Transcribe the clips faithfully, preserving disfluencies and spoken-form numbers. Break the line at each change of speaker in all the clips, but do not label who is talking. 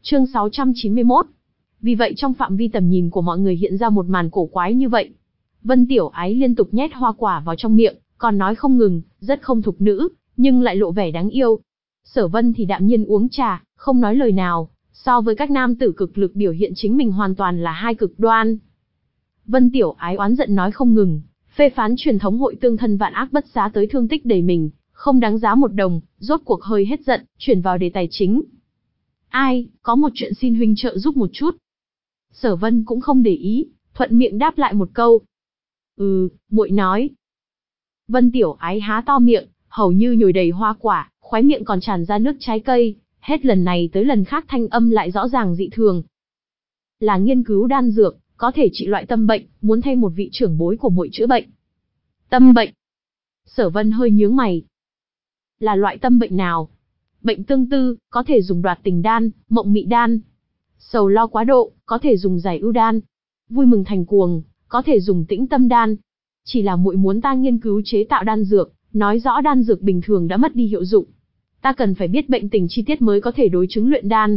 Chương sáu trăm chín mươi mốt. Vì vậy trong phạm vi tầm nhìn của mọi người hiện ra một màn cổ quái như vậy. Vân Tiểu Ái liên tục nhét hoa quả vào trong miệng, còn nói không ngừng, rất không thục nữ, nhưng lại lộ vẻ đáng yêu. Sở Vân thì đạm nhiên uống trà, không nói lời nào, so với các nam tử cực lực biểu hiện chính mình hoàn toàn là hai cực đoan. Vân Tiểu Ái oán giận nói không ngừng, phê phán truyền thống hội tương thân vạn ác bất xá tới thương tích đầy mình, không đáng giá một đồng, rốt cuộc hơi hết giận, chuyển vào đề tài chính. Ai, có một chuyện xin huynh trợ giúp một chút. Sở Vân cũng không để ý, thuận miệng đáp lại một câu. Ừ, muội nói. Vân Tiểu Ái há to miệng, hầu như nhồi đầy hoa quả, khóe miệng còn tràn ra nước trái cây, hết lần này tới lần khác thanh âm lại rõ ràng dị thường. Là nghiên cứu đan dược, có thể trị loại tâm bệnh, muốn thay một vị trưởng bối của muội chữa bệnh. Tâm bệnh? Sở Vân hơi nhướng mày. Là loại tâm bệnh nào? Bệnh tương tư, có thể dùng đoạt tình đan, mộng mị đan. Sầu lo quá độ, có thể dùng giải ưu đan. Vui mừng thành cuồng, có thể dùng tĩnh tâm đan. Chỉ là muội muốn ta nghiên cứu chế tạo đan dược, nói rõ đan dược bình thường đã mất đi hiệu dụng. Ta cần phải biết bệnh tình chi tiết mới có thể đối chứng luyện đan.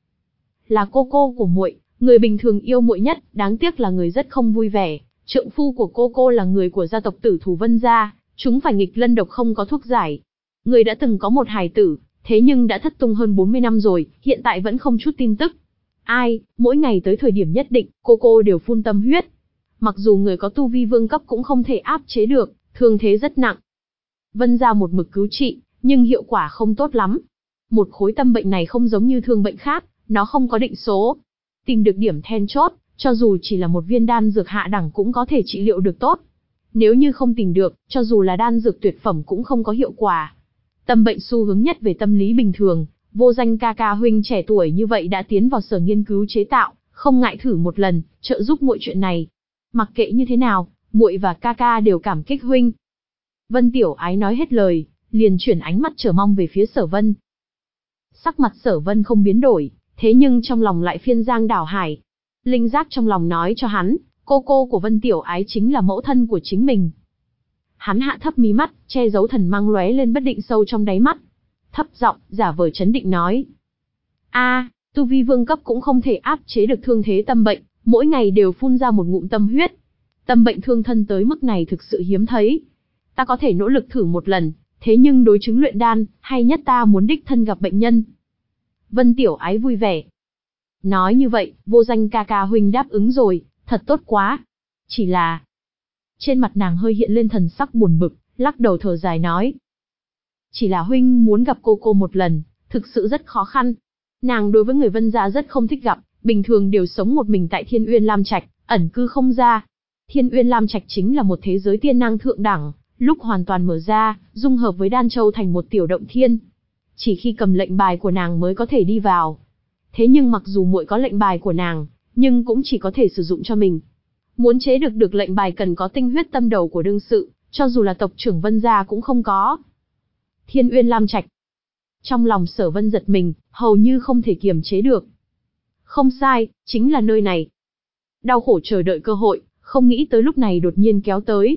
Là cô cô của muội, người bình thường yêu muội nhất, đáng tiếc là người rất không vui vẻ. Trượng phu của cô cô là người của gia tộc Tử Thù Vân gia, chúng phải nghịch lân độc không có thuốc giải. Người đã từng có một hài tử, thế nhưng đã thất tung hơn bốn mươi năm rồi, hiện tại vẫn không chút tin tức. Ai, mỗi ngày tới thời điểm nhất định, cô cô đều phun tâm huyết. Mặc dù người có tu vi vương cấp cũng không thể áp chế được, thương thế rất nặng. Vân gia một mực cứu trị, nhưng hiệu quả không tốt lắm. Một khối tâm bệnh này không giống như thương bệnh khác, nó không có định số. Tìm được điểm then chốt, cho dù chỉ là một viên đan dược hạ đẳng cũng có thể trị liệu được tốt. Nếu như không tìm được, cho dù là đan dược tuyệt phẩm cũng không có hiệu quả. Tâm bệnh xu hướng nhất về tâm lý bình thường, Vô Danh ca ca huynh trẻ tuổi như vậy đã tiến vào sở nghiên cứu chế tạo, không ngại thử một lần, trợ giúp muội chuyện này. Mặc kệ như thế nào, muội và ca ca đều cảm kích huynh. Vân Tiểu Ái nói hết lời, liền chuyển ánh mắt chờ mong về phía Sở Vân. Sắc mặt Sở Vân không biến đổi, thế nhưng trong lòng lại phiên giang đảo hải. Linh giác trong lòng nói cho hắn, cô cô của Vân Tiểu Ái chính là mẫu thân của chính mình. Hắn hạ thấp mí mắt, che giấu thần mang lóe lên bất định sâu trong đáy mắt. Thấp giọng, giả vờ chấn định nói. A, tu vi vương cấp cũng không thể áp chế được thương thế tâm bệnh, mỗi ngày đều phun ra một ngụm tâm huyết. Tâm bệnh thương thân tới mức này thực sự hiếm thấy. Ta có thể nỗ lực thử một lần, thế nhưng đối chứng luyện đan, hay nhất ta muốn đích thân gặp bệnh nhân. Vân Tiểu Ái vui vẻ. Nói như vậy, Vô Danh ca ca huynh đáp ứng rồi, thật tốt quá. Chỉ là... Trên mặt nàng hơi hiện lên thần sắc buồn bực, lắc đầu thở dài nói. Chỉ là huynh muốn gặp cô cô một lần, thực sự rất khó khăn. Nàng đối với người Vân gia rất không thích gặp, bình thường đều sống một mình tại Thiên Uyên Lam Trạch, ẩn cư không ra. Thiên Uyên Lam Trạch chính là một thế giới tiên năng thượng đẳng, lúc hoàn toàn mở ra, dung hợp với Đan Châu thành một tiểu động thiên. Chỉ khi cầm lệnh bài của nàng mới có thể đi vào. Thế nhưng mặc dù muội có lệnh bài của nàng, nhưng cũng chỉ có thể sử dụng cho mình. Muốn chế được được lệnh bài cần có tinh huyết tâm đầu của đương sự, cho dù là tộc trưởng Vân gia cũng không có. Thiên Uyên Lam Trạch. Trong lòng Sở Vân giật mình, hầu như không thể kiềm chế được. Không sai, chính là nơi này. Đau khổ chờ đợi cơ hội, không nghĩ tới lúc này đột nhiên kéo tới.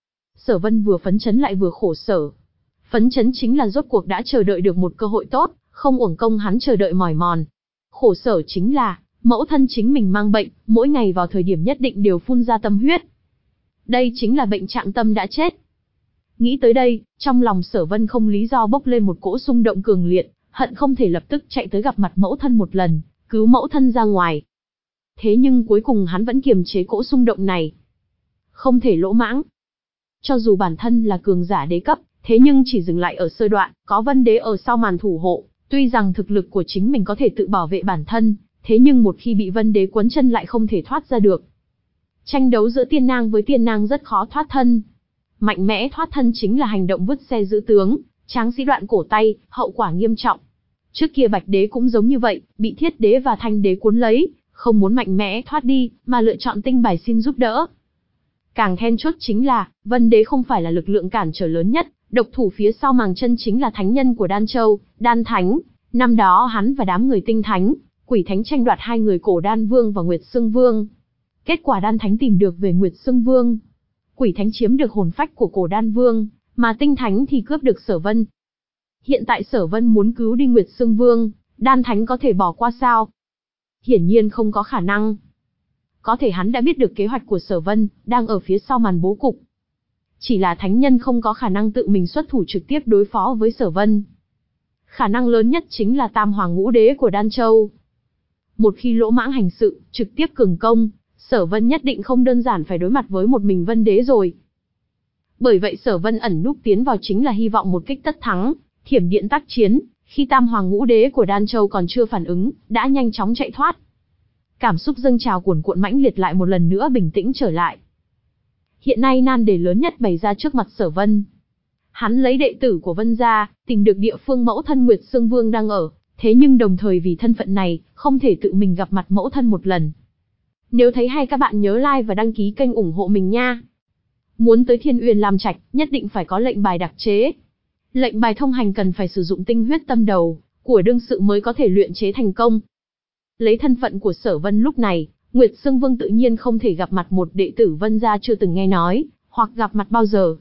Sở Vân vừa phấn chấn lại vừa khổ sở. Phấn chấn chính là rốt cuộc đã chờ đợi được một cơ hội tốt, không uổng công hắn chờ đợi mỏi mòn. Khổ sở chính là, mẫu thân chính mình mang bệnh, mỗi ngày vào thời điểm nhất định đều phun ra tâm huyết. Đây chính là bệnh trạng tâm đã chết. Nghĩ tới đây, trong lòng Sở Vân không lý do bốc lên một cỗ xung động cường liệt, hận không thể lập tức chạy tới gặp mặt mẫu thân một lần, cứu mẫu thân ra ngoài. Thế nhưng cuối cùng hắn vẫn kiềm chế cỗ xung động này. Không thể lỗ mãng. Cho dù bản thân là cường giả đế cấp, thế nhưng chỉ dừng lại ở sơ đoạn, có Vân Đế ở sau màn thủ hộ, tuy rằng thực lực của chính mình có thể tự bảo vệ bản thân, thế nhưng một khi bị Vân Đế quấn chân lại không thể thoát ra được. Tranh đấu giữa tiên nang với tiên nang rất khó thoát thân. Mạnh mẽ thoát thân chính là hành động vứt xe giữ tướng, tráng sĩ đoạn cổ tay, hậu quả nghiêm trọng. Trước kia Bạch Đế cũng giống như vậy, bị Thiết Đế và Thanh Đế cuốn lấy, không muốn mạnh mẽ thoát đi, mà lựa chọn tinh bài xin giúp đỡ. Càng then chốt chính là, Vân Đế không phải là lực lượng cản trở lớn nhất, độc thủ phía sau màng chân chính là thánh nhân của Đan Châu, Đan Thánh. Năm đó hắn và đám người tinh thánh, Quỷ Thánh tranh đoạt hai người Cổ Đan Vương và Nguyệt Sương Vương. Kết quả Đan Thánh tìm được về Nguyệt Sương Vương. Quỷ Thánh chiếm được hồn phách của Cổ Đan Vương, mà Tinh Thánh thì cướp được Sở Vân. Hiện tại Sở Vân muốn cứu đi Nguyệt Sương Vương, Đan thánh có thể bỏ qua sao? Hiển nhiên không có khả năng. Có thể hắn đã biết được kế hoạch của Sở Vân, đang ở phía sau màn bố cục. Chỉ là thánh nhân không có khả năng tự mình xuất thủ trực tiếp đối phó với Sở Vân. Khả năng lớn nhất chính là Tam Hoàng Ngũ Đế của Đan Châu. Một khi lỗ mãng hành sự, trực tiếp cường công, Sở Vân nhất định không đơn giản phải đối mặt với một mình Vân Đế rồi. Bởi vậy Sở Vân ẩn núp tiến vào chính là hy vọng một kích tất thắng, thiểm điện tác chiến, khi Tam Hoàng Ngũ Đế của Đan Châu còn chưa phản ứng, đã nhanh chóng chạy thoát. Cảm xúc dâng trào cuồn cuộn mãnh liệt lại một lần nữa bình tĩnh trở lại. Hiện nay nan đề lớn nhất bày ra trước mặt Sở Vân. Hắn lấy đệ tử của Vân gia, tìm được địa phương mẫu thân Nguyệt Sương Vương đang ở, thế nhưng đồng thời vì thân phận này, không thể tự mình gặp mặt mẫu thân một lần. Nếu thấy hay các bạn nhớ like và đăng ký kênh ủng hộ mình nha. Muốn tới Thiên Uyên Lam Trạch, nhất định phải có lệnh bài đặc chế. Lệnh bài thông hành cần phải sử dụng tinh huyết tâm đầu của đương sự mới có thể luyện chế thành công. Lấy thân phận của Sở Vân lúc này, Nguyệt Sương Vương tự nhiên không thể gặp mặt một đệ tử Vân gia chưa từng nghe nói, hoặc gặp mặt bao giờ.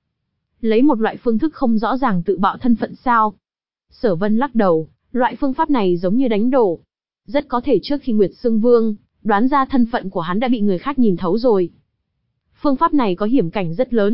Lấy một loại phương thức không rõ ràng tự bạo thân phận sao? Sở Vân lắc đầu, loại phương pháp này giống như đánh đổ. Rất có thể trước khi Nguyệt Sương Vương đoán ra thân phận của hắn đã bị người khác nhìn thấu rồi. Phương pháp này có hiểm cảnh rất lớn.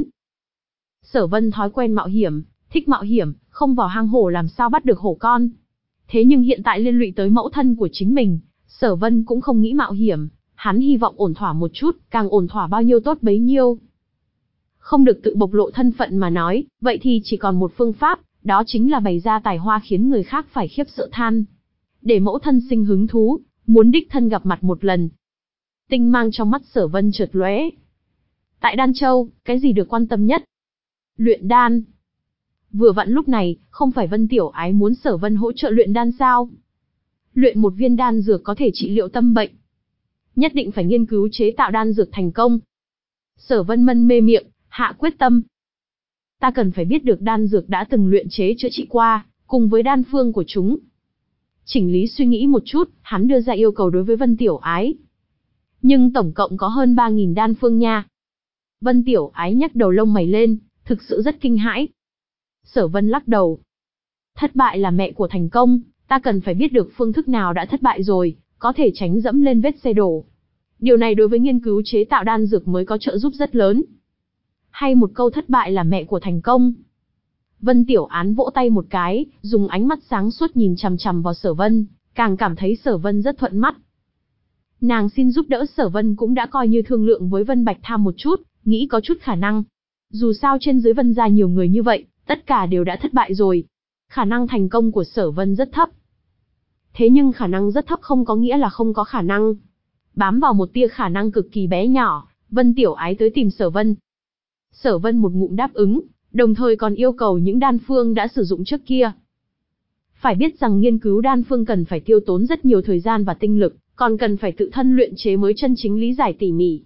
Sở Vân thói quen mạo hiểm, thích mạo hiểm, không vào hang hổ làm sao bắt được hổ con. Thế nhưng hiện tại liên lụy tới mẫu thân của chính mình, Sở Vân cũng không nghĩ mạo hiểm, hắn hy vọng ổn thỏa một chút, càng ổn thỏa bao nhiêu tốt bấy nhiêu. Không được tự bộc lộ thân phận mà nói, vậy thì chỉ còn một phương pháp, đó chính là bày ra tài hoa khiến người khác phải khiếp sợ than. Để mẫu thân sinh hứng thú, muốn đích thân gặp mặt một lần. Tinh mang trong mắt Sở Vân chợt lóe. Tại Đan Châu, cái gì được quan tâm nhất? Luyện đan. Vừa vặn lúc này, không phải Vân Tiểu Ái muốn Sở Vân hỗ trợ luyện đan sao? Luyện một viên đan dược có thể trị liệu tâm bệnh. Nhất định phải nghiên cứu chế tạo đan dược thành công. Sở Vân mân mê miệng, hạ quyết tâm. Ta cần phải biết được đan dược đã từng luyện chế chữa trị qua, cùng với đan phương của chúng. Chỉnh lý suy nghĩ một chút, hắn đưa ra yêu cầu đối với Vân Tiểu Ái. Nhưng tổng cộng có hơn ba nghìn đan phương nha. Vân Tiểu Ái nhắc đầu lông mày lên, thực sự rất kinh hãi. Sở Vân lắc đầu. Thất bại là mẹ của thành công, ta cần phải biết được phương thức nào đã thất bại rồi, có thể tránh dẫm lên vết xe đổ. Điều này đối với nghiên cứu chế tạo đan dược mới có trợ giúp rất lớn. Hay một câu thất bại là mẹ của thành công. Vân Tiểu Án vỗ tay một cái, dùng ánh mắt sáng suốt nhìn chằm chằm vào Sở Vân, càng cảm thấy Sở Vân rất thuận mắt. Nàng xin giúp đỡ Sở Vân cũng đã coi như thương lượng với Vân Bạch Tham một chút, nghĩ có chút khả năng. Dù sao trên dưới Vân gia nhiều người như vậy, tất cả đều đã thất bại rồi. Khả năng thành công của Sở Vân rất thấp. Thế nhưng khả năng rất thấp không có nghĩa là không có khả năng. Bám vào một tia khả năng cực kỳ bé nhỏ, Vân Tiểu Ái tới tìm Sở Vân. Sở Vân một ngụm đáp ứng, đồng thời còn yêu cầu những đan phương đã sử dụng trước kia. Phải biết rằng nghiên cứu đan phương cần phải tiêu tốn rất nhiều thời gian và tinh lực, còn cần phải tự thân luyện chế mới chân chính lý giải tỉ mỉ.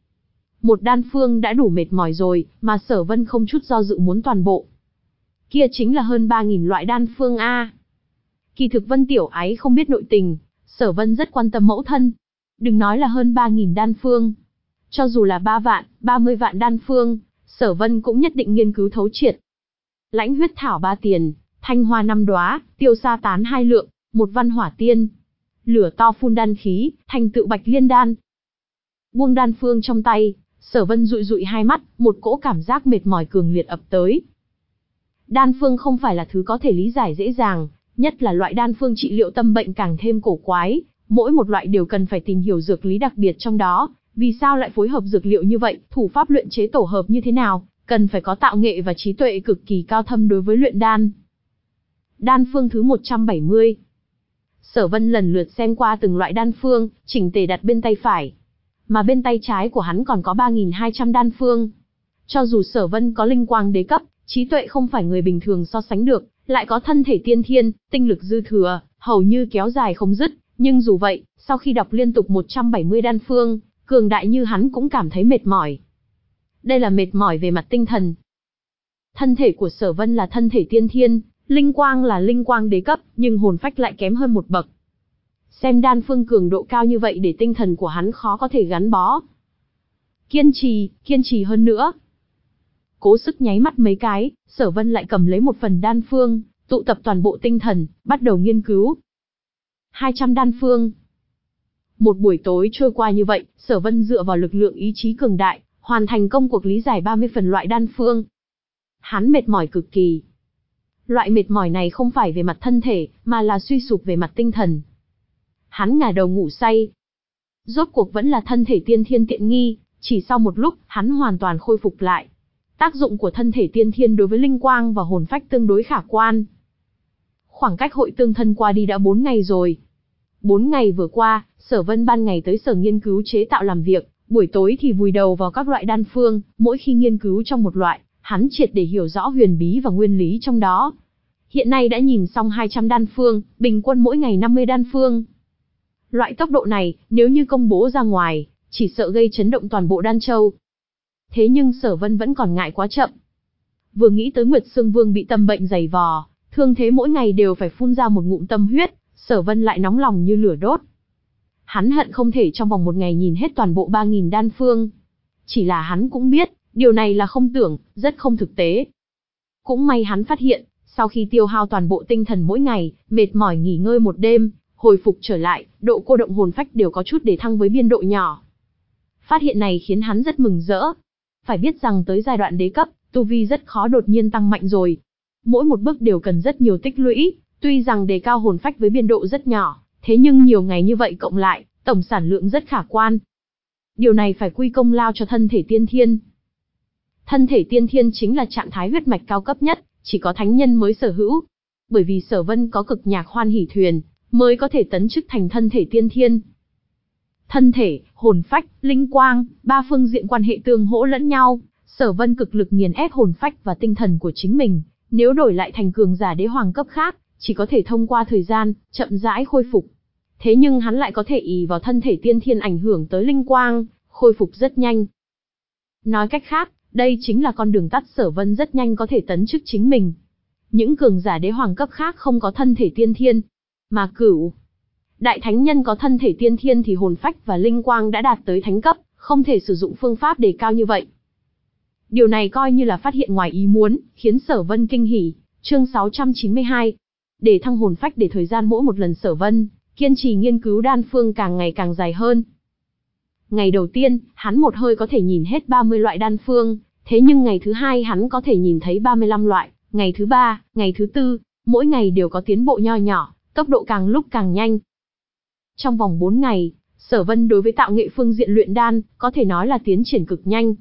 Một đan phương đã đủ mệt mỏi rồi, mà Sở Vân không chút do dự muốn toàn bộ. Kia chính là hơn ba nghìn loại đan phương a. Kỳ thực Vân Tiểu Ái không biết nội tình, Sở Vân rất quan tâm mẫu thân. Đừng nói là hơn ba nghìn đan phương, cho dù là ba vạn, ba mươi vạn đan phương, Sở Vân cũng nhất định nghiên cứu thấu triệt. Lãnh huyết thảo ba tiền, thanh hoa năm đóa, tiêu sa tán hai lượng, một văn hỏa tiên, lửa to phun đan khí, thành tựu bạch liên đan. Buông đan phương trong tay, Sở Vân dụi dụi hai mắt, một cỗ cảm giác mệt mỏi cường liệt ập tới. Đan phương không phải là thứ có thể lý giải dễ dàng, nhất là loại đan phương trị liệu tâm bệnh càng thêm cổ quái, mỗi một loại đều cần phải tìm hiểu dược lý đặc biệt trong đó, vì sao lại phối hợp dược liệu như vậy, thủ pháp luyện chế tổ hợp như thế nào, cần phải có tạo nghệ và trí tuệ cực kỳ cao thâm đối với luyện đan. Đan phương thứ một trăm bảy mươi. Sở Vân lần lượt xem qua từng loại đan phương, chỉnh tề đặt bên tay phải. Mà bên tay trái của hắn còn có ba nghìn hai trăm đan phương. Cho dù Sở Vân có linh quang đế cấp, trí tuệ không phải người bình thường so sánh được, lại có thân thể tiên thiên, tinh lực dư thừa, hầu như kéo dài không dứt, nhưng dù vậy, sau khi đọc liên tục một trăm bảy mươi đan phương, cường đại như hắn cũng cảm thấy mệt mỏi. Đây là mệt mỏi về mặt tinh thần. Thân thể của Sở Vân là thân thể tiên thiên, linh quang là linh quang đế cấp, nhưng hồn phách lại kém hơn một bậc. Xem đan phương cường độ cao như vậy để tinh thần của hắn khó có thể gắn bó. Kiên trì, kiên trì hơn nữa. Cố sức nháy mắt mấy cái, Sở Vân lại cầm lấy một phần đan phương, tụ tập toàn bộ tinh thần, bắt đầu nghiên cứu. hai trăm đan phương. Một buổi tối trôi qua như vậy, Sở Vân dựa vào lực lượng ý chí cường đại, hoàn thành công cuộc lý giải ba mươi phần loại đan phương. Hắn mệt mỏi cực kỳ. Loại mệt mỏi này không phải về mặt thân thể, mà là suy sụp về mặt tinh thần. Hắn ngả đầu ngủ say. Rốt cuộc vẫn là thân thể tiên thiên tiện nghi, chỉ sau một lúc, hắn hoàn toàn khôi phục lại. Tác dụng của thân thể tiên thiên đối với linh quang và hồn phách tương đối khả quan. Khoảng cách hội tương thân qua đi đã bốn ngày rồi. Bốn ngày vừa qua, Sở Vân ban ngày tới sở nghiên cứu chế tạo làm việc, buổi tối thì vùi đầu vào các loại đan phương, mỗi khi nghiên cứu trong một loại, hắn triệt để hiểu rõ huyền bí và nguyên lý trong đó. Hiện nay đã nhìn xong hai trăm đan phương, bình quân mỗi ngày năm mươi đan phương. Loại tốc độ này, nếu như công bố ra ngoài, chỉ sợ gây chấn động toàn bộ Đan Châu. Thế nhưng Sở Vân vẫn còn ngại quá chậm. Vừa nghĩ tới Nguyệt Sương Vương bị tâm bệnh dày vò, thương thế mỗi ngày đều phải phun ra một ngụm tâm huyết, Sở Vân lại nóng lòng như lửa đốt. Hắn hận không thể trong vòng một ngày nhìn hết toàn bộ ba nghìn đan phương. Chỉ là hắn cũng biết, điều này là không tưởng, rất không thực tế. Cũng may hắn phát hiện, sau khi tiêu hao toàn bộ tinh thần mỗi ngày, mệt mỏi nghỉ ngơi một đêm, hồi phục trở lại, độ cô động hồn phách đều có chút để thăng với biên độ nhỏ. Phát hiện này khiến hắn rất mừng rỡ. Phải biết rằng tới giai đoạn đế cấp, tu vi rất khó đột nhiên tăng mạnh rồi. Mỗi một bước đều cần rất nhiều tích lũy, tuy rằng đề cao hồn phách với biên độ rất nhỏ, thế nhưng nhiều ngày như vậy cộng lại, tổng sản lượng rất khả quan. Điều này phải quy công lao cho thân thể tiên thiên. Thân thể tiên thiên chính là trạng thái huyết mạch cao cấp nhất, chỉ có thánh nhân mới sở hữu. Bởi vì Sở Vân có cực nhạc hoan hỷ thuyền, mới có thể tấn chức thành thân thể tiên thiên. Thân thể, hồn phách, linh quang, ba phương diện quan hệ tương hỗ lẫn nhau, Sở Vân cực lực nghiền ép hồn phách và tinh thần của chính mình, nếu đổi lại thành cường giả đế hoàng cấp khác, chỉ có thể thông qua thời gian, chậm rãi khôi phục. Thế nhưng hắn lại có thể ỷ vào thân thể tiên thiên ảnh hưởng tới linh quang, khôi phục rất nhanh. Nói cách khác, đây chính là con đường tắt Sở Vân rất nhanh có thể tấn chức chính mình. Những cường giả đế hoàng cấp khác không có thân thể tiên thiên, mà Cửu Đại Thánh Nhân có thân thể tiên thiên thì hồn phách và linh quang đã đạt tới thánh cấp, không thể sử dụng phương pháp đề cao như vậy. Điều này coi như là phát hiện ngoài ý muốn, khiến Sở Vân kinh hỉ. Chương sáu trăm chín mươi hai. Để thăng hồn phách để thời gian mỗi một lần Sở Vân kiên trì nghiên cứu đan phương càng ngày càng dài hơn. Ngày đầu tiên, hắn một hơi có thể nhìn hết ba mươi loại đan phương, thế nhưng ngày thứ hai hắn có thể nhìn thấy ba mươi lăm loại, ngày thứ ba, ngày thứ tư, mỗi ngày đều có tiến bộ nho nhỏ, tốc độ càng lúc càng nhanh. Trong vòng bốn ngày, Sở Vân đối với tạo nghệ phương diện luyện đan, có thể nói là tiến triển cực nhanh.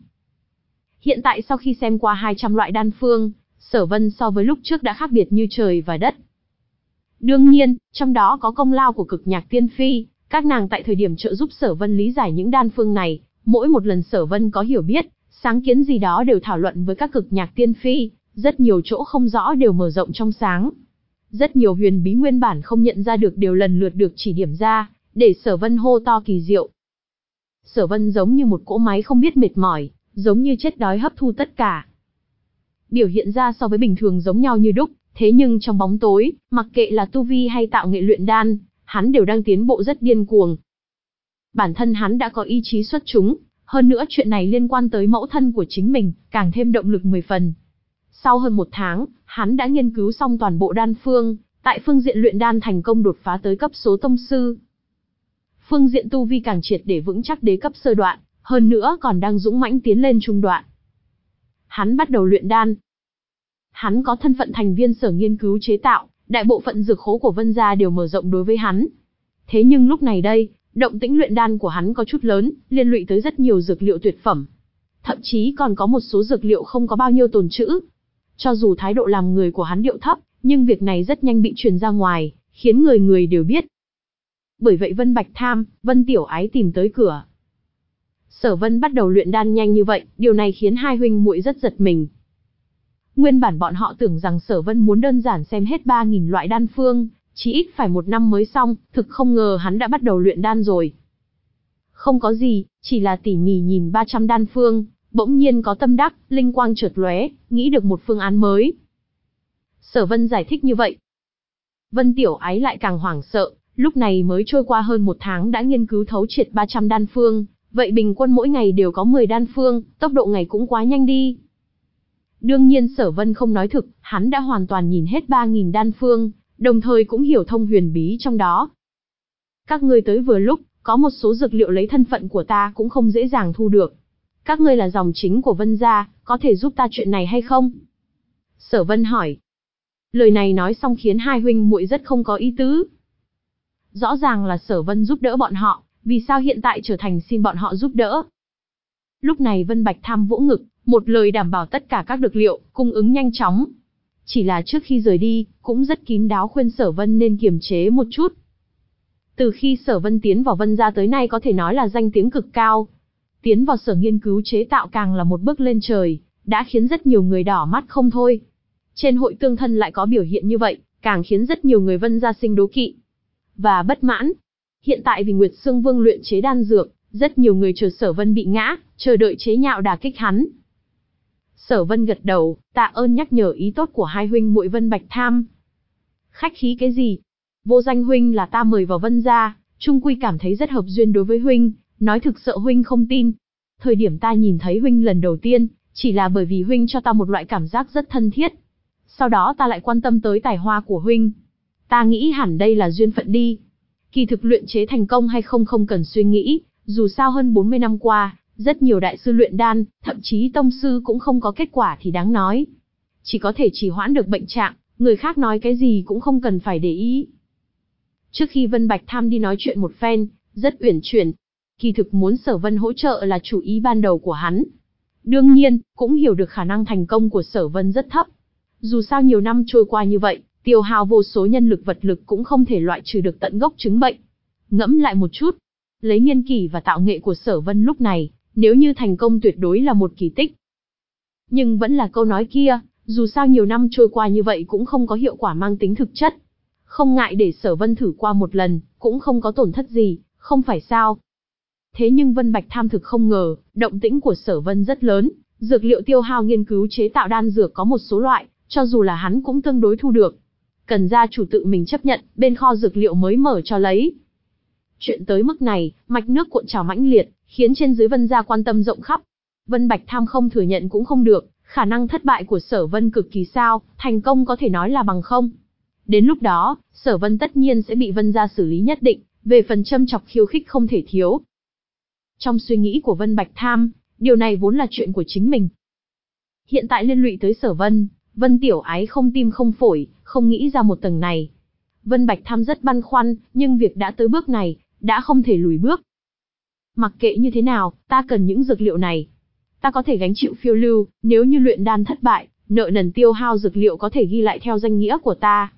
Hiện tại sau khi xem qua hai trăm loại đan phương, Sở Vân so với lúc trước đã khác biệt như trời và đất. Đương nhiên, trong đó có công lao của Cực Nhạc Tiên Phi, các nàng tại thời điểm trợ giúp Sở Vân lý giải những đan phương này, mỗi một lần Sở Vân có hiểu biết, sáng kiến gì đó đều thảo luận với các Cực Nhạc Tiên Phi, rất nhiều chỗ không rõ đều mở rộng trong sáng. Rất nhiều huyền bí nguyên bản không nhận ra được đều lần lượt được chỉ điểm ra, để Sở Vân hô to kỳ diệu. Sở Vân giống như một cỗ máy không biết mệt mỏi, giống như chết đói hấp thu tất cả. Biểu hiện ra so với bình thường giống nhau như đúc, thế nhưng trong bóng tối, mặc kệ là tu vi hay tạo nghệ luyện đan, hắn đều đang tiến bộ rất điên cuồng. Bản thân hắn đã có ý chí xuất chúng, hơn nữa chuyện này liên quan tới mẫu thân của chính mình, càng thêm động lực mười phần. Sau hơn một tháng, hắn đã nghiên cứu xong toàn bộ đan phương, tại phương diện luyện đan thành công đột phá tới cấp số tông sư. Phương diện tu vi càng triệt để vững chắc đế cấp sơ đoạn, hơn nữa còn đang dũng mãnh tiến lên trung đoạn. Hắn bắt đầu luyện đan. Hắn có thân phận thành viên sở nghiên cứu chế tạo, đại bộ phận dược khố của Vân gia đều mở rộng đối với hắn. Thế nhưng lúc này đây, động tĩnh luyện đan của hắn có chút lớn, liên lụy tới rất nhiều dược liệu tuyệt phẩm. Thậm chí còn có một số dược liệu không có bao nhiêu tồn trữ. Cho dù thái độ làm người của hắn điệu thấp, nhưng việc này rất nhanh bị truyền ra ngoài, khiến người người đều biết. Bởi vậy Vân Bạch Tham, Vân Tiểu Ái tìm tới cửa. Sở Vân bắt đầu luyện đan nhanh như vậy, điều này khiến hai huynh muội rất giật mình. Nguyên bản bọn họ tưởng rằng Sở Vân muốn đơn giản xem hết ba nghìn loại đan phương, chỉ ít phải một năm mới xong, thực không ngờ hắn đã bắt đầu luyện đan rồi. Không có gì, chỉ là tỉ mỉ nhìn ba trăm đan phương, bỗng nhiên có tâm đắc, linh quang chợt lóe, nghĩ được một phương án mới. Sở Vân giải thích như vậy. Vân Tiểu Ái lại càng hoảng sợ, lúc này mới trôi qua hơn một tháng đã nghiên cứu thấu triệt ba trăm đan phương, vậy bình quân mỗi ngày đều có mười đan phương, tốc độ ngày cũng quá nhanh đi. Đương nhiên Sở Vân không nói thực, hắn đã hoàn toàn nhìn hết ba nghìn đan phương, đồng thời cũng hiểu thông huyền bí trong đó. Các ngươi tới vừa lúc, có một số dược liệu lấy thân phận của ta cũng không dễ dàng thu được. Các ngươi là dòng chính của Vân gia, có thể giúp ta chuyện này hay không? Sở Vân hỏi. Lời này nói xong khiến hai huynh muội rất không có ý tứ. Rõ ràng là Sở Vân giúp đỡ bọn họ, vì sao hiện tại trở thành xin bọn họ giúp đỡ? Lúc này Vân Bạch Tham vỗ ngực, một lời đảm bảo tất cả các dược liệu, cung ứng nhanh chóng. Chỉ là trước khi rời đi, cũng rất kín đáo khuyên Sở Vân nên kiềm chế một chút. Từ khi Sở Vân tiến vào Vân gia tới nay có thể nói là danh tiếng cực cao. Tiến vào sở nghiên cứu chế tạo càng là một bước lên trời, đã khiến rất nhiều người đỏ mắt không thôi. Trên hội tương thân lại có biểu hiện như vậy, càng khiến rất nhiều người Vân gia sinh đố kỵ và bất mãn. Hiện tại vì Nguyệt Sương Vương luyện chế đan dược, rất nhiều người chờ Sở Vân bị ngã, chờ đợi chế nhạo đả kích hắn. Sở Vân gật đầu, tạ ơn nhắc nhở ý tốt của hai huynh muội Vân Bạch Tham. Khách khí cái gì? Vô Danh huynh là ta mời vào Vân gia, chung quy cảm thấy rất hợp duyên đối với huynh, nói thực sợ huynh không tin. Thời điểm ta nhìn thấy huynh lần đầu tiên, chỉ là bởi vì huynh cho ta một loại cảm giác rất thân thiết. Sau đó ta lại quan tâm tới tài hoa của huynh. Ta nghĩ hẳn đây là duyên phận đi. Kỳ thực luyện chế thành công hay không không cần suy nghĩ, dù sao hơn bốn mươi năm qua, rất nhiều đại sư luyện đan, thậm chí tông sư cũng không có kết quả thì đáng nói. Chỉ có thể trì hoãn được bệnh trạng, người khác nói cái gì cũng không cần phải để ý. Trước khi Vân Bạch Tham đi nói chuyện một phen, rất uyển chuyển. Kỳ thực muốn Sở Vân hỗ trợ là chủ ý ban đầu của hắn. Đương nhiên, cũng hiểu được khả năng thành công của Sở Vân rất thấp. Dù sao nhiều năm trôi qua như vậy, tiêu hao vô số nhân lực vật lực cũng không thể loại trừ được tận gốc chứng bệnh. Ngẫm lại một chút, lấy niên kỷ và tạo nghệ của Sở Vân lúc này, nếu như thành công tuyệt đối là một kỳ tích. Nhưng vẫn là câu nói kia, dù sao nhiều năm trôi qua như vậy cũng không có hiệu quả mang tính thực chất. Không ngại để Sở Vân thử qua một lần, cũng không có tổn thất gì, không phải sao? Thế nhưng Vân Bạch Tham thực không ngờ, động tĩnh của Sở Vân rất lớn, dược liệu tiêu hao nghiên cứu chế tạo đan dược có một số loại, cho dù là hắn cũng tương đối thu được. Cần gia chủ tự mình chấp nhận, bên kho dược liệu mới mở cho lấy. Chuyện tới mức này, mạch nước cuộn trào mãnh liệt, khiến trên dưới Vân gia quan tâm rộng khắp. Vân Bạch Tham không thừa nhận cũng không được, khả năng thất bại của Sở Vân cực kỳ sao, thành công có thể nói là bằng không. Đến lúc đó, Sở Vân tất nhiên sẽ bị Vân gia xử lý nhất định, về phần châm chọc khiêu khích không thể thiếu. Trong suy nghĩ của Vân Bạch Tham, điều này vốn là chuyện của chính mình. Hiện tại liên lụy tới Sở Vân, Vân Tiểu Ái không tim không phổi, không nghĩ ra một tầng này. Vân Bạch Tham rất băn khoăn, nhưng việc đã tới bước này, đã không thể lùi bước. Mặc kệ như thế nào, ta cần những dược liệu này. Ta có thể gánh chịu phiêu lưu, nếu như luyện đan thất bại, nợ nần tiêu hao dược liệu có thể ghi lại theo danh nghĩa của ta.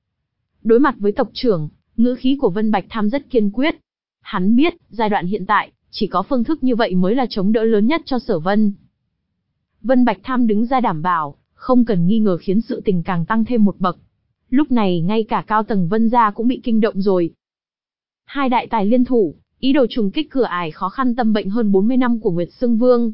Đối mặt với tộc trưởng, ngữ khí của Vân Bạch Tham rất kiên quyết. Hắn biết, giai đoạn hiện tại, chỉ có phương thức như vậy mới là chống đỡ lớn nhất cho Sở Vân. Vân Bạch Tham đứng ra đảm bảo, không cần nghi ngờ khiến sự tình càng tăng thêm một bậc. Lúc này ngay cả cao tầng Vân gia cũng bị kinh động rồi. Hai đại tài liên thủ, ý đồ trùng kích cửa ải khó khăn tâm bệnh hơn bốn mươi năm của Nguyệt Sương Vương.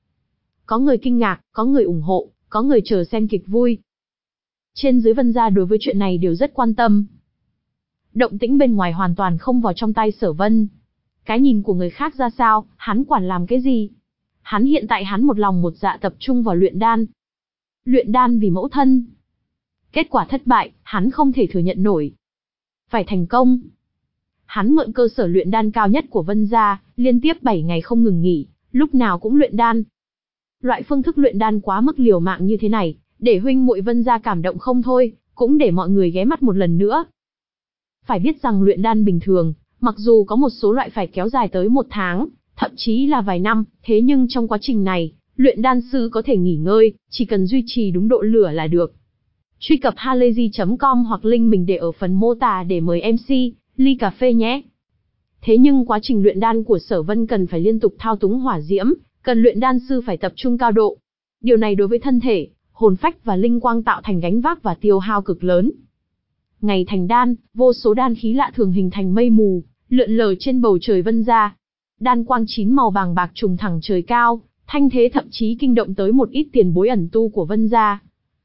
Có người kinh ngạc, có người ủng hộ, có người chờ xem kịch vui. Trên dưới Vân gia đối với chuyện này đều rất quan tâm. Động tĩnh bên ngoài hoàn toàn không vào trong tay Sở Vân. Cái nhìn của người khác ra sao, hắn quản làm cái gì? Hắn hiện tại hắn một lòng một dạ tập trung vào luyện đan. Luyện đan vì mẫu thân. Kết quả thất bại, hắn không thể thừa nhận nổi. Phải thành công. Hắn mượn cơ sở luyện đan cao nhất của Vân gia, liên tiếp bảy ngày không ngừng nghỉ, lúc nào cũng luyện đan. Loại phương thức luyện đan quá mức liều mạng như thế này, để huynh muội Vân gia cảm động không thôi, cũng để mọi người ghé mắt một lần nữa. Phải biết rằng luyện đan bình thường, mặc dù có một số loại phải kéo dài tới một tháng, thậm chí là vài năm, thế nhưng trong quá trình này, luyện đan sư có thể nghỉ ngơi, chỉ cần duy trì đúng độ lửa là được. Truy cập halayzi chấm com hoặc link mình để ở phần mô tả để mời em xê, ly cà phê nhé. Thế nhưng quá trình luyện đan của Sở Vân cần phải liên tục thao túng hỏa diễm, cần luyện đan sư phải tập trung cao độ. Điều này đối với thân thể, hồn phách và linh quang tạo thành gánh vác và tiêu hao cực lớn. Ngày thành đan, vô số đan khí lạ thường hình thành mây mù, lượn lờ trên bầu trời Vân gia. Đan quang chín màu vàng bạc trùng thẳng trời cao, thanh thế thậm chí kinh động tới một ít tiền bối ẩn tu của Vân gia.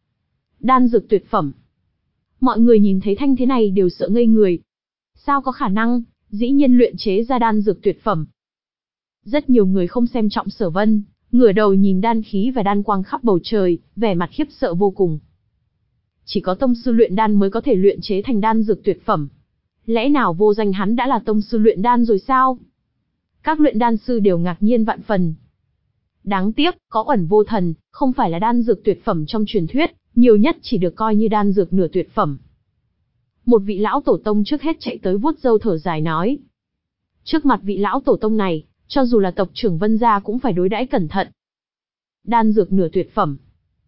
Đan dược tuyệt phẩm. Mọi người nhìn thấy thanh thế này đều sợ ngây người. Sao có khả năng, dĩ nhiên luyện chế ra đan dược tuyệt phẩm. Rất nhiều người không xem trọng Sở Vân, ngửa đầu nhìn đan khí và đan quang khắp bầu trời, vẻ mặt khiếp sợ vô cùng. Chỉ có tông sư luyện đan mới có thể luyện chế thành đan dược tuyệt phẩm. Lẽ nào vô danh hắn đã là tông sư luyện đan rồi sao? Các luyện đan sư đều ngạc nhiên vạn phần. Đáng tiếc, có Uẩn Vô Thần, không phải là đan dược tuyệt phẩm trong truyền thuyết, nhiều nhất chỉ được coi như đan dược nửa tuyệt phẩm. Một vị lão tổ tông trước hết chạy tới vuốt râu thở dài nói. Trước mặt vị lão tổ tông này, cho dù là tộc trưởng Vân gia cũng phải đối đãi cẩn thận. Đan dược nửa tuyệt phẩm.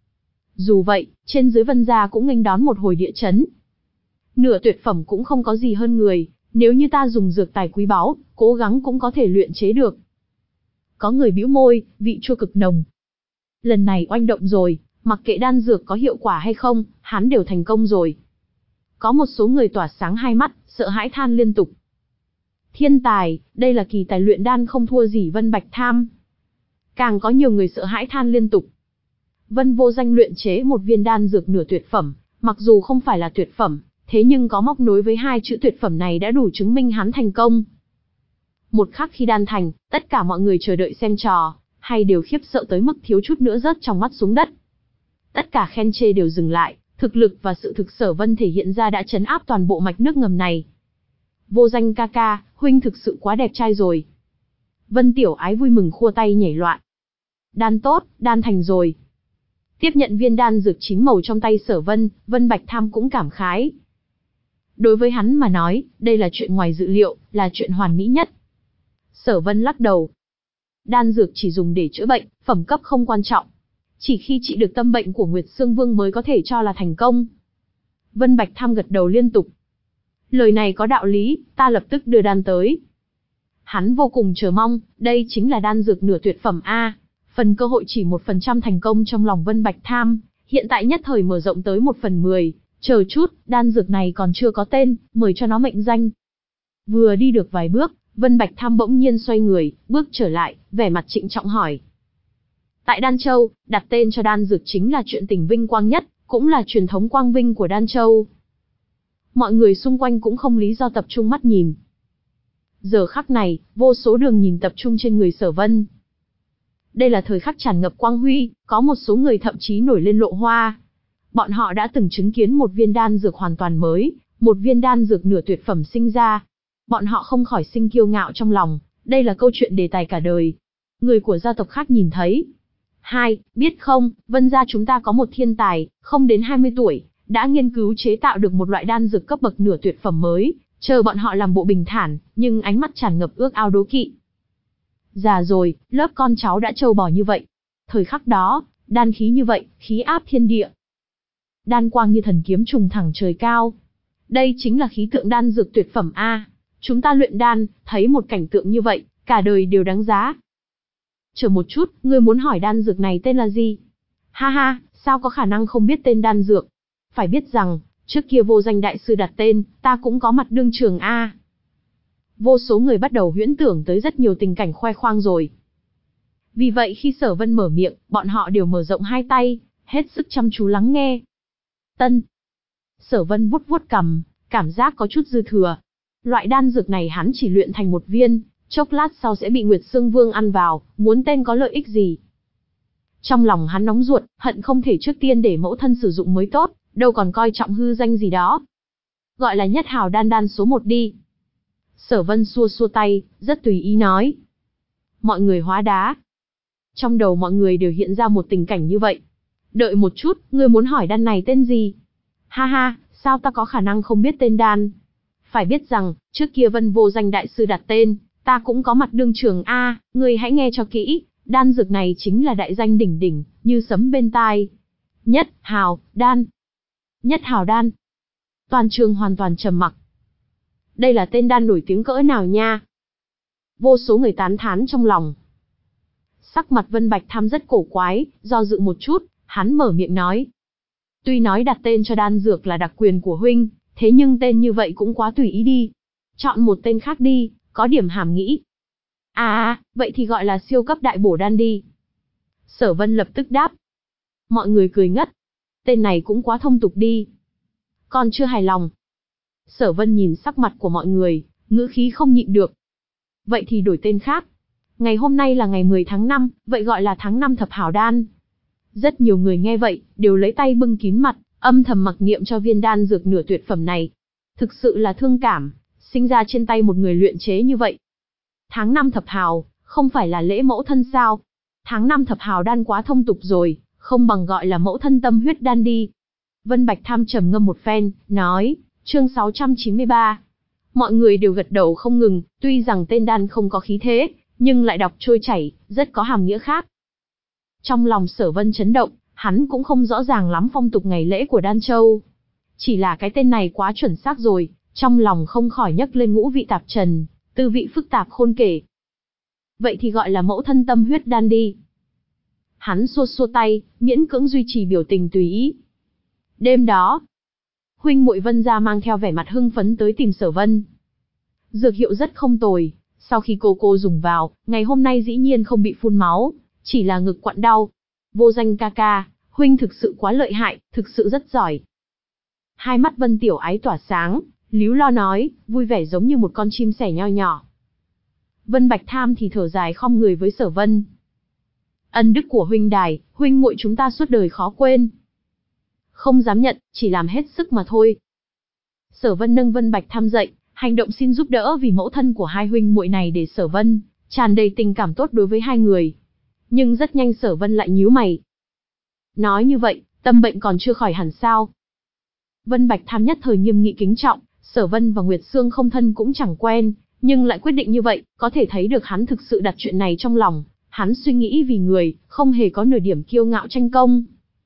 Dù vậy, trên dưới Vân gia cũng nghênh đón một hồi địa chấn. Nửa tuyệt phẩm cũng không có gì hơn người, nếu như ta dùng dược tài quý báu, cố gắng cũng có thể luyện chế được. Có người bĩu môi, vị chua cực nồng. Lần này oanh động rồi, mặc kệ đan dược có hiệu quả hay không, hắn đều thành công rồi. Có một số người tỏa sáng hai mắt, sợ hãi than liên tục. Thiên tài, đây là kỳ tài luyện đan không thua gì Vân Bạch Tham. Càng có nhiều người sợ hãi than liên tục. Vân Vô Danh luyện chế một viên đan dược nửa tuyệt phẩm, mặc dù không phải là tuyệt phẩm, thế nhưng có móc nối với hai chữ tuyệt phẩm này đã đủ chứng minh hắn thành công. Một khắc khi đan thành, tất cả mọi người chờ đợi xem trò, hay đều khiếp sợ tới mức thiếu chút nữa rớt trong mắt xuống đất. Tất cả khen chê đều dừng lại, thực lực và sự thực Sở Vân thể hiện ra đã trấn áp toàn bộ mạch nước ngầm này. Vô Danh ca ca, huynh thực sự quá đẹp trai rồi. Vân Tiểu Ái vui mừng khua tay nhảy loạn. Đan tốt, đan thành rồi. Tiếp nhận viên đan dược chín màu trong tay Sở Vân, Vân Bạch Tham cũng cảm khái. Đối với hắn mà nói, đây là chuyện ngoài dự liệu, là chuyện hoàn mỹ nhất. Sở Vân lắc đầu. Đan dược chỉ dùng để chữa bệnh, phẩm cấp không quan trọng. Chỉ khi trị được tâm bệnh của Nguyệt Sương Vương mới có thể cho là thành công. Vân Bạch Tham gật đầu liên tục. Lời này có đạo lý, ta lập tức đưa đan tới. Hắn vô cùng chờ mong, đây chính là đan dược nửa tuyệt phẩm A. Phần cơ hội chỉ một phần trăm thành công trong lòng Vân Bạch Tham, hiện tại nhất thời mở rộng tới một phần mười. Chờ chút, đan dược này còn chưa có tên, mời cho nó mệnh danh. Vừa đi được vài bước, Vân Bạch Tham bỗng nhiên xoay người, bước trở lại, vẻ mặt trịnh trọng hỏi. Tại Đan Châu, đặt tên cho đan dược chính là chuyện tình vinh quang nhất, cũng là truyền thống quang vinh của Đan Châu. Mọi người xung quanh cũng không lý do tập trung mắt nhìn. Giờ khắc này, vô số đường nhìn tập trung trên người Sở Vân. Đây là thời khắc tràn ngập quang huy, có một số người thậm chí nổi lên lộ hoa. Bọn họ đã từng chứng kiến một viên đan dược hoàn toàn mới, một viên đan dược nửa tuyệt phẩm sinh ra. Bọn họ không khỏi sinh kiêu ngạo trong lòng, đây là câu chuyện đề tài cả đời. Người của gia tộc khác nhìn thấy. Hai, biết không, Vân gia chúng ta có một thiên tài, không đến hai mươi tuổi, đã nghiên cứu chế tạo được một loại đan dược cấp bậc nửa tuyệt phẩm mới, chờ bọn họ làm bộ bình thản, nhưng ánh mắt tràn ngập ước ao đố kỵ. Già rồi, lớp con cháu đã trâu bò như vậy. Thời khắc đó, đan khí như vậy, khí áp thiên địa. Đan quang như thần kiếm trùng thẳng trời cao. Đây chính là khí tượng đan dược tuyệt phẩm A. Chúng ta luyện đan, thấy một cảnh tượng như vậy, cả đời đều đáng giá. Chờ một chút, ngươi muốn hỏi đan dược này tên là gì? Ha ha, sao có khả năng không biết tên đan dược? Phải biết rằng, trước kia Vô Danh đại sư đặt tên, ta cũng có mặt đương trường A. Vô số người bắt đầu huyễn tưởng tới rất nhiều tình cảnh khoe khoang rồi. Vì vậy khi Sở Vân mở miệng, bọn họ đều mở rộng hai tay, hết sức chăm chú lắng nghe. Tân. Sở Vân vuốt vuốt cằm, cảm giác có chút dư thừa. Loại đan dược này hắn chỉ luyện thành một viên, chốc lát sau sẽ bị Nguyệt Sương Vương ăn vào, muốn tên có lợi ích gì. Trong lòng hắn nóng ruột, hận không thể trước tiên để mẫu thân sử dụng mới tốt, đâu còn coi trọng hư danh gì đó. Gọi là nhất hào đan đan số một đi. Sở Vân xua xua tay, rất tùy ý nói. Mọi người hóa đá. Trong đầu mọi người đều hiện ra một tình cảnh như vậy. Đợi một chút, ngươi muốn hỏi đan này tên gì? Ha ha, sao ta có khả năng không biết tên đan? Phải biết rằng, trước kia Vân Vô Danh đại sư đặt tên, ta cũng có mặt đương trường a, ngươi hãy nghe cho kỹ, đan dược này chính là đại danh đỉnh đỉnh, như sấm bên tai. Nhất hào đan. Nhất hào đan. Toàn trường hoàn toàn trầm mặc. Đây là tên đan nổi tiếng cỡ nào nha? Vô số người tán thán trong lòng. Sắc mặt Vân Bạch Tham rất cổ quái, do dự một chút, hắn mở miệng nói. Tuy nói đặt tên cho đan dược là đặc quyền của huynh, thế nhưng tên như vậy cũng quá tùy ý đi. Chọn một tên khác đi, có điểm hàm nghĩ. À, vậy thì gọi là siêu cấp đại bổ đan đi. Sở Vân lập tức đáp. Mọi người cười ngất. Tên này cũng quá thông tục đi. Còn chưa hài lòng. Sở Vân nhìn sắc mặt của mọi người, ngữ khí không nhịn được. Vậy thì đổi tên khác. Ngày hôm nay là ngày mười tháng năm, vậy gọi là tháng năm thập hảo đan. Rất nhiều người nghe vậy, đều lấy tay bưng kín mặt, âm thầm mặc niệm cho viên đan dược nửa tuyệt phẩm này. Thực sự là thương cảm, sinh ra trên tay một người luyện chế như vậy. Tháng năm thập hào, không phải là lễ mẫu thân sao? Tháng năm thập hào đan quá thông tục rồi, không bằng gọi là mẫu thân tâm huyết đan đi. Vân Bạch Tham trầm ngâm một phen, nói, chương sáu trăm chín mươi ba. Mọi người đều gật đầu không ngừng, tuy rằng tên đan không có khí thế, nhưng lại đọc trôi chảy, rất có hàm nghĩa khác. Trong lòng Sở Vân chấn động, hắn cũng không rõ ràng lắm phong tục ngày lễ của Đan Châu. Chỉ là cái tên này quá chuẩn xác rồi, trong lòng không khỏi nhấc lên ngũ vị tạp trần, tư vị phức tạp khôn kể. Vậy thì gọi là mẫu thân tâm huyết đan đi. Hắn xua xua tay, miễn cưỡng duy trì biểu tình tùy ý. Đêm đó, huynh muội Vân gia mang theo vẻ mặt hưng phấn tới tìm Sở Vân. Dược hiệu rất không tồi, sau khi cô cô dùng vào, ngày hôm nay dĩ nhiên không bị phun máu, chỉ là ngực quặn đau. Vô Danh ca ca, huynh thực sự quá lợi hại, thực sự rất giỏi. Hai mắt Vân Tiểu Ái tỏa sáng, líu lo nói, vui vẻ giống như một con chim sẻ nho nhỏ. Vân Bạch Tham thì thở dài khom người với Sở Vân. Ân đức của huynh đài, huynh muội chúng ta suốt đời khó quên. Không dám nhận, chỉ làm hết sức mà thôi. Sở Vân nâng Vân Bạch Tham dậy, hành động xin giúp đỡ vì mẫu thân của hai huynh muội này để Sở Vân tràn đầy tình cảm tốt đối với hai người. Nhưng rất nhanh Sở Vân lại nhíu mày. Nói như vậy, tâm bệnh còn chưa khỏi hẳn sao? Vân Bạch Tham nhất thời nghiêm nghị kính trọng, Sở Vân và Nguyệt Sương không thân cũng chẳng quen, nhưng lại quyết định như vậy, có thể thấy được hắn thực sự đặt chuyện này trong lòng, hắn suy nghĩ vì người, không hề có nửa điểm kiêu ngạo tranh công.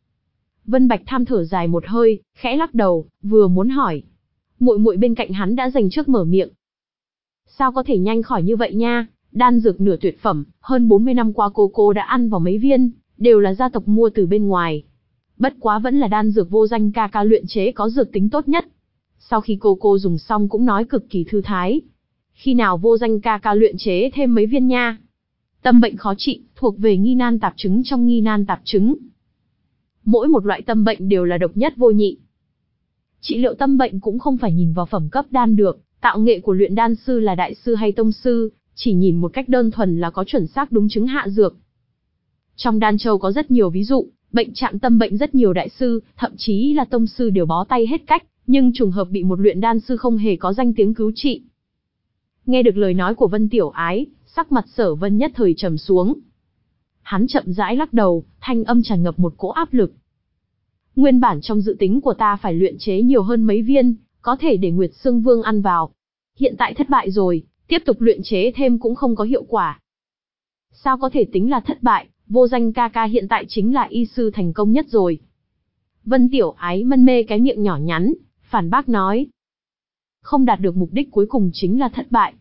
Vân Bạch Tham thở dài một hơi, khẽ lắc đầu, vừa muốn hỏi. Muội muội bên cạnh hắn đã dành trước mở miệng. Sao có thể nhanh khỏi như vậy nha, đan dược nửa tuyệt phẩm, hơn bốn mươi năm qua cô cô đã ăn vào mấy viên, đều là gia tộc mua từ bên ngoài. Bất quá vẫn là đan dược Vô Danh ca ca luyện chế có dược tính tốt nhất. Sau khi cô cô dùng xong cũng nói cực kỳ thư thái. Khi nào Vô Danh ca ca luyện chế thêm mấy viên nha. Tâm bệnh khó trị, thuộc về nghi nan tạp chứng trong nghi nan tạp chứng. Mỗi một loại tâm bệnh đều là độc nhất vô nhị. Trị liệu tâm bệnh cũng không phải nhìn vào phẩm cấp đan được, tạo nghệ của luyện đan sư là đại sư hay tông sư, chỉ nhìn một cách đơn thuần là có chuẩn xác đúng chứng hạ dược. Trong Đan Châu có rất nhiều ví dụ, bệnh trạng tâm bệnh rất nhiều đại sư, thậm chí là tông sư đều bó tay hết cách, nhưng trùng hợp bị một luyện đan sư không hề có danh tiếng cứu trị. Nghe được lời nói của Vân Tiểu Ái, sắc mặt Sở Vân nhất thời trầm xuống. Hắn chậm rãi lắc đầu, thanh âm tràn ngập một cỗ áp lực. Nguyên bản trong dự tính của ta phải luyện chế nhiều hơn mấy viên, có thể để Nguyệt Sương Vương ăn vào. Hiện tại thất bại rồi, tiếp tục luyện chế thêm cũng không có hiệu quả. Sao có thể tính là thất bại, Vô Danh ca ca hiện tại chính là y sư thành công nhất rồi. Vân Tiểu Ái mân mê cái miệng nhỏ nhắn, phản bác nói. Không đạt được mục đích cuối cùng chính là thất bại.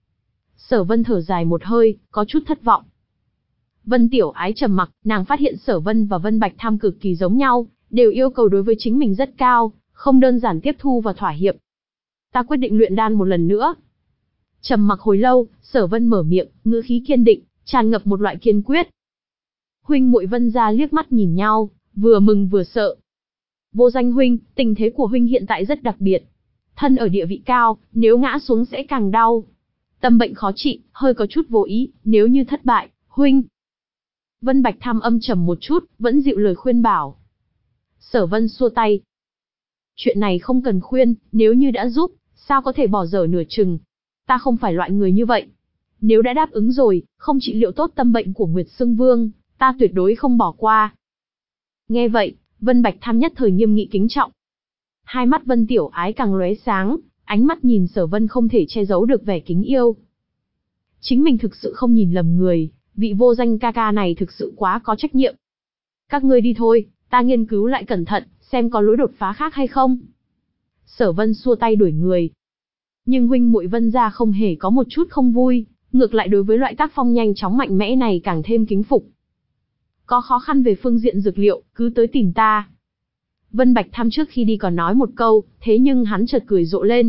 Sở Vân thở dài một hơi, có chút thất vọng. Vân Tiểu Ái trầm mặc, nàng phát hiện Sở Vân và Vân Bạch Tham cực kỳ giống nhau, đều yêu cầu đối với chính mình rất cao, không đơn giản tiếp thu và thỏa hiệp. Ta quyết định luyện đan một lần nữa. Trầm mặc hồi lâu, Sở Vân mở miệng, ngữ khí kiên định, tràn ngập một loại kiên quyết. Huynh muội Vân gia liếc mắt nhìn nhau, vừa mừng vừa sợ. Vô Danh huynh, tình thế của huynh hiện tại rất đặc biệt. Thân ở địa vị cao, nếu ngã xuống sẽ càng đau. Tâm bệnh khó trị, hơi có chút vô ý, nếu như thất bại, huynh. Vân Bạch Tham âm trầm một chút, vẫn dịu lời khuyên bảo. Sở Vân xua tay. Chuyện này không cần khuyên, nếu như đã giúp, sao có thể bỏ dở nửa chừng. Ta không phải loại người như vậy. Nếu đã đáp ứng rồi, không trị liệu tốt tâm bệnh của Nguyệt Sương Vương, ta tuyệt đối không bỏ qua. Nghe vậy, Vân Bạch Tham nhất thời nghiêm nghị kính trọng. Hai mắt Vân Tiểu Ái càng lóe sáng, ánh mắt nhìn Sở Vân không thể che giấu được vẻ kính yêu. Chính mình thực sự không nhìn lầm người, vị Vô Danh ca ca này thực sự quá có trách nhiệm. Các ngươi đi thôi, ta nghiên cứu lại cẩn thận, xem có lối đột phá khác hay không. Sở Vân xua tay đuổi người. Nhưng huynh muội Vân gia không hề có một chút không vui, ngược lại đối với loại tác phong nhanh chóng mạnh mẽ này càng thêm kính phục. Có khó khăn về phương diện dược liệu, cứ tới tìm ta. Vân Bạch Tham trước khi đi còn nói một câu, thế nhưng hắn chợt cười rộ lên.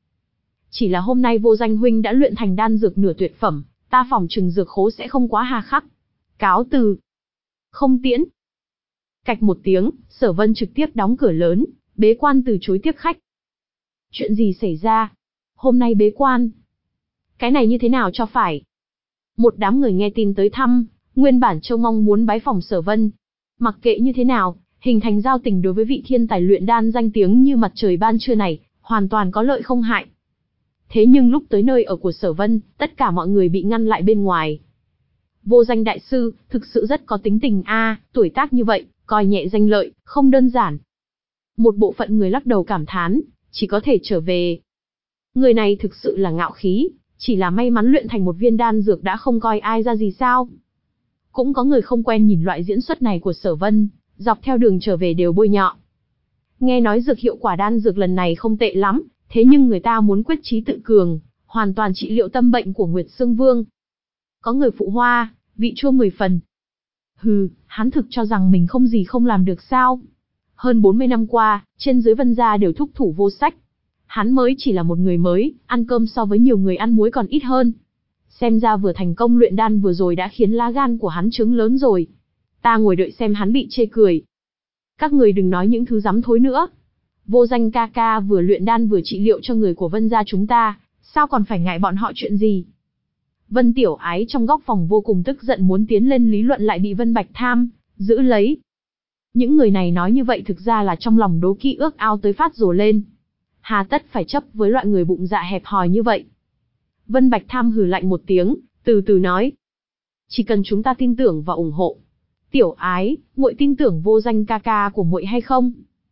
Chỉ là hôm nay Vô Danh huynh đã luyện thành đan dược nửa tuyệt phẩm, ta phỏng chừng dược khố sẽ không quá hà khắc. Cáo từ. Không tiễn. Cạch một tiếng, Sở Vân trực tiếp đóng cửa lớn, bế quan từ chối tiếp khách. Chuyện gì xảy ra? Hôm nay bế quan. Cái này như thế nào cho phải? Một đám người nghe tin tới thăm, nguyên bản trông mong muốn bái phỏng Sở Vân. Mặc kệ như thế nào, hình thành giao tình đối với vị thiên tài luyện đan danh tiếng như mặt trời ban trưa này, hoàn toàn có lợi không hại. Thế nhưng lúc tới nơi ở của Sở Vân, tất cả mọi người bị ngăn lại bên ngoài. Vô Danh đại sư, thực sự rất có tính tình a, à, tuổi tác như vậy, coi nhẹ danh lợi, không đơn giản. Một bộ phận người lắc đầu cảm thán, chỉ có thể trở về. Người này thực sự là ngạo khí, chỉ là may mắn luyện thành một viên đan dược đã không coi ai ra gì sao. Cũng có người không quen nhìn loại diễn xuất này của Sở Vân, dọc theo đường trở về đều bôi nhọ. Nghe nói dược hiệu quả đan dược lần này không tệ lắm, thế nhưng người ta muốn quyết chí tự cường, hoàn toàn trị liệu tâm bệnh của Nguyệt Sương Vương. Có người phụ hoa, vị chua mười phần. Hừ, hắn thực cho rằng mình không gì không làm được sao? Hơn bốn mươi năm qua, trên dưới Vân gia đều thúc thủ vô sách. Hắn mới chỉ là một người mới, ăn cơm so với nhiều người ăn muối còn ít hơn. Xem ra vừa thành công luyện đan vừa rồi đã khiến lá gan của hắn trứng lớn rồi. Ta ngồi đợi xem hắn bị chê cười. Các người đừng nói những thứ dám thối nữa. Vô Danh ca ca vừa luyện đan vừa trị liệu cho người của Vân gia chúng ta, sao còn phải ngại bọn họ chuyện gì? Vân Tiểu Ái trong góc phòng vô cùng tức giận muốn tiến lên lý luận lại bị Vân Bạch Tham giữ lấy. Những người này nói như vậy thực ra là trong lòng đố kỵ ước ao tới phát rồ lên. Hà tất phải chấp với loại người bụng dạ hẹp hòi như vậy. Vân Bạch Tham hừ lạnh một tiếng, từ từ nói. Chỉ cần chúng ta tin tưởng và ủng hộ. Tiểu Ái, muội tin tưởng Vô Danh ca ca của muội hay không?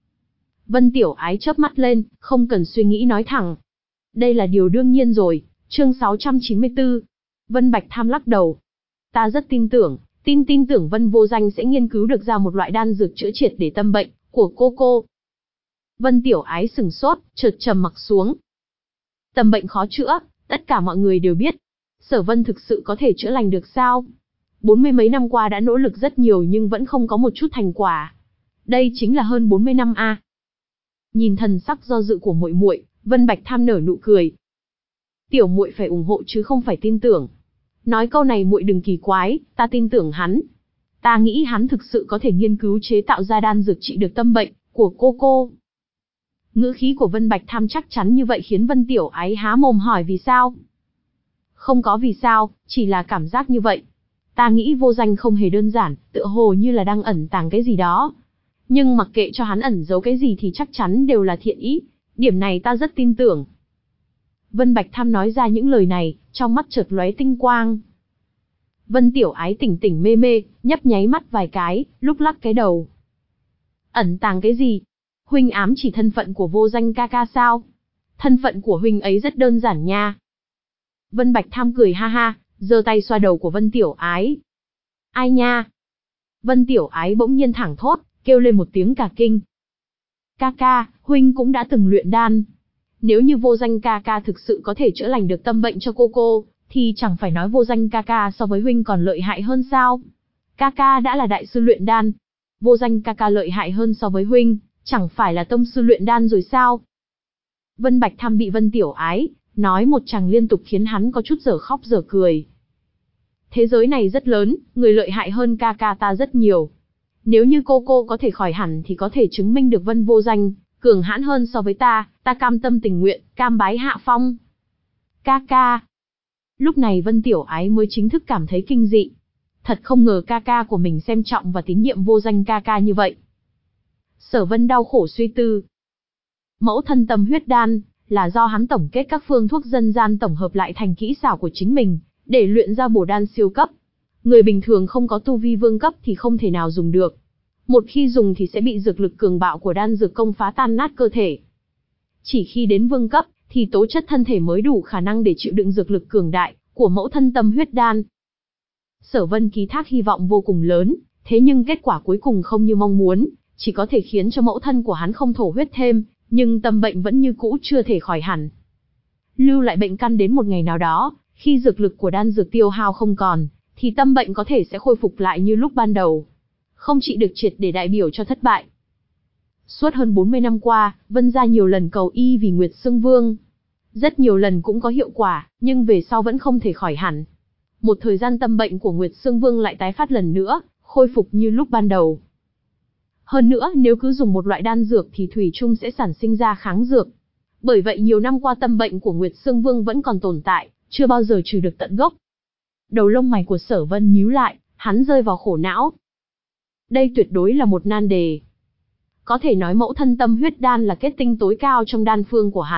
Vân Tiểu Ái chớp mắt lên, không cần suy nghĩ nói thẳng. Đây là điều đương nhiên rồi. Chương sáu trăm chín mươi tư. Vân Bạch Tham lắc đầu. Ta rất tin tưởng, tin tin tưởng Vân Vô Danh sẽ nghiên cứu được ra một loại đan dược chữa triệt để tâm bệnh của cô cô. Vân Tiểu Ái sừng sốt, chợt trầm mặc xuống. Tâm bệnh khó chữa, tất cả mọi người đều biết. Sở Vân thực sự có thể chữa lành được sao? Bốn mươi mấy năm qua đã nỗ lực rất nhiều nhưng vẫn không có một chút thành quả. Đây chính là hơn bốn mươi năm a. Nhìn thần sắc do dự của muội muội, Vân Bạch Tham nở nụ cười. Tiểu muội phải ủng hộ chứ không phải tin tưởng. Nói câu này muội đừng kỳ quái, ta tin tưởng hắn. Ta nghĩ hắn thực sự có thể nghiên cứu chế tạo ra đan dược trị được tâm bệnh của cô cô. Ngữ khí của Vân Bạch Tham chắc chắn như vậy khiến Vân Tiểu Ái há mồm hỏi vì sao. Không có vì sao, chỉ là cảm giác như vậy. Ta nghĩ Vô Danh không hề đơn giản, tựa hồ như là đang ẩn tàng cái gì đó. Nhưng mặc kệ cho hắn ẩn giấu cái gì thì chắc chắn đều là thiện ý. Điểm này ta rất tin tưởng. Vân Bạch Tham nói ra những lời này, trong mắt chợt lóe tinh quang. Vân Tiểu Ái tỉnh tỉnh mê mê, nhấp nháy mắt vài cái, lúc lắc cái đầu. Ẩn tàng cái gì? Huynh ám chỉ thân phận của Vô Danh ca ca sao? Thân phận của huynh ấy rất đơn giản nha. Vân Bạch Tham cười ha ha, giơ tay xoa đầu của Vân Tiểu Ái. Ai nha? Vân Tiểu Ái bỗng nhiên thẳng thốt, kêu lên một tiếng cả kinh. Ca ca, huynh cũng đã từng luyện đan. Nếu như Vô Danh ca ca thực sự có thể chữa lành được tâm bệnh cho cô cô, thì chẳng phải nói Vô Danh ca ca so với huynh còn lợi hại hơn sao? Ca ca đã là đại sư luyện đan. Vô Danh ca ca lợi hại hơn so với huynh, chẳng phải là tông sư luyện đan rồi sao? Vân Bạch Tham bị Vân Tiểu Ái nói một chàng liên tục khiến hắn có chút dở khóc dở cười. Thế giới này rất lớn, người lợi hại hơn ca ca ta rất nhiều. Nếu như cô cô có thể khỏi hẳn thì có thể chứng minh được Vân Vô Danh cường hãn hơn so với ta, ta cam tâm tình nguyện, cam bái hạ phong. Ca ca. Lúc này Vân Tiểu Ái mới chính thức cảm thấy kinh dị. Thật không ngờ ca ca của mình xem trọng và tín nhiệm Vô Danh ca ca như vậy. Sở Vân đau khổ suy tư. Mẫu thân tâm huyết đan là do hắn tổng kết các phương thuốc dân gian tổng hợp lại thành kỹ xảo của chính mình, để luyện ra bổ đan siêu cấp. Người bình thường không có tu vi vương cấp thì không thể nào dùng được. Một khi dùng thì sẽ bị dược lực cường bạo của đan dược công phá tan nát cơ thể. Chỉ khi đến vương cấp, thì tố chất thân thể mới đủ khả năng để chịu đựng dược lực cường đại của mẫu thân tâm huyết đan. Sở Vân ký thác hy vọng vô cùng lớn, thế nhưng kết quả cuối cùng không như mong muốn, chỉ có thể khiến cho mẫu thân của hắn không thổ huyết thêm, nhưng tâm bệnh vẫn như cũ chưa thể khỏi hẳn. Lưu lại bệnh căn đến một ngày nào đó, khi dược lực của đan dược tiêu hao không còn, thì tâm bệnh có thể sẽ khôi phục lại như lúc ban đầu. Không trị được triệt để đại biểu cho thất bại. Suốt hơn bốn mươi năm qua, Vân gia nhiều lần cầu y vì Nguyệt Sương Vương. Rất nhiều lần cũng có hiệu quả, nhưng về sau vẫn không thể khỏi hẳn. Một thời gian tâm bệnh của Nguyệt Sương Vương lại tái phát lần nữa, khôi phục như lúc ban đầu. Hơn nữa, nếu cứ dùng một loại đan dược thì thủy chung sẽ sản sinh ra kháng dược. Bởi vậy nhiều năm qua tâm bệnh của Nguyệt Sương Vương vẫn còn tồn tại, chưa bao giờ trừ được tận gốc. Đầu lông mày của Sở Vân nhíu lại, hắn rơi vào khổ não. Đây tuyệt đối là một nan đề. Có thể nói mẫu thân tâm huyết đan là kết tinh tối cao trong đan phương của hắn,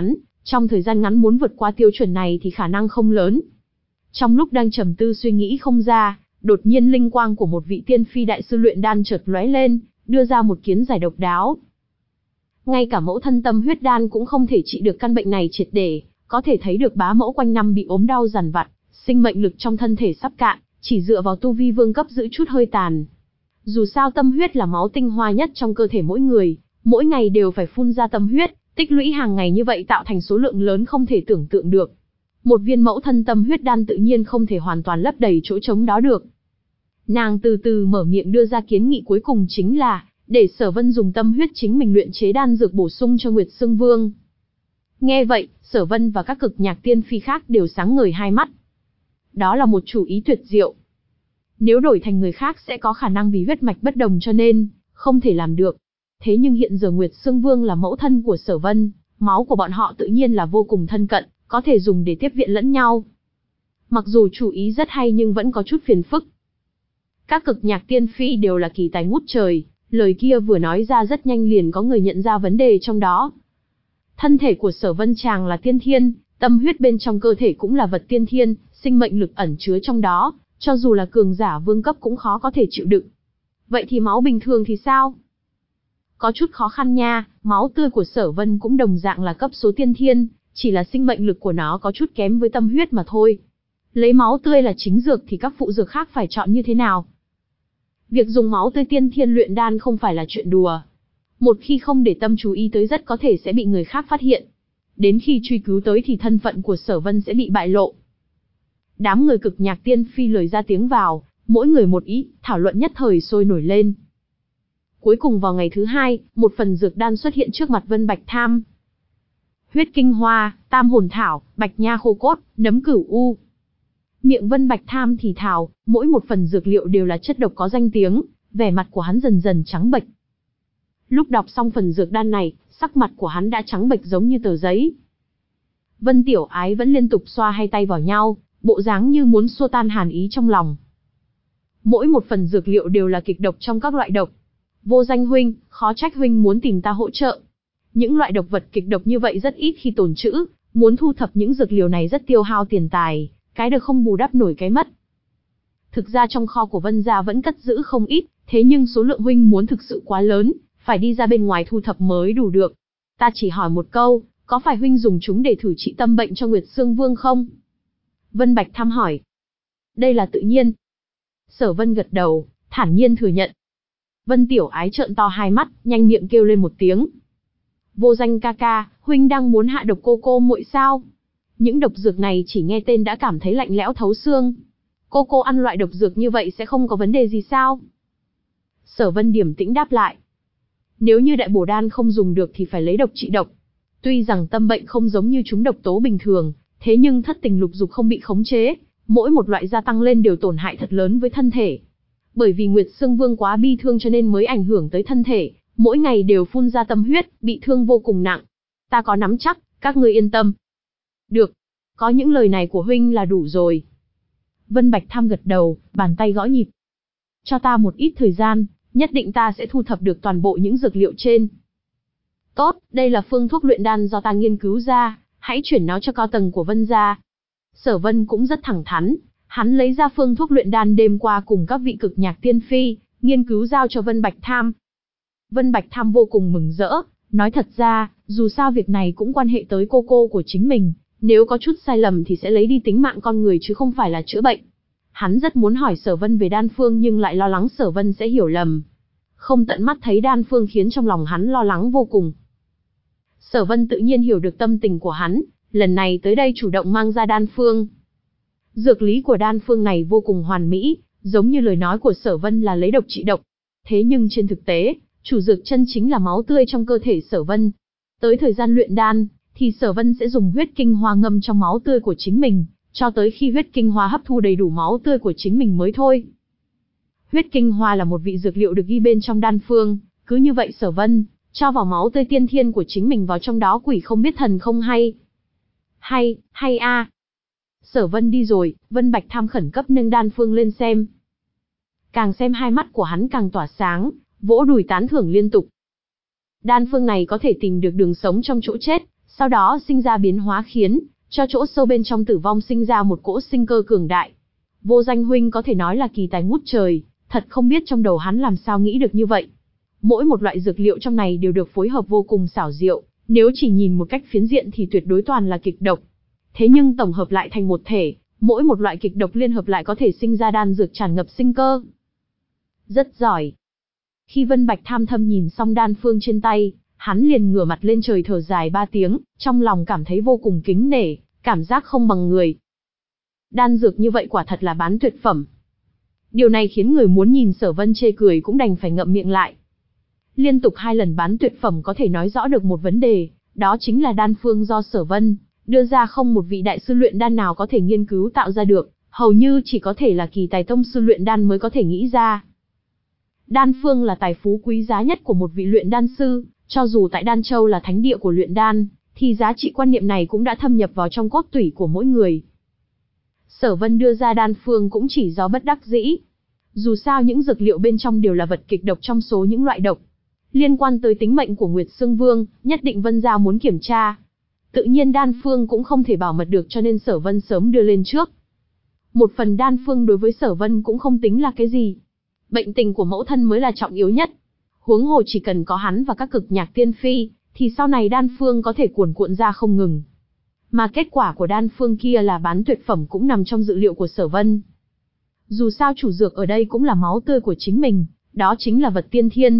Trong thời gian ngắn muốn vượt qua tiêu chuẩn này thì khả năng không lớn. Trong lúc đang trầm tư suy nghĩ không ra, đột nhiên linh quang của một vị tiên phi đại sư luyện đan chợt lóe lên, đưa ra một kiến giải độc đáo. Ngay cả mẫu thân tâm huyết đan cũng không thể trị được căn bệnh này triệt để, có thể thấy được bá mẫu quanh năm bị ốm đau dằn vặt, sinh mệnh lực trong thân thể sắp cạn, chỉ dựa vào tu vi vương cấp giữ chút hơi tàn. Dù sao tâm huyết là máu tinh hoa nhất trong cơ thể mỗi người, mỗi ngày đều phải phun ra tâm huyết, tích lũy hàng ngày như vậy tạo thành số lượng lớn không thể tưởng tượng được. Một viên mẫu thân tâm huyết đan tự nhiên không thể hoàn toàn lấp đầy chỗ trống đó được. Nàng từ từ mở miệng đưa ra kiến nghị cuối cùng chính là, để Sở Vân dùng tâm huyết chính mình luyện chế đan dược bổ sung cho Nguyệt Sương Vương. Nghe vậy, Sở Vân và các cực nhạc tiên phi khác đều sáng ngời hai mắt. Đó là một chủ ý tuyệt diệu. Nếu đổi thành người khác sẽ có khả năng vì huyết mạch bất đồng cho nên không thể làm được. Thế nhưng hiện giờ Nguyệt Sương Vương là mẫu thân của Sở Vân, máu của bọn họ tự nhiên là vô cùng thân cận, có thể dùng để tiếp viện lẫn nhau. Mặc dù chủ ý rất hay nhưng vẫn có chút phiền phức. Các cực nhạc tiên phi đều là kỳ tài ngút trời, lời kia vừa nói ra rất nhanh liền có người nhận ra vấn đề trong đó. Thân thể của Sở Vân chàng là tiên thiên, tâm huyết bên trong cơ thể cũng là vật tiên thiên, sinh mệnh lực ẩn chứa trong đó, cho dù là cường giả vương cấp cũng khó có thể chịu đựng. Vậy thì máu bình thường thì sao? Có chút khó khăn nha, máu tươi của Sở Vân cũng đồng dạng là cấp số tiên thiên, chỉ là sinh mệnh lực của nó có chút kém với tâm huyết mà thôi. Lấy máu tươi là chính dược thì các phụ dược khác phải chọn như thế nào? Việc dùng máu tươi tiên thiên luyện đan không phải là chuyện đùa. Một khi không để tâm chú ý tới rất có thể sẽ bị người khác phát hiện. Đến khi truy cứu tới thì thân phận của Sở Vân sẽ bị bại lộ. Đám người cực nhạc tiên phi lời ra tiếng vào, mỗi người một ý, thảo luận nhất thời sôi nổi lên. Cuối cùng vào ngày thứ hai, một phần dược đan xuất hiện trước mặt Vân Bạch Tham. Huyết kinh hoa, tam hồn thảo, bạch nha khô cốt, nấm cửu u. Miệng Vân Bạch Tham thì thào, mỗi một phần dược liệu đều là chất độc có danh tiếng, vẻ mặt của hắn dần dần trắng bệch. Lúc đọc xong phần dược đan này, sắc mặt của hắn đã trắng bệch giống như tờ giấy. Vân Tiểu Ái vẫn liên tục xoa hai tay vào nhau, bộ dáng như muốn xua tan hàn ý trong lòng. Mỗi một phần dược liệu đều là kịch độc trong các loại độc. Vô Danh huynh, khó trách huynh muốn tìm ta hỗ trợ. Những loại độc vật kịch độc như vậy rất ít khi tồn trữ, muốn thu thập những dược liệu này rất tiêu hao tiền tài, cái được không bù đắp nổi cái mất. Thực ra trong kho của Vân gia vẫn cất giữ không ít, thế nhưng số lượng huynh muốn thực sự quá lớn, phải đi ra bên ngoài thu thập mới đủ được. Ta chỉ hỏi một câu, có phải huynh dùng chúng để thử trị tâm bệnh cho Nguyệt Sương Vương không? Vân Bạch Tham hỏi. Đây là tự nhiên. Sở Vân gật đầu, thản nhiên thừa nhận. Vân Tiểu Ái trợn to hai mắt, nhanh miệng kêu lên một tiếng. Vô Danh ca ca, huynh đang muốn hạ độc cô cô muội sao? Những độc dược này chỉ nghe tên đã cảm thấy lạnh lẽo thấu xương. Cô cô ăn loại độc dược như vậy sẽ không có vấn đề gì sao? Sở Vân điềm tĩnh đáp lại. Nếu như đại bổ đan không dùng được thì phải lấy độc trị độc. Tuy rằng tâm bệnh không giống như chúng độc tố bình thường, thế nhưng thất tình lục dục không bị khống chế, mỗi một loại gia tăng lên đều tổn hại thật lớn với thân thể. Bởi vì Nguyệt Sương Vương quá bi thương cho nên mới ảnh hưởng tới thân thể, mỗi ngày đều phun ra tâm huyết, bị thương vô cùng nặng. Ta có nắm chắc, các ngươi yên tâm. Được, có những lời này của huynh là đủ rồi. Vân Bạch Tham gật đầu, bàn tay gõ nhịp. Cho ta một ít thời gian, nhất định ta sẽ thu thập được toàn bộ những dược liệu trên. Tốt, đây là phương thuốc luyện đan do ta nghiên cứu ra, hãy chuyển nó cho cao tầng của Vân gia. Sở Vân cũng rất thẳng thắn, hắn lấy ra phương thuốc luyện đan đêm qua cùng các vị cực nhạc tiên phi, nghiên cứu giao cho Vân Bạch Tham. Vân Bạch Tham vô cùng mừng rỡ, nói thật ra, dù sao việc này cũng quan hệ tới cô cô của chính mình, nếu có chút sai lầm thì sẽ lấy đi tính mạng con người chứ không phải là chữa bệnh. Hắn rất muốn hỏi Sở Vân về đan phương nhưng lại lo lắng Sở Vân sẽ hiểu lầm. Không tận mắt thấy đan phương khiến trong lòng hắn lo lắng vô cùng. Sở Vân tự nhiên hiểu được tâm tình của hắn, lần này tới đây chủ động mang ra đan phương. Dược lý của đan phương này vô cùng hoàn mỹ, giống như lời nói của Sở Vân là lấy độc trị độc. Thế nhưng trên thực tế, chủ dược chân chính là máu tươi trong cơ thể Sở Vân. Tới thời gian luyện đan, thì Sở Vân sẽ dùng huyết kinh hoa ngâm trong máu tươi của chính mình, cho tới khi huyết kinh hoa hấp thu đầy đủ máu tươi của chính mình mới thôi. Huyết kinh hoa là một vị dược liệu được ghi bên trong đan phương, cứ như vậy Sở Vân cho vào máu tươi tiên thiên của chính mình vào trong đó quỷ không biết thần không hay. Hay, hay a. À. Sở Vân đi rồi, Vân Bạch Tham khẩn cấp nâng đan phương lên xem. Càng xem hai mắt của hắn càng tỏa sáng, vỗ đùi tán thưởng liên tục. Đan phương này có thể tìm được đường sống trong chỗ chết, sau đó sinh ra biến hóa khiến cho chỗ sâu bên trong tử vong sinh ra một cỗ sinh cơ cường đại. Vô Danh huynh có thể nói là kỳ tài ngút trời, thật không biết trong đầu hắn làm sao nghĩ được như vậy. Mỗi một loại dược liệu trong này đều được phối hợp vô cùng xảo diệu, nếu chỉ nhìn một cách phiến diện thì tuyệt đối toàn là kịch độc. Thế nhưng tổng hợp lại thành một thể, mỗi một loại kịch độc liên hợp lại có thể sinh ra đan dược tràn ngập sinh cơ. Rất giỏi. Khi Vân Bạch tham thâm nhìn xong đan phương trên tay, hắn liền ngửa mặt lên trời thở dài ba tiếng, trong lòng cảm thấy vô cùng kính nể, cảm giác không bằng người. Đan dược như vậy quả thật là bán tuyệt phẩm. Điều này khiến người muốn nhìn Sở Vân chê cười cũng đành phải ngậm miệng lại. Liên tục hai lần bán tuyệt phẩm có thể nói rõ được một vấn đề, đó chính là đan phương do Sở Vân đưa ra không một vị đại sư luyện đan nào có thể nghiên cứu tạo ra được, hầu như chỉ có thể là kỳ tài tông sư luyện đan mới có thể nghĩ ra. Đan phương là tài phú quý giá nhất của một vị luyện đan sư, cho dù tại Đan Châu là thánh địa của luyện đan, thì giá trị quan niệm này cũng đã thâm nhập vào trong cốt tủy của mỗi người. Sở Vân đưa ra đan phương cũng chỉ do bất đắc dĩ. Dù sao những dược liệu bên trong đều là vật kịch độc trong số những loại độc liên quan tới tính mệnh của Nguyệt Sương Vương, nhất định Vân gia muốn kiểm tra. Tự nhiên đan phương cũng không thể bảo mật được cho nên Sở Vân sớm đưa lên trước. Một phần đan phương đối với Sở Vân cũng không tính là cái gì. Bệnh tình của mẫu thân mới là trọng yếu nhất. Huống hồ chỉ cần có hắn và các cực nhạc tiên phi, thì sau này đan phương có thể cuồn cuộn ra không ngừng. Mà kết quả của đan phương kia là bán tuyệt phẩm cũng nằm trong dự liệu của Sở Vân. Dù sao chủ dược ở đây cũng là máu tươi của chính mình, đó chính là vật tiên thiên.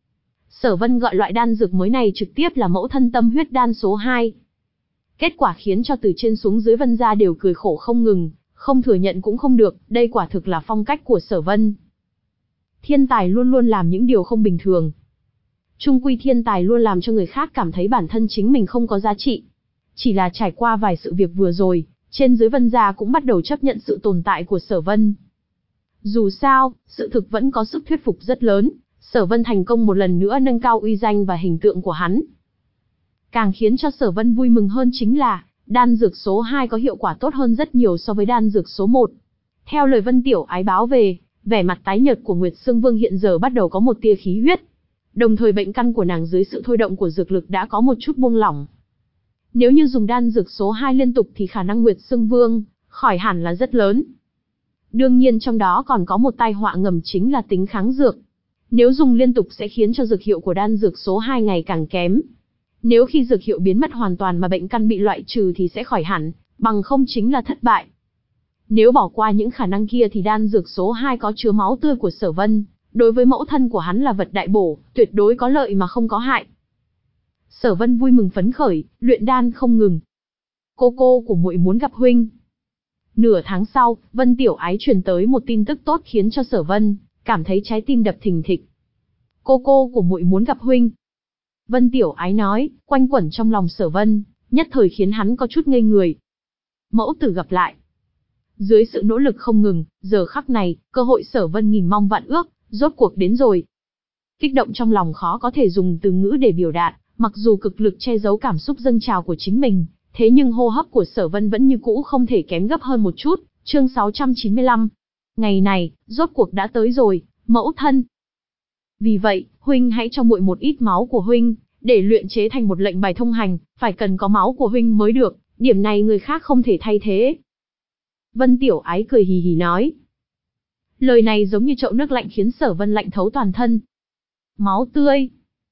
Sở Vân gọi loại đan dược mới này trực tiếp là mẫu thân tâm huyết đan số hai. Kết quả khiến cho từ trên xuống dưới Vân gia đều cười khổ không ngừng, không thừa nhận cũng không được, đây quả thực là phong cách của Sở Vân. Thiên tài luôn luôn làm những điều không bình thường. Chung quy thiên tài luôn làm cho người khác cảm thấy bản thân chính mình không có giá trị. Chỉ là trải qua vài sự việc vừa rồi, trên dưới Vân gia cũng bắt đầu chấp nhận sự tồn tại của Sở Vân. Dù sao, sự thực vẫn có sức thuyết phục rất lớn, Sở Vân thành công một lần nữa nâng cao uy danh và hình tượng của hắn. Càng khiến cho Sở Vân vui mừng hơn chính là, đan dược số hai có hiệu quả tốt hơn rất nhiều so với đan dược số một. Theo lời Vân Tiểu Ái báo về, vẻ mặt tái nhợt của Nguyệt Sương Vương hiện giờ bắt đầu có một tia khí huyết. Đồng thời bệnh căn của nàng dưới sự thôi động của dược lực đã có một chút buông lỏng. Nếu như dùng đan dược số hai liên tục thì khả năng Nguyệt Sương Vương khỏi hẳn là rất lớn. Đương nhiên trong đó còn có một tai họa ngầm chính là tính kháng dược. Nếu dùng liên tục sẽ khiến cho dược hiệu của đan dược số hai ngày càng kém. Nếu khi dược hiệu biến mất hoàn toàn mà bệnh căn bị loại trừ thì sẽ khỏi hẳn, bằng không chính là thất bại. Nếu bỏ qua những khả năng kia thì đan dược số hai có chứa máu tươi của Sở Vân, đối với mẫu thân của hắn là vật đại bổ, tuyệt đối có lợi mà không có hại. Sở Vân vui mừng phấn khởi, luyện đan không ngừng. Cô cô của muội muốn gặp huynh. Nửa tháng sau, Vân Tiểu Ái truyền tới một tin tức tốt khiến cho Sở Vân cảm thấy trái tim đập thình thịch. Cô cô của muội muốn gặp huynh. Vân Tiểu Ái nói, quanh quẩn trong lòng Sở Vân, nhất thời khiến hắn có chút ngây người. Mẫu tử gặp lại. Dưới sự nỗ lực không ngừng, giờ khắc này, cơ hội Sở Vân nghìn mong vạn ước, rốt cuộc đến rồi. Kích động trong lòng khó có thể dùng từ ngữ để biểu đạt, mặc dù cực lực che giấu cảm xúc dâng trào của chính mình, thế nhưng hô hấp của Sở Vân vẫn như cũ không thể kém gấp hơn một chút. Chương sáu trăm chín mươi lăm. Ngày này, rốt cuộc đã tới rồi, mẫu thân. Vì vậy, huynh hãy cho muội một ít máu của huynh, để luyện chế thành một lệnh bài thông hành, phải cần có máu của huynh mới được, điểm này người khác không thể thay thế. Vân Tiểu Ái cười hì hì nói. Lời này giống như chậu nước lạnh khiến Sở Vân lạnh thấu toàn thân. Máu tươi.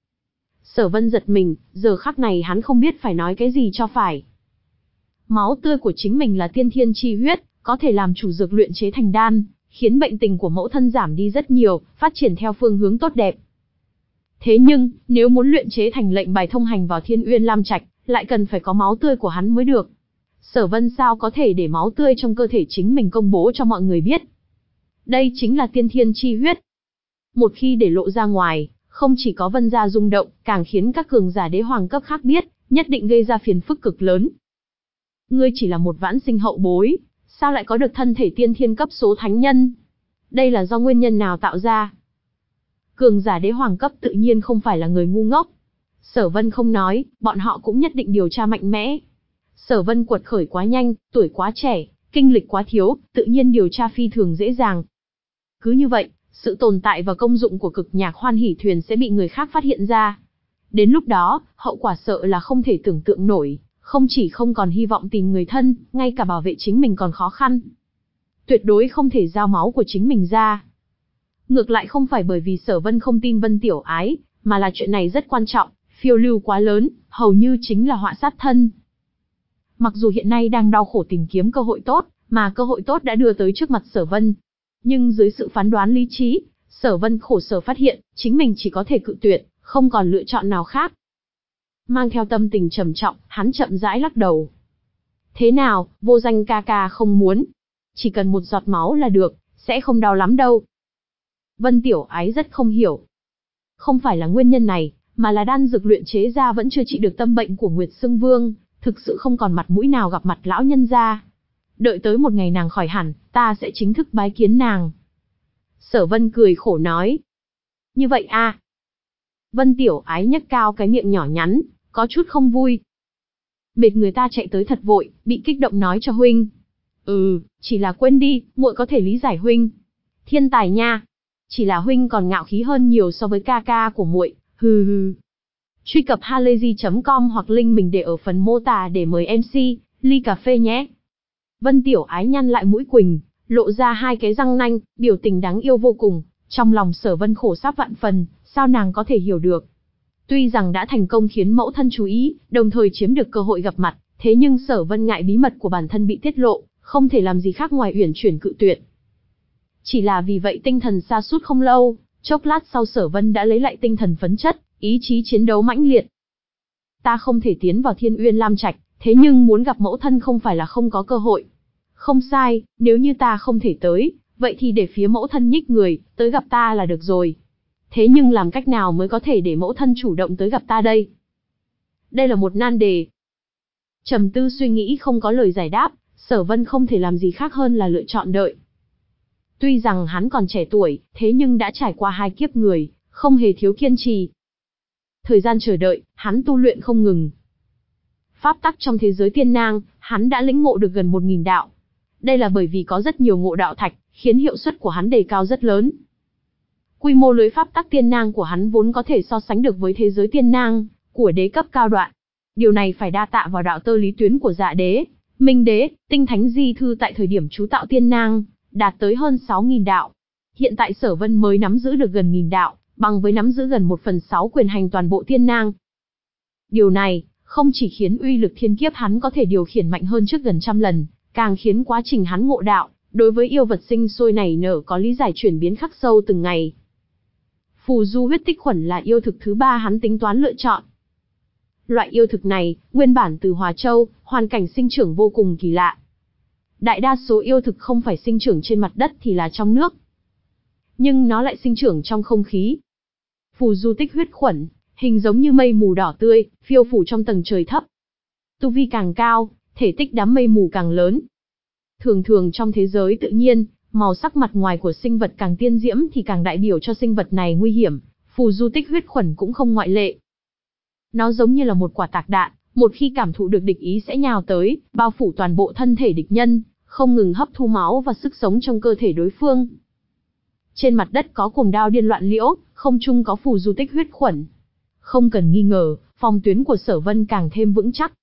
Sở Vân giật mình, giờ khắc này hắn không biết phải nói cái gì cho phải. Máu tươi của chính mình là tiên thiên chi huyết, có thể làm chủ dược luyện chế thành đan, khiến bệnh tình của mẫu thân giảm đi rất nhiều, phát triển theo phương hướng tốt đẹp. Thế nhưng, nếu muốn luyện chế thành lệnh bài thông hành vào Thiên Uyên Lam Trạch, lại cần phải có máu tươi của hắn mới được. Sở Vân sao có thể để máu tươi trong cơ thể chính mình công bố cho mọi người biết. Đây chính là tiên thiên chi huyết. Một khi để lộ ra ngoài, không chỉ có Vân gia rung động, càng khiến các cường giả đế hoàng cấp khác biết, nhất định gây ra phiền phức cực lớn. Ngươi chỉ là một vãn sinh hậu bối, sao lại có được thân thể tiên thiên cấp số thánh nhân? Đây là do nguyên nhân nào tạo ra? Cường giả đế hoàng cấp tự nhiên không phải là người ngu ngốc. Sở Vân không nói, bọn họ cũng nhất định điều tra mạnh mẽ. Sở Vân quật khởi quá nhanh, tuổi quá trẻ, kinh lịch quá thiếu, tự nhiên điều tra phi thường dễ dàng. Cứ như vậy, sự tồn tại và công dụng của cực nhạc hoan hỷ thuyền sẽ bị người khác phát hiện ra. Đến lúc đó, hậu quả sợ là không thể tưởng tượng nổi, không chỉ không còn hy vọng tìm người thân, ngay cả bảo vệ chính mình còn khó khăn. Tuyệt đối không thể giao máu của chính mình ra. Ngược lại không phải bởi vì Sở Vân không tin Vân Tiểu Ái, mà là chuyện này rất quan trọng, phiêu lưu quá lớn, hầu như chính là họa sát thân. Mặc dù hiện nay đang đau khổ tìm kiếm cơ hội tốt, mà cơ hội tốt đã đưa tới trước mặt Sở Vân. Nhưng dưới sự phán đoán lý trí, Sở Vân khổ sở phát hiện, chính mình chỉ có thể cự tuyệt, không còn lựa chọn nào khác. Mang theo tâm tình trầm trọng, hắn chậm rãi lắc đầu. Thế nào, vô danh ca ca không muốn. Chỉ cần một giọt máu là được, sẽ không đau lắm đâu. Vân Tiểu Ái rất không hiểu. Không phải là nguyên nhân này, mà là đan dược luyện chế ra vẫn chưa trị được tâm bệnh của Nguyệt Sương Vương, thực sự không còn mặt mũi nào gặp mặt lão nhân gia. Đợi tới một ngày nàng khỏi hẳn, ta sẽ chính thức bái kiến nàng. Sở Vân cười khổ nói. Như vậy a? Vân Tiểu Ái nhếch cao cái miệng nhỏ nhắn, có chút không vui. Mệt người ta chạy tới thật vội, bị kích động nói cho huynh. Ừ, chỉ là quên đi, muội có thể lý giải huynh. Thiên tài nha. Chỉ là huynh còn ngạo khí hơn nhiều so với ca ca của muội, hừ hừ. Truy cập halayzi chấm com hoặc link mình để ở phần mô tả để mời em xê, ly cà phê nhé. Vân Tiểu Ái nhăn lại mũi quỳnh, lộ ra hai cái răng nanh, biểu tình đáng yêu vô cùng. Trong lòng Sở Vân khổ sáp vạn phần, sao nàng có thể hiểu được. Tuy rằng đã thành công khiến mẫu thân chú ý, đồng thời chiếm được cơ hội gặp mặt, thế nhưng Sở Vân ngại bí mật của bản thân bị tiết lộ, không thể làm gì khác ngoài uyển chuyển cự tuyệt. Chỉ là vì vậy tinh thần sa sút không lâu, chốc lát sau Sở Vân đã lấy lại tinh thần phấn chất, ý chí chiến đấu mãnh liệt. Ta không thể tiến vào Thiên Uyên Lam Trạch, thế nhưng muốn gặp mẫu thân không phải là không có cơ hội. Không sai, nếu như ta không thể tới, vậy thì để phía mẫu thân nhích người, tới gặp ta là được rồi. Thế nhưng làm cách nào mới có thể để mẫu thân chủ động tới gặp ta đây? Đây là một nan đề. Trầm tư suy nghĩ không có lời giải đáp, Sở Vân không thể làm gì khác hơn là lựa chọn đợi. Tuy rằng hắn còn trẻ tuổi, thế nhưng đã trải qua hai kiếp người, không hề thiếu kiên trì. Thời gian chờ đợi, hắn tu luyện không ngừng. Pháp tắc trong thế giới tiên nang, hắn đã lĩnh ngộ được gần một nghìn đạo. Đây là bởi vì có rất nhiều ngộ đạo thạch, khiến hiệu suất của hắn đề cao rất lớn. Quy mô lưới pháp tắc tiên nang của hắn vốn có thể so sánh được với thế giới tiên nang của đế cấp cao đoạn. Điều này phải đa tạ vào đạo tơ lý tuyến của Dạ Đế, Minh Đế, Tinh Thánh Di Thư tại thời điểm chú tạo tiên nang, đạt tới hơn sáu nghìn đạo. Hiện tại Sở Vân mới nắm giữ được gần nghìn đạo, bằng với nắm giữ gần một phần sáu quyền hành toàn bộ tiên nang. Điều này, không chỉ khiến uy lực thiên kiếp hắn có thể điều khiển mạnh hơn trước gần trăm lần, càng khiến quá trình hắn ngộ đạo, đối với yêu vật sinh sôi nảy nở có lý giải chuyển biến khắc sâu từng ngày. Phù du huyết tích khuẩn là yêu thực thứ ba hắn tính toán lựa chọn. Loại yêu thực này, nguyên bản từ Hòa Châu, hoàn cảnh sinh trưởng vô cùng kỳ lạ. Đại đa số yêu thực không phải sinh trưởng trên mặt đất thì là trong nước. Nhưng nó lại sinh trưởng trong không khí. Phù du tích huyết khuẩn, hình giống như mây mù đỏ tươi, phiêu phù trong tầng trời thấp. Tu vi càng cao, thể tích đám mây mù càng lớn. Thường thường trong thế giới tự nhiên, màu sắc mặt ngoài của sinh vật càng tiên diễm thì càng đại biểu cho sinh vật này nguy hiểm, phù du tích huyết khuẩn cũng không ngoại lệ. Nó giống như là một quả tạc đạn, một khi cảm thụ được địch ý sẽ nhào tới, bao phủ toàn bộ thân thể địch nhân, không ngừng hấp thu máu và sức sống trong cơ thể đối phương. Trên mặt đất có cuồng đao điên loạn liễu, không trung có phù du tích huyết khuẩn. Không cần nghi ngờ, phòng tuyến của Sở Vân càng thêm vững chắc.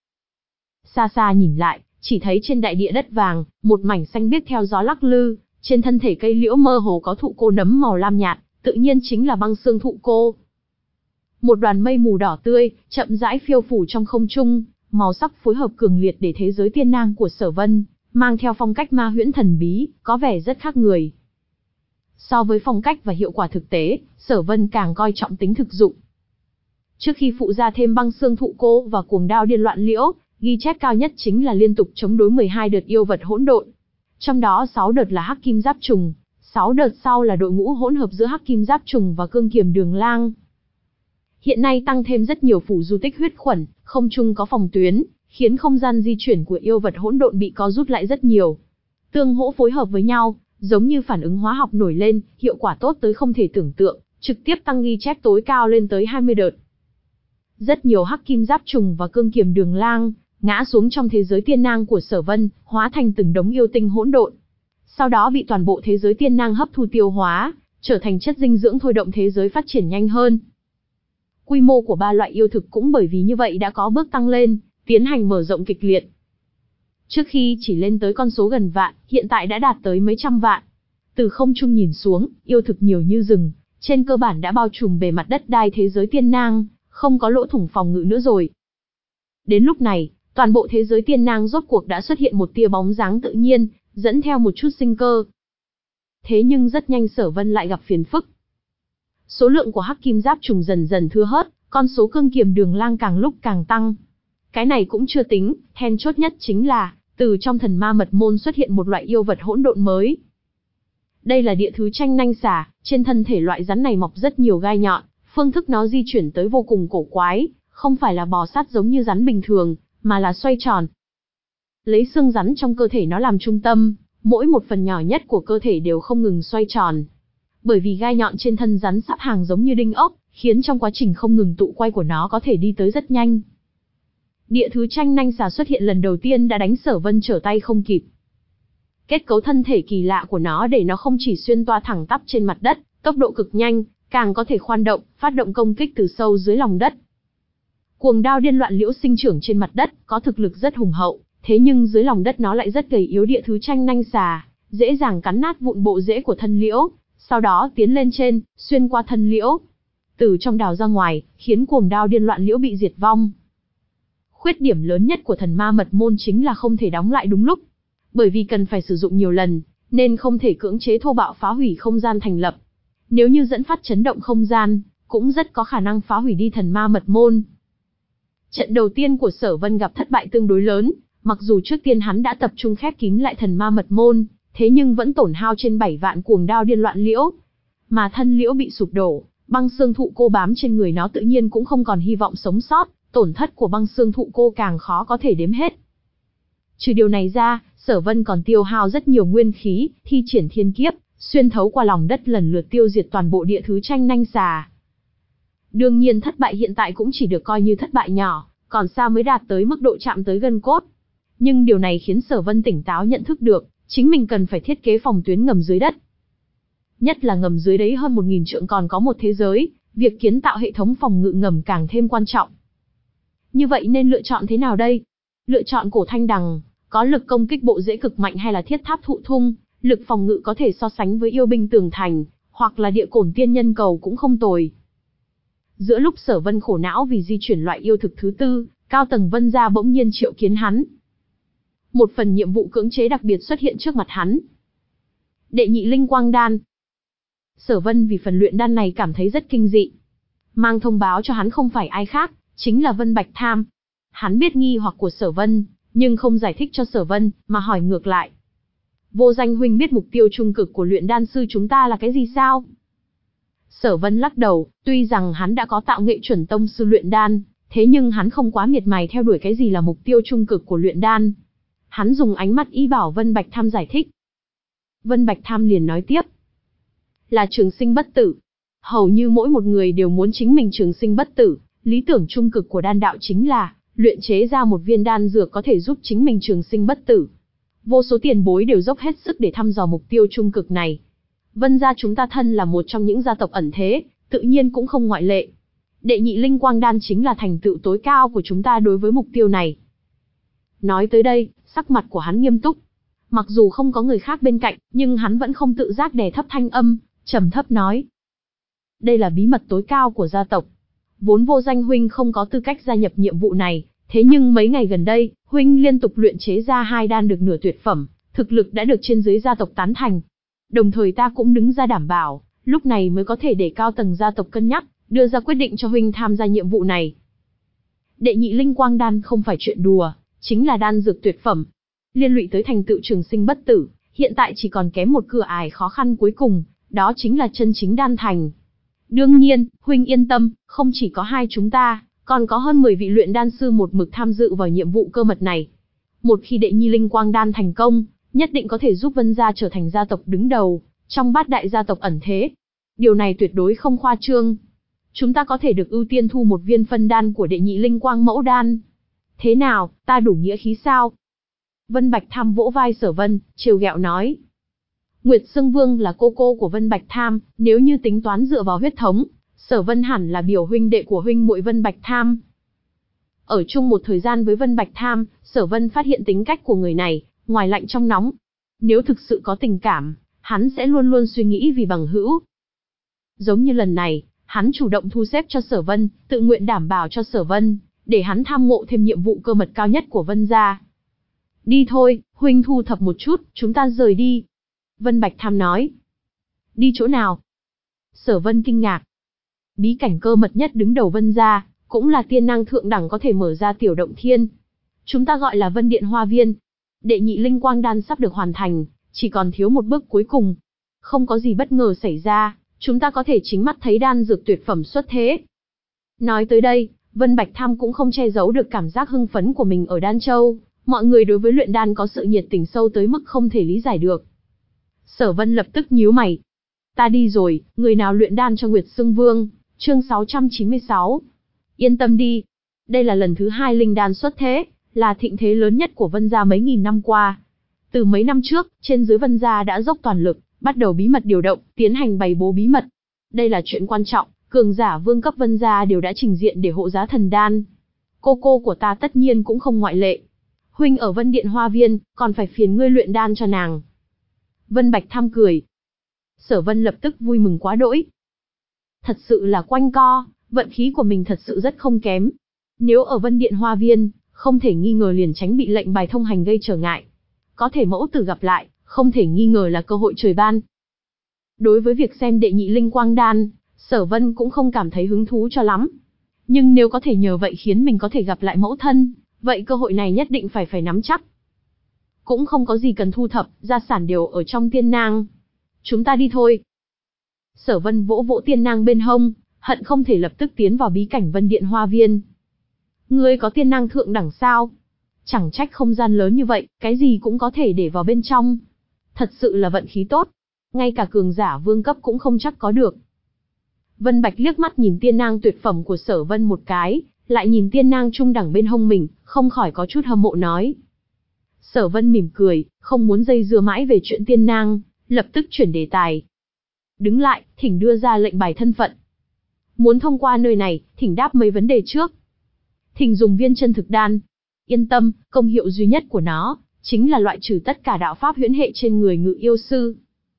Xa xa nhìn lại, chỉ thấy trên đại địa đất vàng, một mảnh xanh biếc theo gió lắc lư, trên thân thể cây liễu mơ hồ có thụ cô nấm màu lam nhạt, tự nhiên chính là băng xương thụ cô. Một đoàn mây mù đỏ tươi, chậm rãi phiêu phủ trong không trung, màu sắc phối hợp cường liệt để thế giới tiên nang của Sở Vân, mang theo phong cách ma huyễn thần bí, có vẻ rất khác người. So với phong cách và hiệu quả thực tế, Sở Vân càng coi trọng tính thực dụng. Trước khi phụ ra thêm băng xương thụ cô và cuồng đao điên loạn liễu, ghi chép cao nhất chính là liên tục chống đối mười hai đợt yêu vật hỗn độn. Trong đó sáu đợt là hắc kim giáp trùng, sáu đợt sau là đội ngũ hỗn hợp giữa hắc kim giáp trùng và cương kiềm đường lang. Hiện nay tăng thêm rất nhiều phủ du tích huyết khuẩn, không trung có phòng tuyến, khiến không gian di chuyển của yêu vật hỗn độn bị co rút lại rất nhiều. Tương hỗ phối hợp với nhau, giống như phản ứng hóa học nổi lên, hiệu quả tốt tới không thể tưởng tượng, trực tiếp tăng ghi chép tối cao lên tới hai mươi đợt. Rất nhiều hắc kim giáp trùng và cương kiềm đường lang ngã xuống trong thế giới tiên nang của Sở Vân, hóa thành từng đống yêu tinh hỗn độn. Sau đó bị toàn bộ thế giới tiên nang hấp thu tiêu hóa, trở thành chất dinh dưỡng thôi động thế giới phát triển nhanh hơn. Quy mô của ba loại yêu thực cũng bởi vì như vậy đã có bước tăng lên, tiến hành mở rộng kịch liệt. Trước khi chỉ lên tới con số gần vạn, hiện tại đã đạt tới mấy trăm vạn. Từ không trung nhìn xuống, yêu thực nhiều như rừng, trên cơ bản đã bao trùm bề mặt đất đai thế giới tiên nang, không có lỗ thủng phòng ngự nữa rồi. Đến lúc này, toàn bộ thế giới tiên nang rốt cuộc đã xuất hiện một tia bóng dáng tự nhiên, dẫn theo một chút sinh cơ. Thế nhưng rất nhanh Sở Vân lại gặp phiền phức. Số lượng của hắc kim giáp trùng dần dần thưa hớt, con số cương kiềm đường lang càng lúc càng tăng. Cái này cũng chưa tính, then chốt nhất chính là, từ trong thần ma mật môn xuất hiện một loại yêu vật hỗn độn mới. Đây là địa thứ tranh nanh xà, trên thân thể loại rắn này mọc rất nhiều gai nhọn, phương thức nó di chuyển tới vô cùng cổ quái, không phải là bò sát giống như rắn bình thường, mà là xoay tròn. Lấy xương rắn trong cơ thể nó làm trung tâm, mỗi một phần nhỏ nhất của cơ thể đều không ngừng xoay tròn. Bởi vì gai nhọn trên thân rắn sắp hàng giống như đinh ốc, khiến trong quá trình không ngừng tụ quay của nó có thể đi tới rất nhanh. Địa thứ tranh nanh xà xuất hiện lần đầu tiên đã đánh Sở Vân trở tay không kịp. Kết cấu thân thể kỳ lạ của nó để nó không chỉ xuyên toa thẳng tắp trên mặt đất, tốc độ cực nhanh, càng có thể khoan động, phát động công kích từ sâu dưới lòng đất. Cuồng đao điên loạn liễu sinh trưởng trên mặt đất, có thực lực rất hùng hậu, thế nhưng dưới lòng đất nó lại rất gầy yếu. Địa thứ tranh nanh xà, dễ dàng cắn nát vụn bộ rễ của thân liễu, sau đó tiến lên trên, xuyên qua thân liễu, từ trong đào ra ngoài, khiến cuồng đao điên loạn liễu bị diệt vong. Khuyết điểm lớn nhất của thần ma mật môn chính là không thể đóng lại đúng lúc. Bởi vì cần phải sử dụng nhiều lần, nên không thể cưỡng chế thô bạo phá hủy không gian thành lập. Nếu như dẫn phát chấn động không gian, cũng rất có khả năng phá hủy đi thần ma mật môn. Trận đầu tiên của Sở Vân gặp thất bại tương đối lớn, mặc dù trước tiên hắn đã tập trung khép kín lại thần ma mật môn, thế nhưng vẫn tổn hao trên bảy vạn cuồng đao điên loạn liễu. Mà thân liễu bị sụp đổ, băng xương thụ cô bám trên người nó tự nhiên cũng không còn hy vọng sống sót, tổn thất của băng xương thụ cô càng khó có thể đếm hết. Trừ điều này ra, Sở Vân còn tiêu hao rất nhiều nguyên khí, thi triển thiên kiếp, xuyên thấu qua lòng đất lần lượt tiêu diệt toàn bộ địa thứ tranh nanh xà. Đương nhiên thất bại hiện tại cũng chỉ được coi như thất bại nhỏ, còn xa mới đạt tới mức độ chạm tới gân cốt. Nhưng điều này khiến Sở Vân tỉnh táo nhận thức được, chính mình cần phải thiết kế phòng tuyến ngầm dưới đất. Nhất là ngầm dưới đấy hơn một nghìn trượng còn có một thế giới, việc kiến tạo hệ thống phòng ngự ngầm càng thêm quan trọng. Như vậy nên lựa chọn thế nào đây? Lựa chọn cổ thanh đằng, có lực công kích bộ rễ cực mạnh, hay là thiết tháp thụ thung, lực phòng ngự có thể so sánh với yêu binh tường thành, hoặc là địa cổn tiên nhân cầu cũng không tồi. Giữa lúc Sở Vân khổ não vì di chuyển loại yêu thực thứ tư, cao tầng Vân gia bỗng nhiên triệu kiến hắn. Một phần nhiệm vụ cưỡng chế đặc biệt xuất hiện trước mặt hắn. Đệ nhị linh quang đan. Sở Vân vì phần luyện đan này cảm thấy rất kinh dị. Mang thông báo cho hắn không phải ai khác, chính là Vân Bạch Tham. Hắn biết nghi hoặc của Sở Vân, nhưng không giải thích cho Sở Vân, mà hỏi ngược lại. Vô Danh huynh biết mục tiêu trung cực của luyện đan sư chúng ta là cái gì sao? Sở Vân lắc đầu, tuy rằng hắn đã có tạo nghệ chuẩn tông sư luyện đan, thế nhưng hắn không quá miệt mài theo đuổi cái gì là mục tiêu trung cực của luyện đan. Hắn dùng ánh mắt ý bảo Vân Bạch Tham giải thích. Vân Bạch Tham liền nói tiếp. Là trường sinh bất tử. Hầu như mỗi một người đều muốn chính mình trường sinh bất tử, lý tưởng trung cực của đan đạo chính là luyện chế ra một viên đan dược có thể giúp chính mình trường sinh bất tử. Vô số tiền bối đều dốc hết sức để thăm dò mục tiêu trung cực này. Vân gia chúng ta thân là một trong những gia tộc ẩn thế, tự nhiên cũng không ngoại lệ. Đệ nhị linh quang đan chính là thành tựu tối cao của chúng ta đối với mục tiêu này. Nói tới đây, sắc mặt của hắn nghiêm túc. Mặc dù không có người khác bên cạnh, nhưng hắn vẫn không tự giác đè thấp thanh âm, trầm thấp nói. Đây là bí mật tối cao của gia tộc. Vốn Vô Danh huynh không có tư cách gia nhập nhiệm vụ này, thế nhưng mấy ngày gần đây, huynh liên tục luyện chế ra hai đan được nửa tuyệt phẩm, thực lực đã được trên dưới gia tộc tán thành. Đồng thời ta cũng đứng ra đảm bảo, lúc này mới có thể để cao tầng gia tộc cân nhắc, đưa ra quyết định cho huynh tham gia nhiệm vụ này. Đệ nhị linh quang đan không phải chuyện đùa, chính là đan dược tuyệt phẩm. Liên lụy tới thành tựu trường sinh bất tử, hiện tại chỉ còn kém một cửa ải khó khăn cuối cùng, đó chính là chân chính đan thành. Đương nhiên, huynh yên tâm, không chỉ có hai chúng ta, còn có hơn mười vị luyện đan sư một mực tham dự vào nhiệm vụ cơ mật này. Một khi đệ nhị linh quang đan thành công, nhất định có thể giúp Vân gia trở thành gia tộc đứng đầu, trong bát đại gia tộc ẩn thế. Điều này tuyệt đối không khoa trương. Chúng ta có thể được ưu tiên thu một viên phân đan của đệ nhị linh quang mẫu đan. Thế nào, ta đủ nghĩa khí sao? Vân Bạch Tham vỗ vai Sở Vân, trêu ghẹo nói. Nguyệt Sương Vương là cô cô của Vân Bạch Tham, nếu như tính toán dựa vào huyết thống, Sở Vân hẳn là biểu huynh đệ của huynh muội Vân Bạch Tham. Ở chung một thời gian với Vân Bạch Tham, Sở Vân phát hiện tính cách của người này, ngoài lạnh trong nóng. Nếu thực sự có tình cảm, hắn sẽ luôn luôn suy nghĩ vì bằng hữu. Giống như lần này, hắn chủ động thu xếp cho Sở Vân, tự nguyện đảm bảo cho Sở Vân, để hắn tham ngộ thêm nhiệm vụ cơ mật cao nhất của Vân gia. Đi thôi, huynh thu thập một chút, chúng ta rời đi. Vân Bạch Tham nói. Đi chỗ nào? Sở Vân kinh ngạc. Bí cảnh cơ mật nhất đứng đầu Vân gia, cũng là tiên năng thượng đẳng có thể mở ra tiểu động thiên. Chúng ta gọi là Vân Điện Hoa Viên. Đệ nhị linh quang đan sắp được hoàn thành, chỉ còn thiếu một bước cuối cùng. Không có gì bất ngờ xảy ra, chúng ta có thể chính mắt thấy đan dược tuyệt phẩm xuất thế. Nói tới đây, Vân Bạch Tham cũng không che giấu được cảm giác hưng phấn của mình ở Đan Châu. Mọi người đối với luyện đan có sự nhiệt tình sâu tới mức không thể lý giải được. Sở Vân lập tức nhíu mày. Ta đi rồi, người nào luyện đan cho Nguyệt Sương Vương? Chương sáu trăm chín mươi sáu. Yên tâm đi. Đây là lần thứ hai linh đan xuất thế, là thịnh thế lớn nhất của Vân gia mấy nghìn năm qua. Từ mấy năm trước, trên dưới Vân gia đã dốc toàn lực, bắt đầu bí mật điều động, tiến hành bày bố bí mật. Đây là chuyện quan trọng, cường giả vương cấp Vân gia đều đã trình diện để hộ giá thần đan. Cô cô của ta tất nhiên cũng không ngoại lệ. Huynh ở Vân Điện Hoa Viên, còn phải phiền ngươi luyện đan cho nàng. Vân Bạch Tham cười. Sở Vân lập tức vui mừng quá đỗi. Thật sự là quanh co, vận khí của mình thật sự rất không kém. Nếu ở Vân Điện Hoa Viên, không thể nghi ngờ liền tránh bị lệnh bài thông hành gây trở ngại. Có thể mẫu tử gặp lại, không thể nghi ngờ là cơ hội trời ban. Đối với việc xem đệ nhị linh quang đan, Sở Vân cũng không cảm thấy hứng thú cho lắm. Nhưng nếu có thể nhờ vậy khiến mình có thể gặp lại mẫu thân, vậy cơ hội này nhất định phải phải nắm chắc. Cũng không có gì cần thu thập, gia sản đều ở trong tiên nang. Chúng ta đi thôi. Sở Vân vỗ vỗ tiên nang bên hông, hận không thể lập tức tiến vào bí cảnh Vân Điện Hoa Viên. Ngươi có tiên nang thượng đẳng sao? Chẳng trách không gian lớn như vậy, cái gì cũng có thể để vào bên trong. Thật sự là vận khí tốt. Ngay cả cường giả vương cấp cũng không chắc có được. Vân Bạch liếc mắt nhìn tiên nang tuyệt phẩm của Sở Vân một cái, lại nhìn tiên nang trung đẳng bên hông mình, không khỏi có chút hâm mộ nói. Sở Vân mỉm cười, không muốn dây dưa mãi về chuyện tiên nang, lập tức chuyển đề tài. Đứng lại, thỉnh đưa ra lệnh bài thân phận. Muốn thông qua nơi này, thỉnh đáp mấy vấn đề trước. Thỉnh dùng viên chân thực đan. Yên tâm, công hiệu duy nhất của nó, chính là loại trừ tất cả đạo pháp huyễn hệ trên người ngự yêu sư.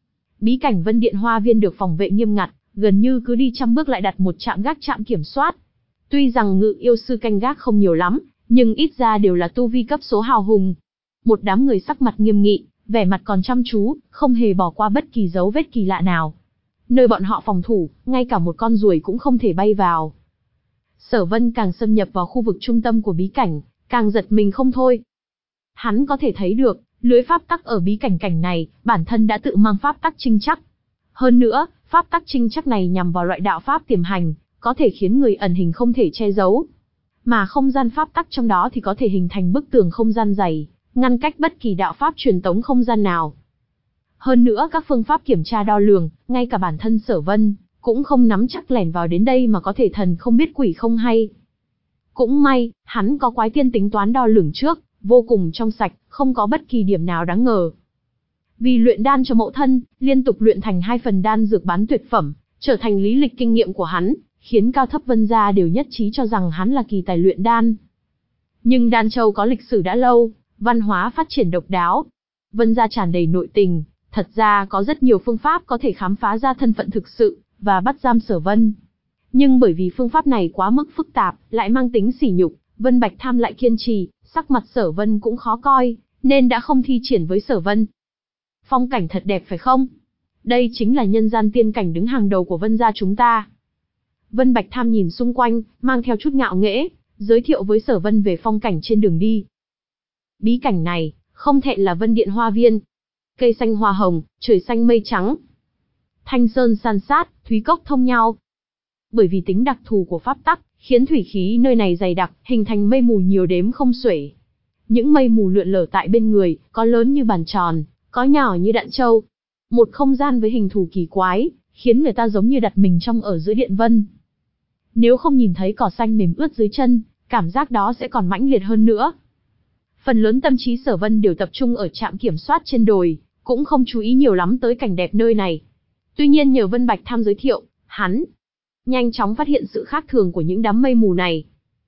Bí cảnh Vân Điện Hoa Viên được phòng vệ nghiêm ngặt, gần như cứ đi trăm bước lại đặt một trạm gác trạm kiểm soát. Tuy rằng ngự yêu sư canh gác không nhiều lắm, nhưng ít ra đều là tu vi cấp số hào hùng. Một đám người sắc mặt nghiêm nghị, vẻ mặt còn chăm chú, không hề bỏ qua bất kỳ dấu vết kỳ lạ nào. Nơi bọn họ phòng thủ, ngay cả một con ruồi cũng không thể bay vào. Sở Vân càng xâm nhập vào khu vực trung tâm của bí cảnh, càng giật mình không thôi. Hắn có thể thấy được, lưới pháp tắc ở bí cảnh cảnh này, bản thân đã tự mang pháp tắc trinh chắc. Hơn nữa, pháp tắc trinh chắc này nhằm vào loại đạo pháp tiềm hành, có thể khiến người ẩn hình không thể che giấu. Mà không gian pháp tắc trong đó thì có thể hình thành bức tường không gian dày, ngăn cách bất kỳ đạo pháp truyền tống không gian nào. Hơn nữa các phương pháp kiểm tra đo lường, ngay cả bản thân Sở Vân, cũng không nắm chắc lẻn vào đến đây mà có thể thần không biết quỷ không hay. Cũng may, hắn có quái tiên tính toán đo lường trước, vô cùng trong sạch, không có bất kỳ điểm nào đáng ngờ. Vì luyện đan cho mẫu thân, liên tục luyện thành hai phần đan dược bán tuyệt phẩm, trở thành lý lịch kinh nghiệm của hắn, khiến cao thấp Vân gia đều nhất trí cho rằng hắn là kỳ tài luyện đan. Nhưng Đan Châu có lịch sử đã lâu, văn hóa phát triển độc đáo. Vân gia tràn đầy nội tình, thật ra có rất nhiều phương pháp có thể khám phá ra thân phận thực sự, và bắt giam Sở Vân. Nhưng bởi vì phương pháp này quá mức phức tạp, lại mang tính sỉ nhục, Vân Bạch Tham lại kiên trì, sắc mặt Sở Vân cũng khó coi, nên đã không thi triển với Sở Vân. Phong cảnh thật đẹp phải không? Đây chính là nhân gian tiên cảnh đứng hàng đầu của Vân gia chúng ta. Vân Bạch Tham nhìn xung quanh, mang theo chút ngạo nghễ, giới thiệu với Sở Vân về phong cảnh trên đường đi. Bí cảnh này, không thẹn là Vân Điện Hoa Viên. Cây xanh hoa hồng, trời xanh mây trắng. Thanh sơn san sát, thúy cốc thông nhau. Bởi vì tính đặc thù của pháp tắc, khiến thủy khí nơi này dày đặc, hình thành mây mù nhiều đếm không xuể. Những mây mù lượn lờ tại bên người, có lớn như bàn tròn, có nhỏ như đạn châu. Một không gian với hình thù kỳ quái, khiến người ta giống như đặt mình trong ở giữa điện vân. Nếu không nhìn thấy cỏ xanh mềm ướt dưới chân, cảm giác đó sẽ còn mãnh liệt hơn nữa. Phần lớn tâm trí Sở Vân đều tập trung ở trạm kiểm soát trên đồi, cũng không chú ý nhiều lắm tới cảnh đẹp nơi này. Tuy nhiên nhờ Vân Bạch Tham giới thiệu, hắn nhanh chóng phát hiện sự khác thường của những đám mây mù này.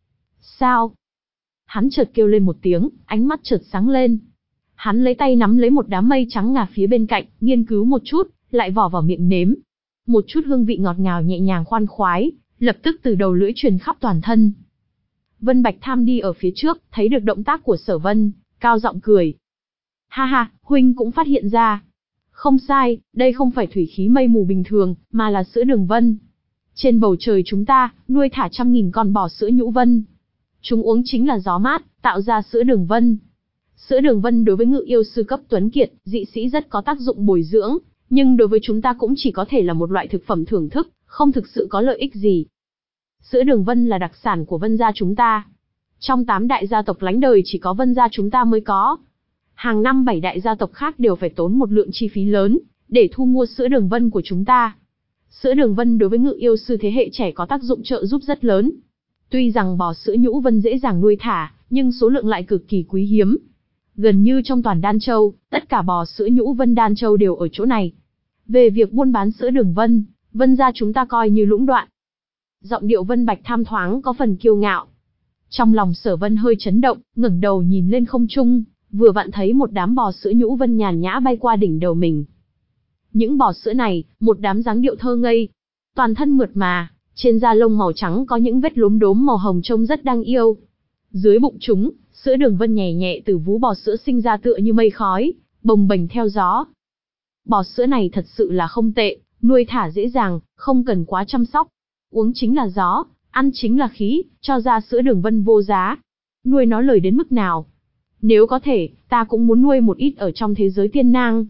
Sao? Hắn chợt kêu lên một tiếng, ánh mắt chợt sáng lên. Hắn lấy tay nắm lấy một đám mây trắng ngà phía bên cạnh, nghiên cứu một chút, lại vò vào miệng nếm. Một chút hương vị ngọt ngào nhẹ nhàng khoan khoái, lập tức từ đầu lưỡi truyền khắp toàn thân. Vân Bạch Tham đi ở phía trước, thấy được động tác của Sở Vân, cao giọng cười. Ha ha, huynh cũng phát hiện ra. Không sai, đây không phải thủy khí mây mù bình thường, mà là sữa đường vân. Trên bầu trời chúng ta, nuôi thả trăm nghìn con bò sữa nhũ vân. Chúng uống chính là gió mát, tạo ra sữa đường vân. Sữa đường vân đối với ngự yêu sư cấp tuấn kiệt, dị sĩ rất có tác dụng bồi dưỡng, nhưng đối với chúng ta cũng chỉ có thể là một loại thực phẩm thưởng thức, không thực sự có lợi ích gì. Sữa đường vân là đặc sản của Vân gia chúng ta. Trong tám đại gia tộc lánh đời chỉ có Vân gia chúng ta mới có. Hàng năm bảy đại gia tộc khác đều phải tốn một lượng chi phí lớn, để thu mua sữa đường vân của chúng ta. Sữa đường vân đối với ngự yêu sư thế hệ trẻ có tác dụng trợ giúp rất lớn. Tuy rằng bò sữa nhũ vân dễ dàng nuôi thả, nhưng số lượng lại cực kỳ quý hiếm. Gần như trong toàn Đan Châu, tất cả bò sữa nhũ vân Đan Châu đều ở chỗ này. Về việc buôn bán sữa đường vân, Vân gia chúng ta coi như lũng đoạn. Giọng điệu Vân Bạch Tham thoáng có phần kiêu ngạo. Trong lòng Sở Vân hơi chấn động, ngẩng đầu nhìn lên không trung, vừa vặn thấy một đám bò sữa nhũ vân nhàn nhã bay qua đỉnh đầu mình. Những bò sữa này, một đám dáng điệu thơ ngây, toàn thân mượt mà, trên da lông màu trắng có những vết lốm đốm màu hồng trông rất đáng yêu. Dưới bụng chúng, sữa đường vân nhẹ nhẹ từ vú bò sữa sinh ra tựa như mây khói, bồng bềnh theo gió. Bò sữa này thật sự là không tệ, nuôi thả dễ dàng, không cần quá chăm sóc. Uống chính là gió, ăn chính là khí, cho ra sữa đường vân vô giá. Nuôi nó lời đến mức nào? Nếu có thể, ta cũng muốn nuôi một ít ở trong thế giới tiên nang.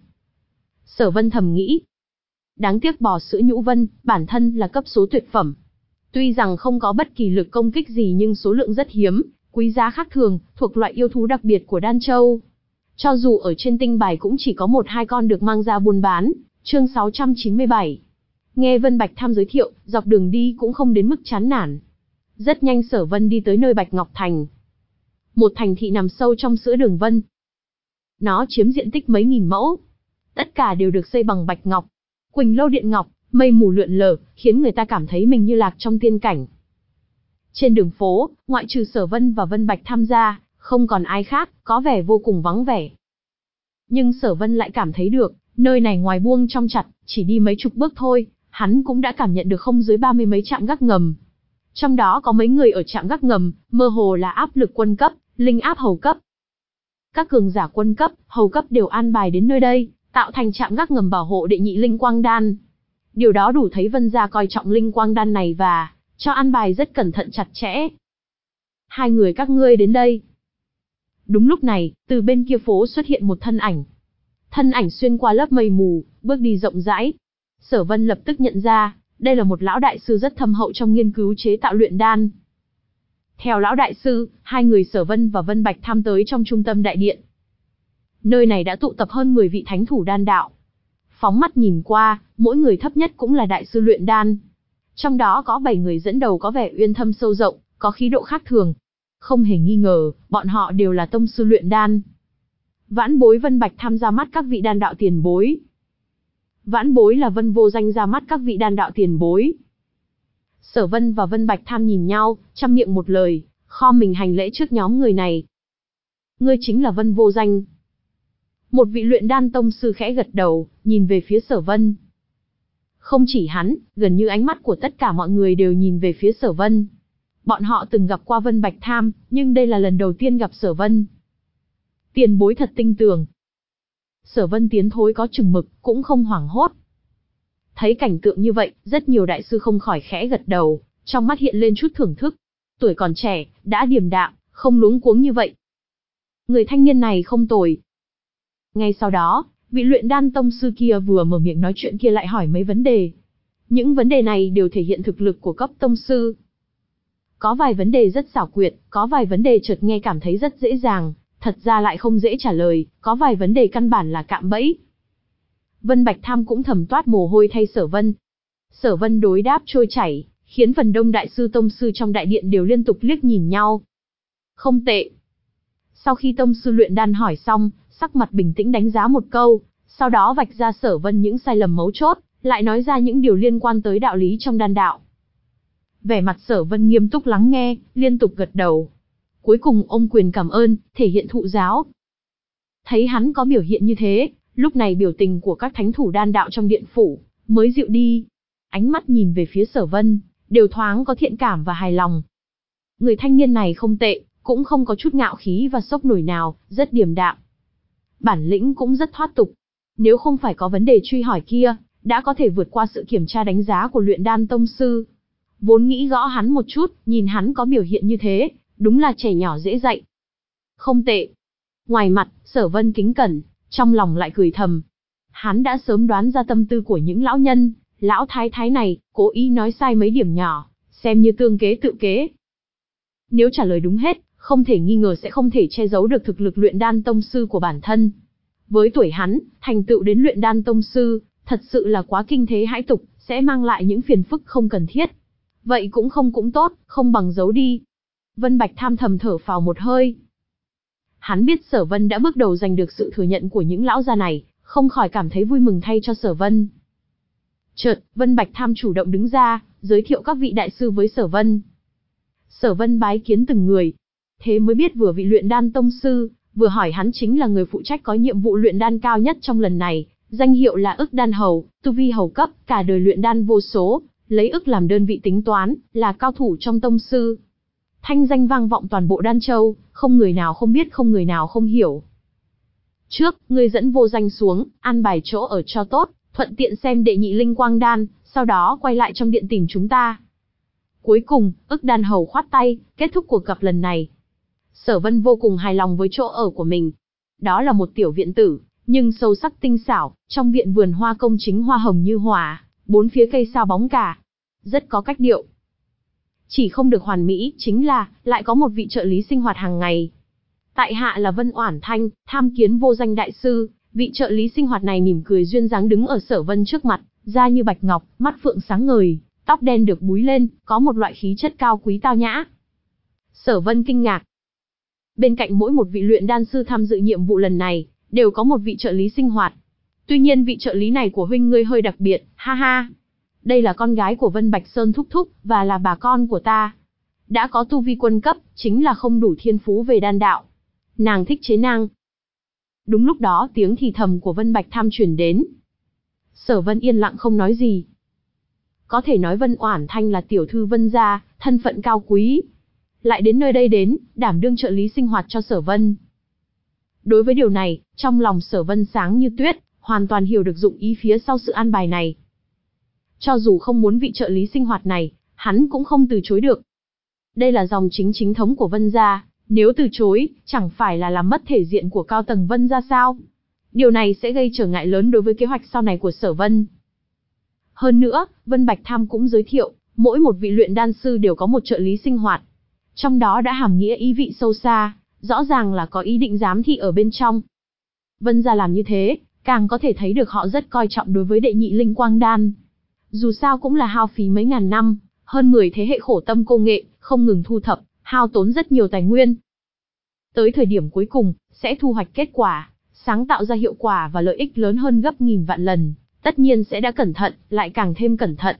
Sở Vân thầm nghĩ. Đáng tiếc bò sữa nhũ vân, bản thân là cấp số tuyệt phẩm. Tuy rằng không có bất kỳ lực công kích gì nhưng số lượng rất hiếm, quý giá khác thường, thuộc loại yêu thú đặc biệt của Đan Châu. Cho dù ở trên tinh bài cũng chỉ có một hai con được mang ra buôn bán. Chương sáu trăm chín mươi bảy. Nghe Vân Bạch Tham giới thiệu, dọc đường đi cũng không đến mức chán nản. Rất nhanh Sở Vân đi tới nơi Bạch Ngọc Thành. Một thành thị nằm sâu trong sữa đường vân. Nó chiếm diện tích mấy nghìn mẫu. Tất cả đều được xây bằng bạch ngọc. Quỳnh lâu điện ngọc, mây mù lượn lờ, khiến người ta cảm thấy mình như lạc trong tiên cảnh. Trên đường phố, ngoại trừ Sở Vân và Vân Bạch tham gia, không còn ai khác, có vẻ vô cùng vắng vẻ. Nhưng Sở Vân lại cảm thấy được, nơi này ngoài buông trong chặt, chỉ đi mấy chục bước thôi, hắn cũng đã cảm nhận được không dưới ba mươi mấy trạm gác ngầm. Trong đó có mấy người ở trạm gác ngầm, mơ hồ là áp lực quân cấp, linh áp hầu cấp. Các cường giả quân cấp, hầu cấp đều an bài đến nơi đây, tạo thành trạm gác ngầm bảo hộ đệ nhị linh quang đan. Điều đó đủ thấy Vân gia coi trọng linh quang đan này và cho an bài rất cẩn thận chặt chẽ. Hai người các ngươi đến đây. Đúng lúc này, từ bên kia phố xuất hiện một thân ảnh. Thân ảnh xuyên qua lớp mây mù, bước đi rộng rãi. Sở Vân lập tức nhận ra, đây là một lão đại sư rất thâm hậu trong nghiên cứu chế tạo luyện đan. Theo lão đại sư, hai người Sở Vân và Vân Bạch tham tới trong trung tâm đại điện. Nơi này đã tụ tập hơn mười vị thánh thủ đan đạo. Phóng mắt nhìn qua, mỗi người thấp nhất cũng là đại sư luyện đan. Trong đó có bảy người dẫn đầu có vẻ uyên thâm sâu rộng, có khí độ khác thường. Không hề nghi ngờ, bọn họ đều là tông sư luyện đan. Vãn Bối Vân Bạch tham ra mắt các vị đan đạo tiền bối. Vãn Bối là Vân Vô Danh ra mắt các vị đan đạo tiền bối. Sở Vân và Vân Bạch tham nhìn nhau, trăm miệng một lời, khom mình hành lễ trước nhóm người này. Ngươi chính là Vân Vô Danh. Một vị luyện đan tông sư khẽ gật đầu, nhìn về phía Sở Vân. Không chỉ hắn, gần như ánh mắt của tất cả mọi người đều nhìn về phía Sở Vân. Bọn họ từng gặp qua Vân Bạch Tham, nhưng đây là lần đầu tiên gặp Sở Vân. Tiền bối thật tinh tường. Sở Vân tiến thối có chừng mực, cũng không hoảng hốt. Thấy cảnh tượng như vậy, rất nhiều đại sư không khỏi khẽ gật đầu, trong mắt hiện lên chút thưởng thức. Tuổi còn trẻ, đã điềm đạm, không luống cuống như vậy. Người thanh niên này không tồi. Ngay sau đó, vị luyện đan tông sư kia vừa mở miệng nói chuyện kia lại hỏi mấy vấn đề. Những vấn đề này đều thể hiện thực lực của cấp tông sư. Có vài vấn đề rất xảo quyệt, có vài vấn đề chợt nghe cảm thấy rất dễ dàng, thật ra lại không dễ trả lời, có vài vấn đề căn bản là cạm bẫy. Vân Bạch Tham cũng thầm toát mồ hôi thay Sở Vân. Sở Vân đối đáp trôi chảy, khiến phần đông đại sư tông sư trong đại điện đều liên tục liếc nhìn nhau. Không tệ. Sau khi tông sư luyện đan hỏi xong, sắc mặt bình tĩnh đánh giá một câu, sau đó vạch ra Sở Vân những sai lầm mấu chốt, lại nói ra những điều liên quan tới đạo lý trong đan đạo. Vẻ mặt Sở Vân nghiêm túc lắng nghe, liên tục gật đầu. Cuối cùng ôm quyền cảm ơn, thể hiện thụ giáo. Thấy hắn có biểu hiện như thế, lúc này biểu tình của các thánh thủ đan đạo trong điện phủ mới dịu đi. Ánh mắt nhìn về phía Sở Vân, đều thoáng có thiện cảm và hài lòng. Người thanh niên này không tệ, cũng không có chút ngạo khí và sốc nổi nào, rất điềm đạm. Bản lĩnh cũng rất thoát tục. Nếu không phải có vấn đề truy hỏi kia, đã có thể vượt qua sự kiểm tra đánh giá của luyện đan tông sư. Vốn nghĩ gõ hắn một chút, nhìn hắn có biểu hiện như thế, đúng là trẻ nhỏ dễ dạy. Không tệ. Ngoài mặt, Sở Vân kính cẩn, trong lòng lại cười thầm. Hắn đã sớm đoán ra tâm tư của những lão nhân, lão thái thái này, cố ý nói sai mấy điểm nhỏ, xem như tương kế tự kế. Nếu trả lời đúng hết, không thể nghi ngờ sẽ không thể che giấu được thực lực luyện đan tông sư của bản thân. Với tuổi hắn, thành tựu đến luyện đan tông sư, thật sự là quá kinh thế hãi tục, sẽ mang lại những phiền phức không cần thiết. Vậy cũng không cũng tốt, không bằng giấu đi. Vân Bạch Tham thầm thở phào một hơi. Hắn biết Sở Vân đã bước đầu giành được sự thừa nhận của những lão gia này, không khỏi cảm thấy vui mừng thay cho Sở Vân. Chợt, Vân Bạch Tham chủ động đứng ra, giới thiệu các vị đại sư với Sở Vân. Sở Vân bái kiến từng người, thế mới biết vừa vị luyện đan tông sư, vừa hỏi hắn chính là người phụ trách có nhiệm vụ luyện đan cao nhất trong lần này, danh hiệu là ức đan hầu, tu vi hầu cấp, cả đời luyện đan vô số, lấy ức làm đơn vị tính toán, là cao thủ trong tông sư. Thanh danh vang vọng toàn bộ Đan Châu, không người nào không biết, không người nào không hiểu. Trước, ngươi dẫn Vô Danh xuống, an bài chỗ ở cho tốt, thuận tiện xem đệ nhị linh quang đan, sau đó quay lại trong điện tìm chúng ta. Cuối cùng, ức đan hầu khoát tay, kết thúc cuộc gặp lần này. Sở Vân vô cùng hài lòng với chỗ ở của mình. Đó là một tiểu viện tử, nhưng sâu sắc tinh xảo, trong viện vườn hoa công chính hoa hồng như hòa, bốn phía cây sao bóng cả. Rất có cách điệu. Chỉ không được hoàn mỹ, chính là, lại có một vị trợ lý sinh hoạt hàng ngày. Tại hạ là Vân Oản Thanh, tham kiến Vô Danh đại sư. Vị trợ lý sinh hoạt này mỉm cười duyên dáng đứng ở Sở Vân trước mặt, da như bạch ngọc, mắt phượng sáng ngời, tóc đen được búi lên, có một loại khí chất cao quý tao nhã. Sở Vân kinh ngạc. Bên cạnh mỗi một vị luyện đan sư tham dự nhiệm vụ lần này, đều có một vị trợ lý sinh hoạt. Tuy nhiên vị trợ lý này của huynh ngươi hơi đặc biệt, ha ha. Đây là con gái của Vân Bạch Sơn thúc thúc, và là bà con của ta. Đã có tu vi quân cấp, chính là không đủ thiên phú về đan đạo. Nàng thích chế nàng. Đúng lúc đó tiếng thì thầm của Vân Bạch Tham truyền đến. Sở Vân yên lặng không nói gì. Có thể nói Vân Oản Thanh là tiểu thư Vân gia, thân phận cao quý. Lại đến nơi đây đến, đảm đương trợ lý sinh hoạt cho Sở Vân. Đối với điều này, trong lòng Sở Vân sáng như tuyết, hoàn toàn hiểu được dụng ý phía sau sự an bài này. Cho dù không muốn vị trợ lý sinh hoạt này, hắn cũng không từ chối được. Đây là dòng chính chính thống của Vân gia, nếu từ chối, chẳng phải là làm mất thể diện của cao tầng Vân gia sao? Điều này sẽ gây trở ngại lớn đối với kế hoạch sau này của Sở Vân. Hơn nữa, Vân Bạch Tham cũng giới thiệu, mỗi một vị luyện đan sư đều có một trợ lý sinh hoạt. Trong đó đã hàm nghĩa ý vị sâu xa, rõ ràng là có ý định giám thị ở bên trong. Vân gia làm như thế, càng có thể thấy được họ rất coi trọng đối với đệ nhị linh quang đan. Dù sao cũng là hao phí mấy ngàn năm, hơn mười thế hệ khổ tâm công nghệ, không ngừng thu thập, hao tốn rất nhiều tài nguyên. Tới thời điểm cuối cùng, sẽ thu hoạch kết quả, sáng tạo ra hiệu quả và lợi ích lớn hơn gấp nghìn vạn lần, tất nhiên sẽ đã cẩn thận, lại càng thêm cẩn thận.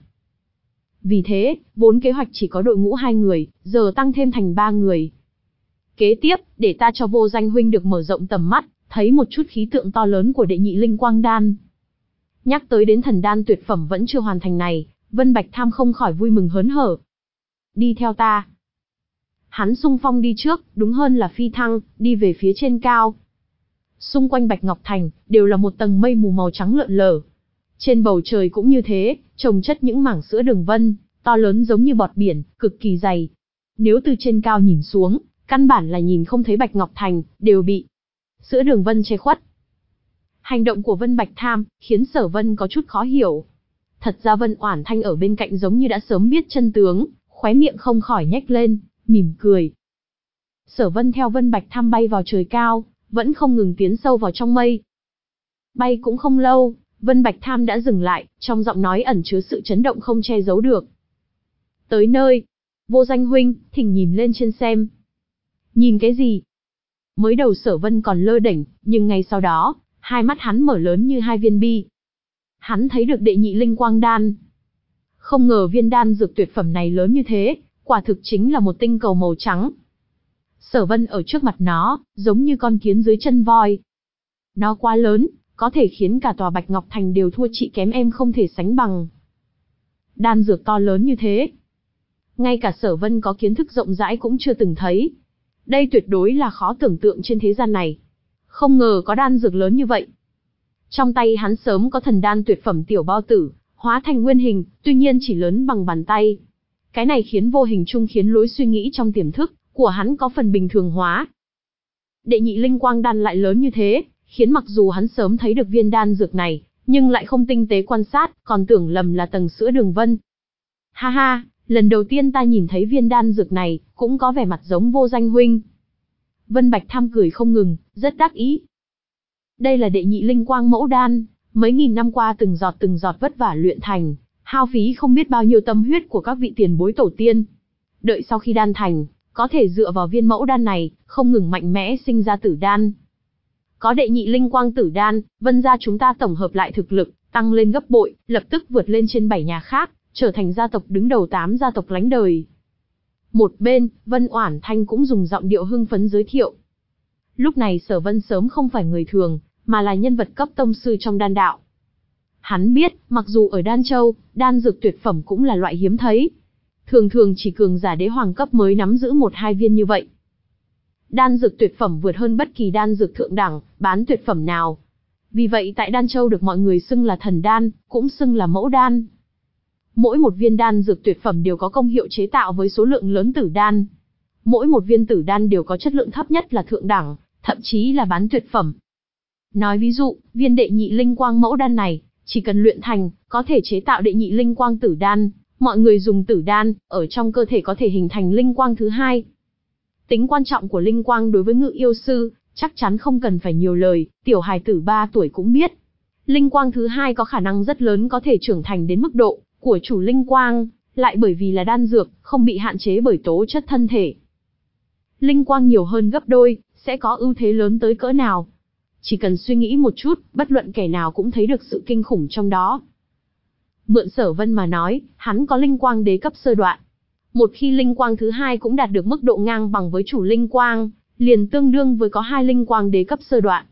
Vì thế, vốn kế hoạch chỉ có đội ngũ hai người, giờ tăng thêm thành ba người. Kế tiếp, để ta cho Vô Danh huynh được mở rộng tầm mắt, thấy một chút khí tượng to lớn của đệ nhị linh quang đan. Nhắc tới đến thần đan tuyệt phẩm vẫn chưa hoàn thành này, Vân Bạch Tham không khỏi vui mừng hớn hở. Đi theo ta. Hắn xung phong đi trước, đúng hơn là phi thăng, đi về phía trên cao. Xung quanh Bạch Ngọc Thành, đều là một tầng mây mù màu trắng lượn lờ. Trên bầu trời cũng như thế, chồng chất những mảng sữa đường vân, to lớn giống như bọt biển, cực kỳ dày. Nếu từ trên cao nhìn xuống, căn bản là nhìn không thấy Bạch Ngọc Thành, đều bị sữa đường vân che khuất. Hành động của Vân Bạch Tham, khiến Sở Vân có chút khó hiểu. Thật ra Vân Oản Thanh ở bên cạnh giống như đã sớm biết chân tướng, khóe miệng không khỏi nhếch lên, mỉm cười. Sở Vân theo Vân Bạch Tham bay vào trời cao, vẫn không ngừng tiến sâu vào trong mây. Bay cũng không lâu, Vân Bạch Tham đã dừng lại, trong giọng nói ẩn chứa sự chấn động không che giấu được. Tới nơi, Vô Danh huynh, thỉnh nhìn lên trên xem. Nhìn cái gì? Mới đầu Sở Vân còn lơ đễnh, nhưng ngay sau đó, hai mắt hắn mở lớn như hai viên bi. Hắn thấy được đệ nhị linh quang đan. Không ngờ viên đan dược tuyệt phẩm này lớn như thế, quả thực chính là một tinh cầu màu trắng. Sở Vân ở trước mặt nó, giống như con kiến dưới chân voi. Nó quá lớn, có thể khiến cả tòa Bạch Ngọc Thành đều thua chị kém em không thể sánh bằng. Đan dược to lớn như thế, ngay cả Sở Vân có kiến thức rộng rãi cũng chưa từng thấy. Đây tuyệt đối là khó tưởng tượng trên thế gian này. Không ngờ có đan dược lớn như vậy. Trong tay hắn sớm có thần đan tuyệt phẩm tiểu bao tử, hóa thành nguyên hình, tuy nhiên chỉ lớn bằng bàn tay. Cái này khiến vô hình chung khiến lối suy nghĩ trong tiềm thức của hắn có phần bình thường hóa. Đệ nhị linh quang đan lại lớn như thế, khiến mặc dù hắn sớm thấy được viên đan dược này, nhưng lại không tinh tế quan sát, còn tưởng lầm là tầng sữa đường vân. Ha ha, lần đầu tiên ta nhìn thấy viên đan dược này, cũng có vẻ mặt giống Vô Danh huynh. Vân Bạch Tham cười không ngừng, rất đắc ý. Đây là đệ nhị linh quang mẫu đan, mấy nghìn năm qua từng giọt từng giọt vất vả luyện thành, hao phí không biết bao nhiêu tâm huyết của các vị tiền bối tổ tiên. Đợi sau khi đan thành, có thể dựa vào viên mẫu đan này, không ngừng mạnh mẽ sinh ra tử đan. Có đệ nhị linh quang tử đan, Vân gia chúng ta tổng hợp lại thực lực, tăng lên gấp bội, lập tức vượt lên trên bảy nhà khác, trở thành gia tộc đứng đầu tám gia tộc lánh đời. Một bên, Vân Oản Thanh cũng dùng giọng điệu hưng phấn giới thiệu. Lúc này Sở Vân sớm không phải người thường, mà là nhân vật cấp tông sư trong đan đạo. Hắn biết, mặc dù ở Đan Châu, đan dược tuyệt phẩm cũng là loại hiếm thấy. Thường thường chỉ cường giả đế hoàng cấp mới nắm giữ một hai viên như vậy. Đan dược tuyệt phẩm vượt hơn bất kỳ đan dược thượng đẳng, bán tuyệt phẩm nào. Vì vậy tại Đan Châu được mọi người xưng là thần đan, cũng xưng là mẫu đan. Mỗi một viên đan dược tuyệt phẩm đều có công hiệu chế tạo với số lượng lớn tử đan. Mỗi một viên tử đan đều có chất lượng thấp nhất là thượng đẳng, thậm chí là bán tuyệt phẩm. Nói ví dụ, viên đệ nhị linh quang mẫu đan này, chỉ cần luyện thành, có thể chế tạo đệ nhị linh quang tử đan. Mọi người dùng tử đan, ở trong cơ thể có thể hình thành linh quang thứ hai. Tính quan trọng của linh quang đối với ngự yêu sư, chắc chắn không cần phải nhiều lời, tiểu hài tử ba tuổi cũng biết. Linh quang thứ hai có khả năng rất lớn có thể trưởng thành đến mức độ của chủ linh quang, lại bởi vì là đan dược, không bị hạn chế bởi tố chất thân thể. Linh quang nhiều hơn gấp đôi, sẽ có ưu thế lớn tới cỡ nào. Chỉ cần suy nghĩ một chút, bất luận kẻ nào cũng thấy được sự kinh khủng trong đó. Mượn Sở Vân mà nói, hắn có linh quang đế cấp sơ đoạn. Một khi linh quang thứ hai cũng đạt được mức độ ngang bằng với chủ linh quang, liền tương đương với có hai linh quang đế cấp sơ đoạn.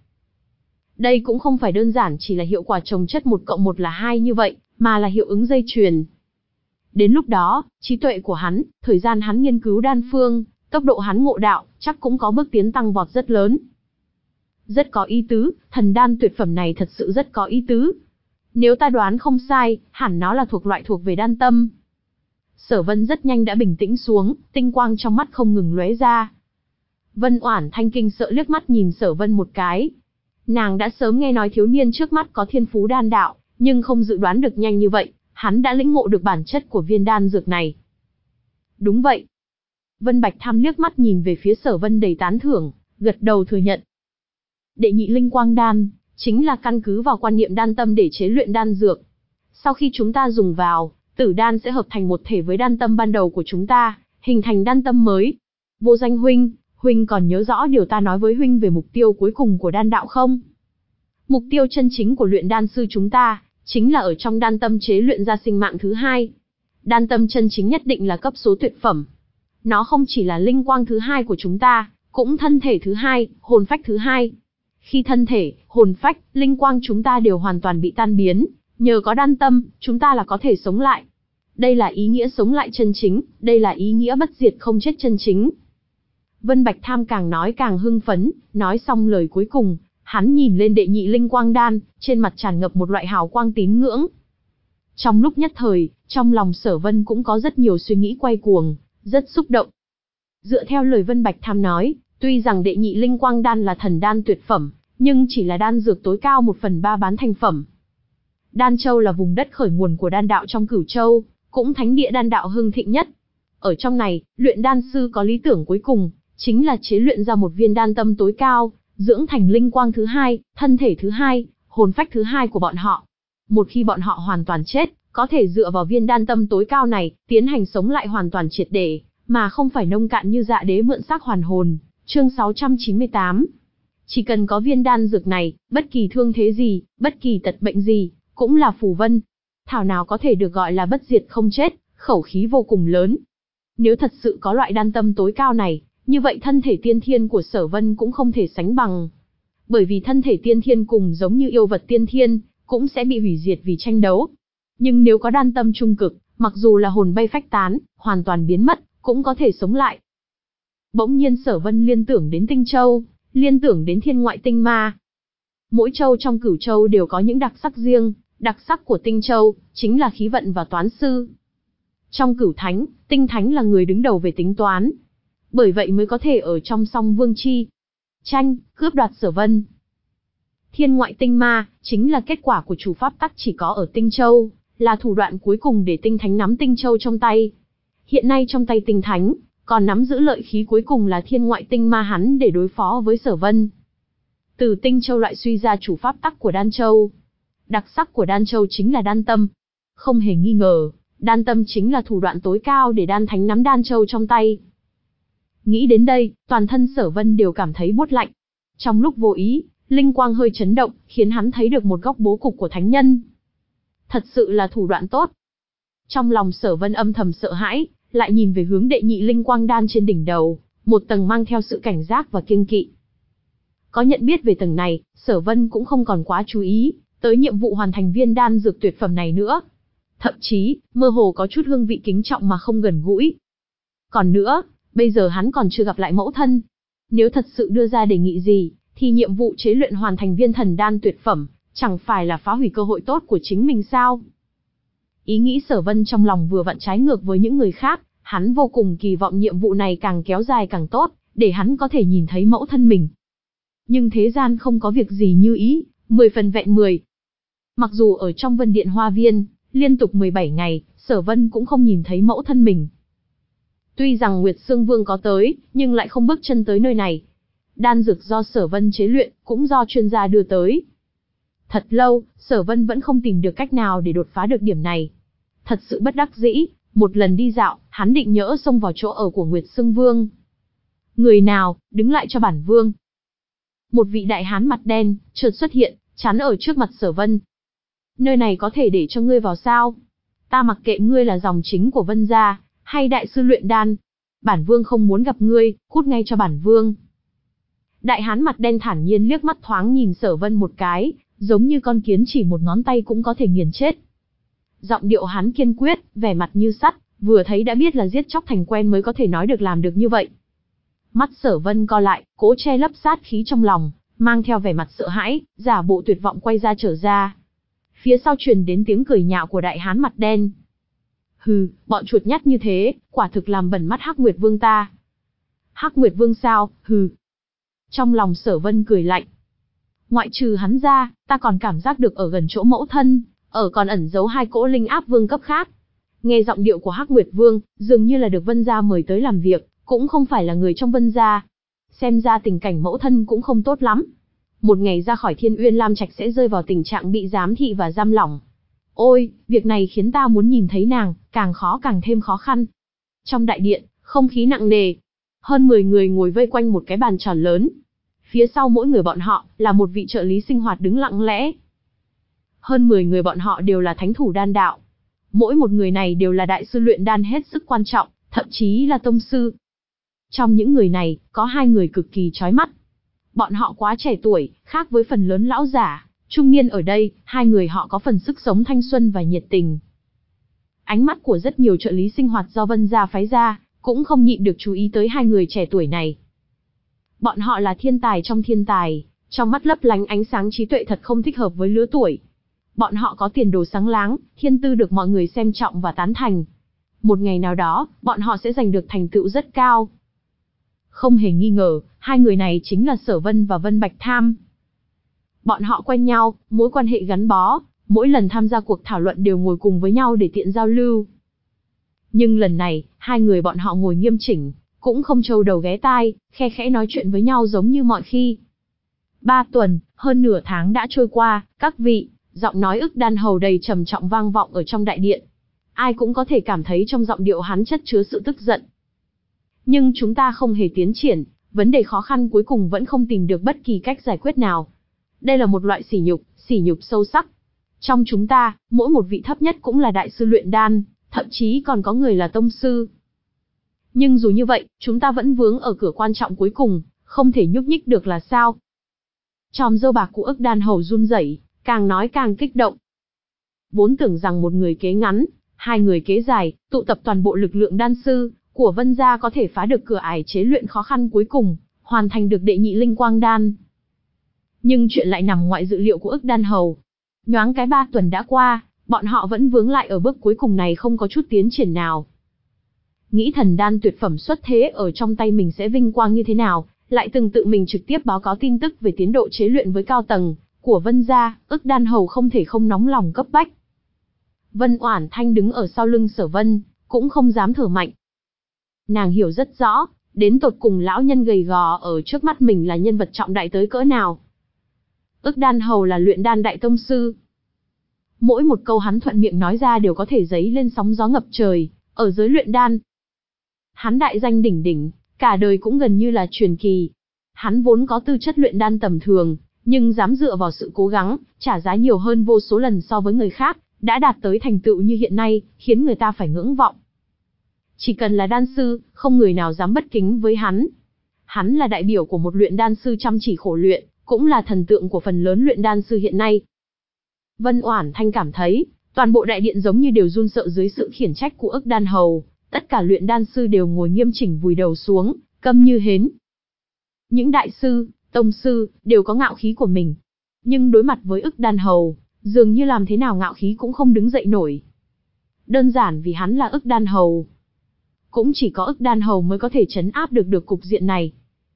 Đây cũng không phải đơn giản chỉ là hiệu quả chồng chất một cộng một là hai như vậy, mà là hiệu ứng dây chuyền. Đến lúc đó, trí tuệ của hắn, thời gian hắn nghiên cứu đan phương, tốc độ hắn ngộ đạo, chắc cũng có bước tiến tăng vọt rất lớn. Rất có ý tứ, thần đan tuyệt phẩm này thật sự rất có ý tứ. Nếu ta đoán không sai, hẳn nó là thuộc loại thuộc về đan tâm. Sở Vân rất nhanh đã bình tĩnh xuống, tinh quang trong mắt không ngừng lóe ra. Vân Oản Thanh kinh sợ liếc mắt nhìn Sở Vân một cái. Nàng đã sớm nghe nói thiếu niên trước mắt có thiên phú đan đạo, nhưng không dự đoán được nhanh như vậy, hắn đã lĩnh ngộ được bản chất của viên đan dược này. Đúng vậy. Vân Bạch Tham liếc mắt nhìn về phía Sở Vân đầy tán thưởng, gật đầu thừa nhận. Đệ nhị linh quang đan, chính là căn cứ vào quan niệm đan tâm để chế luyện đan dược. Sau khi chúng ta dùng vào, tử đan sẽ hợp thành một thể với đan tâm ban đầu của chúng ta, hình thành đan tâm mới. Vô Danh huynh, huynh còn nhớ rõ điều ta nói với huynh về mục tiêu cuối cùng của đan đạo không? Mục tiêu chân chính của luyện đan sư chúng ta, chính là ở trong đan tâm chế luyện ra sinh mạng thứ hai. Đan tâm chân chính nhất định là cấp số tuyệt phẩm. Nó không chỉ là linh quang thứ hai của chúng ta, cũng thân thể thứ hai, hồn phách thứ hai. Khi thân thể, hồn phách, linh quang chúng ta đều hoàn toàn bị tan biến, nhờ có đan tâm, chúng ta là có thể sống lại. Đây là ý nghĩa sống lại chân chính, đây là ý nghĩa bất diệt không chết chân chính. Vân Bạch Tham càng nói càng hưng phấn, nói xong lời cuối cùng, hắn nhìn lên đệ nhị linh quang đan, trên mặt tràn ngập một loại hào quang tín ngưỡng. Trong lúc nhất thời, trong lòng Sở Vân cũng có rất nhiều suy nghĩ quay cuồng, rất xúc động. Dựa theo lời Vân Bạch Tham nói, tuy rằng đệ nhị linh quang đan là thần đan tuyệt phẩm, nhưng chỉ là đan dược tối cao một phần ba bán thành phẩm. Đan Châu là vùng đất khởi nguồn của đan đạo trong Cửu Châu, cũng thánh địa đan đạo hưng thịnh nhất. Ở trong này, luyện đan sư có lý tưởng cuối cùng, chính là chế luyện ra một viên đan tâm tối cao, dưỡng thành linh quang thứ hai, thân thể thứ hai, hồn phách thứ hai của bọn họ. Một khi bọn họ hoàn toàn chết, có thể dựa vào viên đan tâm tối cao này, tiến hành sống lại hoàn toàn triệt để, mà không phải nông cạn như Dạ Đế mượn xác hoàn hồn. Chương sáu trăm chín mươi tám. Chỉ cần có viên đan dược này, bất kỳ thương thế gì, bất kỳ tật bệnh gì, cũng là phù vân. thảo nào có thể được gọi là bất diệt không chết, khẩu khí vô cùng lớn. Nếu thật sự có loại đan tâm tối cao này, như vậy thân thể tiên thiên của Sở Vân cũng không thể sánh bằng. Bởi vì thân thể tiên thiên cùng giống như yêu vật tiên thiên, cũng sẽ bị hủy diệt vì tranh đấu. Nhưng nếu có đan tâm trung cực, mặc dù là hồn bay phách tán, hoàn toàn biến mất, cũng có thể sống lại. Bỗng nhiên Sở Vân liên tưởng đến Tinh Châu, liên tưởng đến thiên ngoại tinh ma. Mỗi châu trong cửu châu đều có những đặc sắc riêng, đặc sắc của Tinh Châu, chính là khí vận và toán sư. Trong cửu thánh, Tinh Thánh là người đứng đầu về tính toán. Bởi vậy mới có thể ở trong song vương chi tranh, cướp đoạt Sở Vân. Thiên ngoại tinh ma, chính là kết quả của chủ pháp tắc chỉ có ở Tinh Châu, là thủ đoạn cuối cùng để Tinh Thánh nắm Tinh Châu trong tay. Hiện nay trong tay Tinh Thánh, còn nắm giữ lợi khí cuối cùng là thiên ngoại tinh ma hắn để đối phó với Sở Vân. Từ Tinh Châu loại suy ra chủ pháp tắc của Đan Châu. Đặc sắc của Đan Châu chính là đan tâm. Không hề nghi ngờ, đan tâm chính là thủ đoạn tối cao để Đan Thánh nắm Đan Châu trong tay. Nghĩ đến đây, toàn thân Sở Vân đều cảm thấy buốt lạnh. Trong lúc vô ý, linh quang hơi chấn động, khiến hắn thấy được một góc bố cục của thánh nhân. Thật sự là thủ đoạn tốt. Trong lòng Sở Vân âm thầm sợ hãi, lại nhìn về hướng đệ nhị linh quang đan trên đỉnh đầu, một tầng mang theo sự cảnh giác và kiêng kỵ. Có nhận biết về tầng này, Sở Vân cũng không còn quá chú ý tới nhiệm vụ hoàn thành viên đan dược tuyệt phẩm này nữa. Thậm chí, mơ hồ có chút hương vị kính trọng mà không gần gũi. Còn nữa, bây giờ hắn còn chưa gặp lại mẫu thân. Nếu thật sự đưa ra đề nghị gì, thì nhiệm vụ chế luyện hoàn thành viên thần đan tuyệt phẩm, chẳng phải là phá hủy cơ hội tốt của chính mình sao? Ý nghĩ Sở Vân trong lòng vừa vặn trái ngược với những người khác, hắn vô cùng kỳ vọng nhiệm vụ này càng kéo dài càng tốt, để hắn có thể nhìn thấy mẫu thân mình. Nhưng thế gian không có việc gì như ý, mười phần vẹn mười. Mặc dù ở trong Vân Điện Hoa Viên, liên tục mười bảy ngày, Sở Vân cũng không nhìn thấy mẫu thân mình. Tuy rằng Nguyệt Sương Vương có tới, nhưng lại không bước chân tới nơi này. Đan dược do Sở Vân chế luyện, cũng do chuyên gia đưa tới. Thật lâu, Sở Vân vẫn không tìm được cách nào để đột phá được điểm này. Thật sự bất đắc dĩ, một lần đi dạo, hắn định nhỡ xông vào chỗ ở của Nguyệt Sương Vương. Người nào, đứng lại cho bản vương. Một vị đại hán mặt đen, chợt xuất hiện, chắn ở trước mặt Sở Vân. Nơi này có thể để cho ngươi vào sao? Ta mặc kệ ngươi là dòng chính của Vân gia, hay đại sư luyện đan. Bản vương không muốn gặp ngươi, cút ngay cho bản vương. Đại hán mặt đen thản nhiên liếc mắt thoáng nhìn Sở Vân một cái, giống như con kiến chỉ một ngón tay cũng có thể nghiền chết. Giọng điệu hắn kiên quyết, vẻ mặt như sắt, vừa thấy đã biết là giết chóc thành quen mới có thể nói được làm được như vậy. Mắt Sở Vân co lại, cố che lấp sát khí trong lòng, mang theo vẻ mặt sợ hãi, giả bộ tuyệt vọng quay ra trở ra. Phía sau truyền đến tiếng cười nhạo của đại hán mặt đen. Hừ, bọn chuột nhắt như thế, quả thực làm bẩn mắt Hắc Nguyệt Vương ta. Hắc Nguyệt Vương sao, hừ. Trong lòng Sở Vân cười lạnh. Ngoại trừ hắn ra, ta còn cảm giác được ở gần chỗ mẫu thân, ở còn ẩn giấu hai cỗ linh áp vương cấp khác. Nghe giọng điệu của Hắc Nguyệt Vương, dường như là được Vân gia mời tới làm việc, cũng không phải là người trong Vân gia. Xem ra tình cảnh mẫu thân cũng không tốt lắm. Một ngày ra khỏi Thiên Uyên Lam Trạch sẽ rơi vào tình trạng bị giám thị và giam lỏng. Ôi, việc này khiến ta muốn nhìn thấy nàng, càng khó càng thêm khó khăn. Trong đại điện, không khí nặng nề. Hơn mười người ngồi vây quanh một cái bàn tròn lớn. Phía sau mỗi người bọn họ, là một vị trợ lý sinh hoạt đứng lặng lẽ. Hơn mười người bọn họ đều là thánh thủ đan đạo. Mỗi một người này đều là đại sư luyện đan hết sức quan trọng, thậm chí là tông sư. Trong những người này, có hai người cực kỳ chói mắt. Bọn họ quá trẻ tuổi, khác với phần lớn lão giả, trung niên ở đây, hai người họ có phần sức sống thanh xuân và nhiệt tình. Ánh mắt của rất nhiều trợ lý sinh hoạt do Vân gia phái ra, cũng không nhịn được chú ý tới hai người trẻ tuổi này. Bọn họ là thiên tài trong thiên tài, trong mắt lấp lánh ánh sáng trí tuệ thật không thích hợp với lứa tuổi. Bọn họ có tiền đồ sáng láng, thiên tư được mọi người xem trọng và tán thành. Một ngày nào đó, bọn họ sẽ giành được thành tựu rất cao. Không hề nghi ngờ, hai người này chính là Sở Vân và Vân Bạch Tham. Bọn họ quen nhau, mối quan hệ gắn bó, mỗi lần tham gia cuộc thảo luận đều ngồi cùng với nhau để tiện giao lưu. Nhưng lần này, hai người bọn họ ngồi nghiêm chỉnh, cũng không trâu đầu ghé tai, khe khẽ nói chuyện với nhau giống như mọi khi. Ba tuần, hơn nửa tháng đã trôi qua, các vị, giọng nói ức đan hầu đầy trầm trọng vang vọng ở trong đại điện. Ai cũng có thể cảm thấy trong giọng điệu hắn chất chứa sự tức giận. Nhưng chúng ta không hề tiến triển, vấn đề khó khăn cuối cùng vẫn không tìm được bất kỳ cách giải quyết nào. Đây là một loại sỉ nhục, sỉ nhục sâu sắc. Trong chúng ta, mỗi một vị thấp nhất cũng là đại sư luyện đan, thậm chí còn có người là tông sư. Nhưng dù như vậy, chúng ta vẫn vướng ở cửa quan trọng cuối cùng, không thể nhúc nhích được là sao? Chòm râu bạc của Ức Đan Hầu run rẩy, càng nói càng kích động. Vốn tưởng rằng một người kế ngắn, hai người kế dài, tụ tập toàn bộ lực lượng đan sư của Vân gia có thể phá được cửa ải chế luyện khó khăn cuối cùng, hoàn thành được đệ nhị linh quang đan. Nhưng chuyện lại nằm ngoại dự liệu của Ức Đan Hầu. Nhoáng cái ba tuần đã qua, bọn họ vẫn vướng lại ở bước cuối cùng này, không có chút tiến triển nào. Nghĩ thần đan tuyệt phẩm xuất thế ở trong tay mình sẽ vinh quang như thế nào, lại từng tự mình trực tiếp báo cáo tin tức về tiến độ chế luyện với cao tầng của Vân gia, Ức Đan Hầu không thể không nóng lòng cấp bách. Vân Oản Thanh đứng ở sau lưng Sở Vân, cũng không dám thở mạnh. Nàng hiểu rất rõ, đến tột cùng lão nhân gầy gò ở trước mắt mình là nhân vật trọng đại tới cỡ nào. Ức Đan Hầu là luyện đan đại tông sư. Mỗi một câu hắn thuận miệng nói ra đều có thể dấy lên sóng gió ngập trời, ở giới luyện đan. Hắn đại danh đỉnh đỉnh, cả đời cũng gần như là truyền kỳ. Hắn vốn có tư chất luyện đan tầm thường, nhưng dám dựa vào sự cố gắng, trả giá nhiều hơn vô số lần so với người khác, đã đạt tới thành tựu như hiện nay, khiến người ta phải ngưỡng vọng. Chỉ cần là đan sư, không người nào dám bất kính với hắn. Hắn là đại biểu của một luyện đan sư chăm chỉ khổ luyện, cũng là thần tượng của phần lớn luyện đan sư hiện nay. Vân Oản Thanh cảm thấy, toàn bộ đại điện giống như đều run sợ dưới sự khiển trách của Ức Đan Hầu, tất cả luyện đan sư đều ngồi nghiêm chỉnh vùi đầu xuống, câm như hến. Những đại sư, tông sư, đều có ngạo khí của mình. Nhưng đối mặt với Ức Đan Hầu, dường như làm thế nào ngạo khí cũng không đứng dậy nổi. Đơn giản vì hắn là Ức Đan Hầu. Cũng chỉ có Ức Đan Hầu mới có thể trấn áp được được cục diện này.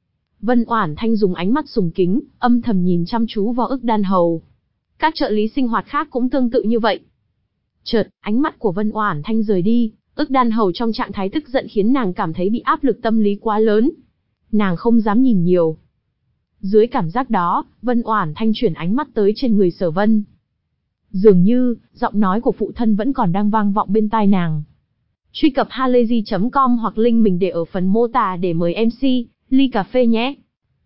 Vân Oản Thanh dùng ánh mắt sùng kính, âm thầm nhìn chăm chú vào Ức Đan Hầu. Các trợ lý sinh hoạt khác cũng tương tự như vậy. Chợt, ánh mắt của Vân Oản Thanh rời đi, Ức Đan Hầu trong trạng thái tức giận khiến nàng cảm thấy bị áp lực tâm lý quá lớn. Nàng không dám nhìn nhiều. Dưới cảm giác đó, Vân Oản Thanh chuyển ánh mắt tới trên người Sở Vân. Dường như, giọng nói của phụ thân vẫn còn đang vang vọng bên tai nàng. Truy cập halayzi chấm com hoặc link mình để ở phần mô tả để mời em xê, ly cà phê nhé.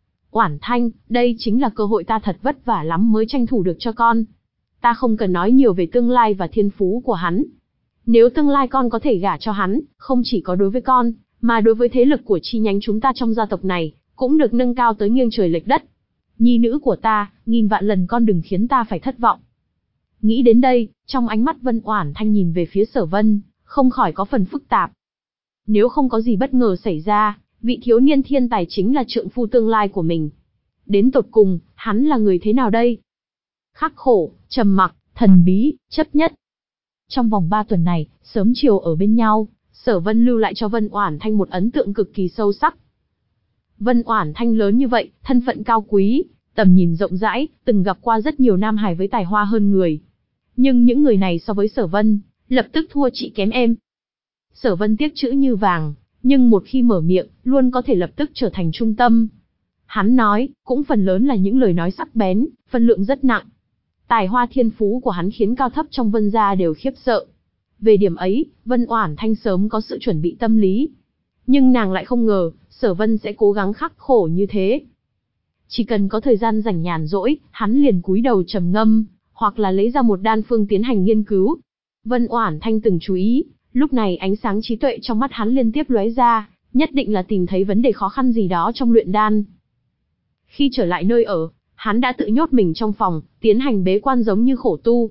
Oản Thanh, đây chính là cơ hội ta thật vất vả lắm mới tranh thủ được cho con. Ta không cần nói nhiều về tương lai và thiên phú của hắn. Nếu tương lai con có thể gả cho hắn, không chỉ có đối với con, mà đối với thế lực của chi nhánh chúng ta trong gia tộc này, cũng được nâng cao tới nghiêng trời lệch đất. Nhi nữ của ta, nghìn vạn lần con đừng khiến ta phải thất vọng. Nghĩ đến đây, trong ánh mắt Vân Oản Thanh nhìn về phía Sở Vân, không khỏi có phần phức tạp. Nếu không có gì bất ngờ xảy ra, vị thiếu niên thiên tài chính là trượng phu tương lai của mình. Đến tột cùng, hắn là người thế nào đây? Khắc khổ, trầm mặc, thần bí, chấp nhất. Trong vòng ba tuần này, sớm chiều ở bên nhau, Sở Vân lưu lại cho Vân Oản Thanh một ấn tượng cực kỳ sâu sắc. Vân Oản Thanh lớn như vậy, thân phận cao quý, tầm nhìn rộng rãi, từng gặp qua rất nhiều nam hài với tài hoa hơn người. Nhưng những người này so với Sở Vân, lập tức thua chị kém em. Sở Vân tiếc chữ như vàng, nhưng một khi mở miệng, luôn có thể lập tức trở thành trung tâm. Hắn nói, cũng phần lớn là những lời nói sắc bén, phân lượng rất nặng. Tài hoa thiên phú của hắn khiến cao thấp trong Vân gia đều khiếp sợ. Về điểm ấy, Vân Oản Thanh sớm có sự chuẩn bị tâm lý. Nhưng nàng lại không ngờ, Sở Vân sẽ cố gắng khắc khổ như thế. Chỉ cần có thời gian rảnh nhàn rỗi, hắn liền cúi đầu trầm ngâm, hoặc là lấy ra một đan phương tiến hành nghiên cứu. Vân Oản Thanh từng chú ý, lúc này ánh sáng trí tuệ trong mắt hắn liên tiếp lóe ra, nhất định là tìm thấy vấn đề khó khăn gì đó trong luyện đan. Khi trở lại nơi ở, hắn đã tự nhốt mình trong phòng, tiến hành bế quan giống như khổ tu.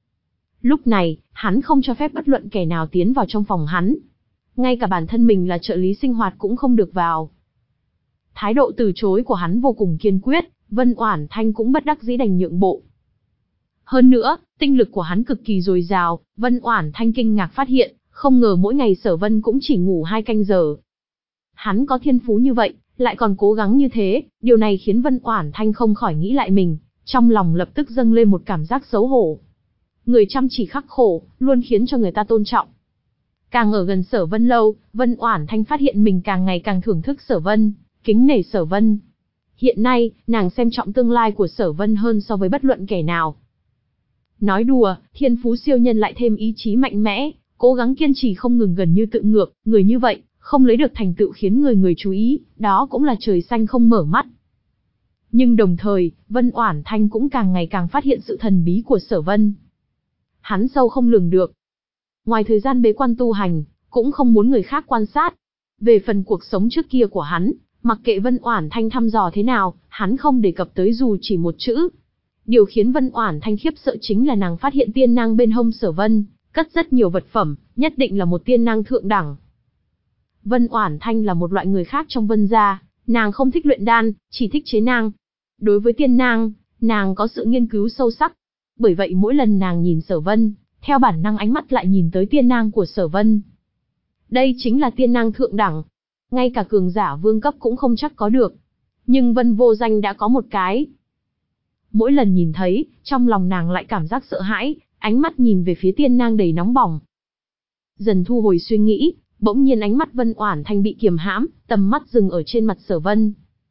Lúc này, hắn không cho phép bất luận kẻ nào tiến vào trong phòng hắn. Ngay cả bản thân mình là trợ lý sinh hoạt cũng không được vào. Thái độ từ chối của hắn vô cùng kiên quyết, Vân Oản Thanh cũng bất đắc dĩ đành nhượng bộ. Hơn nữa, tinh lực của hắn cực kỳ dồi dào, Vân Oản Thanh kinh ngạc phát hiện, không ngờ mỗi ngày Sở Vân cũng chỉ ngủ hai canh giờ. Hắn có thiên phú như vậy, lại còn cố gắng như thế, điều này khiến Vân Oản Thanh không khỏi nghĩ lại mình, trong lòng lập tức dâng lên một cảm giác xấu hổ. Người chăm chỉ khắc khổ, luôn khiến cho người ta tôn trọng. Càng ở gần Sở Vân lâu, Vân Oản Thanh phát hiện mình càng ngày càng thưởng thức Sở Vân, kính nể Sở Vân. Hiện nay, nàng xem trọng tương lai của Sở Vân hơn so với bất luận kẻ nào. Nói đùa, thiên phú siêu nhân lại thêm ý chí mạnh mẽ, cố gắng kiên trì không ngừng gần như tự ngược, người như vậy, không lấy được thành tựu khiến người người chú ý, đó cũng là trời xanh không mở mắt. Nhưng đồng thời, Vân Oản Thanh cũng càng ngày càng phát hiện sự thần bí của Sở Vân. hắn sâu không lường được. Ngoài thời gian bế quan tu hành, cũng không muốn người khác quan sát. Về phần cuộc sống trước kia của hắn, mặc kệ Vân Oản Thanh thăm dò thế nào, hắn không đề cập tới dù chỉ một chữ. Điều khiến Vân Oản Thanh khiếp sợ chính là nàng phát hiện tiên nang bên hông Sở Vân, cất rất nhiều vật phẩm, nhất định là một tiên nang thượng đẳng. Vân Oản Thanh là một loại người khác trong Vân gia, nàng không thích luyện đan, chỉ thích chế nang. Đối với tiên nang, nàng có sự nghiên cứu sâu sắc. Bởi vậy mỗi lần nàng nhìn Sở Vân, theo bản năng ánh mắt lại nhìn tới tiên nang của Sở Vân. Đây chính là tiên nang thượng đẳng. Ngay cả cường giả vương cấp cũng không chắc có được. Nhưng Vân Vô Danh đã có một cái. Mỗi lần nhìn thấy, trong lòng nàng lại cảm giác sợ hãi, ánh mắt nhìn về phía tiên nang đầy nóng bỏng. Dần thu hồi suy nghĩ, bỗng nhiên ánh mắt Vân Oản Thanh bị kiềm hãm, tầm mắt dừng ở trên mặt Sở Vân.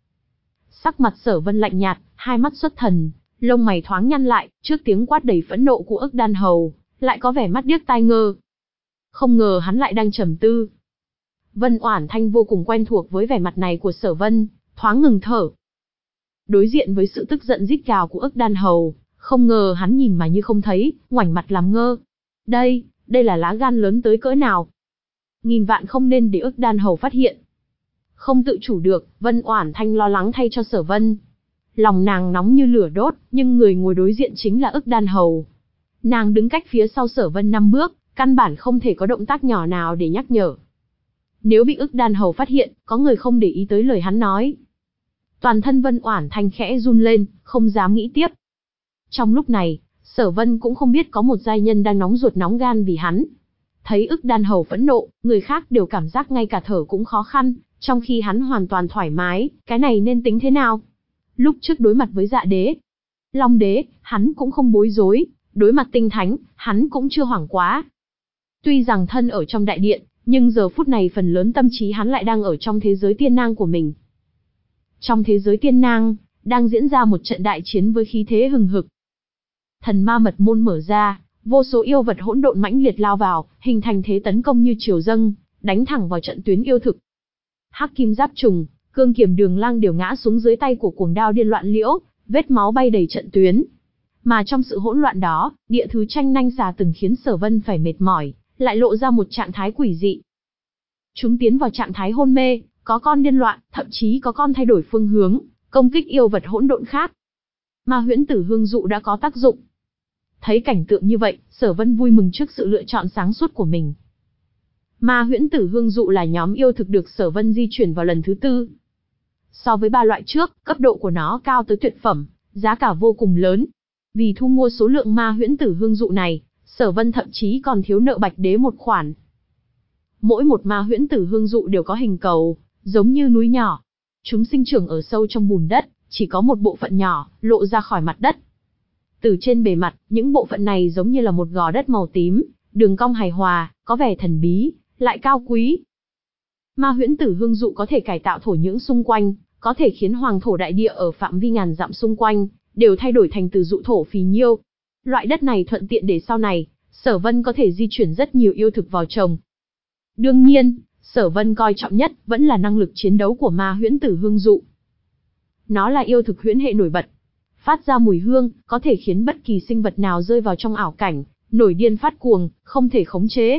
Sắc mặt Sở Vân lạnh nhạt, hai mắt xuất thần, lông mày thoáng nhăn lại, trước tiếng quát đầy phẫn nộ của Ức Đan Hầu, lại có vẻ mắt điếc tai ngơ. Không ngờ hắn lại đang trầm tư. Vân Oản Thanh vô cùng quen thuộc với vẻ mặt này của Sở Vân, thoáng ngừng thở. Đối diện với sự tức giận rít gào của Ức Đan Hầu, không ngờ hắn nhìn mà như không thấy, ngoảnh mặt làm ngơ. Đây, đây là lá gan lớn tới cỡ nào? Nghìn vạn không nên để Ức Đan Hầu phát hiện. Không tự chủ được, Vân Oản Thanh lo lắng thay cho Sở Vân. Lòng nàng nóng như lửa đốt, nhưng người ngồi đối diện chính là Ức Đan Hầu. Nàng đứng cách phía sau Sở Vân năm bước, căn bản không thể có động tác nhỏ nào để nhắc nhở. Nếu bị Ức Đan Hầu phát hiện, có người không để ý tới lời hắn nói. Toàn thân Vân Oản Thanh khẽ run lên, không dám nghĩ tiếp. Trong lúc này, Sở Vân cũng không biết có một giai nhân đang nóng ruột nóng gan vì hắn. Thấy Ức Đan Hầu phẫn nộ, người khác đều cảm giác ngay cả thở cũng khó khăn, trong khi hắn hoàn toàn thoải mái, cái này nên tính thế nào? Lúc trước đối mặt với Dạ Đế, Long Đế, hắn cũng không bối rối, đối mặt Tinh Thánh, hắn cũng chưa hoảng quá. Tuy rằng thân ở trong đại điện, nhưng giờ phút này phần lớn tâm trí hắn lại đang ở trong thế giới tiên nang của mình. Trong thế giới tiên nang, đang diễn ra một trận đại chiến với khí thế hừng hực. Thần ma mật môn mở ra, vô số yêu vật hỗn độn mãnh liệt lao vào, hình thành thế tấn công như triều dâng, đánh thẳng vào trận tuyến yêu thực. Hắc Kim Giáp Trùng, Cương Kiểm Đường Lang đều ngã xuống dưới tay của cuồng đao điên loạn liễu, vết máu bay đầy trận tuyến. Mà trong sự hỗn loạn đó, địa thứ tranh nanh xà từng khiến Sở Vân phải mệt mỏi, lại lộ ra một trạng thái quỷ dị. Chúng tiến vào trạng thái hôn mê, có con điên loạn, thậm chí có con thay đổi phương hướng, công kích yêu vật hỗn độn khác. Ma Huyễn Tử Hương Dụ đã có tác dụng. Thấy cảnh tượng như vậy, Sở Vân vui mừng trước sự lựa chọn sáng suốt của mình. Ma Huyễn Tử Hương Dụ là nhóm yêu thực được Sở Vân di chuyển vào lần thứ tư. So với ba loại trước, cấp độ của nó cao tới tuyệt phẩm, giá cả vô cùng lớn. Vì thu mua số lượng Ma Huyễn Tử Hương Dụ này, Sở Vân thậm chí còn thiếu nợ Bạch Đế một khoản. Mỗi một Ma Huyễn Tử Hương Dụ đều có hình cầu, giống như núi nhỏ. Chúng sinh trưởng ở sâu trong bùn đất, chỉ có một bộ phận nhỏ, lộ ra khỏi mặt đất. Từ trên bề mặt, những bộ phận này giống như là một gò đất màu tím, đường cong hài hòa, có vẻ thần bí, lại cao quý. Ma Huyễn Tử Hương Dụ có thể cải tạo thổ nhưỡng xung quanh, có thể khiến hoàng thổ đại địa ở phạm vi ngàn dặm xung quanh, đều thay đổi thành từ dụ thổ phì nhiêu. Loại đất này thuận tiện để sau này, Sở Vân có thể di chuyển rất nhiều yêu thực vào trồng. Đương nhiên, Sở Vân coi trọng nhất vẫn là năng lực chiến đấu của Ma Huyễn Tử Hương Dụ. Nó là yêu thực huyễn hệ nổi bật, phát ra mùi hương, có thể khiến bất kỳ sinh vật nào rơi vào trong ảo cảnh, nổi điên phát cuồng, không thể khống chế.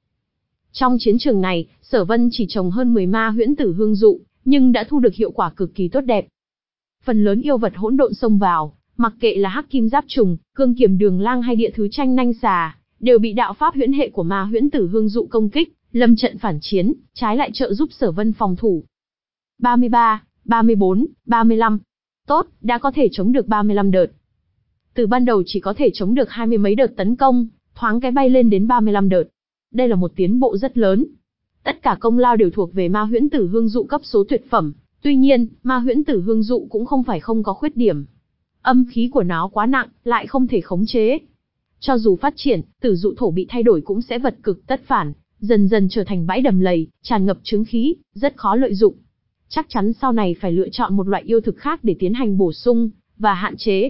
Trong chiến trường này, Sở Vân chỉ trồng hơn mười Ma Huyễn Tử Hương Dụ, nhưng đã thu được hiệu quả cực kỳ tốt đẹp. Phần lớn yêu vật hỗn độn xông vào, mặc kệ là Hắc Kim Giáp Trùng, Cương Kiểm Đường Lang hay địa thứ tranh nanh xà, đều bị đạo pháp huyễn hệ của Ma Huyễn Tử Hương Dụ công kích, lâm trận phản chiến, trái lại trợ giúp Sở Vân phòng thủ. ba mươi ba, ba mươi bốn, ba mươi lăm. Tốt, đã có thể chống được ba mươi lăm đợt. Từ ban đầu chỉ có thể chống được hai mươi mấy đợt tấn công, thoáng cái bay lên đến ba mươi lăm đợt. Đây là một tiến bộ rất lớn. Tất cả công lao đều thuộc về Ma Huyễn Tử Hương Dụ cấp số tuyệt phẩm, tuy nhiên, Ma Huyễn Tử Hương Dụ cũng không phải không có khuyết điểm. Âm khí của nó quá nặng, lại không thể khống chế. Cho dù phát triển, tử dụ thổ bị thay đổi cũng sẽ vật cực tất phản, dần dần trở thành bãi đầm lầy, tràn ngập chứng khí, rất khó lợi dụng. Chắc chắn sau này phải lựa chọn một loại yêu thực khác để tiến hành bổ sung và hạn chế.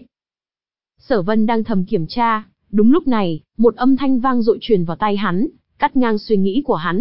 Sở Vân đang thầm kiểm tra, đúng lúc này, một âm thanh vang dội truyền vào tai hắn, cắt ngang suy nghĩ của hắn.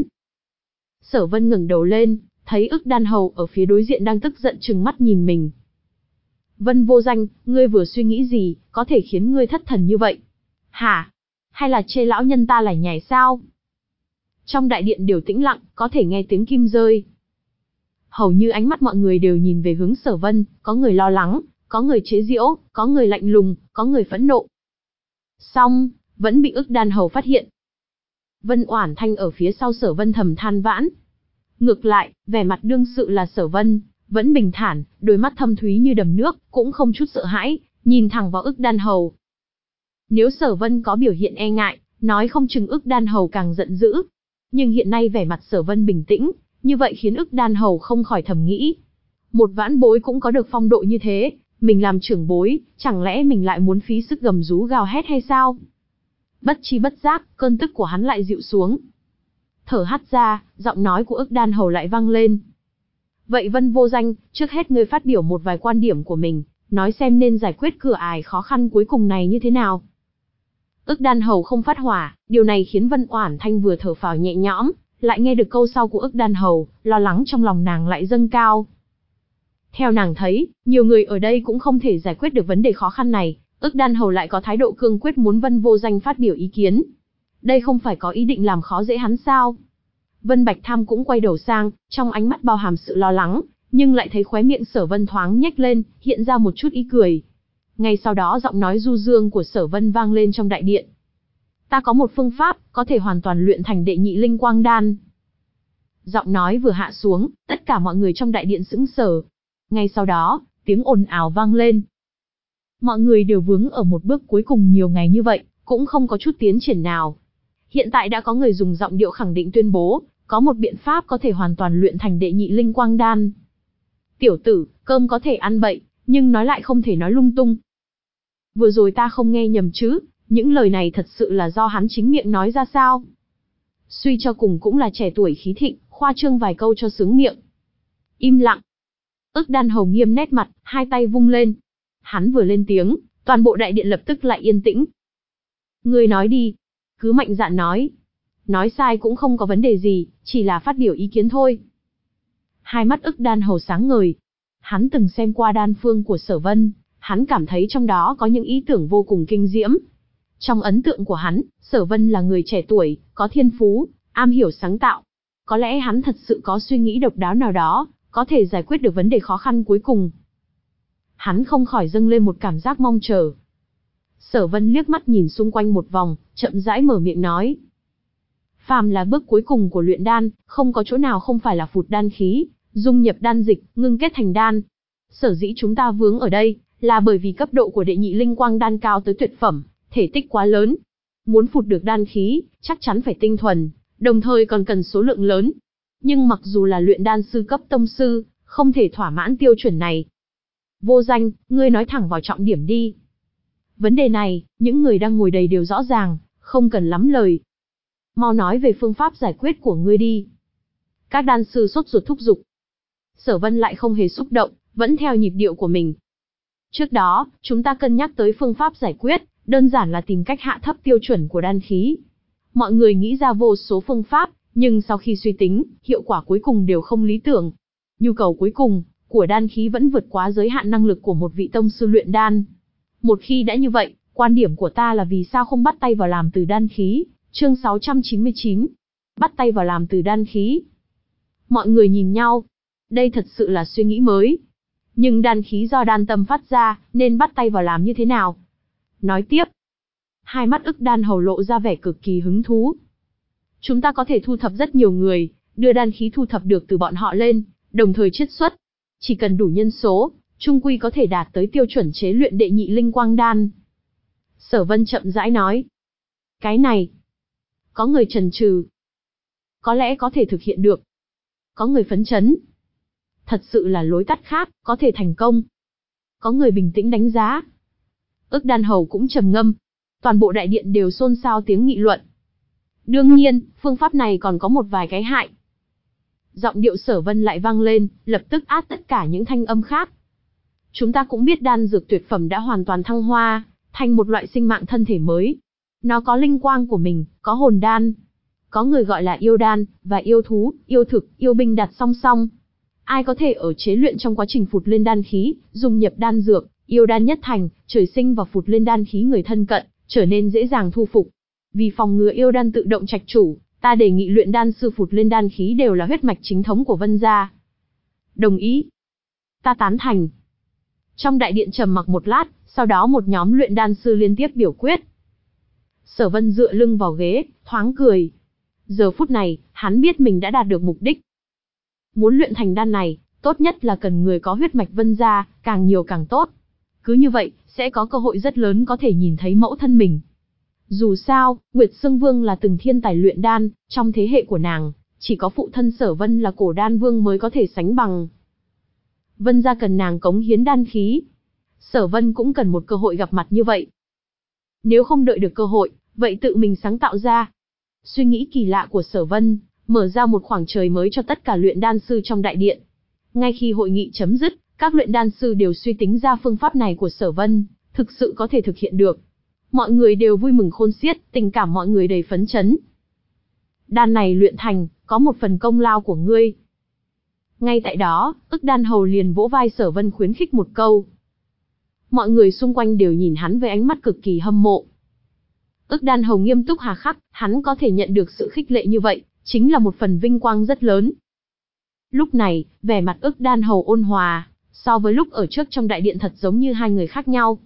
Sở Vân ngẩng đầu lên, thấy Ức Đan Hầu ở phía đối diện đang tức giận trừng mắt nhìn mình. Vân Vô Danh, ngươi vừa suy nghĩ gì, có thể khiến ngươi thất thần như vậy? Hả? hay là chê lão nhân ta lải nhải sao? Trong đại điện đều tĩnh lặng, có thể nghe tiếng kim rơi. Hầu như ánh mắt mọi người đều nhìn về hướng Sở Vân, có người lo lắng, có người chế giễu, có người lạnh lùng, có người phẫn nộ. Xong, vẫn bị Ức Đan Hầu phát hiện. Vân Oản Thanh ở phía sau Sở Vân thầm than vãn. Ngược lại, vẻ mặt đương sự là Sở Vân, vẫn bình thản, đôi mắt thâm thúy như đầm nước, cũng không chút sợ hãi, nhìn thẳng vào Ức Đan Hầu. Nếu Sở Vân có biểu hiện e ngại, nói không chừng Ức Đan Hầu càng giận dữ. Nhưng hiện nay vẻ mặt Sở Vân bình tĩnh, như vậy khiến Ức Đan Hầu không khỏi thầm nghĩ. Một vãn bối cũng có được phong độ như thế, mình làm trưởng bối, chẳng lẽ mình lại muốn phí sức gầm rú gào hét hay sao? Bất chi bất giác, cơn tức của hắn lại dịu xuống. Thở hắt ra, giọng nói của Ức Đan Hầu lại vang lên. Vậy Vân Vô Danh, trước hết ngươi phát biểu một vài quan điểm của mình, nói xem nên giải quyết cửa ải khó khăn cuối cùng này như thế nào. Ức Đan Hầu không phát hỏa, điều này khiến Vân Oản Thanh vừa thở phào nhẹ nhõm, lại nghe được câu sau của Ức Đan Hầu, lo lắng trong lòng nàng lại dâng cao. Theo nàng thấy, nhiều người ở đây cũng không thể giải quyết được vấn đề khó khăn này, Ức Đan Hầu lại có thái độ cương quyết muốn Vân Vô Danh phát biểu ý kiến. Đây không phải có ý định làm khó dễ hắn sao? Vân Bạch Tham cũng quay đầu sang, trong ánh mắt bao hàm sự lo lắng, nhưng lại thấy khóe miệng Sở Vân thoáng nhếch lên, hiện ra một chút ý cười. Ngay sau đó giọng nói du dương của Sở Vân vang lên trong đại điện. Ta có một phương pháp, có thể hoàn toàn luyện thành đệ nhị linh quang đan. Giọng nói vừa hạ xuống, tất cả mọi người trong đại điện sững sờ. Ngay sau đó, tiếng ồn ào vang lên. Mọi người đều vướng ở một bước cuối cùng nhiều ngày như vậy, cũng không có chút tiến triển nào. Hiện tại đã có người dùng giọng điệu khẳng định tuyên bố, có một biện pháp có thể hoàn toàn luyện thành đệ nhị linh quang đan. Tiểu tử, cơm có thể ăn bậy, nhưng nói lại không thể nói lung tung. Vừa rồi ta không nghe nhầm chứ, những lời này thật sự là do hắn chính miệng nói ra sao? Suy cho cùng cũng là trẻ tuổi khí thịnh, khoa trương vài câu cho sướng miệng. Im lặng. Ức Đan Hầu nghiêm nét mặt, hai tay vung lên. Hắn vừa lên tiếng, toàn bộ đại điện lập tức lại yên tĩnh. Ngươi nói đi. Cứ mạnh dạn nói. Nói sai cũng không có vấn đề gì, chỉ là phát biểu ý kiến thôi. Hai mắt Ức Đan Hầu sáng ngời. Hắn từng xem qua đan phương của Sở Vân, hắn cảm thấy trong đó có những ý tưởng vô cùng kinh diễm. Trong ấn tượng của hắn, Sở Vân là người trẻ tuổi, có thiên phú, am hiểu sáng tạo. Có lẽ hắn thật sự có suy nghĩ độc đáo nào đó, có thể giải quyết được vấn đề khó khăn cuối cùng. Hắn không khỏi dâng lên một cảm giác mong chờ. Sở Vân liếc mắt nhìn xung quanh một vòng, chậm rãi mở miệng nói. Phàm là bước cuối cùng của luyện đan, không có chỗ nào không phải là phụt đan khí, dung nhập đan dịch, ngưng kết thành đan. Sở dĩ chúng ta vướng ở đây, là bởi vì cấp độ của đệ nhị linh quang đan cao tới tuyệt phẩm, thể tích quá lớn. Muốn phụt được đan khí, chắc chắn phải tinh thuần, đồng thời còn cần số lượng lớn. Nhưng mặc dù là luyện đan sư cấp tông sư, không thể thỏa mãn tiêu chuẩn này. Vô Danh, ngươi nói thẳng vào trọng điểm đi. Vấn đề này, những người đang ngồi đây đều rõ ràng, không cần lắm lời. Mau nói về phương pháp giải quyết của ngươi đi. Các đan sư sốt ruột thúc giục. Sở Vân lại không hề xúc động, vẫn theo nhịp điệu của mình. Trước đó, chúng ta cân nhắc tới phương pháp giải quyết, đơn giản là tìm cách hạ thấp tiêu chuẩn của đan khí. Mọi người nghĩ ra vô số phương pháp, nhưng sau khi suy tính, hiệu quả cuối cùng đều không lý tưởng. Nhu cầu cuối cùng của đan khí vẫn vượt quá giới hạn năng lực của một vị tông sư luyện đan. Một khi đã như vậy, quan điểm của ta là vì sao không bắt tay vào làm từ đan khí, chương sáu trăm chín mươi chín. Bắt tay vào làm từ đan khí. Mọi người nhìn nhau. Đây thật sự là suy nghĩ mới. Nhưng đan khí do đan tâm phát ra, nên bắt tay vào làm như thế nào? Nói tiếp. Hai mắt Ức Đan Hầu lộ ra vẻ cực kỳ hứng thú. Chúng ta có thể thu thập rất nhiều người, đưa đan khí thu thập được từ bọn họ lên, đồng thời chiết xuất. Chỉ cần đủ nhân số, chung quy có thể đạt tới tiêu chuẩn chế luyện đệ nhị linh quang đan. Sở Vân chậm rãi nói. Cái này. Có người chần chừ. Có lẽ có thể thực hiện được. Có người phấn chấn. Thật sự là lối tắt khác, có thể thành công. Có người bình tĩnh đánh giá. Ức Đan Hầu cũng trầm ngâm. Toàn bộ đại điện đều xôn xao tiếng nghị luận. Đương nhiên, phương pháp này còn có một vài cái hại. Giọng điệu Sở Vân lại vang lên, lập tức át tất cả những thanh âm khác. Chúng ta cũng biết đan dược tuyệt phẩm đã hoàn toàn thăng hoa, thành một loại sinh mạng thân thể mới. Nó có linh quang của mình, có hồn đan. Có người gọi là yêu đan, và yêu thú, yêu thực, yêu binh đặt song song. Ai có thể ở chế luyện trong quá trình phụt lên đan khí, dùng nhập đan dược, yêu đan nhất thành, trời sinh và phụt lên đan khí người thân cận, trở nên dễ dàng thu phục. Vì phòng ngừa yêu đan tự động trạch chủ, ta đề nghị luyện đan sư phụt lên đan khí đều là huyết mạch chính thống của Vân gia. Đồng ý. Ta tán thành. Trong đại điện trầm mặc một lát, sau đó một nhóm luyện đan sư liên tiếp biểu quyết. Sở Vân dựa lưng vào ghế, thoáng cười. Giờ phút này, hắn biết mình đã đạt được mục đích. Muốn luyện thành đan này, tốt nhất là cần người có huyết mạch Vân gia, càng nhiều càng tốt. Cứ như vậy, sẽ có cơ hội rất lớn có thể nhìn thấy mẫu thân mình. Dù sao, Nguyệt Sương Vương là từng thiên tài luyện đan, trong thế hệ của nàng, chỉ có phụ thân Sở Vân là cổ đan vương mới có thể sánh bằng. Vân gia cần nàng cống hiến đan khí. Sở Vân cũng cần một cơ hội gặp mặt như vậy. Nếu không đợi được cơ hội, vậy tự mình sáng tạo ra. Suy nghĩ kỳ lạ của Sở Vân, mở ra một khoảng trời mới cho tất cả luyện đan sư trong đại điện. Ngay khi hội nghị chấm dứt, các luyện đan sư đều suy tính ra phương pháp này của Sở Vân, thực sự có thể thực hiện được. Mọi người đều vui mừng khôn xiết, tình cảm mọi người đầy phấn chấn. Đan này luyện thành, có một phần công lao của ngươi. Ngay tại đó, Ức Đan Hầu liền vỗ vai Sở Vân khuyến khích một câu. Mọi người xung quanh đều nhìn hắn với ánh mắt cực kỳ hâm mộ. Ức Đan Hầu nghiêm túc hà khắc, hắn có thể nhận được sự khích lệ như vậy, chính là một phần vinh quang rất lớn. Lúc này, vẻ mặt Ức Đan Hầu ôn hòa, so với lúc ở trước trong đại điện thật giống như hai người khác nhau.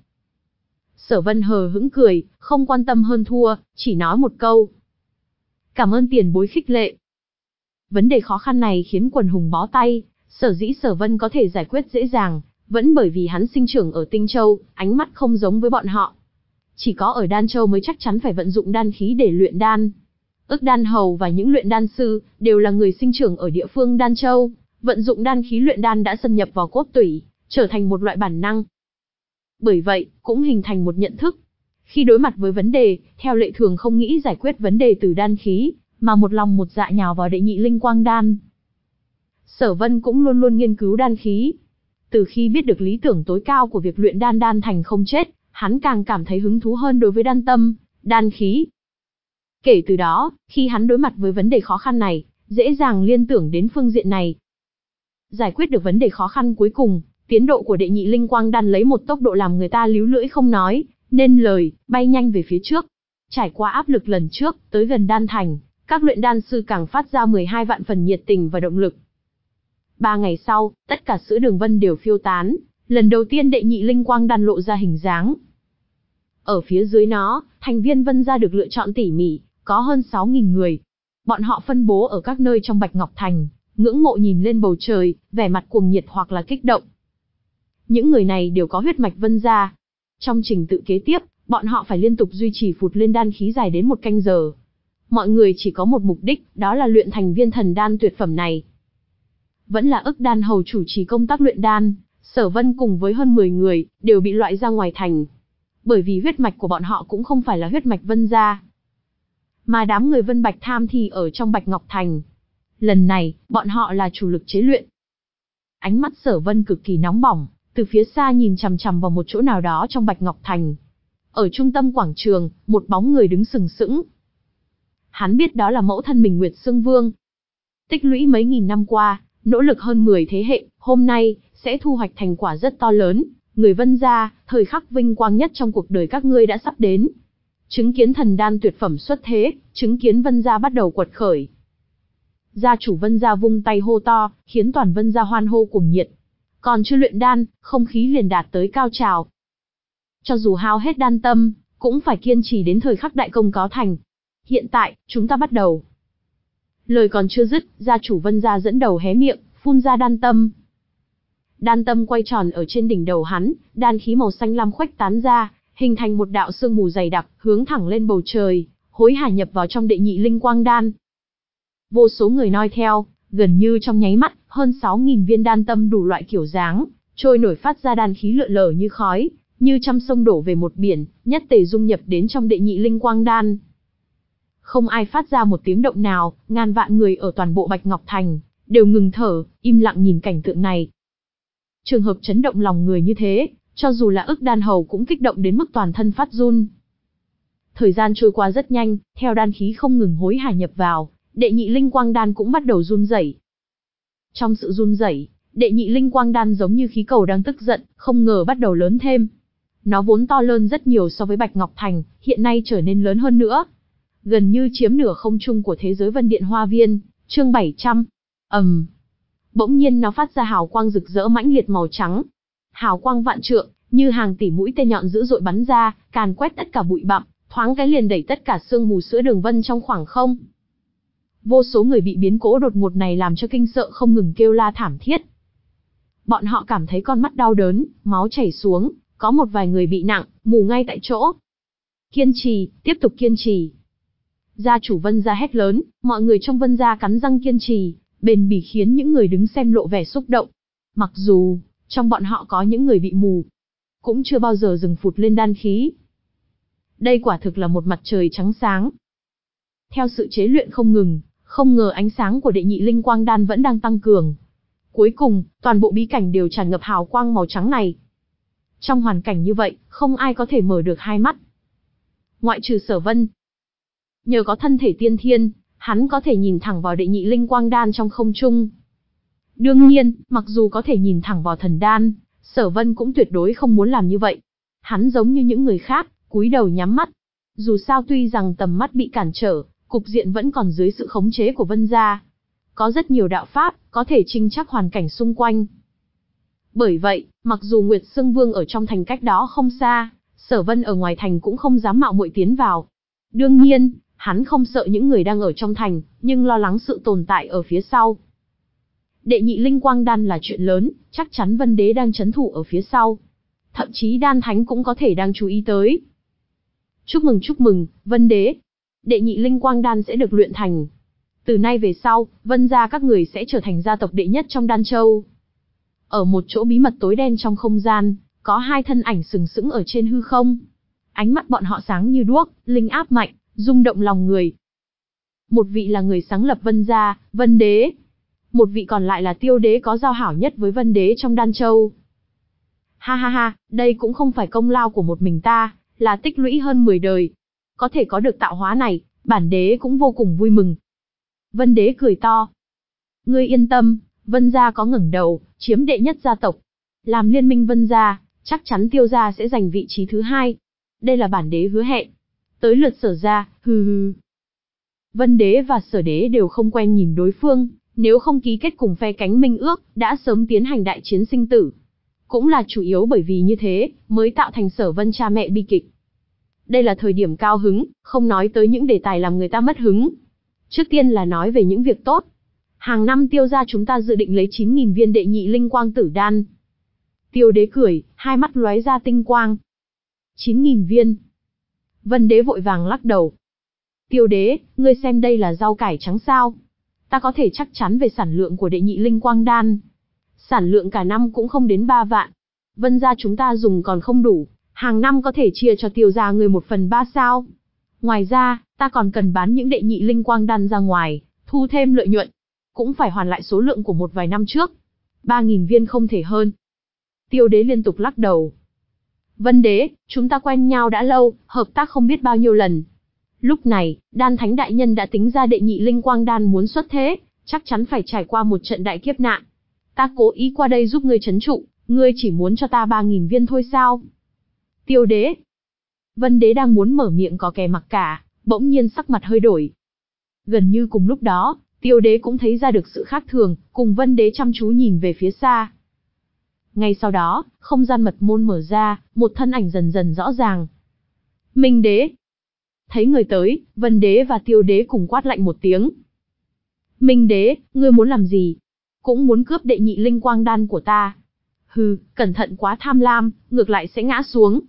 Sở Vân hờ hững cười, không quan tâm hơn thua, chỉ nói một câu. Cảm ơn tiền bối khích lệ. Vấn đề khó khăn này khiến quần hùng bó tay, sở dĩ Sở Vân có thể giải quyết dễ dàng, vẫn bởi vì hắn sinh trưởng ở Tinh Châu, ánh mắt không giống với bọn họ. Chỉ có ở Đan Châu mới chắc chắn phải vận dụng đan khí để luyện đan. Ức Đan Hầu và những luyện đan sư, đều là người sinh trưởng ở địa phương Đan Châu, vận dụng đan khí luyện đan đã xâm nhập vào cốt tủy, trở thành một loại bản năng. Bởi vậy, cũng hình thành một nhận thức. Khi đối mặt với vấn đề, theo lệ thường không nghĩ giải quyết vấn đề từ đan khí, mà một lòng một dạ nhào vào đệ nhị linh quang đan. Sở Vân cũng luôn luôn nghiên cứu đan khí. Từ khi biết được lý tưởng tối cao của việc luyện đan đan thành không chết, hắn càng cảm thấy hứng thú hơn đối với đan tâm, đan khí. Kể từ đó, khi hắn đối mặt với vấn đề khó khăn này, dễ dàng liên tưởng đến phương diện này. Giải quyết được vấn đề khó khăn cuối cùng, tiến độ của đệ nhị linh quang đan lấy một tốc độ làm người ta líu lưỡi không nói, nên lời, bay nhanh về phía trước. Trải qua áp lực lần trước, tới gần đan thành, các luyện đan sư càng phát ra mười hai vạn phần nhiệt tình và động lực. Ba ngày sau, tất cả sữa đường vân đều phiêu tán, lần đầu tiên đệ nhị linh quang đan lộ ra hình dáng. Ở phía dưới nó, thành viên Vân gia được lựa chọn tỉ mỉ, có hơn sáu nghìn người. Bọn họ phân bố ở các nơi trong Bạch Ngọc Thành, ngưỡng mộ nhìn lên bầu trời, vẻ mặt cuồng nhiệt hoặc là kích động. Những người này đều có huyết mạch Vân gia. Trong trình tự kế tiếp, bọn họ phải liên tục duy trì phụt lên đan khí dài đến một canh giờ. Mọi người chỉ có một mục đích, đó là luyện thành viên thần đan tuyệt phẩm này. Vẫn là Ức Đan Hầu chủ trì công tác luyện đan, Sở Vân cùng với hơn mười người, đều bị loại ra ngoài thành. Bởi vì huyết mạch của bọn họ cũng không phải là huyết mạch Vân gia, mà đám người Vân Bạch Tham thì ở trong Bạch Ngọc Thành. Lần này, bọn họ là chủ lực chế luyện. Ánh mắt Sở Vân cực kỳ nóng bỏng, từ phía xa nhìn chằm chằm vào một chỗ nào đó trong Bạch Ngọc Thành. Ở trung tâm quảng trường, một bóng người đứng sừng sững. Hắn biết đó là mẫu thân mình Nguyệt Sương Vương. Tích lũy mấy nghìn năm qua, nỗ lực hơn mười thế hệ, hôm nay, sẽ thu hoạch thành quả rất to lớn. Người Vân gia, thời khắc vinh quang nhất trong cuộc đời các ngươi đã sắp đến. Chứng kiến thần đan tuyệt phẩm xuất thế, chứng kiến Vân gia bắt đầu quật khởi. Gia chủ Vân gia vung tay hô to, khiến toàn Vân gia hoan hô cuồng nhiệt. Còn chưa luyện đan, không khí liền đạt tới cao trào. Cho dù hao hết đan tâm, cũng phải kiên trì đến thời khắc đại công có thành. Hiện tại, chúng ta bắt đầu. Lời còn chưa dứt, gia chủ Vân gia dẫn đầu hé miệng, phun ra đan tâm. Đan tâm quay tròn ở trên đỉnh đầu hắn, đan khí màu xanh lam khuếch tán ra, hình thành một đạo sương mù dày đặc, hướng thẳng lên bầu trời, hối hả nhập vào trong đệ nhị linh quang đan. Vô số người noi theo, gần như trong nháy mắt, hơn sáu nghìn viên đan tâm đủ loại kiểu dáng, trôi nổi phát ra đan khí lượn lờ như khói, như trăm sông đổ về một biển, nhất tề dung nhập đến trong đệ nhị linh quang đan. Không ai phát ra một tiếng động nào, ngàn vạn người ở toàn bộ Bạch Ngọc Thành đều ngừng thở, im lặng nhìn cảnh tượng này. Trường hợp chấn động lòng người như thế, cho dù là Ức Đan Hầu cũng kích động đến mức toàn thân phát run. Thời gian trôi qua rất nhanh, theo đan khí không ngừng hối hả nhập vào, đệ nhị linh quang đan cũng bắt đầu run rẩy. Trong sự run rẩy, đệ nhị linh quang đan giống như khí cầu đang tức giận, không ngờ bắt đầu lớn thêm. Nó vốn to lớn rất nhiều so với Bạch Ngọc Thành, hiện nay trở nên lớn hơn nữa. gần như chiếm nửa không trung của thế giới Vân Điện Hoa Viên. Chương bảy trăm. Ầm. Bỗng nhiên nó phát ra hào quang rực rỡ mãnh liệt màu trắng. Hào quang vạn trượng, như hàng tỷ mũi tên nhọn dữ dội bắn ra, càn quét tất cả bụi bặm, thoáng cái liền đẩy tất cả sương mù sữa đường vân trong khoảng không. Vô số người bị biến cố đột ngột này làm cho kinh sợ không ngừng kêu la thảm thiết. Bọn họ cảm thấy con mắt đau đớn, máu chảy xuống, có một vài người bị nặng, mù ngay tại chỗ. Kiên trì, tiếp tục kiên trì. Gia chủ Vân gia hét lớn, mọi người trong Vân gia cắn răng kiên trì, bền bỉ khiến những người đứng xem lộ vẻ xúc động. Mặc dù, trong bọn họ có những người bị mù, cũng chưa bao giờ dừng phụt lên đan khí. Đây quả thực là một mặt trời trắng sáng. Theo sự chế luyện không ngừng, không ngờ ánh sáng của đệ nhị linh quang đan vẫn đang tăng cường. Cuối cùng, toàn bộ bí cảnh đều tràn ngập hào quang màu trắng này. Trong hoàn cảnh như vậy, không ai có thể mở được hai mắt. Ngoại trừ Sở Vân. Nhờ có thân thể tiên thiên, hắn có thể nhìn thẳng vào đệ nhị linh quang đan trong không trung. Đương nhiên, mặc dù có thể nhìn thẳng vào thần đan, Sở Vân cũng tuyệt đối không muốn làm như vậy. Hắn giống như những người khác, cúi đầu nhắm mắt. Dù sao tuy rằng tầm mắt bị cản trở, cục diện vẫn còn dưới sự khống chế của Vân gia. Có rất nhiều đạo pháp, có thể trinh chắc hoàn cảnh xung quanh. Bởi vậy, mặc dù Nguyệt Sương Vương ở trong thành cách đó không xa, Sở Vân ở ngoài thành cũng không dám mạo muội tiến vào. Đương nhiên, hắn không sợ những người đang ở trong thành, nhưng lo lắng sự tồn tại ở phía sau. Đệ nhị linh quang đan là chuyện lớn, chắc chắn Vân Đế đang trấn thủ ở phía sau. Thậm chí Đan Thánh cũng có thể đang chú ý tới. Chúc mừng chúc mừng, Vân Đế. Đệ nhị linh quang đan sẽ được luyện thành. Từ nay về sau, Vân gia các người sẽ trở thành gia tộc đệ nhất trong Đan Châu. Ở một chỗ bí mật tối đen trong không gian, có hai thân ảnh sừng sững ở trên hư không. Ánh mắt bọn họ sáng như đuốc, linh áp mạnh, rung động lòng người. Một vị là người sáng lập Vân gia, Vân Đế. Một vị còn lại là Tiêu Đế có giao hảo nhất với Vân Đế trong Đan Châu. Ha ha ha, đây cũng không phải công lao của một mình ta, là tích lũy hơn mười đời. Có thể có được tạo hóa này, bản đế cũng vô cùng vui mừng. Vân Đế cười to. Ngươi yên tâm, Vân gia có ngẩng đầu, chiếm đệ nhất gia tộc. Làm liên minh Vân gia, chắc chắn Tiêu gia sẽ giành vị trí thứ hai. Đây là bản đế hứa hẹn. Tới lượt Sở gia, hừ hừ. Vân Đế và Sở Đế đều không quen nhìn đối phương, nếu không ký kết cùng phe cánh minh ước, đã sớm tiến hành đại chiến sinh tử. Cũng là chủ yếu bởi vì như thế, mới tạo thành Sở Vân cha mẹ bi kịch. Đây là thời điểm cao hứng, không nói tới những đề tài làm người ta mất hứng. Trước tiên là nói về những việc tốt. Hàng năm Tiêu gia chúng ta dự định lấy chín nghìn viên đệ nhị linh quang tử đan. Tiêu Đế cười, hai mắt lóe ra tinh quang. chín nghìn viên. Vân Đế vội vàng lắc đầu. Tiêu Đế, ngươi xem đây là rau cải trắng sao? Ta có thể chắc chắn về sản lượng của đệ nhị linh quang đan. Sản lượng cả năm cũng không đến ba vạn. Vân gia chúng ta dùng còn không đủ, hàng năm có thể chia cho Tiêu gia người một phần ba sao? Ngoài ra, ta còn cần bán những đệ nhị linh quang đan ra ngoài, thu thêm lợi nhuận. Cũng phải hoàn lại số lượng của một vài năm trước. ba nghìn viên không thể hơn. Tiêu Đế liên tục lắc đầu. Vân Đế, chúng ta quen nhau đã lâu, hợp tác không biết bao nhiêu lần. Lúc này, Đan Thánh đại nhân đã tính ra đệ nhị linh quang đan muốn xuất thế, chắc chắn phải trải qua một trận đại kiếp nạn. Ta cố ý qua đây giúp ngươi trấn trụ, ngươi chỉ muốn cho ta ba nghìn viên thôi sao? Tiêu Đế. Vân Đế đang muốn mở miệng có kè mặc cả, bỗng nhiên sắc mặt hơi đổi. Gần như cùng lúc đó, Tiêu Đế cũng thấy ra được sự khác thường, cùng Vân Đế chăm chú nhìn về phía xa. Ngay sau đó, không gian mật môn mở ra, một thân ảnh dần dần rõ ràng. Minh Đế. Thấy người tới, Vân Đế và Tiêu Đế cùng quát lạnh một tiếng. Minh Đế, ngươi muốn làm gì? Cũng muốn cướp đệ nhị linh quang đan của ta. Hừ, cẩn thận quá tham lam, ngược lại sẽ ngã xuống.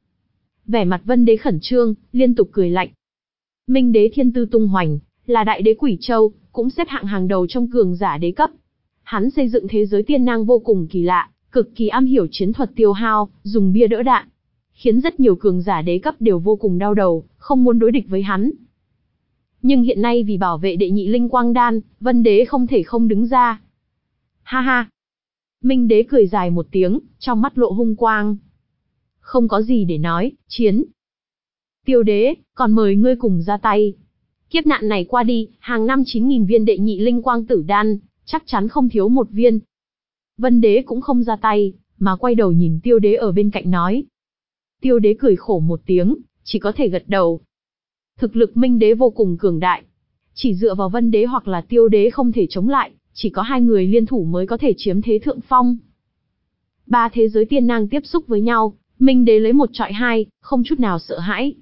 Vẻ mặt Vân Đế khẩn trương, liên tục cười lạnh. Minh Đế thiên tư tung hoành, là đại đế Quỷ Châu, cũng xếp hạng hàng đầu trong cường giả đế cấp. Hắn xây dựng thế giới tiên năng vô cùng kỳ lạ, cực kỳ am hiểu chiến thuật tiêu hao, dùng bia đỡ đạn, khiến rất nhiều cường giả đế cấp đều vô cùng đau đầu, không muốn đối địch với hắn. Nhưng hiện nay vì bảo vệ đệ nhị linh quang đan, Vân Đế không thể không đứng ra. Ha ha. Minh Đế cười dài một tiếng, trong mắt lộ hung quang. Không có gì để nói, chiến. Tiêu Đế, còn mời ngươi cùng ra tay. Kiếp nạn này qua đi, hàng năm chín nghìn viên đệ nhị linh quang tử đan, chắc chắn không thiếu một viên. Vân Đế cũng không ra tay, mà quay đầu nhìn Tiêu Đế ở bên cạnh nói. Tiêu Đế cười khổ một tiếng, chỉ có thể gật đầu. Thực lực Minh Đế vô cùng cường đại. Chỉ dựa vào Vân Đế hoặc là Tiêu Đế không thể chống lại, chỉ có hai người liên thủ mới có thể chiếm thế thượng phong. Ba thế giới tiên nang tiếp xúc với nhau, Minh Đế lấy một trọi hai, không chút nào sợ hãi.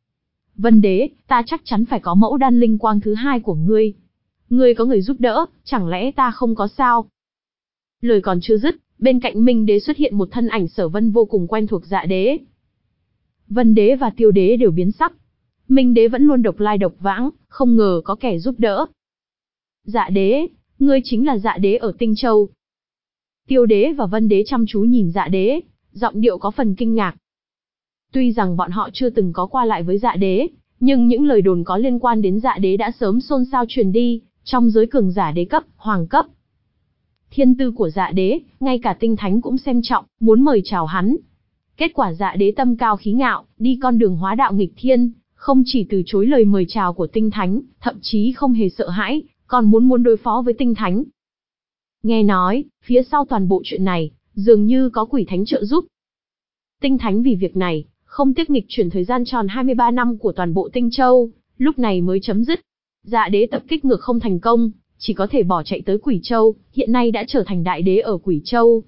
Vân Đế, ta chắc chắn phải có mẫu đan linh quang thứ hai của ngươi. Ngươi có người giúp đỡ, chẳng lẽ ta không có sao? Lời còn chưa dứt, bên cạnh Minh Đế xuất hiện một thân ảnh Sở Vân vô cùng quen thuộc Dạ Đế. Vân Đế và Tiêu Đế đều biến sắc. Minh Đế vẫn luôn độc lai độc vãng, không ngờ có kẻ giúp đỡ. Dạ Đế, ngươi chính là Dạ Đế ở Tinh Châu. Tiêu Đế và Vân Đế chăm chú nhìn Dạ Đế, giọng điệu có phần kinh ngạc. Tuy rằng bọn họ chưa từng có qua lại với Dạ Đế, nhưng những lời đồn có liên quan đến Dạ Đế đã sớm xôn xao truyền đi, trong giới cường giả đế cấp, hoàng cấp. Thiên tư của Dạ Đế, ngay cả tinh thánh cũng xem trọng, muốn mời chào hắn. Kết quả Dạ Đế tâm cao khí ngạo, đi con đường hóa đạo nghịch thiên, không chỉ từ chối lời mời chào của tinh thánh, thậm chí không hề sợ hãi, còn muốn muốn đối phó với tinh thánh. Nghe nói, phía sau toàn bộ chuyện này, dường như có quỷ thánh trợ giúp. Tinh thánh vì việc này, không tiếc nghịch chuyển thời gian tròn hai mươi ba năm của toàn bộ Tinh Châu, lúc này mới chấm dứt. Dạ Đế tập kích ngược không thành công, chỉ có thể bỏ chạy tới Quỷ Châu, hiện nay đã trở thành đại đế ở Quỷ Châu.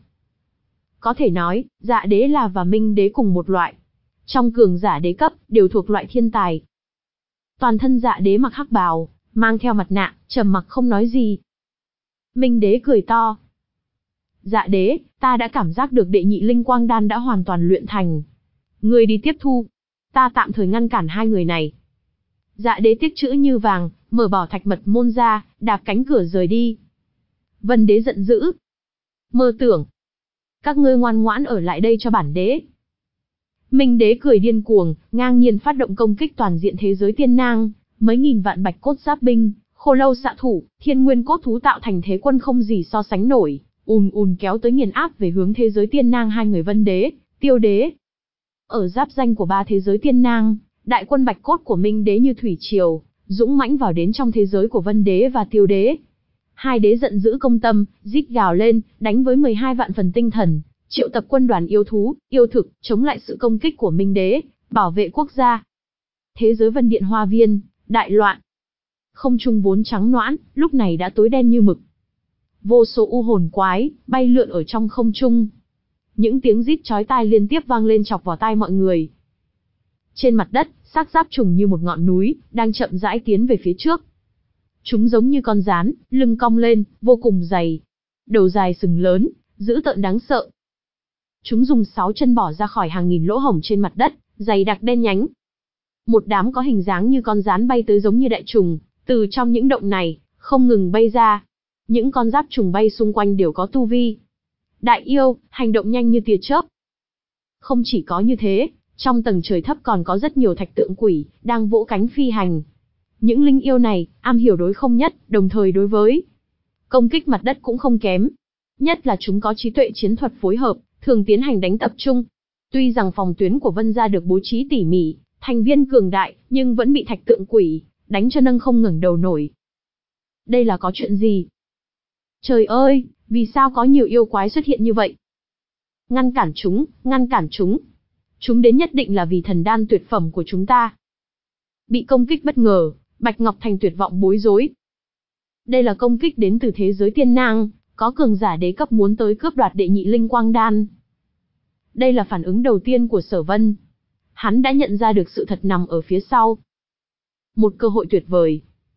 Có thể nói, Dạ Đế là và Minh Đế cùng một loại. Trong cường giả đế cấp, đều thuộc loại thiên tài. Toàn thân Dạ Đế mặc hắc bào, mang theo mặt nạ, trầm mặc không nói gì. Minh Đế cười to. Dạ Đế, ta đã cảm giác được đệ nhị linh quang đan đã hoàn toàn luyện thành. Ngươi đi tiếp thu. Ta tạm thời ngăn cản hai người này. Dạ Đế tiếc chữ như vàng, mở bỏ thạch mật môn ra, đạp cánh cửa rời đi. Vân Đế giận dữ. Mơ tưởng. Các ngươi ngoan ngoãn ở lại đây cho bản đế. Minh Đế cười điên cuồng, ngang nhiên phát động công kích toàn diện thế giới tiên nang, mấy nghìn vạn bạch cốt giáp binh, khô lâu xạ thủ, thiên nguyên cốt thú tạo thành thế quân không gì so sánh nổi, ùn ùn kéo tới nghiền áp về hướng thế giới tiên nang hai người Vân Đế, Tiêu Đế. Ở giáp danh của ba thế giới tiên nang, đại quân bạch cốt của Minh Đế như thủy triều, dũng mãnh vào đến trong thế giới của Vân Đế và Tiêu Đế. Hai đế giận dữ công tâm, rít gào lên, đánh với mười hai vạn phần tinh thần, triệu tập quân đoàn yêu thú, yêu thực, chống lại sự công kích của Minh Đế, bảo vệ quốc gia. Thế giới Vân Điện Hoa Viên, đại loạn. Không trung vốn trắng noãn, lúc này đã tối đen như mực. Vô số u hồn quái, bay lượn ở trong không trung. Những tiếng rít chói tai liên tiếp vang lên chọc vào tai mọi người. Trên mặt đất, xác giáp trùng như một ngọn núi, đang chậm rãi tiến về phía trước. Chúng giống như con gián, lưng cong lên, vô cùng dày. Đầu dài sừng lớn, dữ tợn đáng sợ. Chúng dùng sáu chân bỏ ra khỏi hàng nghìn lỗ hổng trên mặt đất, dày đặc đen nhánh. Một đám có hình dáng như con gián bay tới giống như đại trùng, từ trong những động này, không ngừng bay ra. Những con giáp trùng bay xung quanh đều có tu vi. Đại yêu, hành động nhanh như tia chớp. Không chỉ có như thế, trong tầng trời thấp còn có rất nhiều thạch tượng quỷ, đang vỗ cánh phi hành. Những linh yêu này, am hiểu đối không nhất, đồng thời đối với công kích mặt đất cũng không kém. Nhất là chúng có trí tuệ chiến thuật phối hợp, thường tiến hành đánh tập trung. Tuy rằng phòng tuyến của Vân gia được bố trí tỉ mỉ, thành viên cường đại, nhưng vẫn bị thạch tượng quỷ đánh cho nâng không ngẩng đầu nổi. Đây là có chuyện gì? Trời ơi, vì sao có nhiều yêu quái xuất hiện như vậy? Ngăn cản chúng, ngăn cản chúng. Chúng đến nhất định là vì thần đan tuyệt phẩm của chúng ta. Bị công kích bất ngờ, Bạch Ngọc Thành tuyệt vọng bối rối. Đây là công kích đến từ thế giới tiên nang, có cường giả đế cấp muốn tới cướp đoạt đệ nhị linh quang đan. Đây là phản ứng đầu tiên của Sở Vân. Hắn đã nhận ra được sự thật nằm ở phía sau. Một cơ hội tuyệt vời.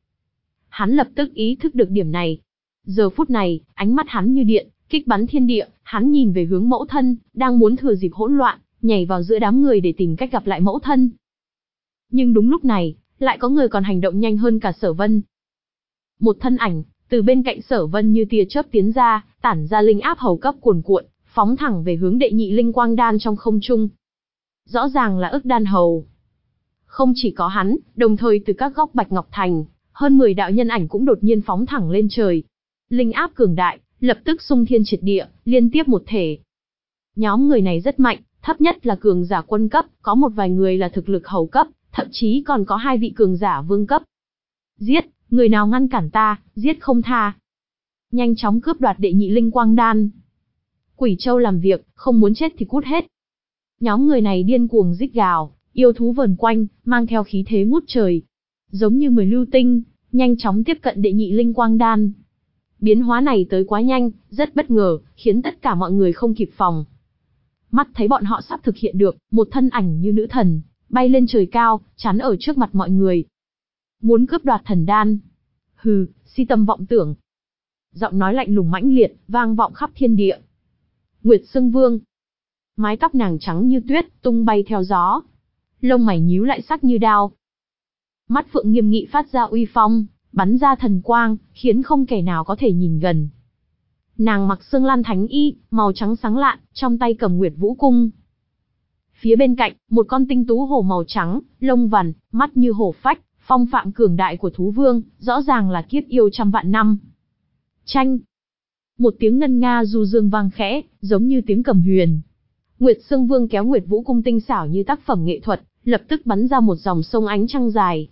Hắn lập tức ý thức được điểm này. Giờ phút này, ánh mắt hắn như điện, kích bắn thiên địa, hắn nhìn về hướng mẫu thân, đang muốn thừa dịp hỗn loạn, nhảy vào giữa đám người để tìm cách gặp lại mẫu thân. Nhưng đúng lúc này, lại có người còn hành động nhanh hơn cả Sở Vân. Một thân ảnh, từ bên cạnh Sở Vân như tia chớp tiến ra, tản ra linh áp hầu cấp cuồn cuộn, phóng thẳng về hướng đệ nhị linh quang đan trong không trung. Rõ ràng là Ức Đan Hầu. Không chỉ có hắn, đồng thời từ các góc Bạch Ngọc Thành, hơn mười đạo nhân ảnh cũng đột nhiên phóng thẳng lên trời. Linh áp cường đại, lập tức xung thiên triệt địa, liên tiếp một thể. Nhóm người này rất mạnh, thấp nhất là cường giả quân cấp, có một vài người là thực lực hầu cấp, thậm chí còn có hai vị cường giả vương cấp. Giết, người nào ngăn cản ta, giết không tha. Nhanh chóng cướp đoạt đệ nhị linh quang đan. Quỷ Châu làm việc, không muốn chết thì cút hết. Nhóm người này điên cuồng rít gào, Yêu thú vờn quanh, mang theo khí thế ngút trời. Giống như mười lưu tinh, nhanh chóng tiếp cận đệ nhị linh quang đan. Biến hóa này tới quá nhanh, rất bất ngờ, khiến tất cả mọi người không kịp phòng. Mắt thấy bọn họ sắp thực hiện được, một thân ảnh như nữ thần, bay lên trời cao, chắn ở trước mặt mọi người. Muốn cướp đoạt thần đan. Hừ, si tâm vọng tưởng. Giọng nói lạnh lùng mãnh liệt, vang vọng khắp thiên địa. Nguyệt Sương Vương. Mái tóc nàng trắng như tuyết, tung bay theo gió. Lông mày nhíu lại sắc như đao. Mắt phượng nghiêm nghị phát ra uy phong, bắn ra thần quang, khiến không kẻ nào có thể nhìn gần. Nàng mặc Sương Lan Thánh Y, màu trắng sáng lạn, trong tay cầm Nguyệt Vũ Cung. Phía bên cạnh, một con tinh tú hổ màu trắng, lông vằn, mắt như hổ phách, phong phạm cường đại của thú vương, rõ ràng là kiếp yêu trăm vạn năm. Chanh. Một tiếng ngân nga du dương vang khẽ, giống như tiếng cầm huyền. Nguyệt Sương Vương kéo Nguyệt Vũ Cung tinh xảo như tác phẩm nghệ thuật, lập tức bắn ra một dòng sông ánh trăng dài.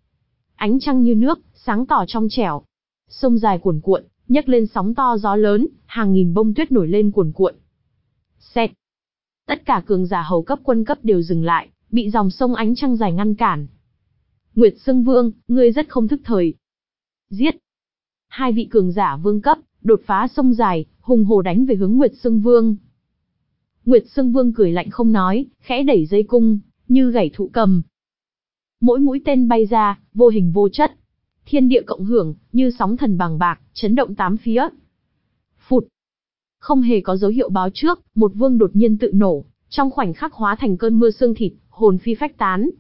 Ánh trăng như nước, sáng tỏ trong trẻo. Sông dài cuồn cuộn, nhấc lên sóng to gió lớn, hàng nghìn bông tuyết nổi lên cuồn cuộn. Xẹt. Tất cả cường giả hầu cấp quân cấp đều dừng lại, bị dòng sông ánh trăng dài ngăn cản. Nguyệt Sương Vương, ngươi rất không thức thời. Giết. Hai vị cường giả vương cấp, đột phá sông dài, hùng hổ đánh về hướng Nguyệt Sương Vương. Nguyệt Sương Vương cười lạnh không nói, khẽ đẩy dây cung, như gảy thụ cầm. Mỗi mũi tên bay ra, vô hình vô chất. Thiên địa cộng hưởng, như sóng thần bàng bạc, chấn động tám phía. Phụt. Không hề có dấu hiệu báo trước, một vương đột nhiên tự nổ, trong khoảnh khắc hóa thành cơn mưa xương thịt, hồn phi phách tán.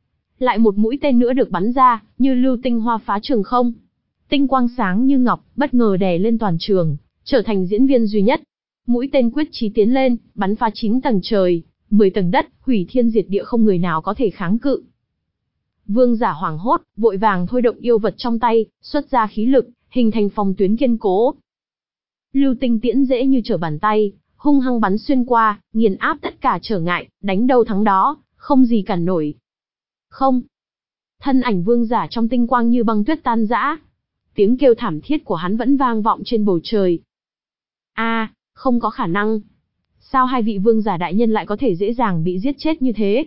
Lại một mũi tên nữa được bắn ra, như lưu tinh hoa phá trường không. Tinh quang sáng như ngọc, bất ngờ đè lên toàn trường, trở thành diễn viên duy nhất. Mũi tên quyết chí tiến lên, bắn phá chín tầng trời, mười tầng đất, hủy thiên diệt địa, không người nào có thể kháng cự. Vương giả hoảng hốt, vội vàng thôi động yêu vật trong tay, xuất ra khí lực, hình thành phòng tuyến kiên cố. Lưu tinh tiễn dễ như trở bàn tay, hung hăng bắn xuyên qua, nghiền áp tất cả trở ngại, đánh đâu thắng đó, không gì cản nổi. Không. Thân ảnh vương giả trong tinh quang như băng tuyết tan rã. Tiếng kêu thảm thiết của hắn vẫn vang vọng trên bầu trời. A, à, không có khả năng. Sao hai vị vương giả đại nhân lại có thể dễ dàng bị giết chết như thế?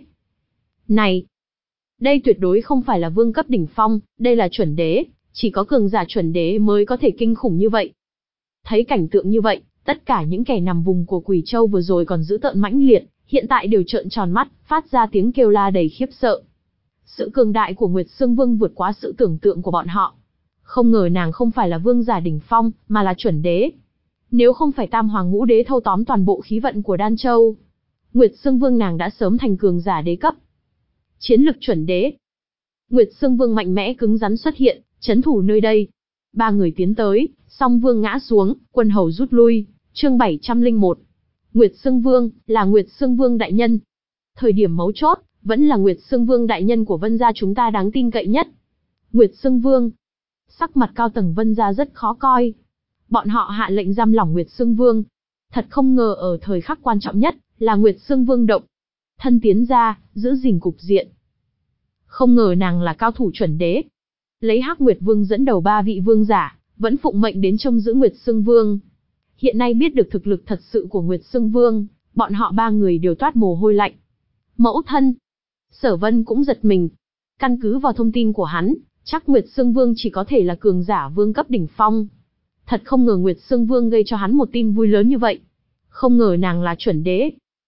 Này! Đây tuyệt đối không phải là vương cấp đỉnh phong, đây là chuẩn đế, chỉ có cường giả chuẩn đế mới có thể kinh khủng như vậy. Thấy cảnh tượng như vậy, tất cả những kẻ nằm vùng của Quỷ Châu vừa rồi còn dữ tợn mãnh liệt, hiện tại đều trợn tròn mắt, phát ra tiếng kêu la đầy khiếp sợ. Sự cường đại của Nguyệt Sương Vương vượt quá sự tưởng tượng của bọn họ. Không ngờ nàng không phải là vương giả đỉnh phong, mà là chuẩn đế. Nếu không phải Tam Hoàng Ngũ Đế thâu tóm toàn bộ khí vận của Đan Châu, Nguyệt Sương Vương nàng đã sớm thành cường giả đế cấp. Chiến lực chuẩn đế. Nguyệt Sương Vương mạnh mẽ cứng rắn xuất hiện, trấn thủ nơi đây. Ba người tiến tới, song vương ngã xuống, quân hầu rút lui. Chương bảy trăm lẻ một. Nguyệt Sương Vương, là Nguyệt Sương Vương đại nhân. Thời điểm mấu chốt, vẫn là Nguyệt Sương Vương đại nhân của Vân gia chúng ta đáng tin cậy nhất. Nguyệt Sương Vương. Sắc mặt cao tầng Vân gia rất khó coi. Bọn họ hạ lệnh giam lỏng Nguyệt Sương Vương. Thật không ngờ ở thời khắc quan trọng nhất, là Nguyệt Sương Vương động thân tiến ra, giữ gìn cục diện. Không ngờ nàng là cao thủ chuẩn đế. Lấy Hắc Nguyệt Vương dẫn đầu ba vị vương giả, vẫn phụng mệnh đến trông giữ Nguyệt Sương Vương. Hiện nay biết được thực lực thật sự của Nguyệt Sương Vương, bọn họ ba người đều toát mồ hôi lạnh. Mẫu thân. Sở Vân cũng giật mình. Căn cứ vào thông tin của hắn, chắc Nguyệt Sương Vương chỉ có thể là cường giả vương cấp đỉnh phong. Thật không ngờ Nguyệt Sương Vương gây cho hắn một tin vui lớn như vậy. Không ngờ nàng là chuẩn đế.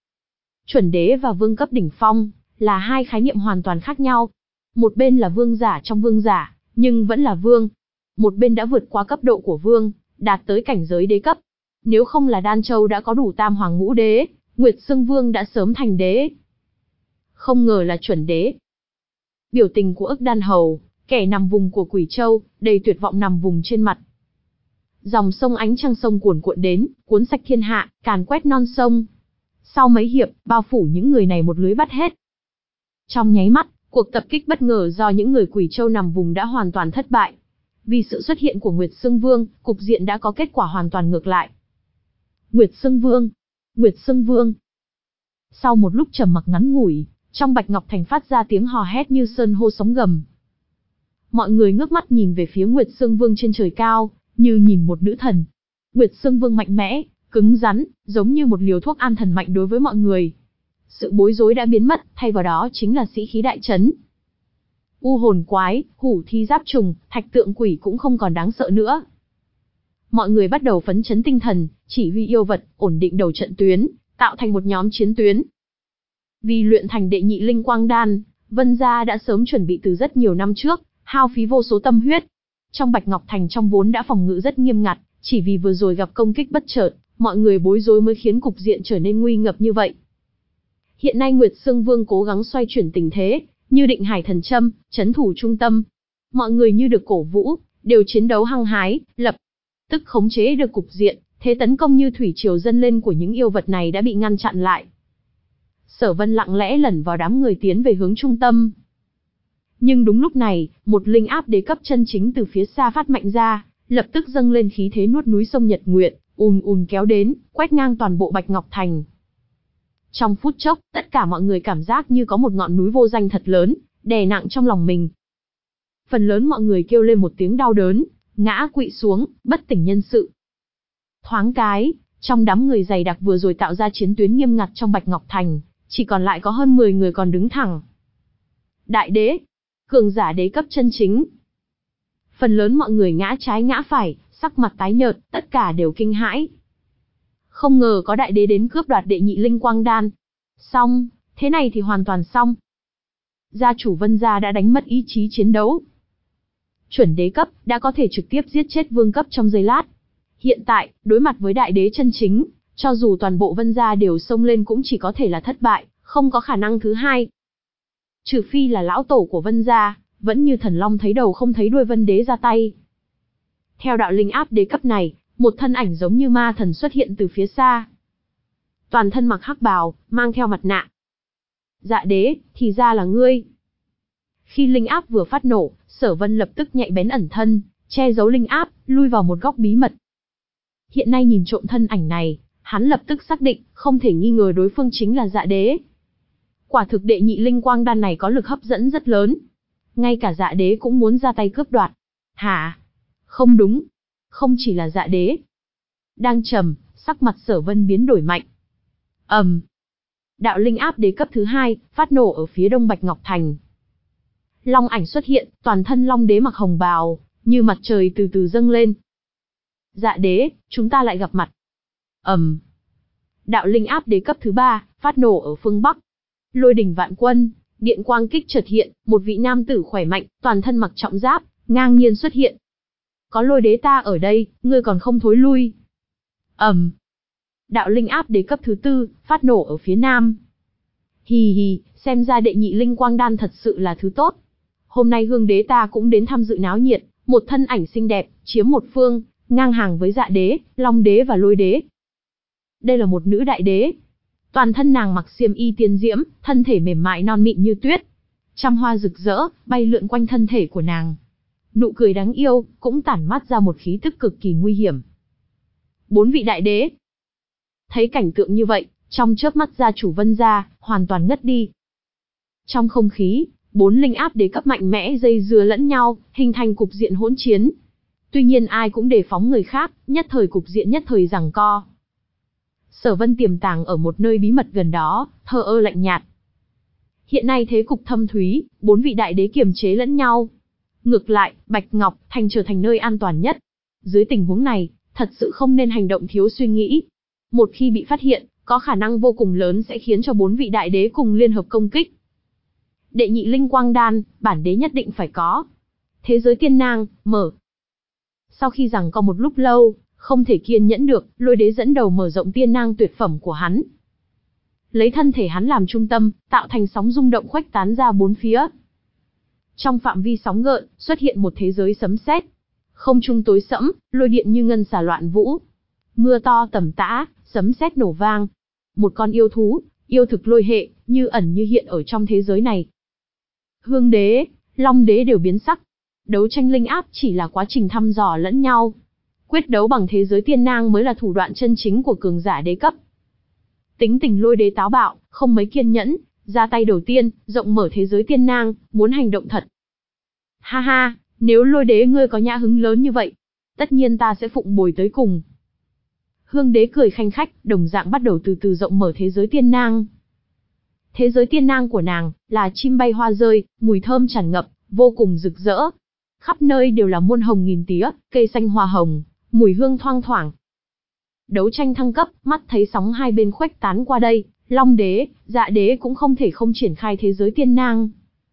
Chuẩn đế và vương cấp đỉnh phong là hai khái niệm hoàn toàn khác nhau. Một bên là vương giả trong vương giả, nhưng vẫn là vương. Một bên đã vượt qua cấp độ của vương, đạt tới cảnh giới đế cấp. Nếu không là Đan Châu đã có đủ Tam Hoàng Ngũ Đế, Nguyệt Sương Vương đã sớm thành đế. Không ngờ là chuẩn đế. Biểu tình của Ức Đan Hầu, kẻ nằm vùng của Quỷ Châu, đầy tuyệt vọng nằm vùng trên mặt. Dòng sông ánh trăng sông cuồn cuộn đến, cuốn sạch thiên hạ, càn quét non sông. Sau mấy hiệp, bao phủ những người này một lưới bắt hết. Trong nháy mắt, cuộc tập kích bất ngờ do những người Quỷ Châu nằm vùng đã hoàn toàn thất bại. Vì sự xuất hiện của Nguyệt Sương Vương, cục diện đã có kết quả hoàn toàn ngược lại. Nguyệt Sương Vương! Nguyệt Sương Vương! Sau một lúc trầm mặc ngắn ngủi, trong Bạch Ngọc Thành phát ra tiếng hò hét như sơn hô sóng gầm. Mọi người ngước mắt nhìn về phía Nguyệt Sương Vương trên trời cao, như nhìn một nữ thần. Nguyệt Sương Vương mạnh mẽ, cứng rắn, giống như một liều thuốc an thần mạnh đối với mọi người. Sự bối rối đã biến mất, thay vào đó chính là sĩ khí đại trấn. U hồn quái, hủ thi giáp trùng, thạch tượng quỷ cũng không còn đáng sợ nữa. Mọi người bắt đầu phấn chấn tinh thần, chỉ huy yêu vật, ổn định đầu trận tuyến, tạo thành một nhóm chiến tuyến. Vì luyện thành đệ nhị linh quang đan, Vân gia đã sớm chuẩn bị từ rất nhiều năm trước, hao phí vô số tâm huyết. Trong Bạch Ngọc Thành trong vốn đã phòng ngự rất nghiêm ngặt, chỉ vì vừa rồi gặp công kích bất chợt, mọi người bối rối mới khiến cục diện trở nên nguy ngập như vậy. Hiện nay Nguyệt Sương Vương cố gắng xoay chuyển tình thế, như định hải thần châm, trấn thủ trung tâm. Mọi người như được cổ vũ, đều chiến đấu hăng hái, lập tức khống chế được cục diện, thế tấn công như thủy triều dâng lên của những yêu vật này đã bị ngăn chặn lại. Sở Vân lặng lẽ lẩn vào đám người tiến về hướng trung tâm. Nhưng đúng lúc này, một linh áp đế cấp chân chính từ phía xa phát mạnh ra, lập tức dâng lên khí thế nuốt núi sông Nhật Nguyệt, ùn ùn kéo đến, quét ngang toàn bộ Bạch Ngọc Thành. Trong phút chốc, tất cả mọi người cảm giác như có một ngọn núi vô danh thật lớn, đè nặng trong lòng mình. Phần lớn mọi người kêu lên một tiếng đau đớn, ngã quỵ xuống, bất tỉnh nhân sự. Thoáng cái, trong đám người dày đặc vừa rồi tạo ra chiến tuyến nghiêm ngặt trong Bạch Ngọc Thành, chỉ còn lại có hơn mười người còn đứng thẳng. Đại đế, cường giả đế cấp chân chính. Phần lớn mọi người ngã trái ngã phải, sắc mặt tái nhợt, tất cả đều kinh hãi. Không ngờ có đại đế đến cướp đoạt đệ nhị linh quang đan. Xong, thế này thì hoàn toàn xong. Gia chủ Vân gia đã đánh mất ý chí chiến đấu. Chuẩn đế cấp, đã có thể trực tiếp giết chết vương cấp trong giây lát. Hiện tại, đối mặt với đại đế chân chính, cho dù toàn bộ Vân gia đều xông lên cũng chỉ có thể là thất bại, không có khả năng thứ hai. Trừ phi là lão tổ của Vân gia, vẫn như thần long thấy đầu không thấy đuôi Vân đế ra tay. Theo đạo linh áp đế cấp này, một thân ảnh giống như ma thần xuất hiện từ phía xa. Toàn thân mặc hắc bào, mang theo mặt nạ. Dạ đế, thì ra là ngươi. Khi linh áp vừa phát nổ, Sở Vân lập tức nhạy bén ẩn thân, che giấu linh áp, lui vào một góc bí mật. Hiện nay nhìn trộm thân ảnh này, hắn lập tức xác định, không thể nghi ngờ đối phương chính là Dạ đế. Quả thực đệ nhị linh quang đan này có lực hấp dẫn rất lớn. Ngay cả Dạ đế cũng muốn ra tay cướp đoạt. Hả? Không đúng. Không chỉ là Dạ đế. Đang trầm, sắc mặt Sở Vân biến đổi mạnh. ầm, um, đạo linh áp đế cấp thứ hai, phát nổ ở phía đông Bạch Ngọc Thành. Long ảnh xuất hiện, toàn thân Long đế mặc hồng bào, như mặt trời từ từ dâng lên. Dạ đế, chúng ta lại gặp mặt. ầm, um, đạo linh áp đế cấp thứ ba, phát nổ ở phương Bắc. Lôi đỉnh vạn quân, điện quang kích chợt hiện, một vị nam tử khỏe mạnh, toàn thân mặc trọng giáp, ngang nhiên xuất hiện. Có lôi đế ta ở đây, ngươi còn không thối lui. ầm, um, đạo linh áp đế cấp thứ tư, phát nổ ở phía nam. Hì hì, xem ra đệ nhị linh quang đan thật sự là thứ tốt. Hôm nay Hương đế ta cũng đến tham dự náo nhiệt, một thân ảnh xinh đẹp, chiếm một phương, ngang hàng với Dạ đế, Long đế và Lôi đế. Đây là một nữ đại đế. Toàn thân nàng mặc xiêm y tiên diễm, thân thể mềm mại non mịn như tuyết. Trăm hoa rực rỡ, bay lượn quanh thân thể của nàng. Nụ cười đáng yêu, cũng tản mát ra một khí tức cực kỳ nguy hiểm. Bốn vị đại đế. Thấy cảnh tượng như vậy, trong chớp mắt gia chủ Vân gia, hoàn toàn ngất đi. Trong không khí, bốn linh áp đế cấp mạnh mẽ dây dưa lẫn nhau, hình thành cục diện hỗn chiến. Tuy nhiên ai cũng đề phóng người khác, nhất thời cục diện nhất thời giằng co. Sở Vân tiềm tàng ở một nơi bí mật gần đó, thờ ơ lạnh nhạt. Hiện nay thế cục thâm thúy, bốn vị đại đế kiềm chế lẫn nhau. Ngược lại, Bạch Ngọc Thành trở thành nơi an toàn nhất. Dưới tình huống này, thật sự không nên hành động thiếu suy nghĩ. Một khi bị phát hiện, có khả năng vô cùng lớn sẽ khiến cho bốn vị đại đế cùng liên hợp công kích. Đệ nhị linh quang đan, bản đế nhất định phải có. Thế giới tiên nang, mở. Sau khi giằng co một lúc lâu, không thể kiên nhẫn được, Lôi đế dẫn đầu mở rộng tiên nang tuyệt phẩm của hắn. Lấy thân thể hắn làm trung tâm, tạo thành sóng rung động khuếch tán ra bốn phía. Trong phạm vi sóng gợn, xuất hiện một thế giới sấm sét. Không trung tối sẫm, lôi điện như ngân xà loạn vũ. Mưa to tầm tã, sấm sét nổ vang. Một con yêu thú, yêu thực lôi hệ, như ẩn như hiện ở trong thế giới này. Hương đế, Long đế đều biến sắc. Đấu tranh linh áp chỉ là quá trình thăm dò lẫn nhau. Quyết đấu bằng thế giới tiên nang mới là thủ đoạn chân chính của cường giả đế cấp. Tính tình Lôi đế táo bạo, không mấy kiên nhẫn, ra tay đầu tiên, rộng mở thế giới tiên nang, muốn hành động thật. Ha ha, nếu Lôi đế ngươi có nhã hứng lớn như vậy, tất nhiên ta sẽ phụng bồi tới cùng. Hương đế cười khanh khách, đồng dạng bắt đầu từ từ rộng mở thế giới tiên nang. Thế giới tiên nang của nàng là chim bay hoa rơi, mùi thơm tràn ngập, vô cùng rực rỡ. Khắp nơi đều là muôn hồng nghìn tía, cây xanh hoa hồng, mùi hương thoang thoảng. Đấu tranh thăng cấp, mắt thấy sóng hai bên khuếch tán qua đây, Long đế, Dạ đế cũng không thể không triển khai thế giới tiên nang.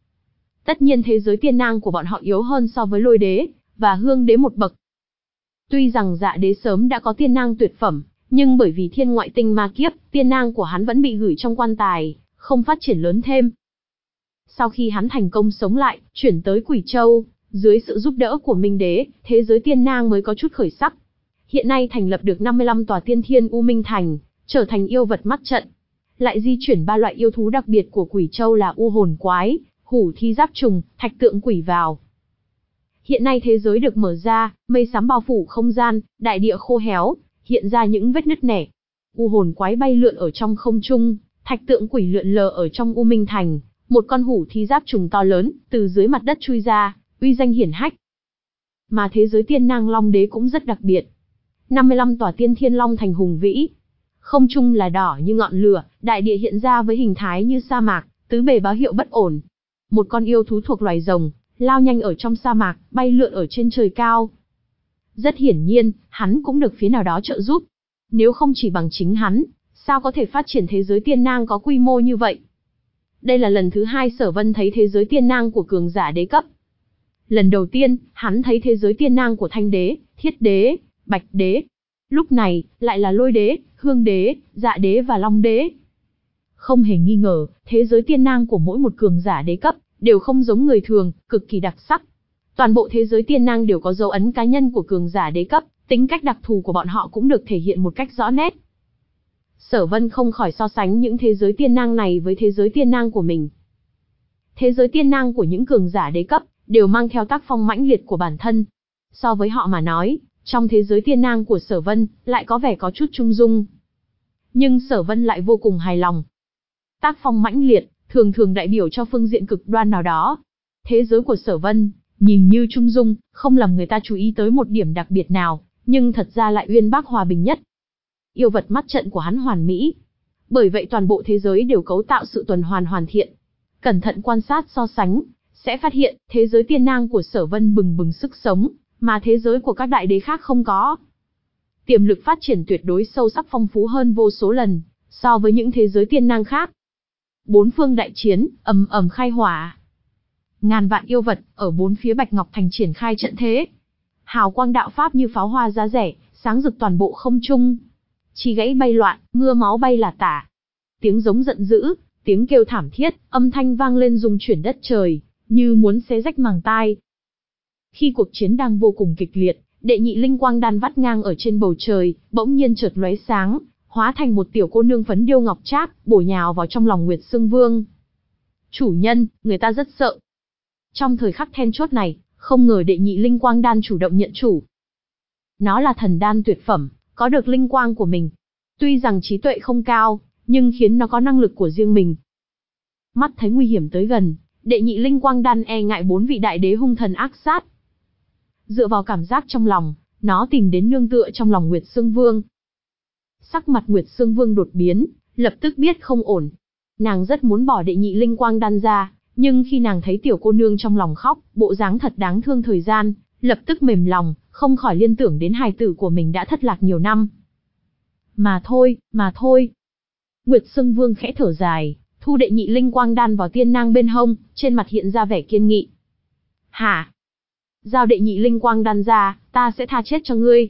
Tất nhiên thế giới tiên nang của bọn họ yếu hơn so với Lôi đế và Hương đế một bậc. Tuy rằng Dạ đế sớm đã có tiên nang tuyệt phẩm, nhưng bởi vì thiên ngoại tinh ma kiếp, tiên nang của hắn vẫn bị gửi trong quan tài, không phát triển lớn thêm. Sau khi hắn thành công sống lại, chuyển tới Quỷ Châu, dưới sự giúp đỡ của Minh đế, thế giới tiên nang mới có chút khởi sắc. Hiện nay thành lập được năm mươi lăm tòa tiên thiên U Minh Thành, trở thành yêu vật mắt trận. Lại di chuyển ba loại yêu thú đặc biệt của Quỷ Châu là U hồn quái, Hủ thi giáp trùng, Thạch tượng quỷ vào. Hiện nay thế giới được mở ra, mây xám bao phủ không gian, đại địa khô héo, hiện ra những vết nứt nẻ. U hồn quái bay lượn ở trong không trung, Thạch tượng quỷ lượn lờ ở trong U Minh Thành, một con hủ thi giáp trùng to lớn, từ dưới mặt đất chui ra, uy danh hiển hách. Mà thế giới tiên nang Long đế cũng rất đặc biệt. năm mươi lăm tòa tiên thiên long thành hùng vĩ. Không trung là đỏ như ngọn lửa, đại địa hiện ra với hình thái như sa mạc, tứ bề báo hiệu bất ổn. Một con yêu thú thuộc loài rồng, lao nhanh ở trong sa mạc, bay lượn ở trên trời cao. Rất hiển nhiên, hắn cũng được phía nào đó trợ giúp. Nếu không chỉ bằng chính hắn, sao có thể phát triển thế giới tiên nang có quy mô như vậy? Đây là lần thứ hai Sở Vân thấy thế giới tiên nang của cường giả đế cấp. Lần đầu tiên, hắn thấy thế giới tiên nang của Thanh đế, Thiết đế, Bạch đế. Lúc này, lại là Lôi đế, Hương đế, Dạ đế và Long đế. Không hề nghi ngờ, thế giới tiên nang của mỗi một cường giả đế cấp, đều không giống người thường, cực kỳ đặc sắc. Toàn bộ thế giới tiên nang đều có dấu ấn cá nhân của cường giả đế cấp, tính cách đặc thù của bọn họ cũng được thể hiện một cách rõ nét. Sở Vân không khỏi so sánh những thế giới tiên nang này với thế giới tiên nang của mình. Thế giới tiên nang của những cường giả đế cấp, đều mang theo tác phong mãnh liệt của bản thân. So với họ mà nói, trong thế giới tiên nang của Sở Vân, lại có vẻ có chút trung dung. Nhưng Sở Vân lại vô cùng hài lòng. Tác phong mãnh liệt, thường thường đại biểu cho phương diện cực đoan nào đó. Thế giới của Sở Vân, nhìn như trung dung, không làm người ta chú ý tới một điểm đặc biệt nào, nhưng thật ra lại uyên bác hòa bình nhất. Yêu vật mắt trận của hắn hoàn mỹ. Bởi vậy toàn bộ thế giới đều cấu tạo sự tuần hoàn hoàn thiện. Cẩn thận quan sát so sánh, sẽ phát hiện, thế giới tiên nang của Sở Vân bừng bừng sức sống, mà thế giới của các đại đế khác không có. Tiềm lực phát triển tuyệt đối sâu sắc phong phú hơn vô số lần, so với những thế giới tiên nang khác. Bốn phương đại chiến, ầm ầm khai hỏa. Ngàn vạn yêu vật, ở bốn phía Bạch Ngọc Thành triển khai trận thế. Hào quang đạo pháp như pháo hoa giá rẻ, sáng rực toàn bộ không trung. Chi gãy bay loạn, mưa máu bay là tả. Tiếng giống giận dữ, tiếng kêu thảm thiết, âm thanh vang lên rung chuyển đất trời, như muốn xé rách màng tai. Khi cuộc chiến đang vô cùng kịch liệt, đệ nhị linh quang đan vắt ngang ở trên bầu trời, bỗng nhiên chợt lóe sáng, hóa thành một tiểu cô nương phấn điêu ngọc trác, bổ nhào vào trong lòng Nguyệt Sương Vương. Chủ nhân, người ta rất sợ. Trong thời khắc then chốt này, không ngờ đệ nhị linh quang đan chủ động nhận chủ. Nó là thần đan tuyệt phẩm, có được linh quang của mình. Tuy rằng trí tuệ không cao, nhưng khiến nó có năng lực của riêng mình. Mắt thấy nguy hiểm tới gần, đệ nhị linh quang đan e ngại bốn vị đại đế hung thần ác sát. Dựa vào cảm giác trong lòng, nó tìm đến nương tựa trong lòng Nguyệt Sương Vương. Sắc mặt Nguyệt Sương Vương đột biến, lập tức biết không ổn. Nàng rất muốn bỏ đệ nhị linh quang đan ra, nhưng khi nàng thấy tiểu cô nương trong lòng khóc, bộ dáng thật đáng thương thời gian, lập tức mềm lòng, không khỏi liên tưởng đến hài tử của mình đã thất lạc nhiều năm. Mà thôi, mà thôi. Nguyệt Sương Vương khẽ thở dài, thu đệ nhị linh quang đan vào tiên nang bên hông, trên mặt hiện ra vẻ kiên nghị. Hả? Giao đệ nhị linh quang đan ra, ta sẽ tha chết cho ngươi.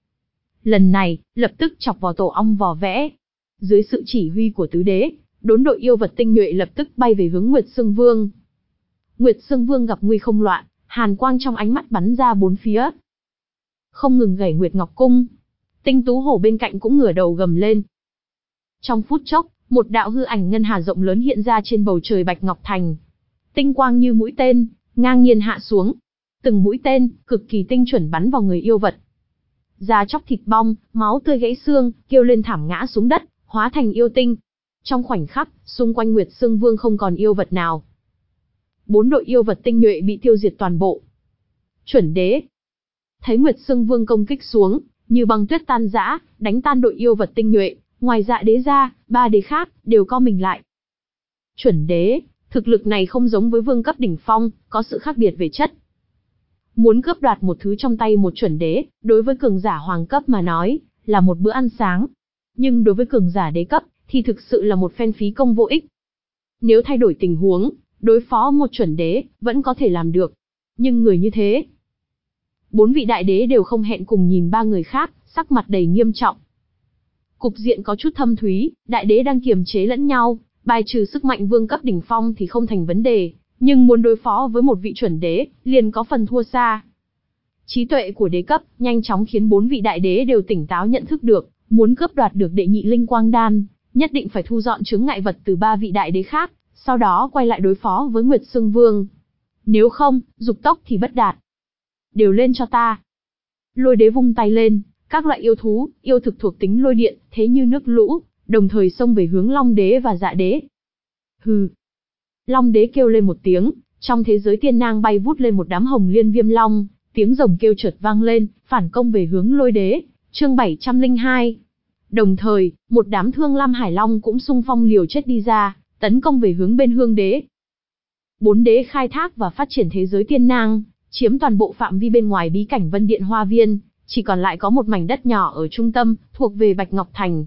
Lần này, lập tức chọc vào tổ ong vò vẽ. Dưới sự chỉ huy của tứ đế, đốn đội yêu vật tinh nhuệ lập tức bay về hướng Nguyệt Sương Vương. Nguyệt Sương Vương gặp nguy không loạn, hàn quang trong ánh mắt bắn ra bốn phía. Không ngừng gảy Nguyệt Ngọc Cung. Tinh Tú Hổ bên cạnh cũng ngửa đầu gầm lên. Trong phút chốc, một đạo hư ảnh ngân hà rộng lớn hiện ra trên bầu trời Bạch Ngọc Thành. Tinh quang như mũi tên, ngang nhiên hạ xuống. Từng mũi tên, cực kỳ tinh chuẩn bắn vào người yêu vật. Da chóc thịt bong, máu tươi gãy xương, kêu lên thảm ngã xuống đất, hóa thành yêu tinh. Trong khoảnh khắc, xung quanh Nguyệt Sương Vương không còn yêu vật nào. Bốn đội yêu vật tinh nhuệ bị tiêu diệt toàn bộ. Chuẩn đế. Thấy Nguyệt Sương Vương công kích xuống, như băng tuyết tan rã, đánh tan đội yêu vật tinh nhuệ, ngoài Dạ đế ra, ba đế khác, đều co mình lại. chuẩn đế, thực lực này không giống với vương cấp đỉnh phong, có sự khác biệt về chất. Muốn cướp đoạt một thứ trong tay một chuẩn đế, đối với cường giả hoàng cấp mà nói, là một bữa ăn sáng. Nhưng đối với cường giả đế cấp, thì thực sự là một phen phí công vô ích. Nếu thay đổi tình huống, đối phó một chuẩn đế, vẫn có thể làm được. Nhưng người như thế. Bốn vị đại đế đều không hẹn cùng nhìn ba người khác, sắc mặt đầy nghiêm trọng. Cục diện có chút thâm thúy, đại đế đang kiềm chế lẫn nhau, bài trừ sức mạnh vương cấp đỉnh phong thì không thành vấn đề, nhưng muốn đối phó với một vị chuẩn đế, liền có phần thua xa. Trí tuệ của đế cấp, nhanh chóng khiến bốn vị đại đế đều tỉnh táo nhận thức được, muốn cướp đoạt được đệ nhị linh quang đan, nhất định phải thu dọn chướng ngại vật từ ba vị đại đế khác, sau đó quay lại đối phó với Nguyệt Sương Vương. Nếu không, dục tốc thì bất đạt. Đều lên cho ta. Lôi đế vung tay lên, các loại yêu thú, yêu thực thuộc tính lôi điện, thế như nước lũ, đồng thời xông về hướng Long đế và Dạ đế. Hừ. Long đế kêu lên một tiếng, trong thế giới tiên nang bay vút lên một đám hồng liên viêm long, tiếng rồng kêu chợt vang lên, phản công về hướng lôi đế. Chương bảy trăm lẻ hai. Đồng thời, một đám thương lam hải long cũng xung phong liều chết đi ra, tấn công về hướng bên hương đế. Bốn đế khai thác và phát triển thế giới tiên nang, chiếm toàn bộ phạm vi bên ngoài bí cảnh Vân Điện Hoa Viên, chỉ còn lại có một mảnh đất nhỏ ở trung tâm, thuộc về Bạch Ngọc Thành.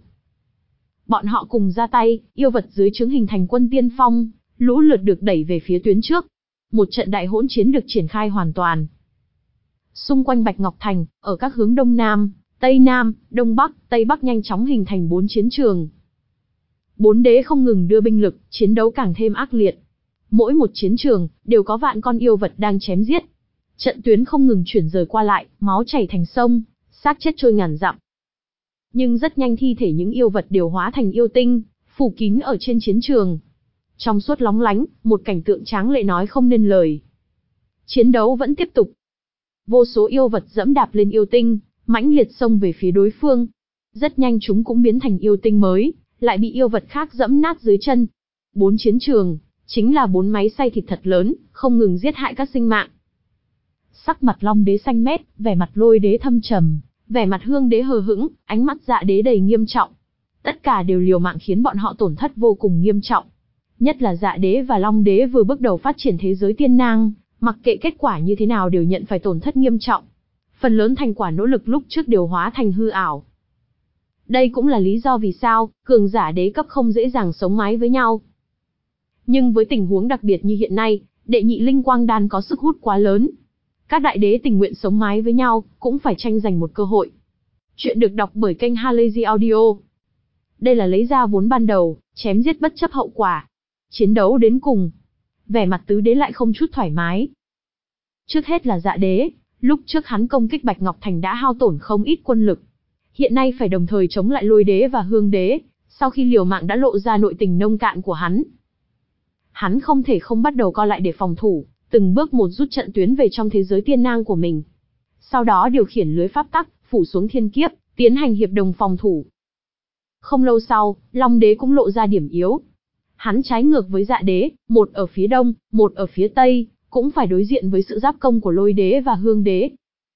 Bọn họ cùng ra tay, yêu vật dưới trướng hình thành quân tiên phong, lũ lượt được đẩy về phía tuyến trước. Một trận đại hỗn chiến được triển khai hoàn toàn. Xung quanh Bạch Ngọc Thành, ở các hướng Đông Nam, Tây Nam, Đông Bắc, Tây Bắc nhanh chóng hình thành bốn chiến trường. Bốn đế không ngừng đưa binh lực, chiến đấu càng thêm ác liệt. Mỗi một chiến trường, đều có vạn con yêu vật đang chém giết. Trận tuyến không ngừng chuyển rời qua lại, máu chảy thành sông, xác chết trôi ngàn dặm. Nhưng rất nhanh thi thể những yêu vật đều hóa thành yêu tinh, phủ kín ở trên chiến trường. Trong suốt lóng lánh, một cảnh tượng tráng lệ nói không nên lời. Chiến đấu vẫn tiếp tục. Vô số yêu vật dẫm đạp lên yêu tinh, mãnh liệt xông về phía đối phương. Rất nhanh chúng cũng biến thành yêu tinh mới, lại bị yêu vật khác dẫm nát dưới chân. Bốn chiến trường, chính là bốn máy xay thịt thật lớn, không ngừng giết hại các sinh mạng. Sắc mặt Long đế xanh mét, vẻ mặt Lôi đế thâm trầm, vẻ mặt Hương đế hờ hững, ánh mắt Dạ đế đầy nghiêm trọng. Tất cả đều liều mạng khiến bọn họ tổn thất vô cùng nghiêm trọng. Nhất là Dạ đế và Long đế vừa bước đầu phát triển thế giới tiên nang, mặc kệ kết quả như thế nào đều nhận phải tổn thất nghiêm trọng. Phần lớn thành quả nỗ lực lúc trước đều hóa thành hư ảo. Đây cũng là lý do vì sao, cường giả đế cấp không dễ dàng sống mái với nhau. Nhưng với tình huống đặc biệt như hiện nay, đệ nhị linh quang đan có sức hút quá lớn. Các đại đế tình nguyện sống mái với nhau, cũng phải tranh giành một cơ hội. Chuyện được đọc bởi kênh Halazy Audio. Đây là lấy ra vốn ban đầu, chém giết bất chấp hậu quả. Chiến đấu đến cùng. Vẻ mặt tứ đế lại không chút thoải mái. Trước hết là Dạ đế, lúc trước hắn công kích Bạch Ngọc Thành đã hao tổn không ít quân lực. Hiện nay phải đồng thời chống lại Lôi đế và Hương đế, sau khi liều mạng đã lộ ra nội tình nông cạn của hắn. Hắn không thể không bắt đầu co lại để phòng thủ, từng bước một rút trận tuyến về trong thế giới tiên nang của mình. Sau đó điều khiển lưới pháp tắc, phủ xuống thiên kiếp, tiến hành hiệp đồng phòng thủ. Không lâu sau, Long đế cũng lộ ra điểm yếu. Hắn trái ngược với Dạ đế, một ở phía đông, một ở phía tây, cũng phải đối diện với sự giáp công của Lôi đế và Hương đế.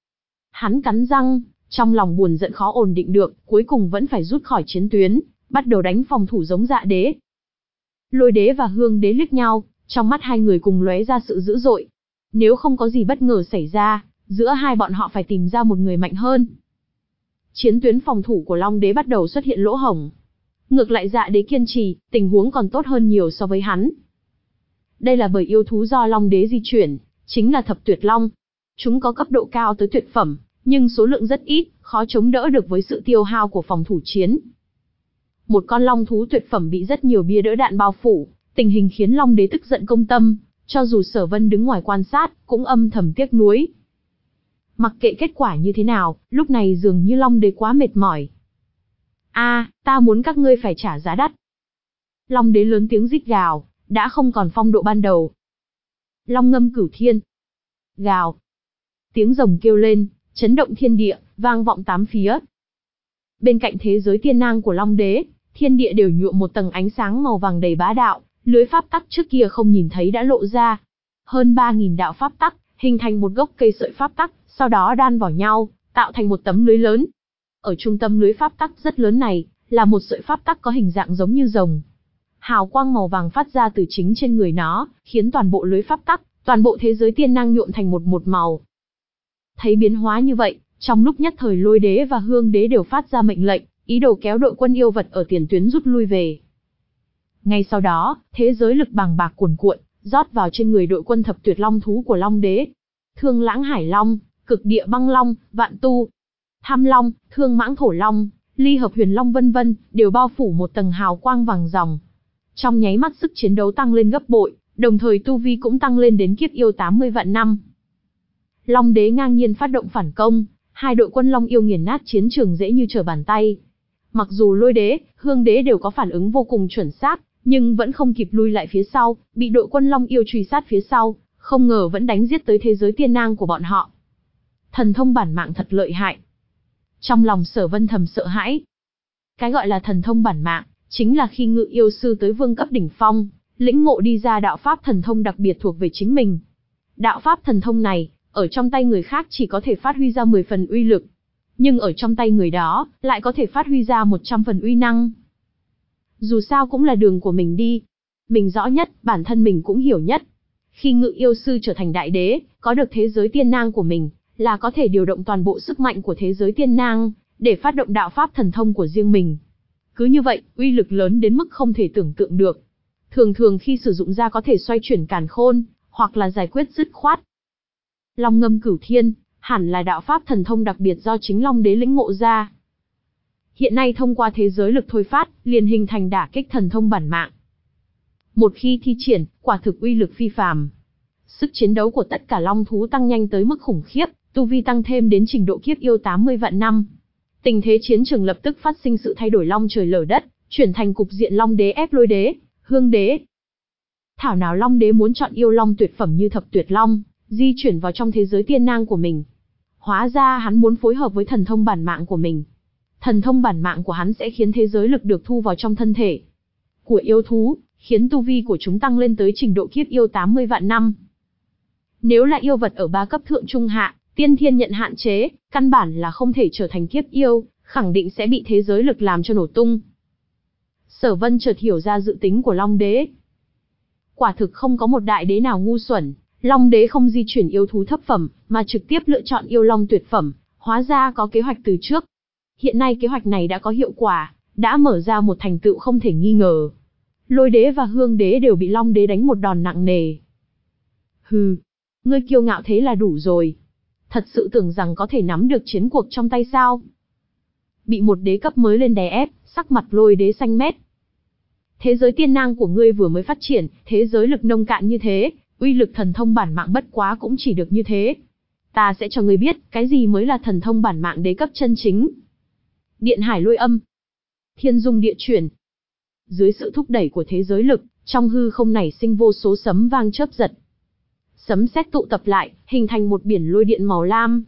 Hắn cắn răng, trong lòng buồn giận khó ổn định được, cuối cùng vẫn phải rút khỏi chiến tuyến, bắt đầu đánh phòng thủ giống Dạ đế. Lôi đế và Hương đế liếc nhau, trong mắt hai người cùng lóe ra sự dữ dội. Nếu không có gì bất ngờ xảy ra, giữa hai bọn họ phải tìm ra một người mạnh hơn. Chiến tuyến phòng thủ của Long đế bắt đầu xuất hiện lỗ hổng. Ngược lại Dạ đế kiên trì, tình huống còn tốt hơn nhiều so với hắn. Đây là bởi yêu thú do Long đế di chuyển, chính là thập tuyệt long. Chúng có cấp độ cao tới tuyệt phẩm, nhưng số lượng rất ít, khó chống đỡ được với sự tiêu hao của phòng thủ chiến. Một con long thú tuyệt phẩm bị rất nhiều bia đỡ đạn bao phủ, tình hình khiến Long đế tức giận công tâm, cho dù Sở Vân đứng ngoài quan sát, cũng âm thầm tiếc nuối. Mặc kệ kết quả như thế nào, lúc này dường như Long đế quá mệt mỏi. A, ta muốn các ngươi phải trả giá đắt. Long đế lớn tiếng rít gào, đã không còn phong độ ban đầu. Long ngâm cửu thiên. Gào. Tiếng rồng kêu lên, chấn động thiên địa, vang vọng tám phía. Bên cạnh thế giới tiên nang của Long đế, thiên địa đều nhuộm một tầng ánh sáng màu vàng đầy bá đạo, lưới pháp tắc trước kia không nhìn thấy đã lộ ra. Hơn ba nghìn đạo pháp tắc, hình thành một gốc cây sợi pháp tắc, sau đó đan vào nhau, tạo thành một tấm lưới lớn. Ở trung tâm lưới pháp tắc rất lớn này, là một sợi pháp tắc có hình dạng giống như rồng. hào quang màu vàng phát ra từ chính trên người nó, khiến toàn bộ lưới pháp tắc, toàn bộ thế giới tiên năng nhuộm thành một một màu. Thấy biến hóa như vậy, trong lúc nhất thời Lôi Đế và Hương Đế đều phát ra mệnh lệnh, ý đồ kéo đội quân yêu vật ở tiền tuyến rút lui về. Ngay sau đó, thế giới lực bàng bạc cuồn cuộn, rót vào trên người đội quân thập tuyệt long thú của Long Đế. Thương Lãng Hải Long, Cực Địa Băng Long, Vạn Tu, Tham Long, Thương Mãng Thổ Long, Ly Hợp Huyền Long vân vân, đều bao phủ một tầng hào quang vàng ròng. Trong nháy mắt sức chiến đấu tăng lên gấp bội, đồng thời tu vi cũng tăng lên đến kiếp yêu tám mươi vạn năm. Long Đế ngang nhiên phát động phản công, hai đội quân Long yêu nghiền nát chiến trường dễ như trở bàn tay. Mặc dù Lôi Đế, Hương Đế đều có phản ứng vô cùng chuẩn xác, nhưng vẫn không kịp lui lại phía sau, bị đội quân Long yêu truy sát phía sau, không ngờ vẫn đánh giết tới thế giới tiên nang của bọn họ. Thần thông bản mạng thật lợi hại. Trong lòng Sở Vân thầm sợ hãi. Cái gọi là thần thông bản mạng, chính là khi ngự yêu sư tới vương cấp đỉnh phong, lĩnh ngộ đi ra đạo pháp thần thông đặc biệt thuộc về chính mình. Đạo pháp thần thông này, ở trong tay người khác chỉ có thể phát huy ra mười phần uy lực, nhưng ở trong tay người đó, lại có thể phát huy ra một trăm phần uy năng. Dù sao cũng là đường của mình đi. Mình rõ nhất, bản thân mình cũng hiểu nhất. Khi ngự yêu sư trở thành đại đế, có được thế giới tiên nang của mình, là có thể điều động toàn bộ sức mạnh của thế giới tiên nang, để phát động đạo pháp thần thông của riêng mình. Cứ như vậy, uy lực lớn đến mức không thể tưởng tượng được. Thường thường khi sử dụng ra có thể xoay chuyển càn khôn, hoặc là giải quyết dứt khoát. Long Ngâm Cửu Thiên, hẳn là đạo pháp thần thông đặc biệt do chính Long Đế lĩnh ngộ ra. Hiện nay thông qua thế giới lực thôi phát, liền hình thành đả kích thần thông bản mạng. Một khi thi triển, quả thực uy lực phi phàm. Sức chiến đấu của tất cả long thú tăng nhanh tới mức khủng khiếp, tu vi tăng thêm đến trình độ kiếp yêu tám mươi vạn năm. Tình thế chiến trường lập tức phát sinh sự thay đổi long trời lở đất, chuyển thành cục diện Long Đế ép Lôi Đế, Hương Đế. Thảo nào Long Đế muốn chọn yêu long tuyệt phẩm như thập tuyệt long, di chuyển vào trong thế giới tiên nang của mình. Hóa ra hắn muốn phối hợp với thần thông bản mạng của mình. Thần thông bản mạng của hắn sẽ khiến thế giới lực được thu vào trong thân thể của yêu thú, khiến tu vi của chúng tăng lên tới trình độ kiếp yêu tám mươi vạn năm. Nếu là yêu vật ở ba cấp thượng trung hạ, tiên thiên nhận hạn chế, căn bản là không thể trở thành kiếp yêu, khẳng định sẽ bị thế giới lực làm cho nổ tung. Sở Vân chợt hiểu ra dự tính của Long Đế. Quả thực không có một đại đế nào ngu xuẩn, Long Đế không di chuyển yêu thú thấp phẩm, mà trực tiếp lựa chọn yêu long tuyệt phẩm, hóa ra có kế hoạch từ trước. Hiện nay kế hoạch này đã có hiệu quả, đã mở ra một thành tựu không thể nghi ngờ. Lôi Đế và Hương Đế đều bị Long Đế đánh một đòn nặng nề. Hừ, ngươi kiêu ngạo thế là đủ rồi. Thật sự tưởng rằng có thể nắm được chiến cuộc trong tay sao? Bị một đế cấp mới lên đè ép, sắc mặt Lôi Đế xanh mét. Thế giới tiên nang của ngươi vừa mới phát triển, thế giới lực nông cạn như thế, uy lực thần thông bản mạng bất quá cũng chỉ được như thế. Ta sẽ cho ngươi biết, cái gì mới là thần thông bản mạng đế cấp chân chính. Điện hải lôi âm, thiên dung địa chuyển. Dưới sự thúc đẩy của thế giới lực, trong hư không nảy sinh vô số sấm vang chớp giật. Sấm sét tụ tập lại, hình thành một biển lôi điện màu lam.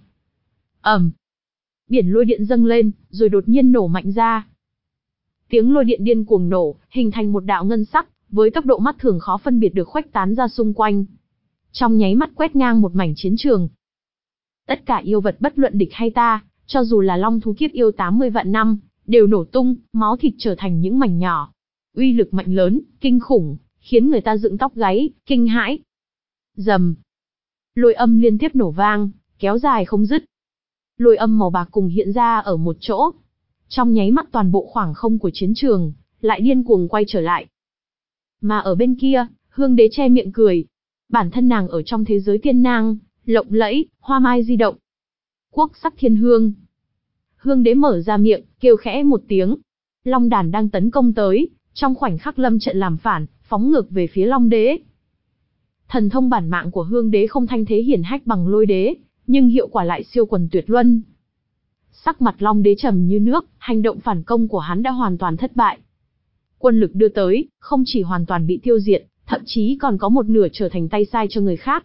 ầm, biển lôi điện dâng lên, rồi đột nhiên nổ mạnh ra. Tiếng lôi điện điên cuồng nổ, hình thành một đạo ngân sắc, với tốc độ mắt thường khó phân biệt được khuếch tán ra xung quanh. Trong nháy mắt quét ngang một mảnh chiến trường. Tất cả yêu vật bất luận địch hay ta, cho dù là long thú kiếp yêu tám mươi vạn năm, đều nổ tung, máu thịt trở thành những mảnh nhỏ. Uy lực mạnh lớn, kinh khủng, khiến người ta dựng tóc gáy, kinh hãi. Rầm. Lôi âm liên tiếp nổ vang, kéo dài không dứt. Lôi âm màu bạc cùng hiện ra ở một chỗ. Trong nháy mắt toàn bộ khoảng không của chiến trường, lại điên cuồng quay trở lại. Mà ở bên kia, Hương Đế che miệng cười. Bản thân nàng ở trong thế giới tiên nang, lộng lẫy, hoa mai di động. Quốc sắc thiên hương. Hương Đế mở ra miệng, kêu khẽ một tiếng. Long đàn đang tấn công tới, trong khoảnh khắc lâm trận làm phản, phóng ngược về phía Long Đế. Thần thông bản mạng của Hương Đế không thanh thế hiển hách bằng Lôi Đế, nhưng hiệu quả lại siêu quần tuyệt luân. Sắc mặt Long Đế trầm như nước, hành động phản công của hắn đã hoàn toàn thất bại. Quân lực đưa tới, không chỉ hoàn toàn bị tiêu diệt, thậm chí còn có một nửa trở thành tay sai cho người khác.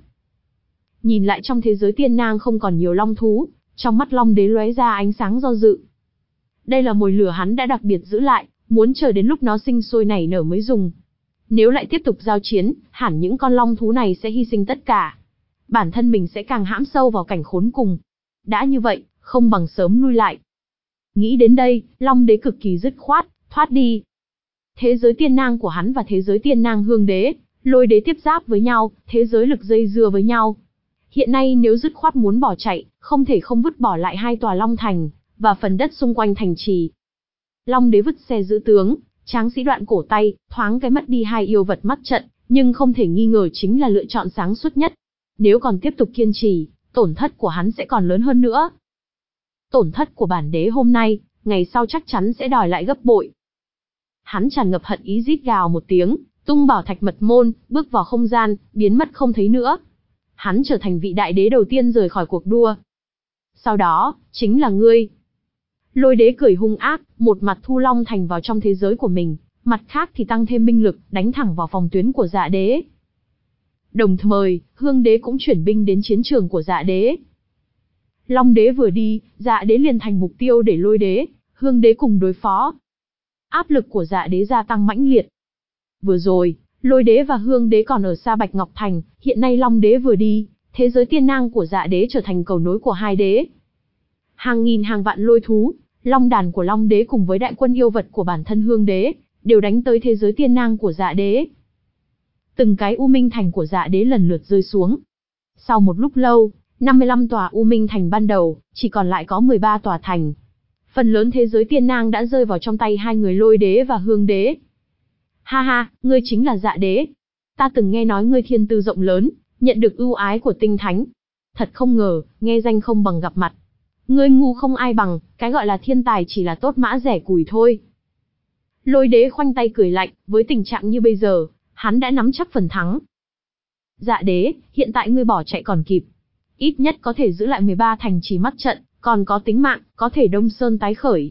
Nhìn lại trong thế giới tiên nang không còn nhiều long thú, trong mắt Long Đế lóe ra ánh sáng do dự. Đây là mồi lửa hắn đã đặc biệt giữ lại, muốn chờ đến lúc nó sinh sôi nảy nở mới dùng. Nếu lại tiếp tục giao chiến, hẳn những con long thú này sẽ hy sinh tất cả. Bản thân mình sẽ càng hãm sâu vào cảnh khốn cùng. Đã như vậy, không bằng sớm lui lại. Nghĩ đến đây, Long Đế cực kỳ dứt khoát, thoát đi. Thế giới tiên nang của hắn và thế giới tiên nang hương đế, lôi đế tiếp giáp với nhau, thế giới lực dây dưa với nhau. Hiện nay nếu dứt khoát muốn bỏ chạy, không thể không vứt bỏ lại hai tòa Long Thành, và phần đất xung quanh thành trì. Long đế vứt xe giữ tướng, tráng sĩ đoạn cổ tay, thoáng cái mất đi hai yêu vật mắt trận, nhưng không thể nghi ngờ chính là lựa chọn sáng suốt nhất. Nếu còn tiếp tục kiên trì, tổn thất của hắn sẽ còn lớn hơn nữa. Tổn thất của bản đế hôm nay, ngày sau chắc chắn sẽ đòi lại gấp bội. Hắn tràn ngập hận ý rít gào một tiếng, tung bảo thạch mật môn, bước vào không gian, biến mất không thấy nữa. Hắn trở thành vị đại đế đầu tiên rời khỏi cuộc đua. Sau đó, chính là ngươi. Lôi đế cười hung ác, một mặt thu Long Thành vào trong thế giới của mình, mặt khác thì tăng thêm binh lực, đánh thẳng vào phòng tuyến của Dạ đế. Đồng thời, Hương đế cũng chuyển binh đến chiến trường của Dạ đế. Long đế vừa đi, Dạ đế liền thành mục tiêu để Lôi đế, Hương đế cùng đối phó. Áp lực của Dạ đế gia tăng mãnh liệt. Vừa rồi, Lôi đế và Hương đế còn ở xa Bạch Ngọc Thành, hiện nay Long đế vừa đi, thế giới tiên nang của Dạ đế trở thành cầu nối của hai đế. Hàng nghìn hàng vạn lôi thú, long đàn của Long đế cùng với đại quân yêu vật của bản thân Hương đế, đều đánh tới thế giới tiên nang của Dạ đế. Từng cái U Minh Thành của Dạ đế lần lượt rơi xuống. Sau một lúc lâu, năm mươi lăm tòa U Minh Thành ban đầu, chỉ còn lại có mười ba tòa thành. Phần lớn thế giới tiên nang đã rơi vào trong tay hai người Lôi đế và Hương đế. Ha ha, ngươi chính là Dạ đế. Ta từng nghe nói ngươi thiên tư rộng lớn, nhận được ưu ái của tinh thánh. Thật không ngờ, nghe danh không bằng gặp mặt. Ngươi ngu không ai bằng, cái gọi là thiên tài chỉ là tốt mã rẻ củi thôi. Lôi đế khoanh tay cười lạnh, với tình trạng như bây giờ, hắn đã nắm chắc phần thắng. Dạ đế, hiện tại ngươi bỏ chạy còn kịp. Ít nhất có thể giữ lại mười ba thành trì mắt trận, còn có tính mạng, có thể Đông Sơn tái khởi.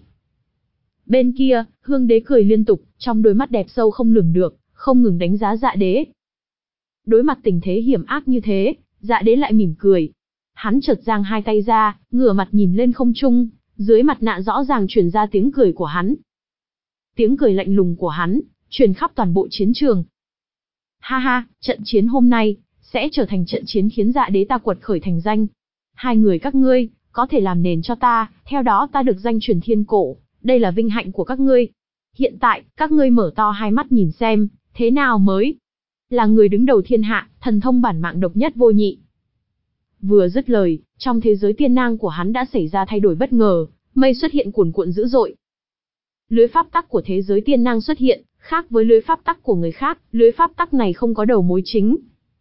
Bên kia, Hương đế cười liên tục, trong đôi mắt đẹp sâu không lường được, không ngừng đánh giá Dạ đế. Đối mặt tình thế hiểm ác như thế, Dạ đế lại mỉm cười. Hắn chợt giang hai tay ra, ngửa mặt nhìn lên không trung, dưới mặt nạ rõ ràng truyền ra tiếng cười của hắn. Tiếng cười lạnh lùng của hắn, truyền khắp toàn bộ chiến trường. Ha ha, trận chiến hôm nay, sẽ trở thành trận chiến khiến Dạ đế ta quật khởi thành danh. Hai người các ngươi, có thể làm nền cho ta, theo đó ta được danh truyền thiên cổ, đây là vinh hạnh của các ngươi. Hiện tại, các ngươi mở to hai mắt nhìn xem, thế nào mới là người đứng đầu thiên hạ, thần thông bản mạng độc nhất vô nhị. Vừa dứt lời, trong thế giới tiên nang của hắn đã xảy ra thay đổi bất ngờ, mây xuất hiện cuồn cuộn dữ dội. Lưới pháp tắc của thế giới tiên nang xuất hiện, khác với lưới pháp tắc của người khác, lưới pháp tắc này không có đầu mối chính.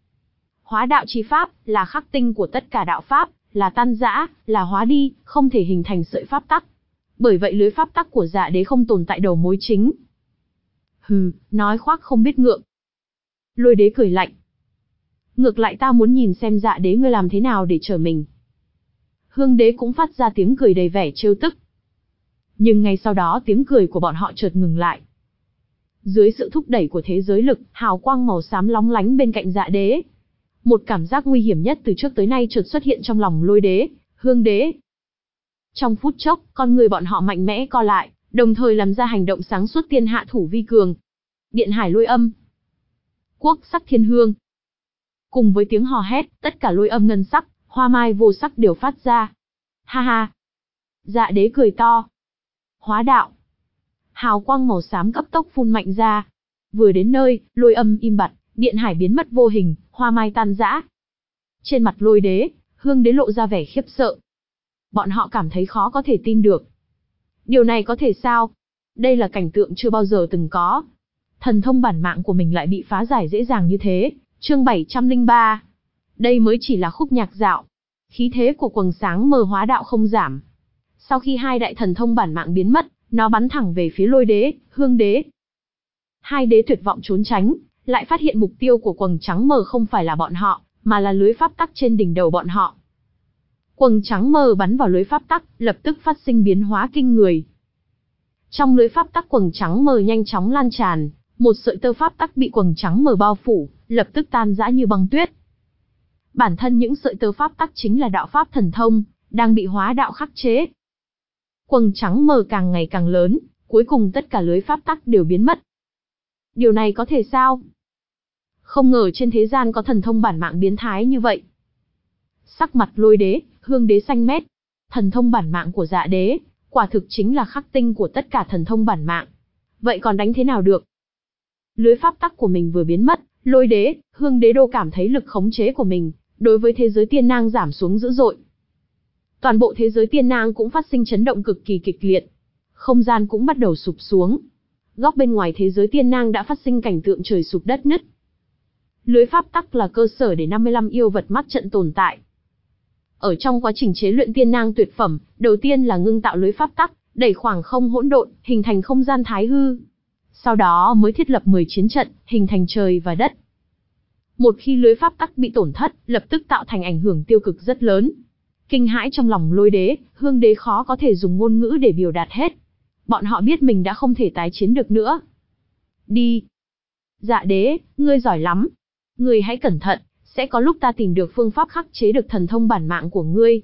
Hóa đạo chi pháp, là khắc tinh của tất cả đạo pháp, là tan rã, là hóa đi, không thể hình thành sợi pháp tắc. Bởi vậy lưới pháp tắc của Dạ đế không tồn tại đầu mối chính. Hừ, nói khoác không biết ngượng. Lôi đế cười lạnh. Ngược lại ta muốn nhìn xem Dạ đế ngươi làm thế nào để trở mình. Hương đế cũng phát ra tiếng cười đầy vẻ trêu tức. Nhưng ngay sau đó tiếng cười của bọn họ chợt ngừng lại. Dưới sự thúc đẩy của thế giới lực, hào quang màu xám lóng lánh bên cạnh Dạ đế. Một cảm giác nguy hiểm nhất từ trước tới nay chợt xuất hiện trong lòng Lôi đế, Hương đế. Trong phút chốc, con người bọn họ mạnh mẽ co lại, đồng thời làm ra hành động sáng suốt tiên hạ thủ vi cường. Điện hải lôi âm. Quốc sắc thiên hương. Cùng với tiếng hò hét, tất cả lôi âm ngân sắc, hoa mai vô sắc đều phát ra. Ha ha. Dạ đế cười to. Hóa đạo. Hào quang màu xám cấp tốc phun mạnh ra. Vừa đến nơi, lôi âm im bặt, điện hải biến mất vô hình, hoa mai tan rã. Trên mặt Lôi đế, Hương đế lộ ra vẻ khiếp sợ. Bọn họ cảm thấy khó có thể tin được. Điều này có thể sao? Đây là cảnh tượng chưa bao giờ từng có. Thần thông bản mạng của mình lại bị phá giải dễ dàng như thế. Chương bảy trăm lẻ ba. Đây mới chỉ là khúc nhạc dạo. Khí thế của quầng sáng mờ hóa đạo không giảm. Sau khi hai đại thần thông bản mạng biến mất, nó bắn thẳng về phía Lôi đế, Hương đế. Hai đế tuyệt vọng trốn tránh, lại phát hiện mục tiêu của quầng trắng mờ không phải là bọn họ, mà là lưới pháp tắc trên đỉnh đầu bọn họ. Quầng trắng mờ bắn vào lưới pháp tắc, lập tức phát sinh biến hóa kinh người. Trong lưới pháp tắc quầng trắng mờ nhanh chóng lan tràn, một sợi tơ pháp tắc bị quầng trắng mờ bao phủ, lập tức tan rã như băng tuyết. Bản thân những sợi tơ pháp tắc chính là đạo pháp thần thông, đang bị hóa đạo khắc chế. Quầng trắng mờ càng ngày càng lớn, cuối cùng tất cả lưới pháp tắc đều biến mất. Điều này có thể sao? Không ngờ trên thế gian có thần thông bản mạng biến thái như vậy. Sắc mặt Lôi đế, Hương đế xanh mét. Thần thông bản mạng của Dạ đế, quả thực chính là khắc tinh của tất cả thần thông bản mạng. Vậy còn đánh thế nào được? Lưới pháp tắc của mình vừa biến mất, Lôi đế, Hương đế đô cảm thấy lực khống chế của mình đối với thế giới tiên nang giảm xuống dữ dội. Toàn bộ thế giới tiên nang cũng phát sinh chấn động cực kỳ kịch liệt. Không gian cũng bắt đầu sụp xuống. Góc bên ngoài thế giới tiên nang đã phát sinh cảnh tượng trời sụp đất nứt. Lưới pháp tắc là cơ sở để năm mươi lăm yêu vật mắt trận tồn tại. Ở trong quá trình chế luyện tiên nang tuyệt phẩm, đầu tiên là ngưng tạo lưới pháp tắc, đẩy khoảng không hỗn độn, hình thành không gian thái hư. Sau đó mới thiết lập mười chiến trận, hình thành trời và đất. Một khi lưới pháp tắc bị tổn thất, lập tức tạo thành ảnh hưởng tiêu cực rất lớn. Kinh hãi trong lòng Lôi đế, Hương đế khó có thể dùng ngôn ngữ để biểu đạt hết. Bọn họ biết mình đã không thể tái chiến được nữa. Đi. Dạ đế, ngươi giỏi lắm. Ngươi hãy cẩn thận, sẽ có lúc ta tìm được phương pháp khắc chế được thần thông bản mạng của ngươi.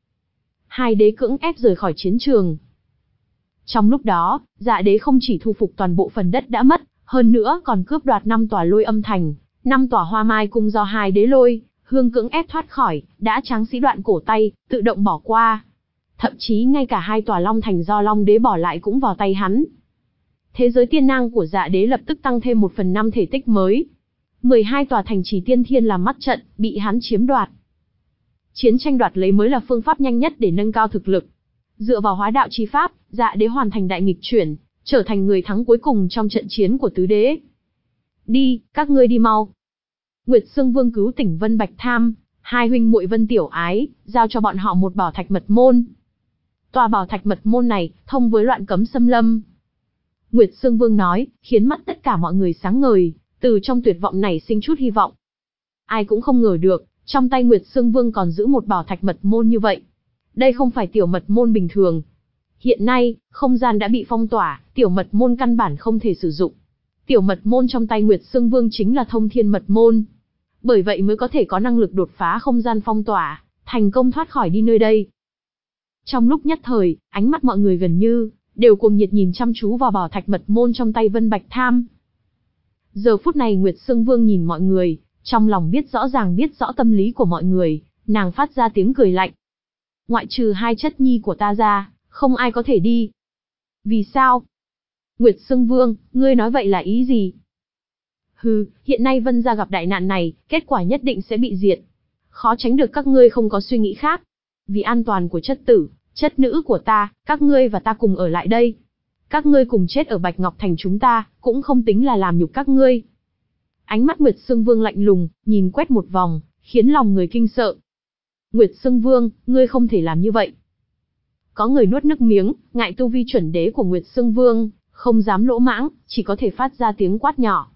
Hai đế cưỡng ép rời khỏi chiến trường. Trong lúc đó, Dạ đế không chỉ thu phục toàn bộ phần đất đã mất, hơn nữa còn cướp đoạt năm tòa Lôi Âm Thành, năm tòa Hoa Mai Cung do hai đế Lôi, Hương cưỡng ép thoát khỏi, đã tráng sĩ đoạn cổ tay, tự động bỏ qua. Thậm chí ngay cả hai tòa Long Thành do Long đế bỏ lại cũng vào tay hắn. Thế giới tiên nang của Dạ đế lập tức tăng thêm một phần năm thể tích mới. mười hai tòa thành trì tiên thiên làm mắt trận, bị hắn chiếm đoạt. Chiến tranh đoạt lấy mới là phương pháp nhanh nhất để nâng cao thực lực. Dựa vào hóa đạo chi pháp, Dạ đế hoàn thành đại nghịch chuyển, trở thành người thắng cuối cùng trong trận chiến của tứ đế. Đi, các ngươi đi mau. Nguyệt Sương Vương cứu tỉnh Vân Bạch Tham, hai huynh muội Vân Tiểu Ái, giao cho bọn họ một bảo thạch mật môn. Tòa bảo thạch mật môn này, thông với loạn cấm xâm lâm. Nguyệt Sương Vương nói, khiến mắt tất cả mọi người sáng ngời, từ trong tuyệt vọng này sinh chút hy vọng. Ai cũng không ngờ được, trong tay Nguyệt Sương Vương còn giữ một bảo thạch mật môn như vậy. Đây không phải tiểu mật môn bình thường. Hiện nay, không gian đã bị phong tỏa, tiểu mật môn căn bản không thể sử dụng. Tiểu mật môn trong tay Nguyệt Sương Vương chính là thông thiên mật môn. Bởi vậy mới có thể có năng lực đột phá không gian phong tỏa, thành công thoát khỏi đi nơi đây. Trong lúc nhất thời, ánh mắt mọi người gần như đều cuồng nhiệt nhìn chăm chú vào bảo thạch mật môn trong tay Vân Bạch Tham. Giờ phút này Nguyệt Sương Vương nhìn mọi người, trong lòng biết rõ ràng biết rõ tâm lý của mọi người, nàng phát ra tiếng cười lạnh. Ngoại trừ hai chất nhi của ta ra, không ai có thể đi. Vì sao? Nguyệt Sương Vương, ngươi nói vậy là ý gì? Hừ, hiện nay Vân gia gặp đại nạn này, kết quả nhất định sẽ bị diệt. Khó tránh được các ngươi không có suy nghĩ khác. Vì an toàn của chất tử, chất nữ của ta, các ngươi và ta cùng ở lại đây. Các ngươi cùng chết ở Bạch Ngọc Thành chúng ta, cũng không tính là làm nhục các ngươi. Ánh mắt Nguyệt Sương Vương lạnh lùng, nhìn quét một vòng, khiến lòng người kinh sợ. Nguyệt Sương Vương, ngươi không thể làm như vậy. Có người nuốt nước miếng, ngại tu vi chuẩn đế của Nguyệt Sương Vương, không dám lỗ mãng, chỉ có thể phát ra tiếng quát nhỏ.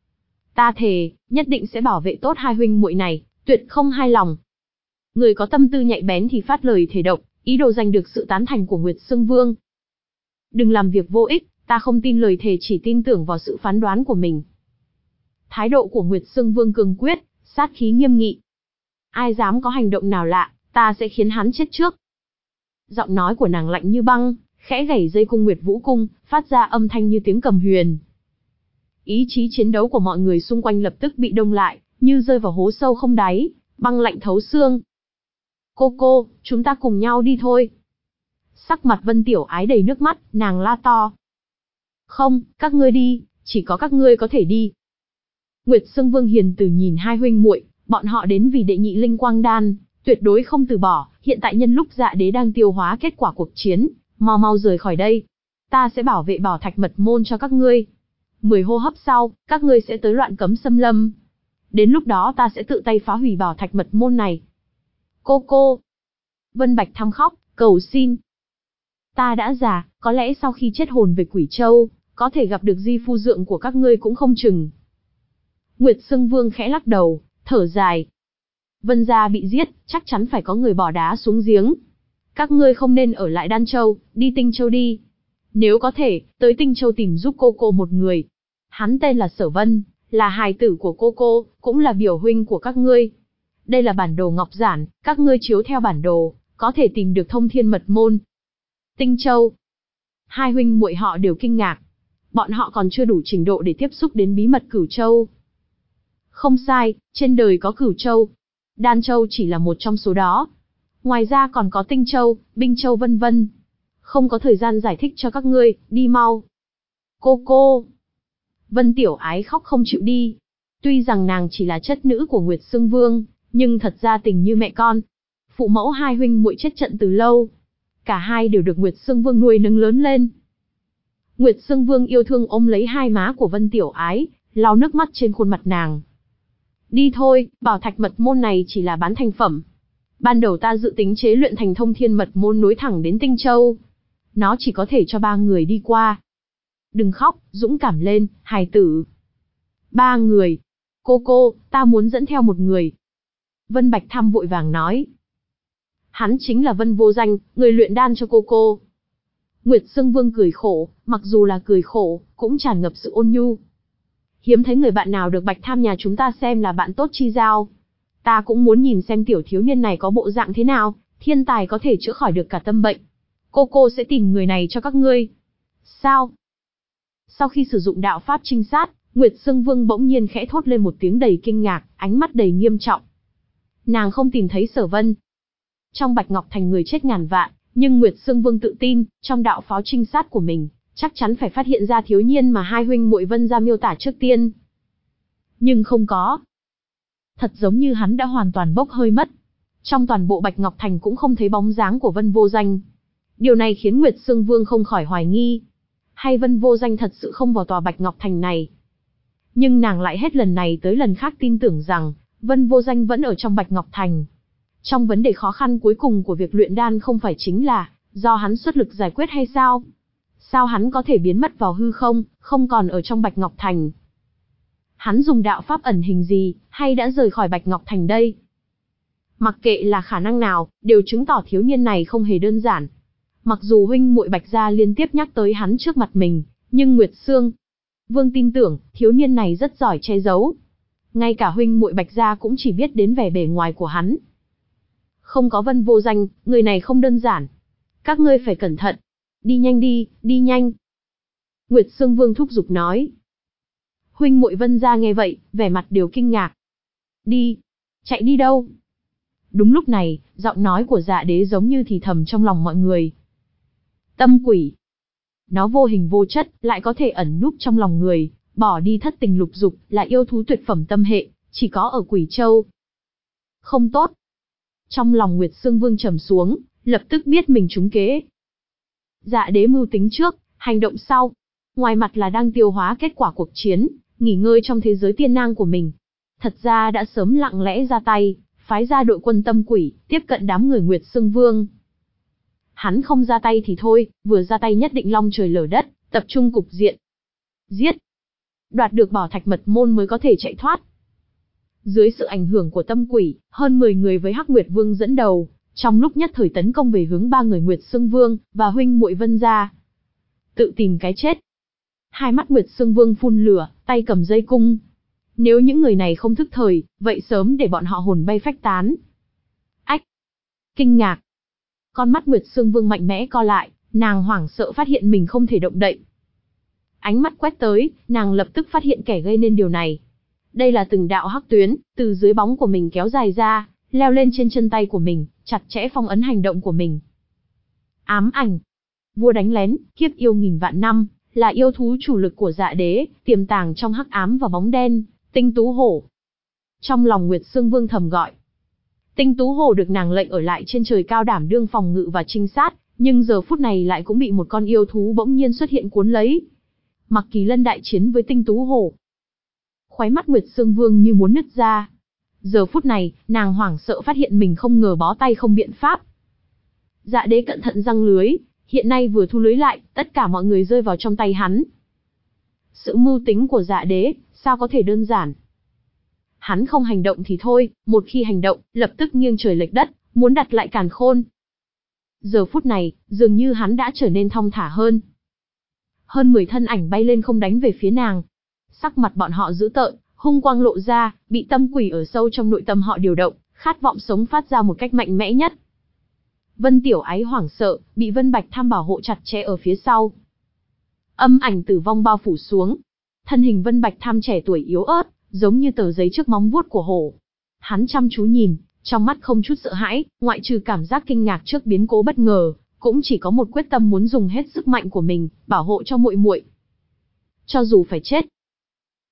Ta thề, nhất định sẽ bảo vệ tốt hai huynh muội này, tuyệt không hai lòng. Người có tâm tư nhạy bén thì phát lời thề độc, ý đồ giành được sự tán thành của Nguyệt Sương Vương. Đừng làm việc vô ích, ta không tin lời thề, chỉ tin tưởng vào sự phán đoán của mình. Thái độ của Nguyệt Sương Vương cường quyết, sát khí nghiêm nghị. Ai dám có hành động nào lạ, ta sẽ khiến hắn chết trước. Giọng nói của nàng lạnh như băng, khẽ gảy dây cung Nguyệt Vũ Cung, phát ra âm thanh như tiếng cầm huyền. Ý chí chiến đấu của mọi người xung quanh lập tức bị đông lại, như rơi vào hố sâu không đáy, băng lạnh thấu xương. Cô cô, chúng ta cùng nhau đi thôi. Sắc mặt Vân Tiểu Ái đầy nước mắt, nàng la to. Không, các ngươi đi, chỉ có các ngươi có thể đi. Nguyệt Sương Vương hiền từ nhìn hai huynh muội, bọn họ đến vì đệ nhị linh quang đan, tuyệt đối không từ bỏ. Hiện tại nhân lúc Dạ đế đang tiêu hóa kết quả cuộc chiến, mau mau rời khỏi đây. Ta sẽ bảo vệ bảo thạch mật môn cho các ngươi. Mười hô hấp sau, các ngươi sẽ tới loạn cấm xâm lâm. Đến lúc đó ta sẽ tự tay phá hủy bảo thạch mật môn này. Cô cô. Vân Bạch Tham khóc, cầu xin. Ta đã già, có lẽ sau khi chết hồn về Quỷ Châu, có thể gặp được di phu dượng của các ngươi cũng không chừng. Nguyệt Sương Vương khẽ lắc đầu, thở dài. Vân gia bị giết, chắc chắn phải có người bỏ đá xuống giếng. Các ngươi không nên ở lại Đan Châu, đi Tinh Châu đi. Nếu có thể, tới Tinh Châu tìm giúp cô cô một người. Hắn tên là Sở Vân, là hài tử của cô cô, cũng là biểu huynh của các ngươi. Đây là bản đồ ngọc giản, các ngươi chiếu theo bản đồ, có thể tìm được thông thiên mật môn. Tinh Châu. Hai huynh muội họ đều kinh ngạc. Bọn họ còn chưa đủ trình độ để tiếp xúc đến bí mật Cửu Châu. Không sai, trên đời có Cửu Châu. Đan Châu chỉ là một trong số đó. Ngoài ra còn có Tinh Châu, Binh Châu vân vân. Không có thời gian giải thích cho các ngươi, đi mau. Cô cô. Vân Tiểu Ái khóc không chịu đi. Tuy rằng nàng chỉ là chất nữ của Nguyệt Sương Vương, nhưng thật ra tình như mẹ con. Phụ mẫu hai huynh muội chết trận từ lâu. Cả hai đều được Nguyệt Sương Vương nuôi nấng lớn lên. Nguyệt Sương Vương yêu thương ôm lấy hai má của Vân Tiểu Ái, lau nước mắt trên khuôn mặt nàng. Đi thôi, bảo thạch mật môn này chỉ là bán thành phẩm. Ban đầu ta dự tính chế luyện thành thông thiên mật môn nối thẳng đến Tinh Châu. Nó chỉ có thể cho ba người đi qua. Đừng khóc, dũng cảm lên, hài tử. Ba người. Cô cô, ta muốn dẫn theo một người. Vân Bạch Tham vội vàng nói. Hắn chính là Vân Vô Danh, người luyện đan cho cô cô. Nguyệt Sương Vương cười khổ, mặc dù là cười khổ, cũng tràn ngập sự ôn nhu. Hiếm thấy người bạn nào được Bạch Tham nhà chúng ta xem là bạn tốt chi giao. Ta cũng muốn nhìn xem tiểu thiếu niên này có bộ dạng thế nào, thiên tài có thể chữa khỏi được cả tâm bệnh. Cô cô sẽ tìm người này cho các ngươi. Sao? Sau khi sử dụng đạo pháp trinh sát, Nguyệt Sương Vương bỗng nhiên khẽ thốt lên một tiếng đầy kinh ngạc, ánh mắt đầy nghiêm trọng. Nàng không tìm thấy Sở Vân. Trong Bạch Ngọc Thành người chết ngàn vạn, nhưng Nguyệt Sương Vương tự tin, trong đạo pháo trinh sát của mình, chắc chắn phải phát hiện ra thiếu niên mà hai huynh muội Vân gia miêu tả trước tiên. Nhưng không có. Thật giống như hắn đã hoàn toàn bốc hơi mất. Trong toàn bộ Bạch Ngọc Thành cũng không thấy bóng dáng của Vân Vô Danh. Điều này khiến Nguyệt Sương Vương không khỏi hoài nghi. Hay Vân Vô Danh thật sự không vào tòa Bạch Ngọc Thành này. Nhưng nàng lại hết lần này tới lần khác tin tưởng rằng, Vân Vô Danh vẫn ở trong Bạch Ngọc Thành. Trong vấn đề khó khăn cuối cùng của việc luyện đan không phải chính là, do hắn xuất lực giải quyết hay sao? Sao hắn có thể biến mất vào hư không, không còn ở trong Bạch Ngọc Thành? Hắn dùng đạo pháp ẩn hình gì, hay đã rời khỏi Bạch Ngọc Thành đây? Mặc kệ là khả năng nào, đều chứng tỏ thiếu niên này không hề đơn giản. Mặc dù huynh muội Bạch gia liên tiếp nhắc tới hắn trước mặt mình, nhưng Nguyệt Sương Vương tin tưởng, thiếu niên này rất giỏi che giấu. Ngay cả huynh muội Bạch gia cũng chỉ biết đến vẻ bề ngoài của hắn. Không có Vân Vô Danh, người này không đơn giản. Các ngươi phải cẩn thận. Đi nhanh đi, đi nhanh. Nguyệt Sương Vương thúc giục nói. Huynh muội Vân gia nghe vậy, vẻ mặt đều kinh ngạc. Đi. Chạy đi đâu? Đúng lúc này, giọng nói của Dạ Đế giống như thì thầm trong lòng mọi người. Tâm quỷ. Nó vô hình vô chất, lại có thể ẩn núp trong lòng người, bỏ đi thất tình lục dục, là yêu thú tuyệt phẩm tâm hệ, chỉ có ở Quỷ Châu. Không tốt. Trong lòng Nguyệt Sương Vương trầm xuống, lập tức biết mình trúng kế. Dạ Đế mưu tính trước, hành động sau. Ngoài mặt là đang tiêu hóa kết quả cuộc chiến, nghỉ ngơi trong thế giới tiên nang của mình. Thật ra đã sớm lặng lẽ ra tay, phái ra đội quân tâm quỷ, tiếp cận đám người Nguyệt Sương Vương. Hắn không ra tay thì thôi, vừa ra tay nhất định long trời lở đất, tập trung cục diện. Giết! Đoạt được bảo thạch mật môn mới có thể chạy thoát. Dưới sự ảnh hưởng của tâm quỷ, hơn mười người với Hắc Nguyệt Vương dẫn đầu, trong lúc nhất thời tấn công về hướng ba người Nguyệt Sương Vương và huynh muội Vân gia. Tự tìm cái chết. Hai mắt Nguyệt Sương Vương phun lửa, tay cầm dây cung. Nếu những người này không thức thời, vậy sớm để bọn họ hồn bay phách tán. Ách! Kinh ngạc! Con mắt Nguyệt Sương Vương mạnh mẽ co lại, nàng hoảng sợ phát hiện mình không thể động đậy. Ánh mắt quét tới, nàng lập tức phát hiện kẻ gây nên điều này. Đây là từng đạo hắc tuyến, từ dưới bóng của mình kéo dài ra, leo lên trên chân tay của mình, chặt chẽ phong ấn hành động của mình. Ám ảnh. Vua đánh lén, kiếp yêu nghìn vạn năm, là yêu thú chủ lực của Dạ Đế, tiềm tàng trong hắc ám và bóng đen, Tinh Tú Hổ. Trong lòng Nguyệt Sương Vương thầm gọi. Tinh Tú Hổ được nàng lệnh ở lại trên trời cao đảm đương phòng ngự và trinh sát, nhưng giờ phút này lại cũng bị một con yêu thú bỗng nhiên xuất hiện cuốn lấy. Mặc Kỳ Lân đại chiến với Tinh Tú Hổ. Khóe mắt Nguyệt Sương Vương như muốn nứt ra. Giờ phút này, nàng hoảng sợ phát hiện mình không ngờ bó tay không biện pháp. Dạ Đế cẩn thận răng lưới, hiện nay vừa thu lưới lại, tất cả mọi người rơi vào trong tay hắn. Sự mưu tính của Dạ Đế, sao có thể đơn giản. Hắn không hành động thì thôi, một khi hành động, lập tức nghiêng trời lệch đất, muốn đặt lại càn khôn. Giờ phút này, dường như hắn đã trở nên thong thả hơn. Hơn mười thân ảnh bay lên không đánh về phía nàng. Sắc mặt bọn họ dữ tợn, hung quang lộ ra, bị tâm quỷ ở sâu trong nội tâm họ điều động, khát vọng sống phát ra một cách mạnh mẽ nhất. Vân Tiểu Ái hoảng sợ, bị Vân Bạch Tham bảo hộ chặt chẽ ở phía sau. Âm ảnh tử vong bao phủ xuống. Thân hình Vân Bạch Tham trẻ tuổi yếu ớt, giống như tờ giấy trước móng vuốt của hổ. Hắn chăm chú nhìn, trong mắt không chút sợ hãi, ngoại trừ cảm giác kinh ngạc trước biến cố bất ngờ, cũng chỉ có một quyết tâm muốn dùng hết sức mạnh của mình, bảo hộ cho muội muội. Cho dù phải chết,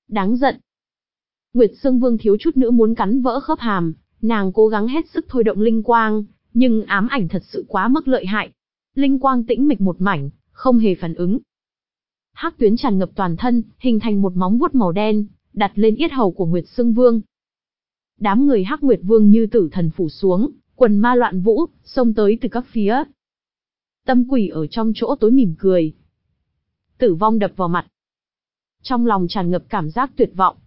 Đáng giận. Nguyệt Sương Vương thiếu chút nữa muốn cắn vỡ khớp hàm, nàng cố gắng hết sức thôi động linh quang, nhưng ám ảnh thật sự quá mức lợi hại. Linh quang tĩnh mịch một mảnh, không hề phản ứng. Hắc tuyến tràn ngập toàn thân, hình thành một móng vuốt màu đen, đặt lên yết hầu của Nguyệt Sương Vương. Đám người Hắc Nguyệt Vương như tử thần phủ xuống, quần ma loạn vũ, xông tới từ các phía. Tâm Quỷ ở trong chỗ tối mỉm cười. Tử vong đập vào mặt. Trong lòng tràn ngập cảm giác tuyệt vọng.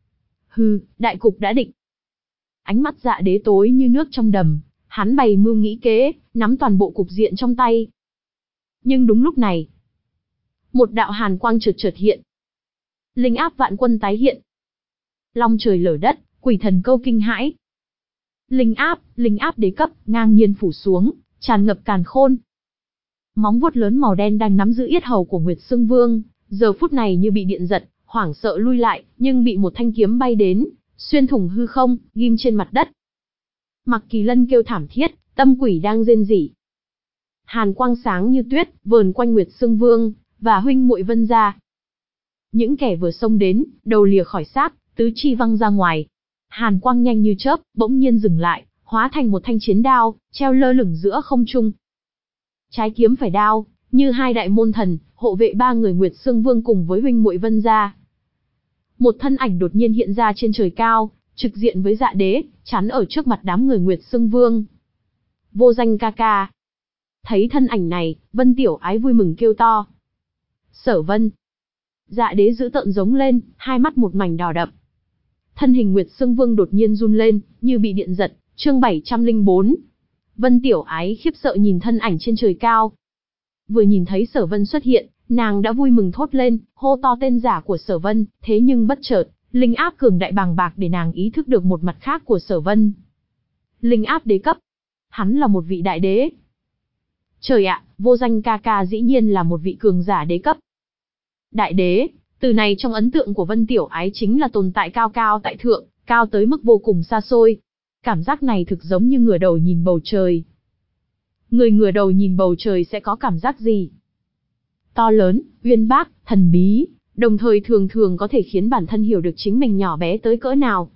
Hừ, đại cục đã định. Ánh mắt Dạ Đế tối như nước trong đầm, hắn bày mưu nghĩ kế, nắm toàn bộ cục diện trong tay. Nhưng đúng lúc này, một đạo hàn quang chợt chợt hiện. Linh áp vạn quân tái hiện. Long trời lở đất, quỷ thần câu kinh hãi. Linh áp, linh áp đế cấp, ngang nhiên phủ xuống, tràn ngập càn khôn. Móng vuốt lớn màu đen đang nắm giữ yết hầu của Nguyệt Sương Vương, giờ phút này như bị điện giật, hoảng sợ lui lại, nhưng bị một thanh kiếm bay đến, xuyên thủng hư không, ghim trên mặt đất. Mặc Kỳ Lân kêu thảm thiết, Tâm Quỷ đang rên rỉ. Hàn quang sáng như tuyết, vờn quanh Nguyệt Sương Vương và huynh muội Vân gia. Những kẻ vừa xông đến, đầu lìa khỏi xác, tứ chi văng ra ngoài. Hàn quang nhanh như chớp, bỗng nhiên dừng lại, hóa thành một thanh chiến đao, treo lơ lửng giữa không trung. Trái kiếm phải đao, như hai đại môn thần, hộ vệ ba người Nguyệt Sương Vương cùng với huynh muội Vân gia. Một thân ảnh đột nhiên hiện ra trên trời cao, trực diện với Dạ Đế, chắn ở trước mặt đám người Nguyệt Sương Vương. Vô Danh ca ca. Thấy thân ảnh này, Vân Tiểu Ái vui mừng kêu to. Sở Vân. Dạ Đế dữ tợn giống lên, hai mắt một mảnh đỏ đậm. Thân hình Nguyệt Sương Vương đột nhiên run lên, như bị điện giật. Chương bảy trăm lẻ bốn. Vân Tiểu Ái khiếp sợ nhìn thân ảnh trên trời cao. Vừa nhìn thấy Sở Vân xuất hiện, nàng đã vui mừng thốt lên, hô to tên giả của Sở Vân, thế nhưng bất chợt, linh áp cường đại bàng bạc để nàng ý thức được một mặt khác của Sở Vân. Linh áp đế cấp. Hắn là một vị đại đế. Trời ạ, Vô Danh ca ca dĩ nhiên là một vị cường giả đế cấp. Đại đế, từ này trong ấn tượng của Vân Tiểu Ái chính là tồn tại cao cao tại thượng, cao tới mức vô cùng xa xôi. Cảm giác này thực giống như ngửa đầu nhìn bầu trời. Người ngửa đầu nhìn bầu trời sẽ có cảm giác gì? To lớn, uyên bác, thần bí, đồng thời thường thường có thể khiến bản thân hiểu được chính mình nhỏ bé tới cỡ nào.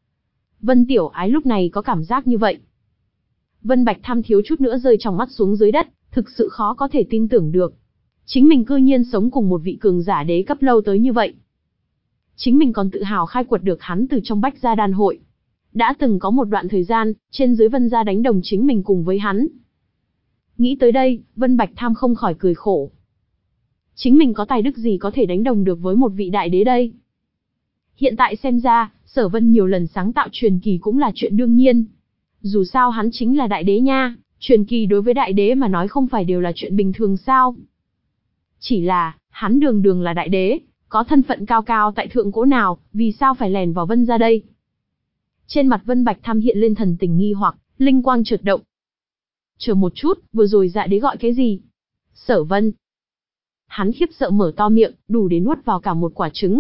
Vân Tiểu Ái lúc này có cảm giác như vậy. Vân Bạch Tham thiếu chút nữa rơi trong mắt xuống dưới đất, thực sự khó có thể tin tưởng được. Chính mình cư nhiên sống cùng một vị cường giả đế cấp lâu tới như vậy. Chính mình còn tự hào khai quật được hắn từ trong Bách Gia Đan hội. Đã từng có một đoạn thời gian, trên dưới Vân gia đánh đồng chính mình cùng với hắn. Nghĩ tới đây, Vân Bạch Tham không khỏi cười khổ. Chính mình có tài đức gì có thể đánh đồng được với một vị đại đế đây? Hiện tại xem ra, Sở Vân nhiều lần sáng tạo truyền kỳ cũng là chuyện đương nhiên. Dù sao hắn chính là đại đế nha, truyền kỳ đối với đại đế mà nói không phải đều là chuyện bình thường sao? Chỉ là, hắn đường đường là đại đế, có thân phận cao cao tại thượng cỗ nào, vì sao phải lèn vào Vân gia đây? Trên mặt Vân Bạch Tham hiện lên thần tình nghi hoặc, linh quang chợt động. Chờ một chút, vừa rồi Dạ Đế gọi cái gì? Sở Vân. Hắn khiếp sợ mở to miệng, đủ để nuốt vào cả một quả trứng.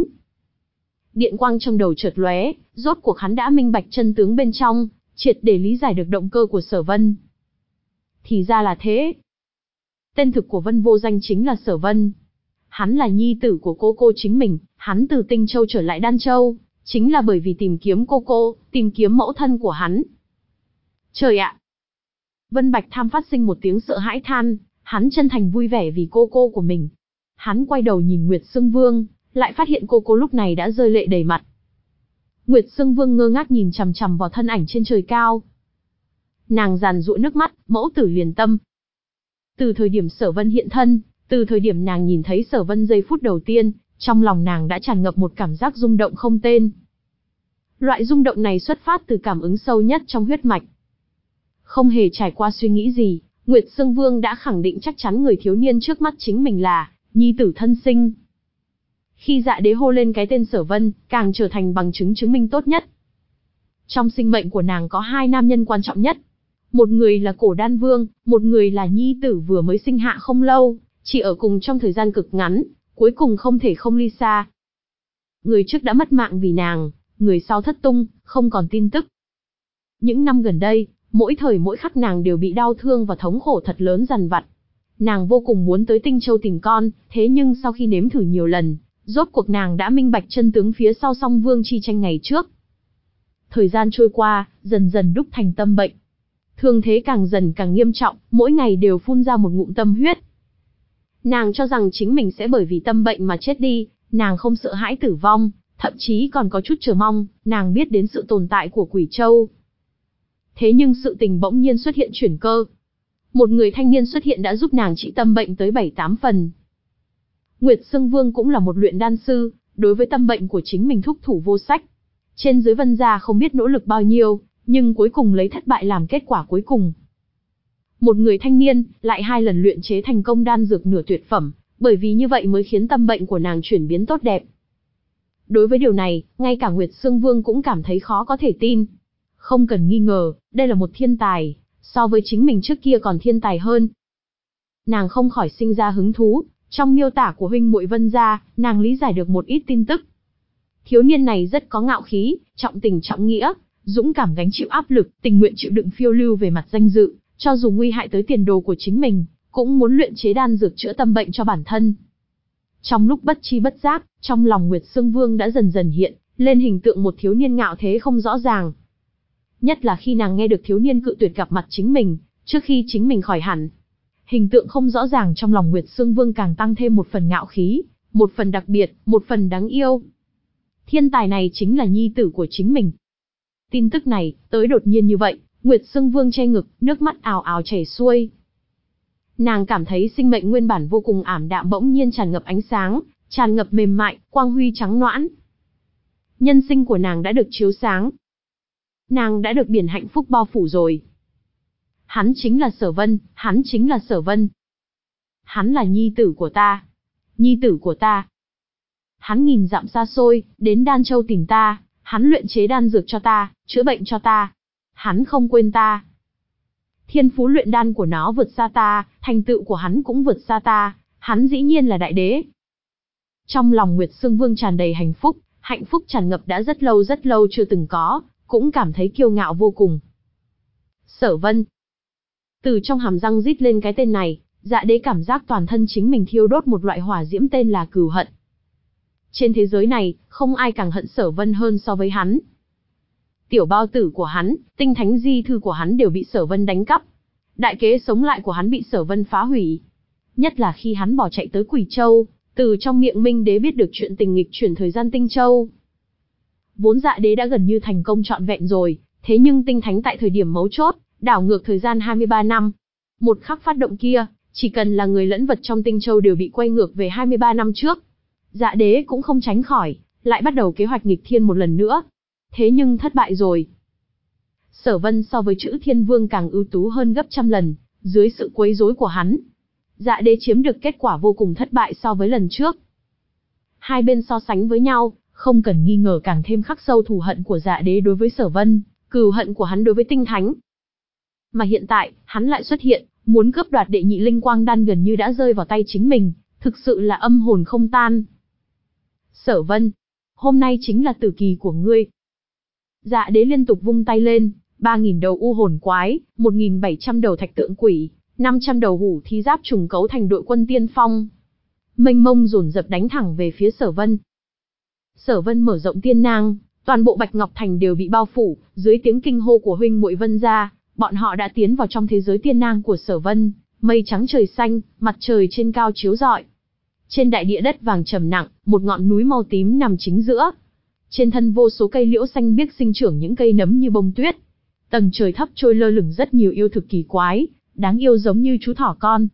Điện quang trong đầu chợt lóe, rốt cuộc hắn đã minh bạch chân tướng bên trong, triệt để lý giải được động cơ của Sở Vân. Thì ra là thế. Tên thực của Vân Vô Danh chính là Sở Vân. Hắn là nhi tử của cô cô chính mình, hắn từ Tinh Châu trở lại Đan Châu, chính là bởi vì tìm kiếm cô cô, tìm kiếm mẫu thân của hắn. Trời ạ! Vân Bạch Tham phát sinh một tiếng sợ hãi than, hắn chân thành vui vẻ vì cô cô của mình. Hắn quay đầu nhìn Nguyệt Sương Vương, lại phát hiện cô cô lúc này đã rơi lệ đầy mặt. Nguyệt Sương Vương ngơ ngác nhìn chằm chằm vào thân ảnh trên trời cao. Nàng giàn giụa nước mắt, mẫu tử liền tâm. Từ thời điểm Sở Vân hiện thân, từ thời điểm nàng nhìn thấy Sở Vân giây phút đầu tiên, trong lòng nàng đã tràn ngập một cảm giác rung động không tên. Loại rung động này xuất phát từ cảm ứng sâu nhất trong huyết mạch. Không hề trải qua suy nghĩ gì, Nguyệt Sương Vương đã khẳng định chắc chắn người thiếu niên trước mắt chính mình là nhi tử thân sinh. Khi Dạ Đế hô lên cái tên Sở Vân, càng trở thành bằng chứng chứng minh tốt nhất. Trong sinh mệnh của nàng có hai nam nhân quan trọng nhất. Một người là Cổ Đan Vương, một người là nhi tử vừa mới sinh hạ không lâu, chỉ ở cùng trong thời gian cực ngắn, cuối cùng không thể không ly xa. Người trước đã mất mạng vì nàng, người sau thất tung, không còn tin tức. Những năm gần đây, mỗi thời mỗi khắc nàng đều bị đau thương và thống khổ thật lớn dằn vặt. Nàng vô cùng muốn tới Tinh Châu tìm con, thế nhưng sau khi nếm thử nhiều lần, Rốt cuộc nàng đã minh bạch chân tướng phía sau Song Vương chi tranh ngày trước. Thời gian trôi qua, dần dần đúc thành tâm bệnh. Thương thế càng dần càng nghiêm trọng, mỗi ngày đều phun ra một ngụm tâm huyết. Nàng cho rằng chính mình sẽ bởi vì tâm bệnh mà chết đi, nàng không sợ hãi tử vong, thậm chí còn có chút chờ mong, nàng biết đến sự tồn tại của Quỷ Châu. Thế nhưng sự tình bỗng nhiên xuất hiện chuyển cơ. Một người thanh niên xuất hiện đã giúp nàng trị tâm bệnh tới bảy tám phần. Nguyệt Sương Vương cũng là một luyện đan sư, đối với tâm bệnh của chính mình thúc thủ vô sách. Trên dưới Vân gia không biết nỗ lực bao nhiêu, nhưng cuối cùng lấy thất bại làm kết quả cuối cùng. Một người thanh niên, lại hai lần luyện chế thành công đan dược nửa tuyệt phẩm, bởi vì như vậy mới khiến tâm bệnh của nàng chuyển biến tốt đẹp. Đối với điều này, ngay cả Nguyệt Sương Vương cũng cảm thấy khó có thể tin. Không cần nghi ngờ, đây là một thiên tài, so với chính mình trước kia còn thiên tài hơn. Nàng không khỏi sinh ra hứng thú, trong miêu tả của huynh muội Vân gia, nàng lý giải được một ít tin tức. Thiếu niên này rất có ngạo khí, trọng tình trọng nghĩa, dũng cảm gánh chịu áp lực, tình nguyện chịu đựng phiêu lưu về mặt danh dự, cho dù nguy hại tới tiền đồ của chính mình, cũng muốn luyện chế đan dược chữa tâm bệnh cho bản thân. Trong lúc bất chi bất giác, trong lòng Nguyệt Sương Vương đã dần dần hiện lên hình tượng một thiếu niên ngạo thế không rõ ràng. Nhất là khi nàng nghe được thiếu niên cự tuyệt gặp mặt chính mình, trước khi chính mình khỏi hẳn. Hình tượng không rõ ràng trong lòng Nguyệt Sương Vương càng tăng thêm một phần ngạo khí, một phần đặc biệt, một phần đáng yêu. Thiên tài này chính là nhi tử của chính mình. Tin tức này, tới đột nhiên như vậy, Nguyệt Sương Vương che ngực, nước mắt ào ào chảy xuôi. Nàng cảm thấy sinh mệnh nguyên bản vô cùng ảm đạm bỗng nhiên tràn ngập ánh sáng, tràn ngập mềm mại, quang huy trắng noãn. Nhân sinh của nàng đã được chiếu sáng. Nàng đã được biển hạnh phúc bao phủ rồi. Hắn chính là Sở Vân, hắn chính là Sở Vân. Hắn là nhi tử của ta. Nhi tử của ta. Hắn nghìn dặm xa xôi, đến Đan Châu tìm ta, hắn luyện chế đan dược cho ta, chữa bệnh cho ta. Hắn không quên ta. Thiên phú luyện đan của nó vượt xa ta, thành tựu của hắn cũng vượt xa ta, hắn dĩ nhiên là đại đế. Trong lòng Nguyệt Sương Vương tràn đầy hạnh phúc, hạnh phúc tràn ngập đã rất lâu rất lâu chưa từng có, cũng cảm thấy kiêu ngạo vô cùng. Sở Vân. Từ trong hàm răng rít lên cái tên này, Dạ Đế cảm giác toàn thân chính mình thiêu đốt một loại hỏa diễm tên là cừu hận. Trên thế giới này, không ai càng hận Sở Vân hơn so với hắn. Tiểu bao tử của hắn, tinh thánh di thư của hắn đều bị Sở Vân đánh cắp. Đại kế sống lại của hắn bị Sở Vân phá hủy. Nhất là khi hắn bỏ chạy tới Quỷ Châu, từ trong miệng Minh Đế biết được chuyện tình nghịch chuyển thời gian Tinh Châu. Vốn Dạ Đế đã gần như thành công trọn vẹn rồi, thế nhưng tinh thánh tại thời điểm mấu chốt, đảo ngược thời gian hai mươi ba năm. Một khắc phát động kia, chỉ cần là người lẫn vật trong Tinh Châu đều bị quay ngược về hai mươi ba năm trước. Dạ Đế cũng không tránh khỏi, lại bắt đầu kế hoạch nghịch thiên một lần nữa. Thế nhưng thất bại rồi. Sở Vân so với Chữ Thiên Vương càng ưu tú hơn gấp trăm lần, dưới sự quấy rối của hắn, Dạ Đế chiếm được kết quả vô cùng thất bại so với lần trước. Hai bên so sánh với nhau, không cần nghi ngờ càng thêm khắc sâu thù hận của Dạ Đế đối với Sở Vân, cừu hận của hắn đối với Tinh Thánh. Mà hiện tại, hắn lại xuất hiện, muốn cướp đoạt đệ nhị linh quang đan gần như đã rơi vào tay chính mình, thực sự là âm hồn không tan. Sở Vân, hôm nay chính là tử kỳ của ngươi. Dạ Đế liên tục vung tay lên, ba nghìn đầu u hồn quái, một nghìn bảy trăm đầu thạch tượng quỷ, năm trăm đầu hủ thi giáp trùng cấu thành đội quân tiên phong. Mênh mông dồn dập đánh thẳng về phía Sở Vân. Sở Vân mở rộng tiên nang, toàn bộ Bạch Ngọc Thành đều bị bao phủ, dưới tiếng kinh hô của huynh muội Vân gia, bọn họ đã tiến vào trong thế giới tiên nang của Sở Vân, mây trắng trời xanh, mặt trời trên cao chiếu rọi. Trên đại địa đất vàng trầm nặng, một ngọn núi màu tím nằm chính giữa. Trên thân vô số cây liễu xanh biếc sinh trưởng những cây nấm như bông tuyết. Tầng trời thấp trôi lơ lửng rất nhiều yêu thực kỳ quái, đáng yêu giống như chú thỏ con.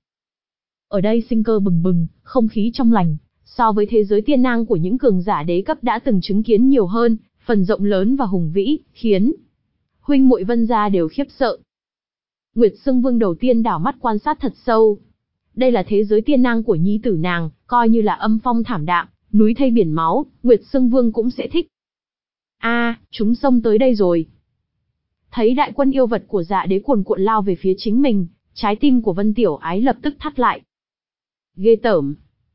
Ở đây sinh cơ bừng bừng, không khí trong lành, so với thế giới tiên nang của những cường giả đế cấp đã từng chứng kiến nhiều hơn, phần rộng lớn và hùng vĩ, khiến huynh muội Vân gia đều khiếp sợ. Nguyệt Sương Vương đầu tiên đảo mắt quan sát thật sâu. Đây là thế giới tiên nang của nhi tử nàng, coi như là âm phong thảm đạm, núi thây biển máu, Nguyệt Sương Vương cũng sẽ thích. A, à, chúng xông tới đây rồi. Thấy đại quân yêu vật của Dạ Đế cuồn cuộn lao về phía chính mình, trái tim của Vân Tiểu Ái lập tức thắt lại. Ghê tởm.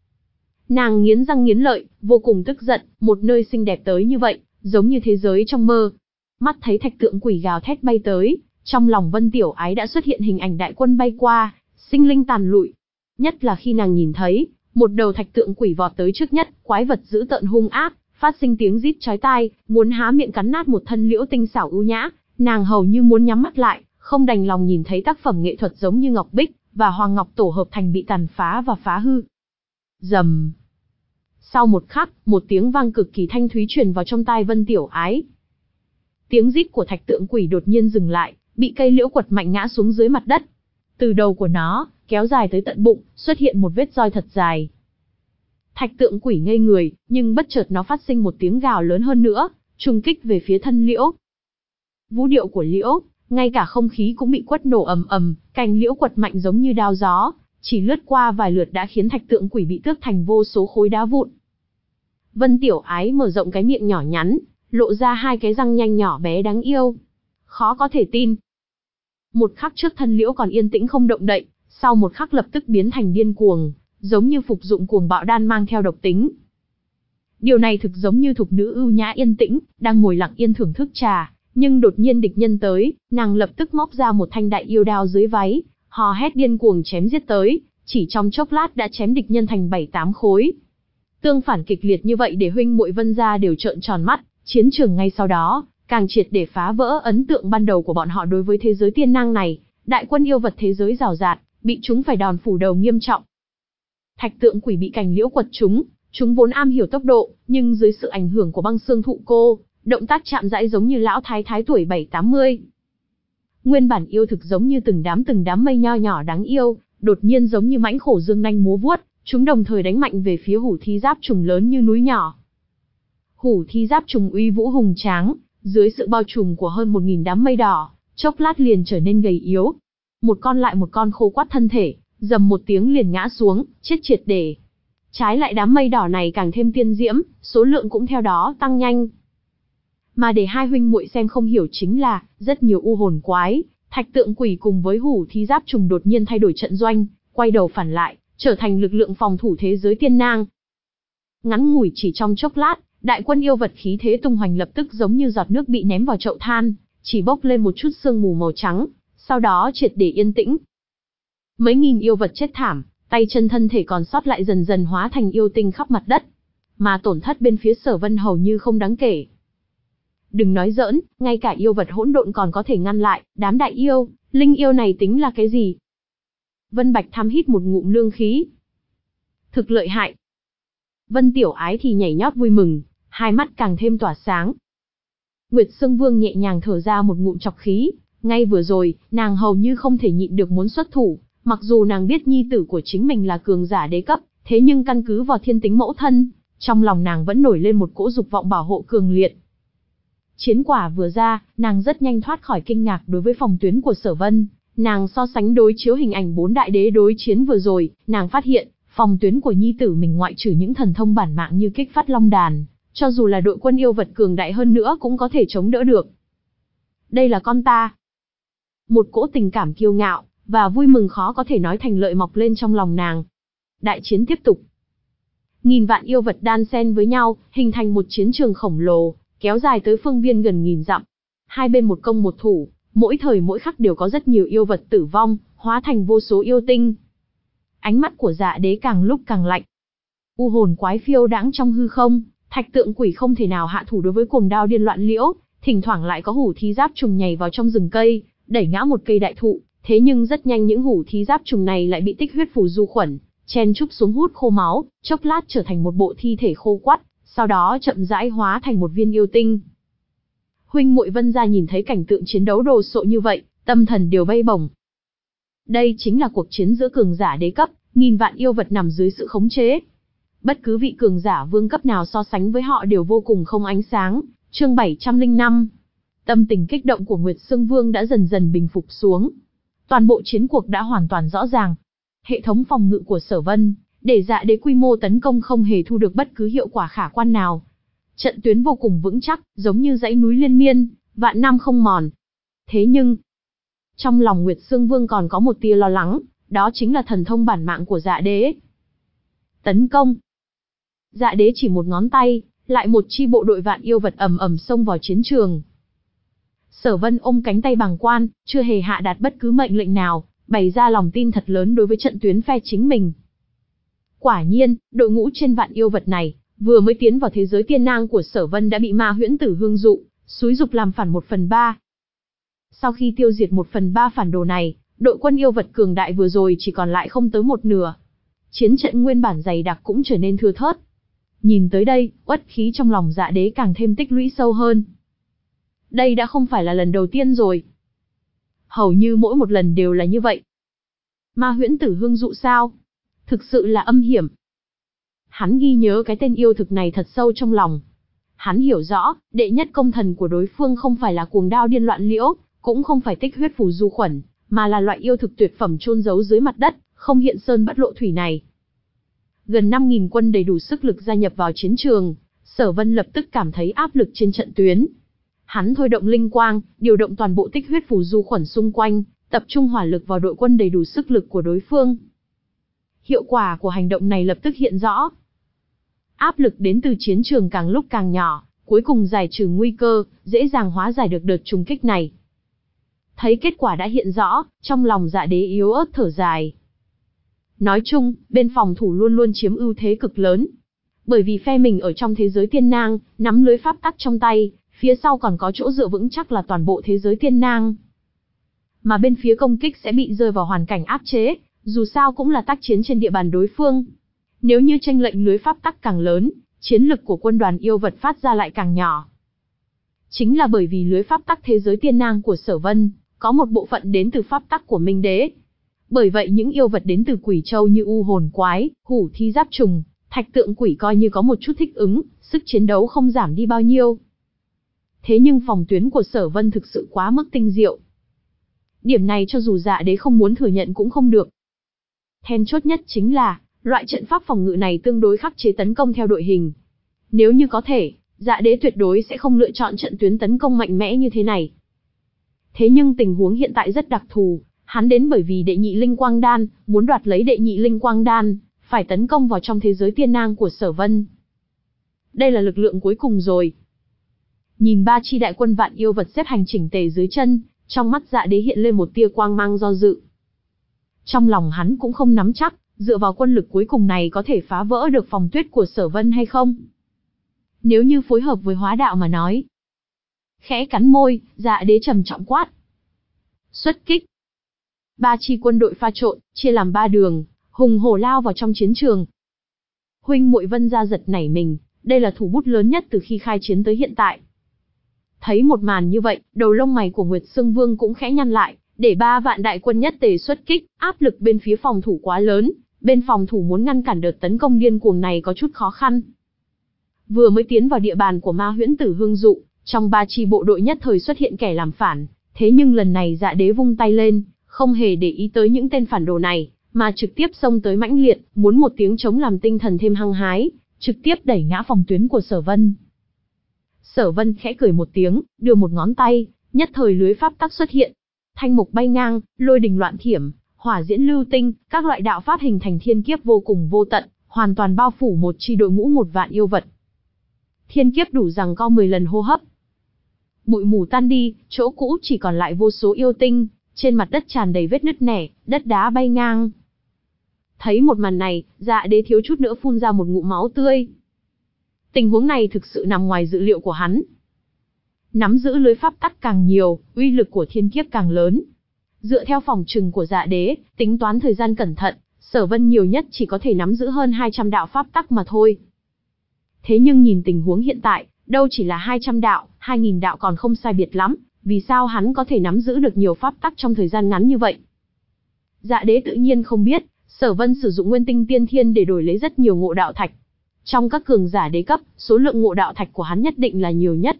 Nàng nghiến răng nghiến lợi, vô cùng tức giận, một nơi xinh đẹp tới như vậy, giống như thế giới trong mơ. Mắt thấy thạch tượng quỷ gào thét bay tới, trong lòng Vân Tiểu Ái đã xuất hiện hình ảnh đại quân bay qua, sinh linh tàn lụi. Nhất là khi nàng nhìn thấy, một đầu thạch tượng quỷ vọt tới trước nhất, quái vật dữ tợn hung ác, phát sinh tiếng rít chói tai, muốn há miệng cắn nát một thân liễu tinh xảo ưu nhã, nàng hầu như muốn nhắm mắt lại, không đành lòng nhìn thấy tác phẩm nghệ thuật giống như ngọc bích và hoàng ngọc tổ hợp thành bị tàn phá và phá hư. Rầm. Sau một khắc, một tiếng vang cực kỳ thanh thúy truyền vào trong tai Vân Tiểu Ái. Tiếng rít của thạch tượng quỷ đột nhiên dừng lại, bị cây liễu quật mạnh ngã xuống dưới mặt đất. Từ đầu của nó, kéo dài tới tận bụng, xuất hiện một vết roi thật dài. Thạch tượng quỷ ngây người, nhưng bất chợt nó phát sinh một tiếng gào lớn hơn nữa, trùng kích về phía thân liễu. Vũ điệu của liễu, ngay cả không khí cũng bị quất nổ ầm ầm, cành liễu quật mạnh giống như đao gió, chỉ lướt qua vài lượt đã khiến thạch tượng quỷ bị tước thành vô số khối đá vụn. Vân Tiểu Ái mở rộng cái miệng nhỏ nhắn, lộ ra hai cái răng nhanh nhỏ bé đáng yêu. Khó có thể tin. Một khắc trước thân liễu còn yên tĩnh không động đậy, sau một khắc lập tức biến thành điên cuồng, giống như phục dụng cuồng bạo đan mang theo độc tính. Điều này thực giống như thục nữ ưu nhã yên tĩnh, đang ngồi lặng yên thưởng thức trà, nhưng đột nhiên địch nhân tới, nàng lập tức móc ra một thanh đại yêu đao dưới váy, hò hét điên cuồng chém giết tới, chỉ trong chốc lát đã chém địch nhân thành bảy tám khối. Tương phản kịch liệt như vậy để huynh muội Vân gia đều trợn tròn mắt, chiến trường ngay sau đó, càng triệt để phá vỡ ấn tượng ban đầu của bọn họ đối với thế giới tiên năng này, đại quân yêu vật thế giới rào rạt, bị chúng phải đòn phủ đầu nghiêm trọng. Thạch tượng quỷ bị cành liễu quật chúng, chúng vốn am hiểu tốc độ, nhưng dưới sự ảnh hưởng của băng xương thụ cô, động tác chạm rãi giống như lão thái thái tuổi bảy tám mươi. Nguyên bản yêu thực giống như từng đám từng đám mây nho nhỏ đáng yêu, đột nhiên giống như mãnh khổ dương nanh múa vuốt, chúng đồng thời đánh mạnh về phía hủ thi giáp trùng lớn như núi nhỏ. Hủ thi giáp trùng uy vũ hùng tráng, dưới sự bao trùm của hơn một nghìn đám mây đỏ, chốc lát liền trở nên gầy yếu. Một con lại một con khô quắt thân thể, dầm một tiếng liền ngã xuống, chết triệt để. Trái lại đám mây đỏ này càng thêm tiên diễm, số lượng cũng theo đó tăng nhanh. Mà để hai huynh muội xem không hiểu chính là, rất nhiều u hồn quái, thạch tượng quỷ cùng với hủ thi giáp trùng đột nhiên thay đổi trận doanh, quay đầu phản lại, trở thành lực lượng phòng thủ thế giới tiên nang. Ngắn ngủi chỉ trong chốc lát, đại quân yêu vật khí thế tung hoành lập tức giống như giọt nước bị ném vào chậu than, chỉ bốc lên một chút sương mù màu trắng, sau đó triệt để yên tĩnh. Mấy nghìn yêu vật chết thảm, tay chân thân thể còn sót lại dần dần hóa thành yêu tinh khắp mặt đất, mà tổn thất bên phía Sở Vân hầu như không đáng kể. Đừng nói giỡn, ngay cả yêu vật hỗn độn còn có thể ngăn lại, đám đại yêu, linh yêu này tính là cái gì? Vân Bạch Tham hít một ngụm lương khí. Thực lợi hại. Vân Tiểu Ái thì nhảy nhót vui mừng, hai mắt càng thêm tỏa sáng. Nguyệt Sương Vương nhẹ nhàng thở ra một ngụm trọc khí, ngay vừa rồi, nàng hầu như không thể nhịn được muốn xuất thủ, mặc dù nàng biết nhi tử của chính mình là cường giả đế cấp, thế nhưng căn cứ vào thiên tính mẫu thân, trong lòng nàng vẫn nổi lên một cỗ dục vọng bảo hộ cường liệt. Chiến quả vừa ra, nàng rất nhanh thoát khỏi kinh ngạc đối với phòng tuyến của Sở Vân, nàng so sánh đối chiếu hình ảnh bốn đại đế đối chiến vừa rồi, nàng phát hiện, phòng tuyến của nhi tử mình ngoại trừ những thần thông bản mạng như kích phát long đàn, cho dù là đội quân yêu vật cường đại hơn nữa cũng có thể chống đỡ được. Đây là con ta. Một cỗ tình cảm kiêu ngạo và vui mừng khó có thể nói thành lợi mọc lên trong lòng nàng. Đại chiến tiếp tục. Nghìn vạn yêu vật đan xen với nhau, hình thành một chiến trường khổng lồ, kéo dài tới phương viên gần nghìn dặm. Hai bên một công một thủ, mỗi thời mỗi khắc đều có rất nhiều yêu vật tử vong, hóa thành vô số yêu tinh. Ánh mắt của Dạ Đế càng lúc càng lạnh. U hồn quái phiêu đãng trong hư không, thạch tượng quỷ không thể nào hạ thủ đối với cuồng đao điên loạn liễu, thỉnh thoảng lại có hủ thi giáp trùng nhảy vào trong rừng cây, đẩy ngã một cây đại thụ, thế nhưng rất nhanh những hủ thi giáp trùng này lại bị tích huyết phù du khuẩn, chen chúc xuống hút khô máu, chốc lát trở thành một bộ thi thể khô quắt, sau đó chậm rãi hóa thành một viên yêu tinh. Huynh muội Vân gia nhìn thấy cảnh tượng chiến đấu đồ sộ như vậy, tâm thần đều bay bổng. Đây chính là cuộc chiến giữa cường giả đế cấp, nghìn vạn yêu vật nằm dưới sự khống chế. Bất cứ vị cường giả vương cấp nào so sánh với họ đều vô cùng không ánh sáng. Chương bảy trăm lẻ năm. Tâm tình kích động của Nguyệt Sương Vương đã dần dần bình phục xuống. Toàn bộ chiến cuộc đã hoàn toàn rõ ràng. Hệ thống phòng ngự của Sở Vân, để Dạ Đế quy mô tấn công không hề thu được bất cứ hiệu quả khả quan nào. Trận tuyến vô cùng vững chắc, giống như dãy núi liên miên, vạn năm không mòn. Thế nhưng, trong lòng Nguyệt Sương Vương còn có một tia lo lắng, đó chính là thần thông bản mạng của Dạ Đế. Tấn công. Dạ Đế chỉ một ngón tay, lại một chi bộ đội vạn yêu vật ầm ầm xông vào chiến trường. Sở Vân ôm cánh tay bàng quan, chưa hề hạ đạt bất cứ mệnh lệnh nào, bày ra lòng tin thật lớn đối với trận tuyến phe chính mình. Quả nhiên, đội ngũ trên vạn yêu vật này, Vừa mới tiến vào thế giới tiên nang của Sở Vân đã bị ma huyễn tử hương dụ, xúi dục làm phản một phần ba. Sau khi tiêu diệt một phần ba phản đồ này, đội quân yêu vật cường đại vừa rồi chỉ còn lại không tới một nửa. Chiến trận nguyên bản dày đặc cũng trở nên thưa thớt. Nhìn tới đây, uất khí trong lòng Dạ Đế càng thêm tích lũy sâu hơn. Đây đã không phải là lần đầu tiên rồi. Hầu như mỗi một lần đều là như vậy. Ma huyễn tử hương dụ sao? Thực sự là âm hiểm. Hắn ghi nhớ cái tên yêu thực này thật sâu trong lòng. Hắn hiểu rõ, đệ nhất công thần của đối phương không phải là cuồng đao điên loạn liễu, cũng không phải tích huyết phù du khuẩn, mà là loại yêu thực tuyệt phẩm chôn giấu dưới mặt đất, không hiện sơn bất lộ thủy này. Gần năm nghìn quân đầy đủ sức lực gia nhập vào chiến trường, Sở Vân lập tức cảm thấy áp lực trên trận tuyến. Hắn thôi động linh quang, điều động toàn bộ tích huyết phù du khuẩn xung quanh, tập trung hỏa lực vào đội quân đầy đủ sức lực của đối phương. Hiệu quả của hành động này lập tức hiện rõ. Áp lực đến từ chiến trường càng lúc càng nhỏ, cuối cùng giải trừ nguy cơ, dễ dàng hóa giải được đợt trùng kích này. Thấy kết quả đã hiện rõ, trong lòng Dạ Đế yếu ớt thở dài. Nói chung, bên phòng thủ luôn luôn chiếm ưu thế cực lớn. Bởi vì phe mình ở trong thế giới tiên nang, nắm lưới pháp tắc trong tay, phía sau còn có chỗ dựa vững chắc là toàn bộ thế giới tiên nang. Mà bên phía công kích sẽ bị rơi vào hoàn cảnh áp chế, dù sao cũng là tác chiến trên địa bàn đối phương. Nếu như chênh lệch lưới pháp tắc càng lớn, chiến lực của quân đoàn yêu vật phát ra lại càng nhỏ. Chính là bởi vì lưới pháp tắc thế giới tiên nang của Sở Vân, có một bộ phận đến từ pháp tắc của Minh Đế. Bởi vậy những yêu vật đến từ quỷ châu như u hồn quái, hủ thi giáp trùng, thạch tượng quỷ coi như có một chút thích ứng, sức chiến đấu không giảm đi bao nhiêu. Thế nhưng phòng tuyến của Sở Vân thực sự quá mức tinh diệu. Điểm này cho dù Dạ Đế không muốn thừa nhận cũng không được. Then chốt nhất chính là, loại trận pháp phòng ngự này tương đối khắc chế tấn công theo đội hình. Nếu như có thể, Dạ Đế tuyệt đối sẽ không lựa chọn trận tuyến tấn công mạnh mẽ như thế này. Thế nhưng tình huống hiện tại rất đặc thù, hắn đến bởi vì đệ nhị linh quang đan, muốn đoạt lấy đệ nhị linh quang đan, phải tấn công vào trong thế giới tiên nang của Sở Vân. Đây là lực lượng cuối cùng rồi. Nhìn ba chi đại quân vạn yêu vật xếp hành chỉnh tề dưới chân, trong mắt Dạ Đế hiện lên một tia quang mang do dự. Trong lòng hắn cũng không nắm chắc, dựa vào quân lực cuối cùng này có thể phá vỡ được phòng tuyết của Sở Vân hay không. Nếu như phối hợp với hóa đạo mà nói. Khẽ cắn môi, Dạ Đế trầm trọng quát. Xuất kích. Ba chi quân đội pha trộn, chia làm ba đường, hùng hổ lao vào trong chiến trường. Huynh muội Vân gia giật nảy mình, đây là thủ bút lớn nhất từ khi khai chiến tới hiện tại. Thấy một màn như vậy, đầu lông mày của Nguyệt Sương Vương cũng khẽ nhăn lại, để ba vạn đại quân nhất tề xuất kích, áp lực bên phía phòng thủ quá lớn, bên phòng thủ muốn ngăn cản đợt tấn công điên cuồng này có chút khó khăn. Vừa mới tiến vào địa bàn của ma huyễn tử hương dụ, trong ba chi bộ đội nhất thời xuất hiện kẻ làm phản, thế nhưng lần này Dạ Đế vung tay lên, không hề để ý tới những tên phản đồ này, mà trực tiếp xông tới mãnh liệt, muốn một tiếng chống làm tinh thần thêm hăng hái, trực tiếp đẩy ngã phòng tuyến của Sở Vân. Sở Vân khẽ cười một tiếng, đưa một ngón tay, nhất thời lưới pháp tắc xuất hiện. Thanh mục bay ngang, lôi đình loạn thiểm, hỏa diễn lưu tinh, các loại đạo pháp hình thành thiên kiếp vô cùng vô tận, hoàn toàn bao phủ một chi đội ngũ một vạn yêu vật. Thiên kiếp đủ rằng co mười lần hô hấp. Bụi mù tan đi, chỗ cũ chỉ còn lại vô số yêu tinh, trên mặt đất tràn đầy vết nứt nẻ, đất đá bay ngang. Thấy một màn này, Dạ Đế thiếu chút nữa phun ra một ngụm máu tươi. Tình huống này thực sự nằm ngoài dự liệu của hắn. Nắm giữ lưới pháp tắc càng nhiều, uy lực của thiên kiếp càng lớn. Dựa theo phòng trừng của Dạ Đế, tính toán thời gian cẩn thận, Sở Vân nhiều nhất chỉ có thể nắm giữ hơn hai trăm đạo pháp tắc mà thôi. Thế nhưng nhìn tình huống hiện tại, đâu chỉ là hai trăm đạo, hai nghìn đạo còn không sai biệt lắm, vì sao hắn có thể nắm giữ được nhiều pháp tắc trong thời gian ngắn như vậy? Dạ Đế tự nhiên không biết, Sở Vân sử dụng nguyên tinh tiên thiên để đổi lấy rất nhiều ngộ đạo thạch. Trong các cường giả đế cấp, số lượng ngộ đạo thạch của hắn nhất định là nhiều nhất.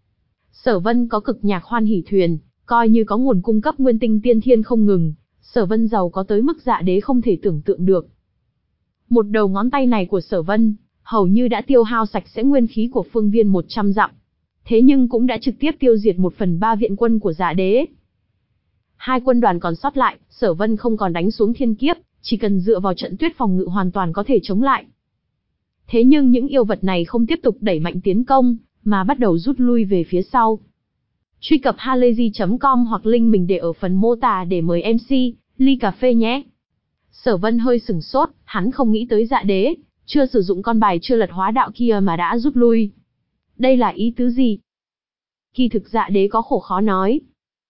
Sở Vân có cực nhạc hoan hỷ thuyền, coi như có nguồn cung cấp nguyên tinh tiên thiên không ngừng, Sở Vân giàu có tới mức Dạ Đế không thể tưởng tượng được. Một đầu ngón tay này của Sở Vân, hầu như đã tiêu hao sạch sẽ nguyên khí của phương viên một trăm dặm. Thế nhưng cũng đã trực tiếp tiêu diệt một phần ba viện quân của Dạ Đế. Hai quân đoàn còn sót lại, Sở Vân không còn đánh xuống thiên kiếp, chỉ cần dựa vào trận tuyết phòng ngự hoàn toàn có thể chống lại. Thế nhưng những yêu vật này không tiếp tục đẩy mạnh tiến công, mà bắt đầu rút lui về phía sau. Truy cập halayzi chấm com hoặc link mình để ở phần mô tả để mời em xê, ly cà phê nhé. Sở Vân hơi sửng sốt, hắn không nghĩ tới Dạ Đế, chưa sử dụng con bài chưa lật hóa đạo kia mà đã rút lui. Đây là ý tứ gì? Kỳ thực Dạ Đế có khổ khó nói.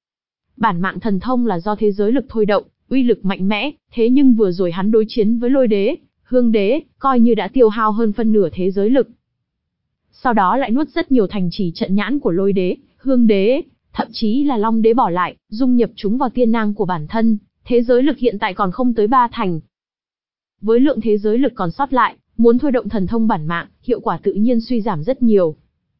Bản mạng thần thông là do thế giới lực thôi động, uy lực mạnh mẽ, thế nhưng vừa rồi hắn đối chiến với Lôi Đế, Hương Đế, coi như đã tiêu hao hơn phân nửa thế giới lực. Sau đó lại nuốt rất nhiều thành trì trận nhãn của Lôi Đế, Hương Đế, thậm chí là Long Đế bỏ lại, dung nhập chúng vào tiên nang của bản thân, thế giới lực hiện tại còn không tới ba thành. Với lượng thế giới lực còn sót lại, muốn thôi động thần thông bản mạng, hiệu quả tự nhiên suy giảm rất nhiều.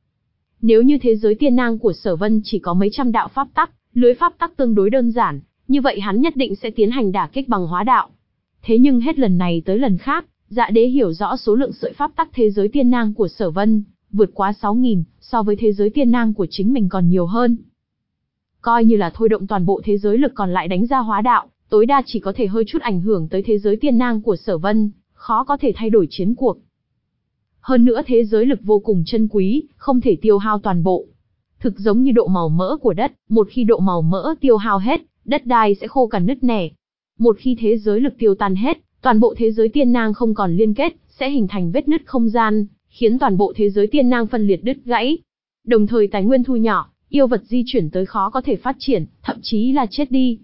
Nếu như thế giới tiên nang của Sở Vân chỉ có mấy trăm đạo pháp tắc, lưới pháp tắc tương đối đơn giản, như vậy hắn nhất định sẽ tiến hành đả kích bằng hóa đạo. Thế nhưng hết lần này tới lần khác, Dạ Đế hiểu rõ số lượng sợi pháp tắc thế giới tiên nang của Sở Vân, vượt quá sáu nghìn, so với thế giới tiên nang của chính mình còn nhiều hơn. Coi như là thôi động toàn bộ thế giới lực còn lại đánh ra hóa đạo, tối đa chỉ có thể hơi chút ảnh hưởng tới thế giới tiên nang của Sở Vân, khó có thể thay đổi chiến cuộc. Hơn nữa thế giới lực vô cùng chân quý, không thể tiêu hao toàn bộ. Thực giống như độ màu mỡ của đất, một khi độ màu mỡ tiêu hao hết, đất đai sẽ khô cằn nứt nẻ. Một khi thế giới lực tiêu tan hết, toàn bộ thế giới tiên nang không còn liên kết, sẽ hình thành vết nứt không gian, khiến toàn bộ thế giới tiên nang phân liệt đứt gãy. Đồng thời tài nguyên thu nhỏ, yêu vật di chuyển tới khó có thể phát triển, thậm chí là chết đi.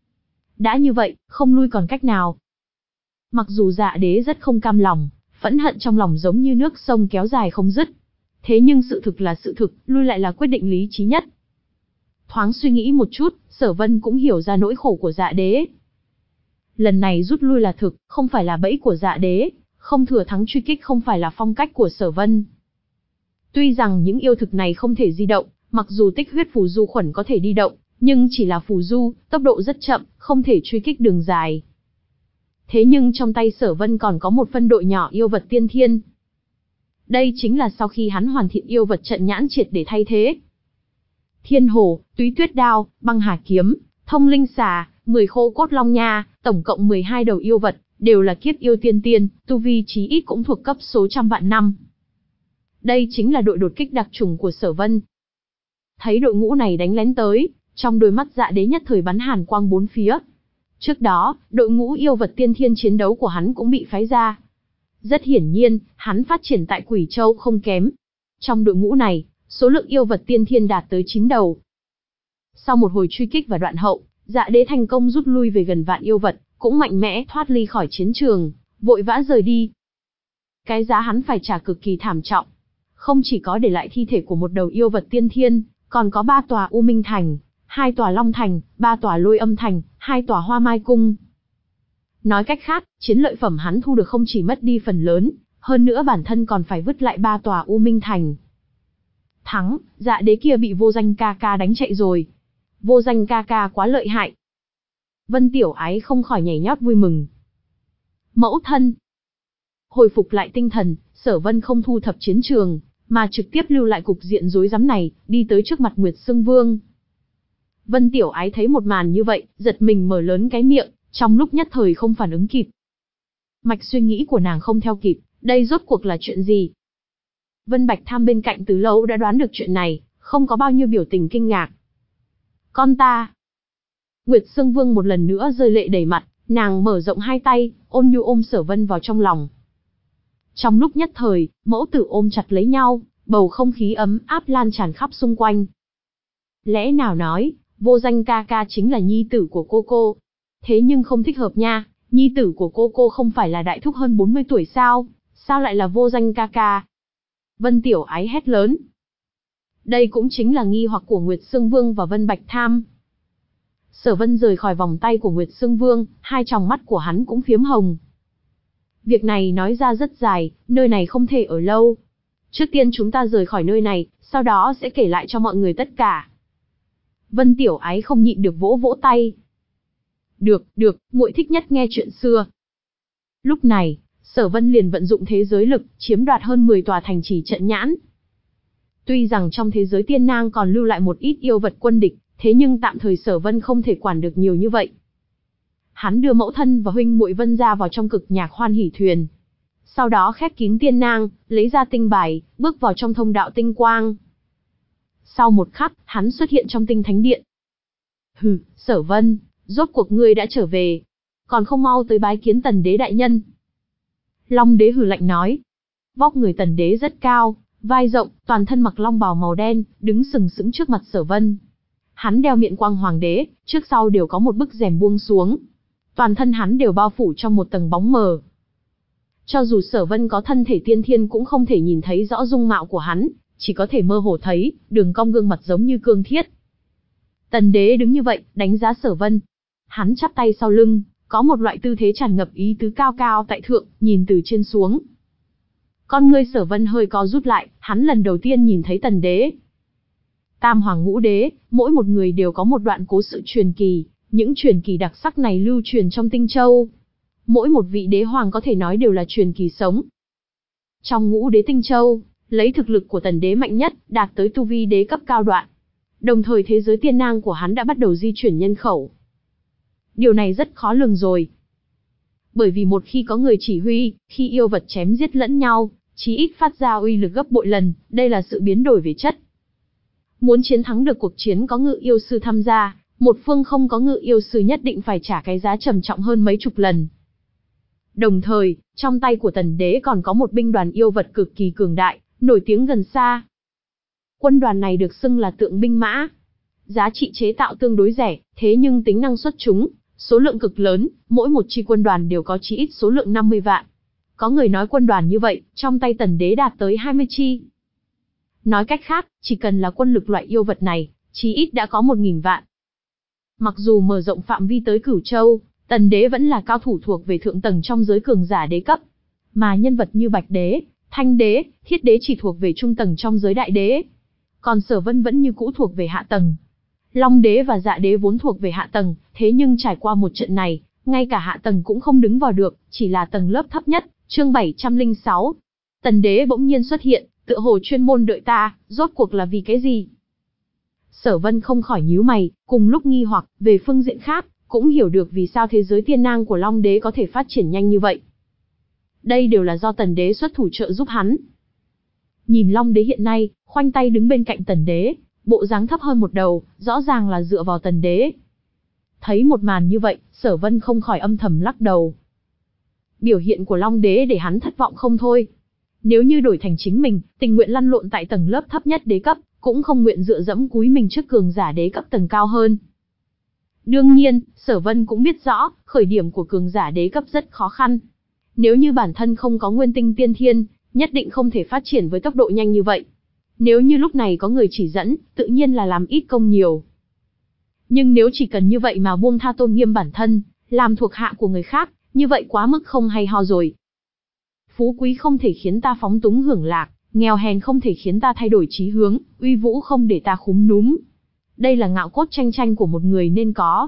Đã như vậy, không lui còn cách nào. Mặc dù Dạ Đế rất không cam lòng, phẫn hận trong lòng giống như nước sông kéo dài không dứt. Thế nhưng sự thực là sự thực, lui lại là quyết định lý trí nhất. Thoáng suy nghĩ một chút, Sở Vân cũng hiểu ra nỗi khổ của Dạ Đế. Lần này rút lui là thực, không phải là bẫy của Dạ Đế, không thừa thắng truy kích không phải là phong cách của Sở Vân. Tuy rằng những yêu thực này không thể di động, mặc dù tích huyết phù du khuẩn có thể đi động, nhưng chỉ là phù du, tốc độ rất chậm, không thể truy kích đường dài. Thế nhưng trong tay Sở Vân còn có một phân đội nhỏ yêu vật tiên thiên. Đây chính là sau khi hắn hoàn thiện yêu vật trận nhãn triệt để thay thế. Thiên Hổ, Túy Tuyết Đao, Băng Hà Kiếm, Thông Linh Xà, mười khô cốt long nha, tổng cộng mười hai đầu yêu vật, đều là kiếp yêu tiên tiên, tu vi chí ít cũng thuộc cấp số trăm vạn năm. Đây chính là đội đột kích đặc chủng của Sở Vân. Thấy đội ngũ này đánh lén tới, trong đôi mắt Dạ Đế nhất thời bắn hàn quang bốn phía. Trước đó, đội ngũ yêu vật tiên thiên chiến đấu của hắn cũng bị phái ra. Rất hiển nhiên, hắn phát triển tại Quỷ Châu không kém. Trong đội ngũ này, số lượng yêu vật tiên thiên đạt tới chín đầu. Sau một hồi truy kích và đoạn hậu, Dạ Đế thành công rút lui về gần vạn yêu vật, cũng mạnh mẽ thoát ly khỏi chiến trường, vội vã rời đi. Cái giá hắn phải trả cực kỳ thảm trọng. Không chỉ có để lại thi thể của một đầu yêu vật tiên thiên, còn có ba tòa U Minh Thành, hai tòa Long Thành, ba tòa Lôi Âm Thành, hai tòa Hoa Mai Cung. Nói cách khác, chiến lợi phẩm hắn thu được không chỉ mất đi phần lớn, hơn nữa bản thân còn phải vứt lại ba tòa U Minh Thành. Thắng, Dạ Đế kia bị Vô Danh ca ca đánh chạy rồi. Vô Danh ca ca quá lợi hại. Vân Tiểu Ái không khỏi nhảy nhót vui mừng. Mẫu thân. Hồi phục lại tinh thần, Sở Vân không thu thập chiến trường, mà trực tiếp lưu lại cục diện rối rắm này, đi tới trước mặt Nguyệt Sương Vương. Vân Tiểu Ái thấy một màn như vậy, giật mình mở lớn cái miệng, trong lúc nhất thời không phản ứng kịp. Mạch suy nghĩ của nàng không theo kịp, đây rốt cuộc là chuyện gì? Vân Bạch Tham bên cạnh từ lâu đã đoán được chuyện này, không có bao nhiêu biểu tình kinh ngạc. Con ta. Nguyệt Sương Vương một lần nữa rơi lệ đầy mặt, nàng mở rộng hai tay, ôn nhu ôm Sở Vân vào trong lòng. Trong lúc nhất thời, mẫu tử ôm chặt lấy nhau, bầu không khí ấm áp lan tràn khắp xung quanh. Lẽ nào nói, Vô Danh ca ca chính là nhi tử của cô cô. Thế nhưng không thích hợp nha, nhi tử của cô cô không phải là đại thúc hơn bốn mươi tuổi sao, sao lại là Vô Danh ca ca? Vân Tiểu Ái hét lớn. Đây cũng chính là nghi hoặc của Nguyệt Sương Vương và Vân Bạch Tham. Sở Vân rời khỏi vòng tay của Nguyệt Sương Vương, hai tròng mắt của hắn cũng phiếm hồng. Việc này nói ra rất dài, nơi này không thể ở lâu. Trước tiên chúng ta rời khỏi nơi này, sau đó sẽ kể lại cho mọi người tất cả. Vân Tiểu Ái không nhịn được vỗ vỗ tay. Được, được, muội thích nhất nghe chuyện xưa. Lúc này, Sở Vân liền vận dụng thế giới lực, chiếm đoạt hơn mười tòa thành trì trận nhãn. Tuy rằng trong thế giới tiên nang còn lưu lại một ít yêu vật quân địch, thế nhưng tạm thời Sở Vân không thể quản được nhiều như vậy. Hắn đưa mẫu thân và huynh muội Vân gia vào trong cực nhạc hoan hỉ thuyền. Sau đó khép kín tiên nang, lấy ra tinh bài, bước vào trong thông đạo tinh quang. Sau một khắc, hắn xuất hiện trong tinh thánh điện. Hừ, Sở Vân, rốt cuộc ngươi đã trở về. Còn không mau tới bái kiến Tần Đế đại nhân. Long đế hừ lạnh nói. Vóc người Tần đế rất cao, vai rộng, toàn thân mặc long bào màu đen, đứng sừng sững trước mặt Sở Vân. Hắn đeo miệng quang hoàng đế, trước sau đều có một bức rèm buông xuống. Toàn thân hắn đều bao phủ trong một tầng bóng mờ. Cho dù Sở Vân có thân thể tiên thiên cũng không thể nhìn thấy rõ dung mạo của hắn, chỉ có thể mơ hồ thấy, đường cong gương mặt giống như cương thiết. Tần đế đứng như vậy, đánh giá Sở Vân. Hắn chắp tay sau lưng, có một loại tư thế tràn ngập ý tứ cao cao tại thượng, nhìn từ trên xuống. Con ngươi Sở Vân hơi co rút lại, hắn lần đầu tiên nhìn thấy Tần đế. Tam hoàng ngũ đế, mỗi một người đều có một đoạn cố sự truyền kỳ, những truyền kỳ đặc sắc này lưu truyền trong Tinh Châu. Mỗi một vị đế hoàng có thể nói đều là truyền kỳ sống. Trong ngũ đế Tinh Châu, lấy thực lực của Tần đế mạnh nhất, đạt tới tu vi đế cấp cao đoạn. Đồng thời thế giới tiên nang của hắn đã bắt đầu di chuyển nhân khẩu. Điều này rất khó lường rồi. Bởi vì một khi có người chỉ huy, khi yêu vật chém giết lẫn nhau, chí ít phát ra uy lực gấp bội lần, đây là sự biến đổi về chất. Muốn chiến thắng được cuộc chiến có ngự yêu sư tham gia, một phương không có ngự yêu sư nhất định phải trả cái giá trầm trọng hơn mấy chục lần. Đồng thời, trong tay của Tần đế còn có một binh đoàn yêu vật cực kỳ cường đại, nổi tiếng gần xa. Quân đoàn này được xưng là tượng binh mã. Giá trị chế tạo tương đối rẻ, thế nhưng tính năng xuất chúng, số lượng cực lớn, mỗi một chi quân đoàn đều có chí ít số lượng năm mươi vạn. Có người nói quân đoàn như vậy, trong tay Tần đế đạt tới hai mươi chi. Nói cách khác, chỉ cần là quân lực loại yêu vật này, chí ít đã có một nghìn vạn. Mặc dù mở rộng phạm vi tới Cửu Châu, Tần đế vẫn là cao thủ thuộc về thượng tầng trong giới cường giả đế cấp. Mà nhân vật như Bạch đế, Thanh đế, Thiết đế chỉ thuộc về trung tầng trong giới đại đế. Còn Sở Vân vẫn như cũ thuộc về hạ tầng. Long đế và Dạ đế vốn thuộc về hạ tầng, thế nhưng trải qua một trận này, ngay cả hạ tầng cũng không đứng vào được, chỉ là tầng lớp thấp nhất. Chương bảy trăm lẻ sáu. Tần đế bỗng nhiên xuất hiện, tựa hồ chuyên môn đợi ta, rốt cuộc là vì cái gì? Sở Vân không khỏi nhíu mày, cùng lúc nghi hoặc, về phương diện khác, cũng hiểu được vì sao thế giới tiên nang của Long đế có thể phát triển nhanh như vậy. Đây đều là do Tần đế xuất thủ trợ giúp hắn. Nhìn Long đế hiện nay, khoanh tay đứng bên cạnh Tần đế, bộ dáng thấp hơn một đầu, rõ ràng là dựa vào Tần đế. Thấy một màn như vậy, Sở Vân không khỏi âm thầm lắc đầu. Biểu hiện của Long đế để hắn thất vọng không thôi. Nếu như đổi thành chính mình, tình nguyện lăn lộn tại tầng lớp thấp nhất đế cấp, cũng không nguyện dựa dẫm cúi mình trước cường giả đế cấp tầng cao hơn. Đương nhiên, Sở Vân cũng biết rõ, khởi điểm của cường giả đế cấp rất khó khăn. Nếu như bản thân không có nguyên tinh tiên thiên, nhất định không thể phát triển với tốc độ nhanh như vậy. Nếu như lúc này có người chỉ dẫn, tự nhiên là làm ít công nhiều. Nhưng nếu chỉ cần như vậy mà buông tha tôn nghiêm bản thân, làm thuộc hạ của người khác, như vậy quá mức không hay ho rồi. Phú quý không thể khiến ta phóng túng hưởng lạc, nghèo hèn không thể khiến ta thay đổi chí hướng, uy vũ không để ta khúm núm. Đây là ngạo cốt tranh tranh của một người nên có.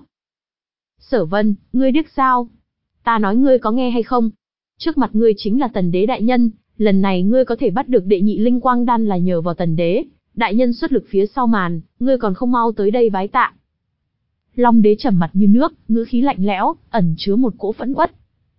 Sở Vân, ngươi điếc sao? Ta nói ngươi có nghe hay không? Trước mặt ngươi chính là Tần đế đại nhân, lần này ngươi có thể bắt được đệ nhị linh quang đan là nhờ vào Tần đế, đại nhân xuất lực phía sau màn, ngươi còn không mau tới đây bái tạ. Long đế trầm mặt như nước, ngữ khí lạnh lẽo, ẩn chứa một cỗ phẫn uất.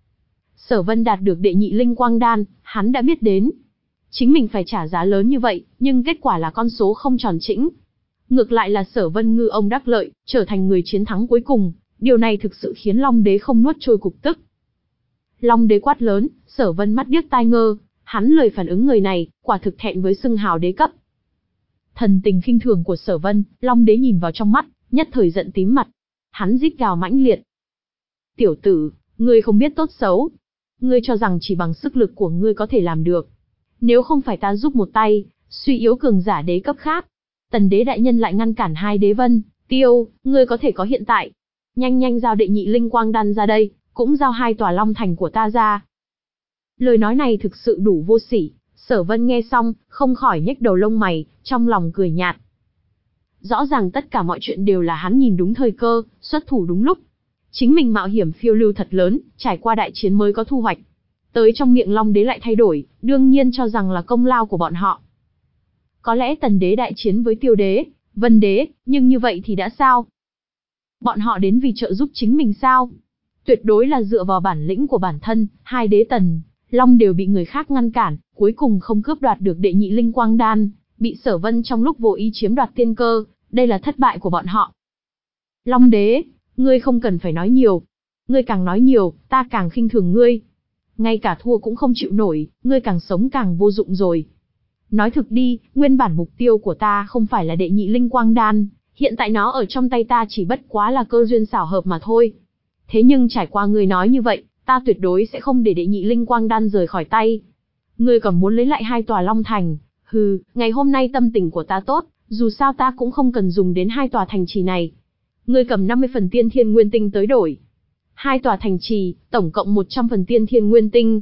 Sở Vân đạt được đệ nhị linh quang đan, hắn đã biết đến. Chính mình phải trả giá lớn như vậy, nhưng kết quả là con số không tròn chỉnh. Ngược lại là Sở Vân ngư ông đắc lợi, trở thành người chiến thắng cuối cùng, điều này thực sự khiến Long đế không nuốt trôi cục tức. Long đế quát lớn, Sở Vân mắt điếc tai ngơ, hắn lời phản ứng người này, quả thực thẹn với xưng hào đế cấp. Thần tình khinh thường của Sở Vân, Long đế nhìn vào trong mắt, nhất thời giận tím mặt. Hắn rít gào mãnh liệt. Tiểu tử, ngươi không biết tốt xấu. Ngươi cho rằng chỉ bằng sức lực của ngươi có thể làm được. Nếu không phải ta giúp một tay, suy yếu cường giả đế cấp khác. Tần đế đại nhân lại ngăn cản hai đế vân, tiêu, ngươi có thể có hiện tại. Nhanh nhanh giao đệ nhị linh quang đan ra đây, cũng giao hai tòa long thành của ta ra. Lời nói này thực sự đủ vô sỉ, Sở Vân nghe xong, không khỏi nhếch đầu lông mày, trong lòng cười nhạt. Rõ ràng tất cả mọi chuyện đều là hắn nhìn đúng thời cơ, xuất thủ đúng lúc. Chính mình mạo hiểm phiêu lưu thật lớn, trải qua đại chiến mới có thu hoạch. Tới trong miệng Long đế lại thay đổi, đương nhiên cho rằng là công lao của bọn họ. Có lẽ Tần đế đại chiến với Tiêu đế, Vân đế, nhưng như vậy thì đã sao? Bọn họ đến vì trợ giúp chính mình sao? Tuyệt đối là dựa vào bản lĩnh của bản thân, hai đế Tần, Long đều bị người khác ngăn cản, cuối cùng không cướp đoạt được đệ nhị linh quang đan, bị Sở Vân trong lúc vô ý chiếm đoạt tiên cơ, đây là thất bại của bọn họ. Long đế, ngươi không cần phải nói nhiều. Ngươi càng nói nhiều, ta càng khinh thường ngươi. Ngay cả thua cũng không chịu nổi, ngươi càng sống càng vô dụng rồi. Nói thực đi, nguyên bản mục tiêu của ta không phải là đệ nhị linh quang đan, hiện tại nó ở trong tay ta chỉ bất quá là cơ duyên xảo hợp mà thôi. Thế nhưng trải qua ngươi nói như vậy, ta tuyệt đối sẽ không để đệ nhị linh quang đan rời khỏi tay. Ngươi còn muốn lấy lại hai tòa Long Thành, hừ, ngày hôm nay tâm tình của ta tốt, dù sao ta cũng không cần dùng đến hai tòa thành trì này. Ngươi cầm năm mươi phần tiên thiên nguyên tinh tới đổi. Hai tòa thành trì, tổng cộng một trăm phần tiên thiên nguyên tinh.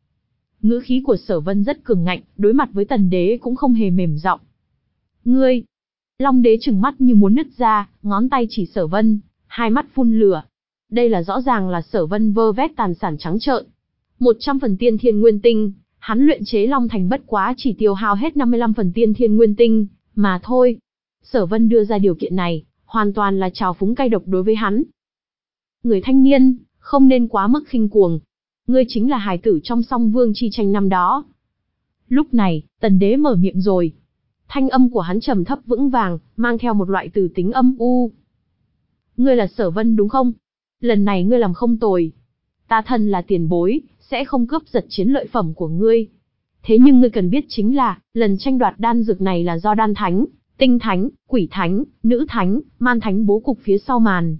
Ngữ khí của Sở Vân rất cường ngạnh, đối mặt với Tần Đế cũng không hề mềm giọng. Ngươi! Long Đế trừng mắt như muốn nứt ra, ngón tay chỉ Sở Vân, hai mắt phun lửa. Đây là rõ ràng là Sở Vân vơ vét tài sản trắng trợn. một trăm phần tiên thiên nguyên tinh, hắn luyện chế Long Thành bất quá chỉ tiêu hao hết năm mươi lăm phần tiên thiên nguyên tinh, mà thôi. Sở Vân đưa ra điều kiện này, hoàn toàn là trào phúng cay độc đối với hắn. Người thanh niên, không nên quá mức khinh cuồng. Ngươi chính là hài tử trong Song Vương chi tranh năm đó. Lúc này, Tần Đế mở miệng rồi. Thanh âm của hắn trầm thấp vững vàng, mang theo một loại từ tính âm u. Ngươi là Sở Vân đúng không? Lần này ngươi làm không tồi. Ta thân là tiền bối, sẽ không cướp giật chiến lợi phẩm của ngươi. Thế nhưng ngươi cần biết chính là, lần tranh đoạt đan dược này là do đan thánh, tinh thánh, quỷ thánh, nữ thánh, man thánh bố cục phía sau màn.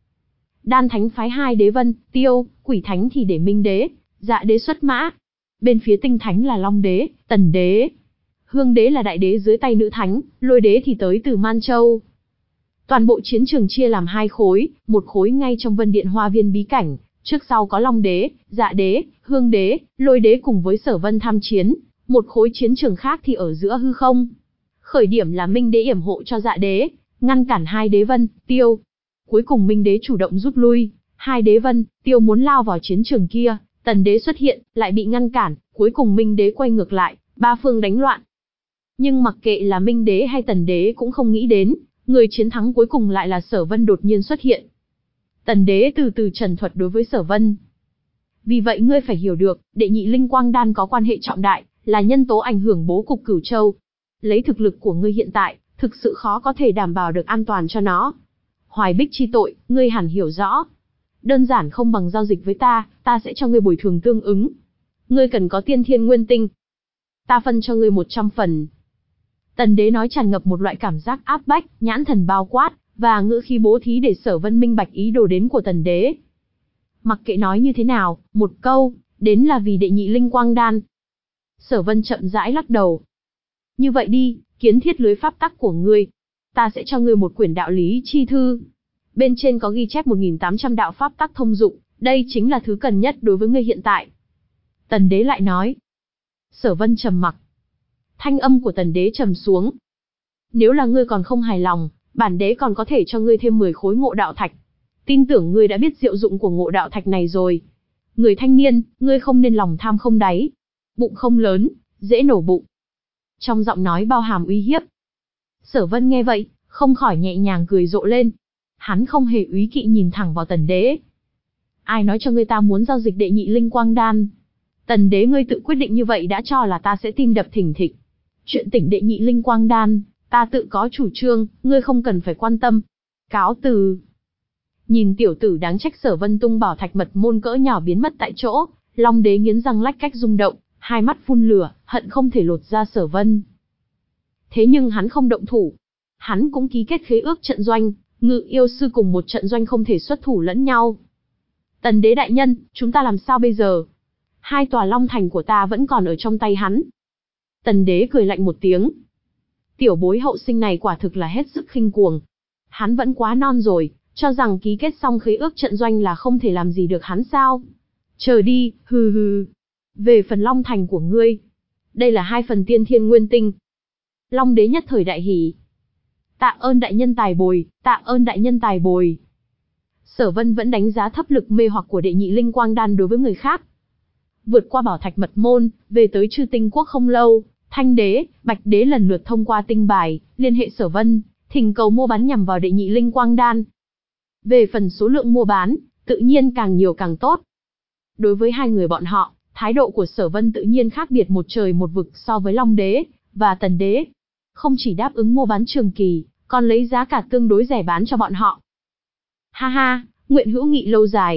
Đan thánh phái hai đế Vân, Tiêu, quỷ thánh thì để Minh đế, Dạ đế xuất mã. Bên phía tinh thánh là Long đế, Tần đế. Hương đế là đại đế dưới tay nữ thánh, Lôi đế thì tới từ Man Châu. Toàn bộ chiến trường chia làm hai khối, một khối ngay trong Vân Điện Hoa Viên bí cảnh, trước sau có Long đế, Dạ đế, Hương đế, Lôi đế cùng với Sở Vân tham chiến, một khối chiến trường khác thì ở giữa hư không. Khởi điểm là Minh đế yểm hộ cho Dạ đế, ngăn cản hai đế Vân, Tiêu. Cuối cùng Minh đế chủ động rút lui, hai đế Vân, Tiêu muốn lao vào chiến trường kia, Tần đế xuất hiện, lại bị ngăn cản, cuối cùng Minh đế quay ngược lại, ba phương đánh loạn. Nhưng mặc kệ là Minh đế hay Tần đế cũng không nghĩ đến, người chiến thắng cuối cùng lại là Sở Vân đột nhiên xuất hiện. Tần đế từ từ trần thuật đối với Sở Vân. Vì vậy ngươi phải hiểu được, đệ nhị linh quang đan có quan hệ trọng đại, là nhân tố ảnh hưởng bố cục Cửu Châu. Lấy thực lực của ngươi hiện tại, thực sự khó có thể đảm bảo được an toàn cho nó. Hoài bích chi tội, ngươi hẳn hiểu rõ. Đơn giản không bằng giao dịch với ta, ta sẽ cho ngươi bồi thường tương ứng. Ngươi cần có tiên thiên nguyên tinh. Ta phân cho ngươi một trăm phần. Tần đế nói tràn ngập một loại cảm giác áp bách, nhãn thần bao quát, và ngữ khí bố thí để Sở Vân minh bạch ý đồ đến của Tần đế. Mặc kệ nói như thế nào, một câu, đến là vì đệ nhị linh quang đan. Sở Vân chậm rãi lắc đầu. Như vậy đi, kiến thiết lưới pháp tắc của ngươi. Ta sẽ cho ngươi một quyển đạo lý chi thư. Bên trên có ghi chép một nghìn tám trăm đạo pháp tắc thông dụng, đây chính là thứ cần nhất đối với ngươi hiện tại. Tần đế lại nói. Sở Vân trầm mặc. Thanh âm của Tần đế trầm xuống. Nếu là ngươi còn không hài lòng, bản đế còn có thể cho ngươi thêm mười khối ngộ đạo thạch. Tin tưởng ngươi đã biết diệu dụng của ngộ đạo thạch này rồi. Người thanh niên, ngươi không nên lòng tham không đáy. Bụng không lớn, dễ nổ bụng. Trong giọng nói bao hàm uy hiếp. Sở Vân nghe vậy, không khỏi nhẹ nhàng cười rộ lên. Hắn không hề úy kỵ nhìn thẳng vào Tần đế. Ai nói cho ngươi ta muốn giao dịch đệ nhị linh quang đan? Tần đế ngươi tự quyết định như vậy đã cho là ta sẽ tim đập thình thịch. Chuyện tỉnh đệ nhị linh quang đan, ta tự có chủ trương, ngươi không cần phải quan tâm. Cáo từ. Nhìn tiểu tử đáng trách Sở Vân tung bảo thạch mật môn cỡ nhỏ biến mất tại chỗ, Long đế nghiến răng lách cách rung động, hai mắt phun lửa, hận không thể lột ra Sở Vân. Thế nhưng hắn không động thủ. Hắn cũng ký kết khế ước trận doanh, Ngự yêu sư cùng một trận doanh không thể xuất thủ lẫn nhau. Tần đế đại nhân, chúng ta làm sao bây giờ? Hai tòa Long Thành của ta vẫn còn ở trong tay hắn. Tần đế cười lạnh một tiếng. Tiểu bối hậu sinh này quả thực là hết sức khinh cuồng. Hắn vẫn quá non rồi, cho rằng ký kết xong khế ước trận doanh là không thể làm gì được hắn sao? Chờ đi, hừ hừ. Về phần Long Thành của ngươi, đây là hai phần tiên thiên nguyên tinh. Long đế nhất thời đại hỉ. Tạ ơn đại nhân tài bồi, tạ ơn đại nhân tài bồi. Sở Vân vẫn đánh giá thấp lực mê hoặc của đệ nhị linh quang đan đối với người khác. Vượt qua bảo thạch mật môn, về tới Chư Tinh Quốc không lâu, Thanh đế, Bạch đế lần lượt thông qua tinh bài, liên hệ Sở Vân, thỉnh cầu mua bán nhằm vào đệ nhị linh quang đan. Về phần số lượng mua bán, tự nhiên càng nhiều càng tốt. Đối với hai người bọn họ, thái độ của Sở Vân tự nhiên khác biệt một trời một vực so với Long đế và Tần đế. Không chỉ đáp ứng mua bán trường kỳ, còn lấy giá cả tương đối rẻ bán cho bọn họ. Ha ha, nguyện hữu nghị lâu dài.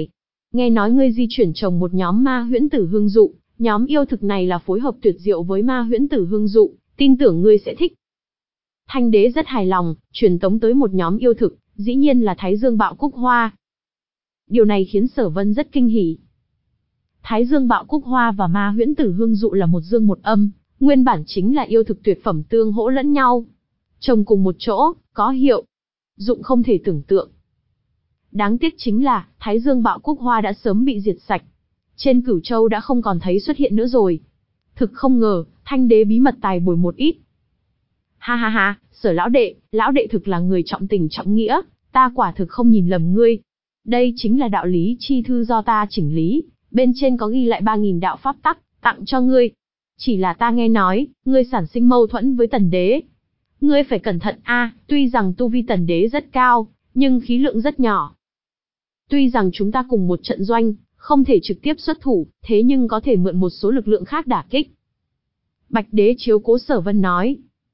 Nghe nói ngươi di chuyển trồng một nhóm ma huyễn tử hương dụ, nhóm yêu thực này là phối hợp tuyệt diệu với ma huyễn tử hương dụ, tin tưởng ngươi sẽ thích. Thanh đế rất hài lòng, truyền tống tới một nhóm yêu thực, dĩ nhiên là Thái Dương Bạo Cúc Hoa. Điều này khiến Sở Vân rất kinh hỉ. Thái Dương Bạo Cúc Hoa và ma huyễn tử hương dụ là một dương một âm, nguyên bản chính là yêu thực tuyệt phẩm tương hỗ lẫn nhau. Trồng cùng một chỗ, có hiệu dụng không thể tưởng tượng. Đáng tiếc chính là, Thái Dương Bạo Cúc Hoa đã sớm bị diệt sạch. Trên Cửu Châu đã không còn thấy xuất hiện nữa rồi. Thực không ngờ, Thanh đế bí mật tài bồi một ít. Ha ha ha, Sở lão đệ, lão đệ thực là người trọng tình trọng nghĩa, ta quả thực không nhìn lầm ngươi. Đây chính là đạo lý chi thư do ta chỉnh lý, bên trên có ghi lại ba nghìn đạo pháp tắc, tặng cho ngươi. Chỉ là ta nghe nói, ngươi sản sinh mâu thuẫn với Tần đế. Ngươi phải cẩn thận a, tuy rằng tu vi Tần đế rất cao, nhưng khí lượng rất nhỏ. Tuy rằng chúng ta cùng một trận doanh, không thể trực tiếp xuất thủ, thế nhưng có thể mượn một số lực lượng khác đả kích. Bạch đế chiếu cố Sở Vân nói.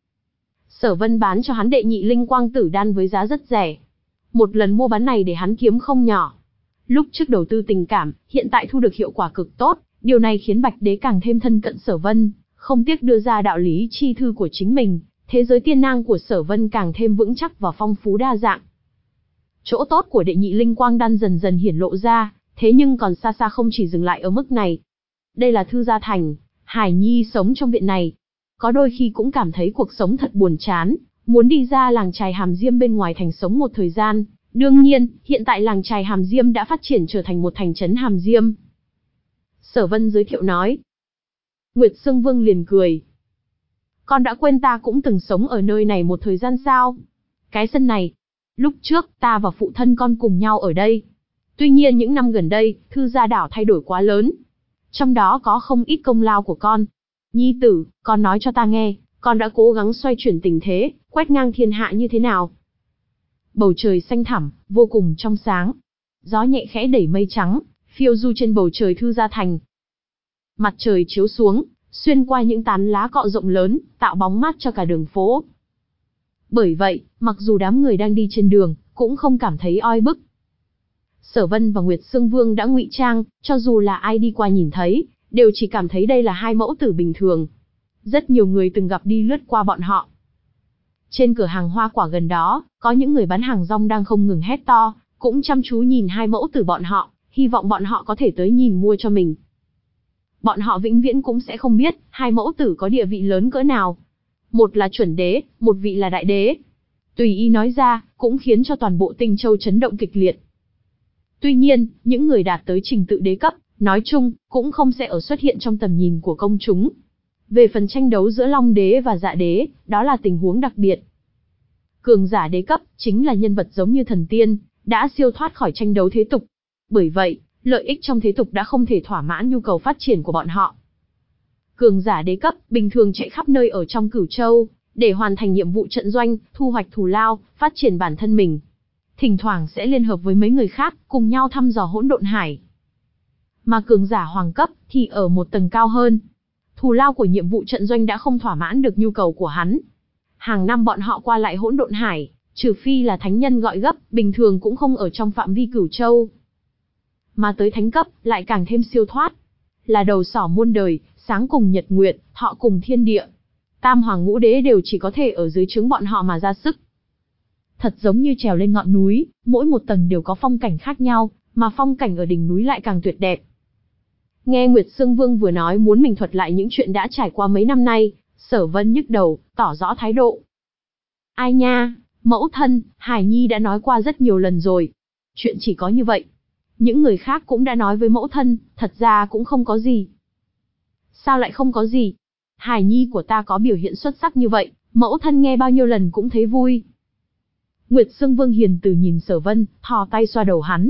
Sở Vân bán cho hắn đệ nhị linh quang tử đan với giá rất rẻ. Một lần mua bán này để hắn kiếm không nhỏ. Lúc trước đầu tư tình cảm, hiện tại thu được hiệu quả cực tốt, điều này khiến Bạch đế càng thêm thân cận Sở Vân, không tiếc đưa ra đạo lý chi thư của chính mình, thế giới tiên năng của Sở Vân càng thêm vững chắc và phong phú đa dạng. Chỗ tốt của đệ nhị linh quang đan dần dần hiển lộ ra, thế nhưng còn xa xa không chỉ dừng lại ở mức này. Đây là Thư Gia Thành, Hải Nhi sống trong viện này. Có đôi khi cũng cảm thấy cuộc sống thật buồn chán, muốn đi ra làng chài Hàm Diêm bên ngoài thành sống một thời gian. Đương nhiên, hiện tại làng chài Hàm Diêm đã phát triển trở thành một thành trấn Hàm Diêm. Sở Vân giới thiệu nói. Nguyệt Sương Vương liền cười. Con đã quên ta cũng từng sống ở nơi này một thời gian sao? Cái sân này, lúc trước ta và phụ thân con cùng nhau ở đây. Tuy nhiên những năm gần đây, Thư Gia đảo thay đổi quá lớn. Trong đó có không ít công lao của con. Nhi tử, con nói cho ta nghe, con đã cố gắng xoay chuyển tình thế, quét ngang thiên hạ như thế nào? Bầu trời xanh thẳm, vô cùng trong sáng. Gió nhẹ khẽ đẩy mây trắng, phiêu du trên bầu trời Thư Gia Thành. Mặt trời chiếu xuống, xuyên qua những tán lá cọ rộng lớn, tạo bóng mát cho cả đường phố. Bởi vậy, mặc dù đám người đang đi trên đường, cũng không cảm thấy oi bức. Sở Vân và Nguyệt Sương Vương đã ngụy trang, cho dù là ai đi qua nhìn thấy, đều chỉ cảm thấy đây là hai mẫu tử bình thường. Rất nhiều người từng gặp đi lướt qua bọn họ. Trên cửa hàng hoa quả gần đó, có những người bán hàng rong đang không ngừng hét to, cũng chăm chú nhìn hai mẫu tử bọn họ, hy vọng bọn họ có thể tới nhìn mua cho mình. Bọn họ vĩnh viễn cũng sẽ không biết, hai mẫu tử có địa vị lớn cỡ nào. Một là chuẩn đế, một vị là đại đế. Tùy ý nói ra, cũng khiến cho toàn bộ Tinh Châu chấn động kịch liệt. Tuy nhiên, những người đạt tới trình tự đế cấp, nói chung, cũng không sẽ ở xuất hiện trong tầm nhìn của công chúng. Về phần tranh đấu giữa Long đế và Dạ đế, đó là tình huống đặc biệt. Cường giả đế cấp, chính là nhân vật giống như thần tiên, đã siêu thoát khỏi tranh đấu thế tục. Bởi vậy, lợi ích trong thế tục đã không thể thỏa mãn nhu cầu phát triển của bọn họ. Cường giả đế cấp, bình thường chạy khắp nơi ở trong Cửu Châu, để hoàn thành nhiệm vụ trận doanh, thu hoạch thù lao, phát triển bản thân mình. Thỉnh thoảng sẽ liên hợp với mấy người khác, cùng nhau thăm dò hỗn độn hải. Mà cường giả hoàng cấp, thì ở một tầng cao hơn. Thù lao của nhiệm vụ trận doanh đã không thỏa mãn được nhu cầu của hắn. Hàng năm bọn họ qua lại hỗn độn hải, trừ phi là thánh nhân gọi gấp, bình thường cũng không ở trong phạm vi Cửu Châu. Mà tới thánh cấp, lại càng thêm siêu thoát. Là đầu sỏ muôn đời, sáng cùng nhật nguyệt, thọ cùng thiên địa. Tam hoàng ngũ đế đều chỉ có thể ở dưới trướng bọn họ mà ra sức. Thật giống như trèo lên ngọn núi, mỗi một tầng đều có phong cảnh khác nhau, mà phong cảnh ở đỉnh núi lại càng tuyệt đẹp. Nghe Nguyệt Sương Vương vừa nói muốn mình thuật lại những chuyện đã trải qua mấy năm nay, Sở Vân nhức đầu, tỏ rõ thái độ. Ai nha, mẫu thân, Hải Nhi đã nói qua rất nhiều lần rồi. Chuyện chỉ có như vậy. Những người khác cũng đã nói với mẫu thân, thật ra cũng không có gì. Sao lại không có gì? Hải Nhi của ta có biểu hiện xuất sắc như vậy, mẫu thân nghe bao nhiêu lần cũng thấy vui. Nguyệt Sương Vương hiền từ nhìn Sở Vân, thò tay xoa đầu hắn.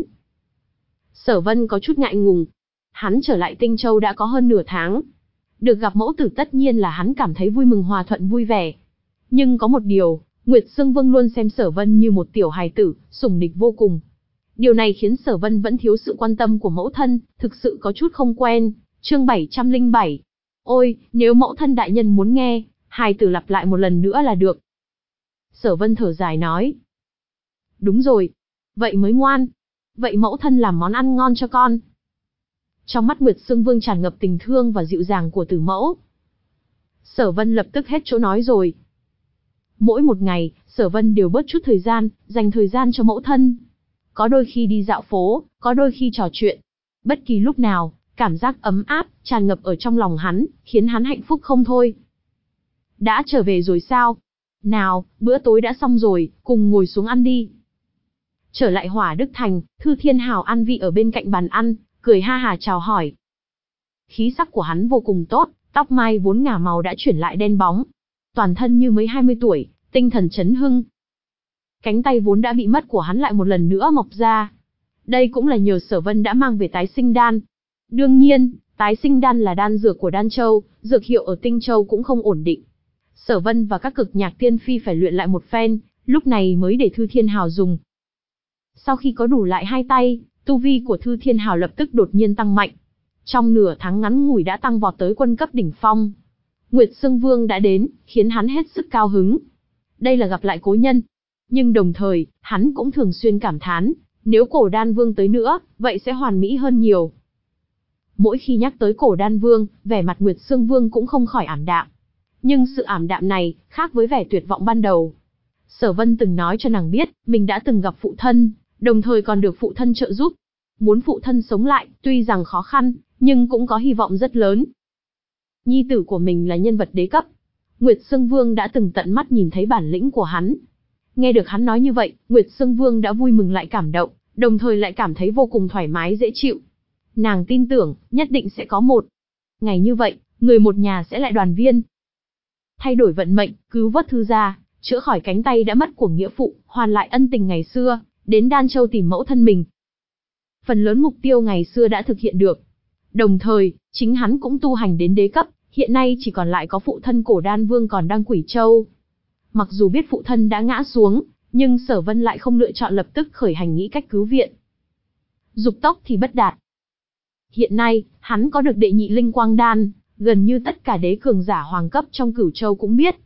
Sở Vân có chút ngại ngùng. Hắn trở lại Tinh Châu đã có hơn nửa tháng. Được gặp mẫu tử tất nhiên là hắn cảm thấy vui mừng hòa thuận vui vẻ. Nhưng có một điều, Nguyệt Sương Vương luôn xem Sở Vân như một tiểu hài tử, sủng nịch vô cùng. Điều này khiến Sở Vân vẫn thiếu sự quan tâm của mẫu thân, thực sự có chút không quen. Chương bảy trăm lẻ bảy. Ôi, nếu mẫu thân đại nhân muốn nghe, hài tử lặp lại một lần nữa là được. Sở Vân thở dài nói. Đúng rồi. Vậy mới ngoan. Vậy mẫu thân làm món ăn ngon cho con. Trong mắt Nguyệt Sương Vương tràn ngập tình thương và dịu dàng của tử mẫu. Sở Vân lập tức hết chỗ nói rồi. Mỗi một ngày, Sở Vân đều bớt chút thời gian, dành thời gian cho mẫu thân. Có đôi khi đi dạo phố, có đôi khi trò chuyện. Bất kỳ lúc nào, cảm giác ấm áp, tràn ngập ở trong lòng hắn, khiến hắn hạnh phúc không thôi. Đã trở về rồi sao? Nào, bữa tối đã xong rồi, cùng ngồi xuống ăn đi. Trở lại Hỏa Đức Thành, Thư Thiên Hào ăn vị ở bên cạnh bàn ăn, cười ha hà chào hỏi. Khí sắc của hắn vô cùng tốt, tóc mai vốn ngả màu đã chuyển lại đen bóng. Toàn thân như mới hai mươi tuổi, tinh thần chấn hưng. Cánh tay vốn đã bị mất của hắn lại một lần nữa mọc ra. Đây cũng là nhờ Sở Vân đã mang về tái sinh đan. Đương nhiên, tái sinh đan là đan dược của Đan Châu, dược hiệu ở Tinh Châu cũng không ổn định. Sở Vân và các cực nhạc tiên phi phải luyện lại một phen, lúc này mới để Thư Thiên Hào dùng. Sau khi có đủ lại hai tay, tu vi của Thư Thiên Hào lập tức đột nhiên tăng mạnh. Trong nửa tháng ngắn ngủi đã tăng vọt tới quân cấp đỉnh phong. Nguyệt Sương Vương đã đến, khiến hắn hết sức cao hứng. Đây là gặp lại cố nhân. Nhưng đồng thời, hắn cũng thường xuyên cảm thán, nếu Cổ Đan Vương tới nữa, vậy sẽ hoàn mỹ hơn nhiều. Mỗi khi nhắc tới Cổ Đan Vương, vẻ mặt Nguyệt Sương Vương cũng không khỏi ảm đạm. Nhưng sự ảm đạm này, khác với vẻ tuyệt vọng ban đầu. Sở Vân từng nói cho nàng biết, mình đã từng gặp phụ thân, đồng thời còn được phụ thân trợ giúp. Muốn phụ thân sống lại, tuy rằng khó khăn, nhưng cũng có hy vọng rất lớn. Nhi tử của mình là nhân vật đế cấp. Nguyệt Sương Vương đã từng tận mắt nhìn thấy bản lĩnh của hắn. Nghe được hắn nói như vậy, Nguyệt Sương Vương đã vui mừng lại cảm động, đồng thời lại cảm thấy vô cùng thoải mái dễ chịu. Nàng tin tưởng, nhất định sẽ có một ngày như vậy, người một nhà sẽ lại đoàn viên. Thay đổi vận mệnh, cứu vớt Thư gia, chữa khỏi cánh tay đã mất của nghĩa phụ, hoàn lại ân tình ngày xưa, đến Đan Châu tìm mẫu thân mình. Phần lớn mục tiêu ngày xưa đã thực hiện được. Đồng thời, chính hắn cũng tu hành đến đế cấp, hiện nay chỉ còn lại có phụ thân Cổ Đan Vương còn đang Quỷ Châu. Mặc dù biết phụ thân đã ngã xuống, nhưng Sở Vân lại không lựa chọn lập tức khởi hành nghĩ cách cứu viện. Dục tốc thì bất đạt. Hiện nay, hắn có được đệ nhị linh quang đan, gần như tất cả đế cường giả hoàng cấp trong Cửu Châu cũng biết.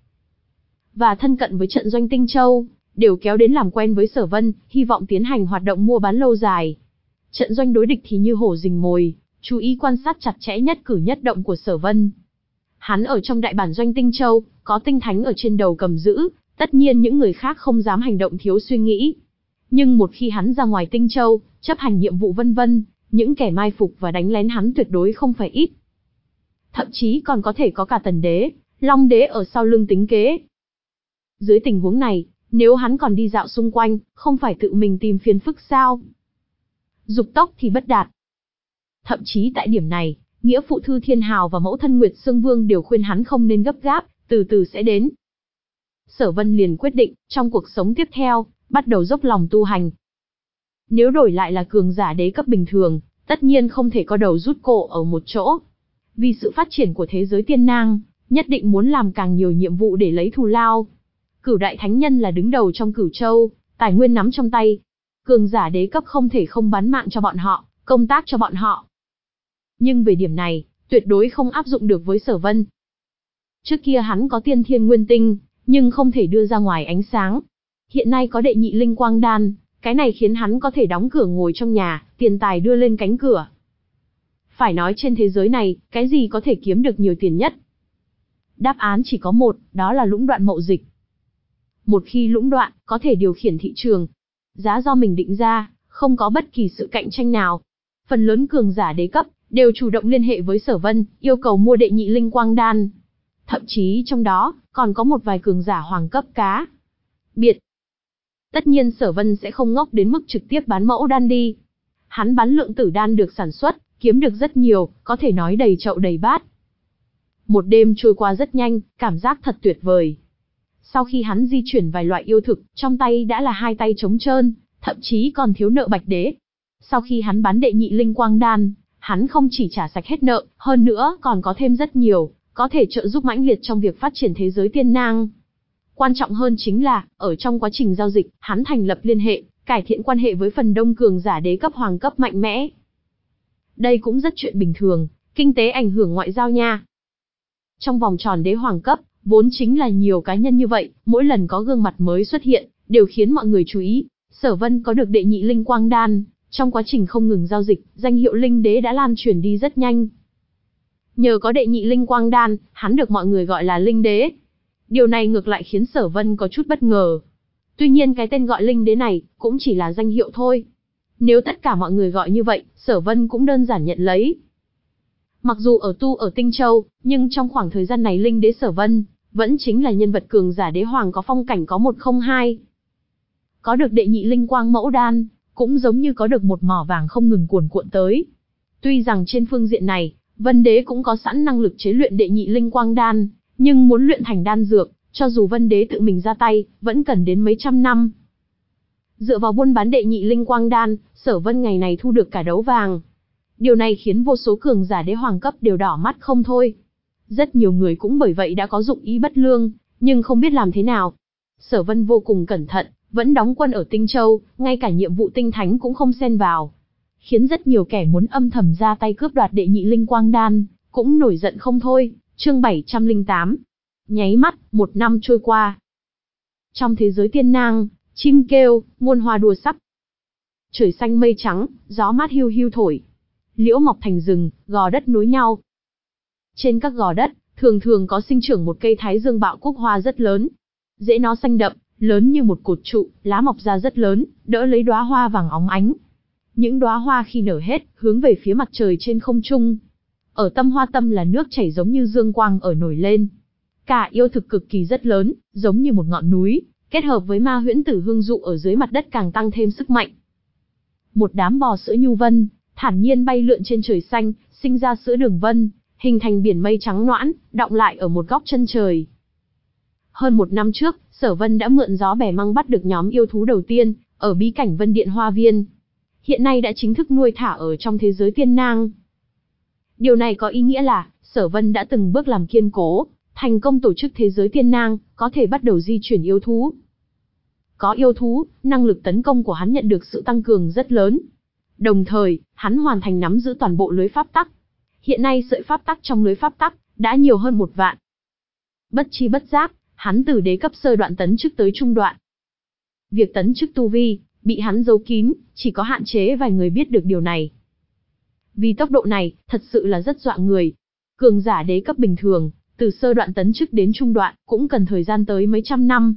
Và thân cận với trận doanh Tinh Châu, đều kéo đến làm quen với Sở Vân, hy vọng tiến hành hoạt động mua bán lâu dài. Trận doanh đối địch thì như hổ rình mồi, chú ý quan sát chặt chẽ nhất cử nhất động của Sở Vân. Hắn ở trong đại bản doanh Tinh Châu, có tinh thánh ở trên đầu cầm giữ, tất nhiên những người khác không dám hành động thiếu suy nghĩ. Nhưng một khi hắn ra ngoài Tinh Châu, chấp hành nhiệm vụ vân vân, những kẻ mai phục và đánh lén hắn tuyệt đối không phải ít. Thậm chí còn có thể có cả Tần Đế, Long Đế ở sau lưng tính kế. Dưới tình huống này, nếu hắn còn đi dạo xung quanh, không phải tự mình tìm phiền phức sao? Dục tốc thì bất đạt. Thậm chí tại điểm này, nghĩa phụ Thư Thiên Hào và mẫu thân Nguyệt Sương Vương đều khuyên hắn không nên gấp gáp, từ từ sẽ đến. Sở Vân liền quyết định, trong cuộc sống tiếp theo, bắt đầu dốc lòng tu hành. Nếu đổi lại là cường giả đế cấp bình thường, tất nhiên không thể có đầu rút cổ ở một chỗ. Vì sự phát triển của thế giới tiên nang, nhất định muốn làm càng nhiều nhiệm vụ để lấy thù lao. Cửu đại thánh nhân là đứng đầu trong Cửu Châu, tài nguyên nắm trong tay. Cường giả đế cấp không thể không bán mạng cho bọn họ, công tác cho bọn họ. Nhưng về điểm này, tuyệt đối không áp dụng được với Sở Vân. Trước kia hắn có tiên thiên nguyên tinh, nhưng không thể đưa ra ngoài ánh sáng. Hiện nay có đệ nhị linh quang đan, cái này khiến hắn có thể đóng cửa ngồi trong nhà, tiền tài đưa lên cánh cửa. Phải nói trên thế giới này, cái gì có thể kiếm được nhiều tiền nhất? Đáp án chỉ có một, đó là lũng đoạn mậu dịch. Một khi lũng đoạn, có thể điều khiển thị trường. Giá do mình định ra, không có bất kỳ sự cạnh tranh nào. Phần lớn cường giả đế cấp, đều chủ động liên hệ với Sở Vân, yêu cầu mua đệ nhị linh quang đan. Thậm chí trong đó, còn có một vài cường giả hoàng cấp cá biệt. Tất nhiên Sở Vân sẽ không ngốc đến mức trực tiếp bán mẫu đan đi. Hắn bán lượng tử đan được sản xuất, kiếm được rất nhiều, có thể nói đầy chậu đầy bát. Một đêm trôi qua rất nhanh, cảm giác thật tuyệt vời. Sau khi hắn di chuyển vài loại yêu thực, trong tay đã là hai tay trống trơn, thậm chí còn thiếu nợ Bạch Đế. Sau khi hắn bán đệ nhị linh quang đan, hắn không chỉ trả sạch hết nợ, hơn nữa còn có thêm rất nhiều, có thể trợ giúp mãnh liệt trong việc phát triển thế giới tiên nang. Quan trọng hơn chính là, ở trong quá trình giao dịch, hắn thành lập liên hệ, cải thiện quan hệ với phần đông cường giả đế cấp hoàng cấp mạnh mẽ. Đây cũng rất chuyện bình thường, kinh tế ảnh hưởng ngoại giao nha. Trong vòng tròn đế hoàng cấp, vốn chính là nhiều cá nhân như vậy, mỗi lần có gương mặt mới xuất hiện, đều khiến mọi người chú ý. Sở Vân có được đệ nhị linh quang đan, Trong quá trình không ngừng giao dịch, danh hiệu linh đế đã lan truyền đi rất nhanh. Nhờ có đệ nhị linh quang đan, hắn được mọi người gọi là linh đế. Điều này ngược lại khiến Sở Vân có chút bất ngờ. Tuy nhiên cái tên gọi linh đế này cũng chỉ là danh hiệu thôi. Nếu tất cả mọi người gọi như vậy, Sở Vân cũng đơn giản nhận lấy. Mặc dù ở tu ở Tinh Châu, nhưng trong khoảng thời gian này linh đế Sở Vân vẫn chính là nhân vật cường giả đế hoàng có phong cảnh có một không hai. Có được đệ nhị linh quang mẫu đan, cũng giống như có được một mỏ vàng không ngừng cuồn cuộn tới. Tuy rằng trên phương diện này, Vân Đế cũng có sẵn năng lực chế luyện đệ nhị linh quang đan, nhưng muốn luyện thành đan dược, cho dù Vân Đế tự mình ra tay, vẫn cần đến mấy trăm năm. Dựa vào buôn bán đệ nhị linh quang đan, Sở Vân ngày này thu được cả đấu vàng. Điều này khiến vô số cường giả đế hoàng cấp đều đỏ mắt không thôi. Rất nhiều người cũng bởi vậy đã có dụng ý bất lương, nhưng không biết làm thế nào. Sở Vân vô cùng cẩn thận, vẫn đóng quân ở Tinh Châu, ngay cả nhiệm vụ tinh thánh cũng không xen vào. Khiến rất nhiều kẻ muốn âm thầm ra tay cướp đoạt đệ nhị linh quang đan, cũng nổi giận không thôi. Chương bảy trăm lẻ tám. Nháy mắt, một năm trôi qua. Trong thế giới tiên nang, chim kêu, muôn hoa đua sắc. Trời xanh mây trắng, gió mát hiu hiu thổi. Liễu mọc thành rừng, gò đất nối nhau. Trên các gò đất, thường thường có sinh trưởng một cây thái dương bạo cúc hoa rất lớn. Rễ nó xanh đậm, lớn như một cột trụ, lá mọc ra rất lớn, đỡ lấy đóa hoa vàng óng ánh. Những đóa hoa khi nở hết, hướng về phía mặt trời trên không trung. Ở tâm hoa tâm là nước chảy giống như dương quang ở nổi lên. Cả yêu thực cực kỳ rất lớn, giống như một ngọn núi, kết hợp với ma huyễn tử hương dụ ở dưới mặt đất càng tăng thêm sức mạnh. Một đám bò sữa nhu vân, thản nhiên bay lượn trên trời xanh, sinh ra sữa đường vân, hình thành biển mây trắng noãn, đọng lại ở một góc chân trời. Hơn một năm trước, Sở Vân đã mượn gió bẻ măng bắt được nhóm yêu thú đầu tiên, ở bí cảnh Vân Điện Hoa Viên. Hiện nay đã chính thức nuôi thả ở trong thế giới tiên nang. Điều này có ý nghĩa là, Sở Vân đã từng bước làm kiên cố, thành công tổ chức thế giới tiên nang, có thể bắt đầu di chuyển yêu thú. Có yêu thú, năng lực tấn công của hắn nhận được sự tăng cường rất lớn. Đồng thời, hắn hoàn thành nắm giữ toàn bộ lưới pháp tắc. Hiện nay sợi pháp tắc trong lưới pháp tắc đã nhiều hơn một vạn. Bất chi bất giác, hắn từ đế cấp sơ đoạn tấn chức tới trung đoạn. Việc tấn chức tu vi bị hắn giấu kín, chỉ có hạn chế vài người biết được điều này. Vì tốc độ này, thật sự là rất dọa người. Cường giả đế cấp bình thường, từ sơ đoạn tấn chức đến trung đoạn, cũng cần thời gian tới mấy trăm năm.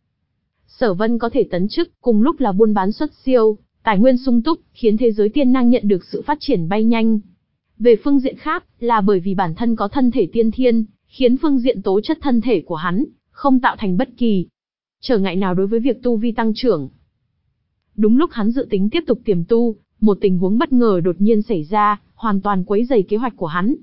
Sở Vân có thể tấn chức, cùng lúc là buôn bán xuất siêu, tài nguyên sung túc, khiến thế giới tiên năng nhận được sự phát triển bay nhanh. Về phương diện khác, là bởi vì bản thân có thân thể tiên thiên, khiến phương diện tố chất thân thể của hắn không tạo thành bất kỳ trở ngại nào đối với việc tu vi tăng trưởng. Đúng lúc hắn dự tính tiếp tục tiềm tu, một tình huống bất ngờ đột nhiên xảy ra, hoàn toàn quấy rầy kế hoạch của hắn.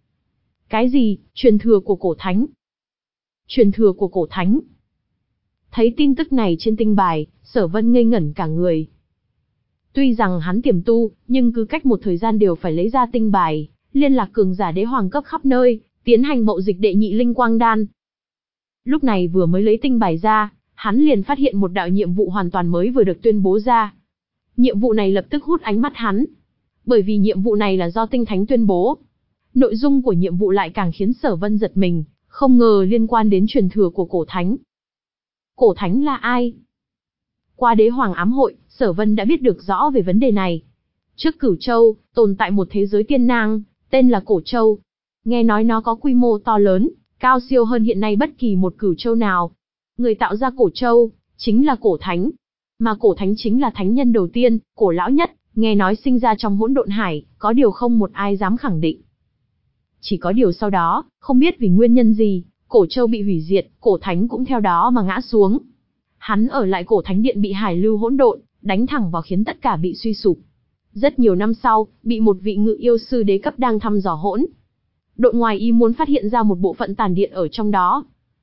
Cái gì? Truyền thừa của cổ thánh? Truyền thừa của cổ thánh? Thấy tin tức này trên tinh bài, Sở Vân ngây ngẩn cả người. Tuy rằng hắn tiềm tu, nhưng cứ cách một thời gian đều phải lấy ra tinh bài, liên lạc cường giả đế hoàng cấp khắp nơi, tiến hành mậu dịch đệ nhị linh quang đan. Lúc này vừa mới lấy tinh bài ra, hắn liền phát hiện một đạo nhiệm vụ hoàn toàn mới vừa được tuyên bố ra. Nhiệm vụ này lập tức hút ánh mắt hắn, bởi vì nhiệm vụ này là do tinh thánh tuyên bố. Nội dung của nhiệm vụ lại càng khiến Sở Vân giật mình, không ngờ liên quan đến truyền thừa của cổ thánh. Cổ thánh là ai? Qua đế hoàng ám hội, Sở Vân đã biết được rõ về vấn đề này. Trước Cửu Châu, tồn tại một thế giới tiên nang, tên là Cổ Châu. Nghe nói nó có quy mô to lớn, cao siêu hơn hiện nay bất kỳ một Cửu Châu nào. Người tạo ra Cổ Châu chính là Cổ Thánh, mà Cổ Thánh chính là thánh nhân đầu tiên, cổ lão nhất, nghe nói sinh ra trong hỗn độn hải, có điều không một ai dám khẳng định. Chỉ có điều sau đó, không biết vì nguyên nhân gì, Cổ Châu bị hủy diệt, Cổ Thánh cũng theo đó mà ngã xuống. Hắn ở lại Cổ Thánh Điện bị hải lưu hỗn độn đánh thẳng vào khiến tất cả bị suy sụp. Rất nhiều năm sau, bị một vị ngự yêu sư đế cấp đang thăm dò hỗn độn ngoài ý muốn phát hiện ra một bộ phận tàn điện ở trong đó.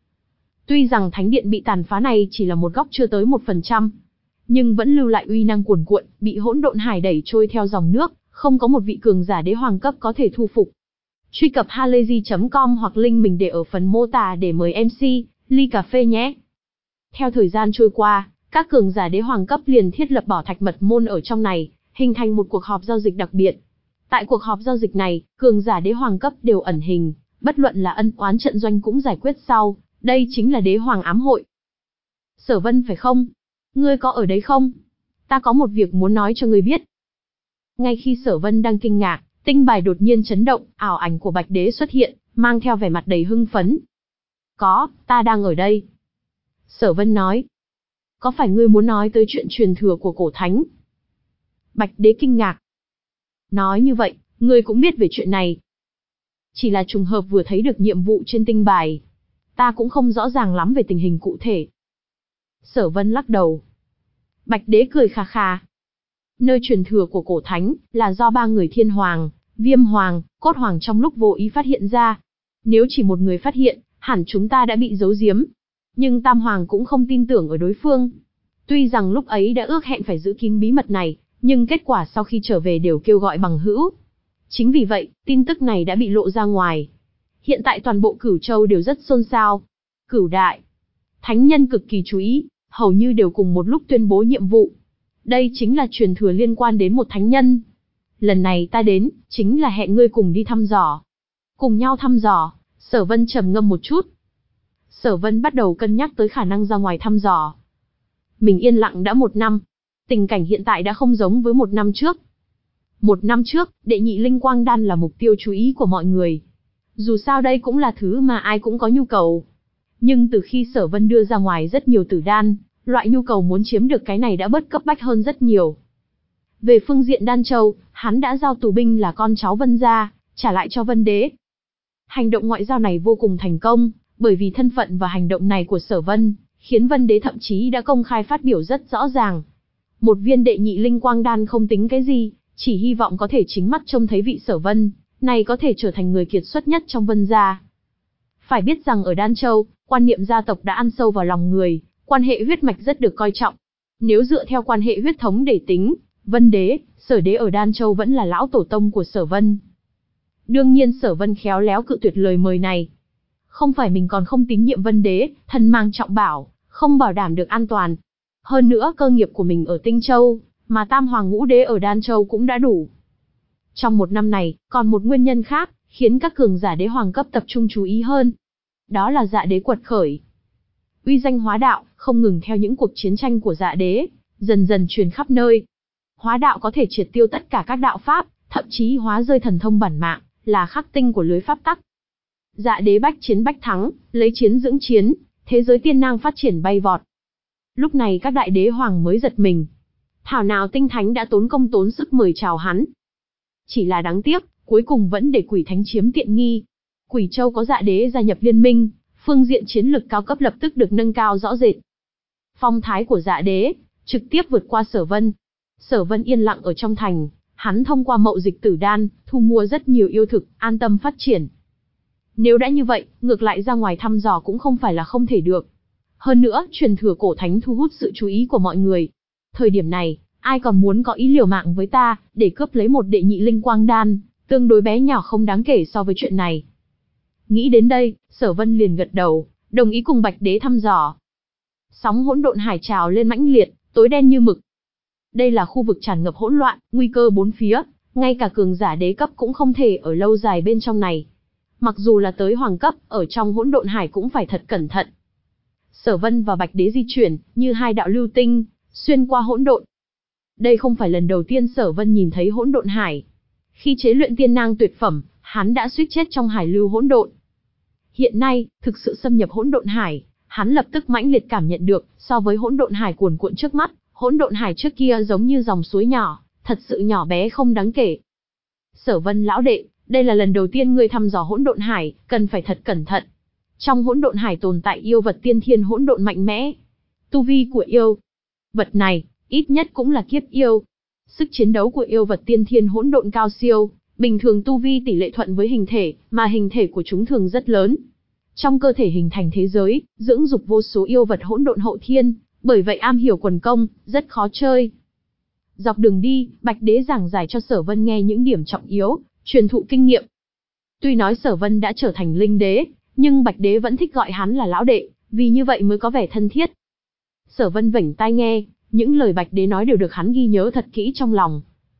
Tuy rằng thánh điện bị tàn phá này chỉ là một góc chưa tới một phần trăm, nhưng vẫn lưu lại uy năng cuồn cuộn, bị hỗn độn hải đẩy trôi theo dòng nước, không có một vị cường giả đế hoàng cấp có thể thu phục. Truy cập halayzi chấm com hoặc link mình để ở phần mô tả để mời em xê, ly cà phê nhé. Theo thời gian trôi qua, các cường giả đế hoàng cấp liền thiết lập bảo thạch mật môn ở trong này, hình thành một cuộc họp giao dịch đặc biệt. Tại cuộc họp giao dịch này, cường giả đế hoàng cấp đều ẩn hình, bất luận là ân oán trận doanh cũng giải quyết sau, đây chính là đế hoàng ám hội. Sở Vân phải không? Ngươi có ở đấy không? Ta có một việc muốn nói cho ngươi biết. Ngay khi Sở Vân đang kinh ngạc, tinh bài đột nhiên chấn động, ảo ảnh của Bạch Đế xuất hiện, mang theo vẻ mặt đầy hưng phấn. Có, ta đang ở đây. Sở Vân nói. Có phải ngươi muốn nói tới chuyện truyền thừa của cổ thánh? Bạch Đế kinh ngạc. Nói như vậy, ngươi cũng biết về chuyện này. Chỉ là trùng hợp vừa thấy được nhiệm vụ trên tinh bài. Ta cũng không rõ ràng lắm về tình hình cụ thể. Sở Vân lắc đầu. Bạch Đế cười khà khà. Nơi truyền thừa của cổ thánh là do ba người Thiên Hoàng, Viêm Hoàng, Cốt Hoàng trong lúc vô ý phát hiện ra. Nếu chỉ một người phát hiện, hẳn chúng ta đã bị giấu giếm. Nhưng Tam Hoàng cũng không tin tưởng ở đối phương. Tuy rằng lúc ấy đã ước hẹn phải giữ kín bí mật này, nhưng kết quả sau khi trở về đều kêu gọi bằng hữu. Chính vì vậy, tin tức này đã bị lộ ra ngoài. Hiện tại toàn bộ Cửu Châu đều rất xôn xao. Cửu Đại, thánh nhân cực kỳ chú ý, hầu như đều cùng một lúc tuyên bố nhiệm vụ. Đây chính là truyền thừa liên quan đến một thánh nhân. Lần này ta đến, chính là hẹn ngươi cùng đi thăm dò. Cùng nhau thăm dò, Sở Vân trầm ngâm một chút. Sở Vân bắt đầu cân nhắc tới khả năng ra ngoài thăm dò. Mình yên lặng đã một năm. Tình cảnh hiện tại đã không giống với một năm trước. Một năm trước, đệ nhị linh quang đan là mục tiêu chú ý của mọi người. Dù sao đây cũng là thứ mà ai cũng có nhu cầu. Nhưng từ khi Sở Vân đưa ra ngoài rất nhiều tử đan, loại nhu cầu muốn chiếm được cái này đã bớt cấp bách hơn rất nhiều. Về phương diện Đan Châu, hắn đã giao tù binh là con cháu Vân gia, trả lại cho Vân Đế. Hành động ngoại giao này vô cùng thành công, bởi vì thân phận và hành động này của Sở Vân, khiến Vân Đế thậm chí đã công khai phát biểu rất rõ ràng. Một viên đệ nhị linh quang đan không tính cái gì, chỉ hy vọng có thể chính mắt trông thấy vị Sở Vân này có thể trở thành người kiệt xuất nhất trong Vân gia. Phải biết rằng ở Đan Châu, quan niệm gia tộc đã ăn sâu vào lòng người, quan hệ huyết mạch rất được coi trọng. Nếu dựa theo quan hệ huyết thống để tính, Vân Đế, Sở Đế ở Đan Châu vẫn là lão tổ tông của Sở Vân. Đương nhiên Sở Vân khéo léo cự tuyệt lời mời này. Không phải mình còn không tín nhiệm Vân Đế, thân mang trọng bảo, không bảo đảm được an toàn. Hơn nữa cơ nghiệp của mình ở Tinh Châu, mà Tam Hoàng Ngũ Đế ở Đan Châu cũng đã đủ. Trong một năm này, còn một nguyên nhân khác, khiến các cường giả đế hoàng cấp tập trung chú ý hơn. Đó là Dạ Đế quật khởi. Uy danh hóa đạo, không ngừng theo những cuộc chiến tranh của Dạ Đế, dần dần truyền khắp nơi. Hóa đạo có thể triệt tiêu tất cả các đạo pháp, thậm chí hóa rơi thần thông bản mạng, là khắc tinh của lưới pháp tắc. Dạ Đế bách chiến bách thắng, lấy chiến dưỡng chiến, thế giới tiên năng phát triển bay vọt. Lúc này các đại đế hoàng mới giật mình. Thảo nào tinh thánh đã tốn công tốn sức mời chào hắn. Chỉ là đáng tiếc, cuối cùng vẫn để quỷ thánh chiếm tiện nghi. Quỷ Châu có Dạ Đế gia nhập liên minh, phương diện chiến lực cao cấp lập tức được nâng cao rõ rệt. Phong thái của Dạ Đế trực tiếp vượt qua Sở Vân. Sở Vân yên lặng ở trong thành, hắn thông qua mậu dịch tử đan, thu mua rất nhiều yêu thực, an tâm phát triển. Nếu đã như vậy, ngược lại ra ngoài thăm dò cũng không phải là không thể được. Hơn nữa, truyền thừa cổ thánh thu hút sự chú ý của mọi người. Thời điểm này, ai còn muốn có ý liều mạng với ta, để cướp lấy một đệ nhị linh quang đan, tương đối bé nhỏ không đáng kể so với chuyện này. Nghĩ đến đây, Sở Vân liền gật đầu, đồng ý cùng Bạch Đế thăm dò. Sóng hỗn độn hải trào lên mãnh liệt, tối đen như mực. Đây là khu vực tràn ngập hỗn loạn, nguy cơ bốn phía, ngay cả cường giả đế cấp cũng không thể ở lâu dài bên trong này. Mặc dù là tới hoàng cấp, ở trong hỗn độn hải cũng phải thật cẩn thận. Sở Vân và Bạch Đế di chuyển, như hai đạo lưu tinh, xuyên qua hỗn độn. Đây không phải lần đầu tiên Sở Vân nhìn thấy hỗn độn hải. Khi chế luyện tiên nang tuyệt phẩm, hắn đã suýt chết trong hải lưu hỗn độn. Hiện nay, thực sự xâm nhập hỗn độn hải, hắn lập tức mãnh liệt cảm nhận được, so với hỗn độn hải cuồn cuộn trước mắt, hỗn độn hải trước kia giống như dòng suối nhỏ, thật sự nhỏ bé không đáng kể. Sở Vân lão đệ, đây là lần đầu tiên ngươi thăm dò hỗn độn hải, cần phải thật cẩn thận. Trong hỗn độn hải tồn tại yêu vật tiên thiên hỗn độn mạnh mẽ. Tu vi của yêu vật này, ít nhất cũng là kiếp yêu. Sức chiến đấu của yêu vật tiên thiên hỗn độn cao siêu, bình thường tu vi tỷ lệ thuận với hình thể, mà hình thể của chúng thường rất lớn. Trong cơ thể hình thành thế giới, dưỡng dục vô số yêu vật hỗn độn hậu thiên, bởi vậy am hiểu quần công, rất khó chơi. Dọc đường đi, Bạch Đế giảng giải cho Sở Vân nghe những điểm trọng yếu, truyền thụ kinh nghiệm. Tuy nói Sở Vân đã trở thành linh đế, nhưng Bạch Đế vẫn thích gọi hắn là lão đệ, vì như vậy mới có vẻ thân thiết. Sở Vân vểnh tai nghe, những lời Bạch Đế nói đều được hắn ghi nhớ thật kỹ trong lòng.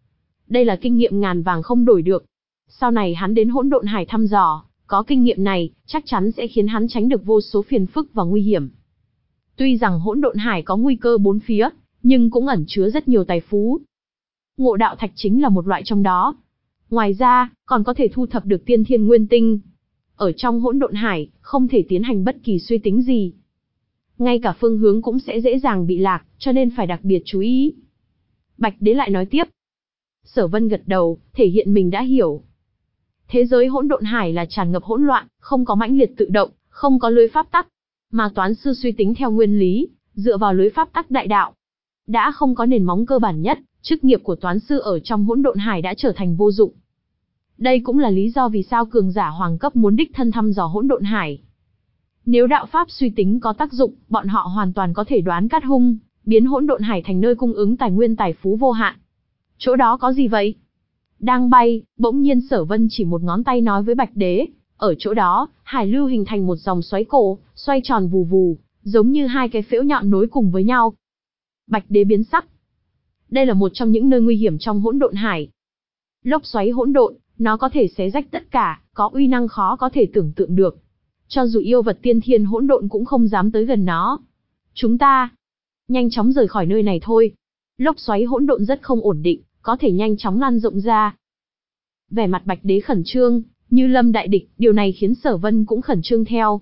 Đây là kinh nghiệm ngàn vàng không đổi được. Sau này hắn đến hỗn độn hải thăm dò, có kinh nghiệm này, chắc chắn sẽ khiến hắn tránh được vô số phiền phức và nguy hiểm. Tuy rằng hỗn độn hải có nguy cơ bốn phía, nhưng cũng ẩn chứa rất nhiều tài phú. Ngộ đạo thạch chính là một loại trong đó. Ngoài ra, còn có thể thu thập được tiên thiên nguyên tinh. Ở trong hỗn độn hải, không thể tiến hành bất kỳ suy tính gì. Ngay cả phương hướng cũng sẽ dễ dàng bị lạc, cho nên phải đặc biệt chú ý. Bạch Đế lại nói tiếp. Sở Vân gật đầu, thể hiện mình đã hiểu. Thế giới hỗn độn hải là tràn ngập hỗn loạn, không có mãnh liệt tự động, không có lưới pháp tắc, mà toán sư suy tính theo nguyên lý, dựa vào lưới pháp tắc đại đạo. Đã không có nền móng cơ bản nhất, chức nghiệp của toán sư ở trong hỗn độn hải đã trở thành vô dụng. Đây cũng là lý do vì sao cường giả hoàng cấp muốn đích thân thăm dò hỗn độn hải. Nếu đạo pháp suy tính có tác dụng, bọn họ hoàn toàn có thể đoán cát hung, biến hỗn độn hải thành nơi cung ứng tài nguyên tài phú vô hạn. Chỗ đó có gì vậy? Đang bay, bỗng nhiên Sở Vân chỉ một ngón tay nói với Bạch Đế, ở chỗ đó, hải lưu hình thành một dòng xoáy cổ, xoay tròn vù vù, giống như hai cái phễu nhọn nối cùng với nhau. Bạch Đế biến sắc. Đây là một trong những nơi nguy hiểm trong hỗn độn hải. Lốc xoáy hỗn độn, nó có thể xé rách tất cả, có uy năng khó có thể tưởng tượng được. Cho dù yêu vật tiên thiên hỗn độn cũng không dám tới gần nó. Chúng ta nhanh chóng rời khỏi nơi này thôi. Lốc xoáy hỗn độn rất không ổn định, có thể nhanh chóng lan rộng ra. Vẻ mặt Bạch Đế khẩn trương, như lâm đại địch, điều này khiến Sở Vân cũng khẩn trương theo.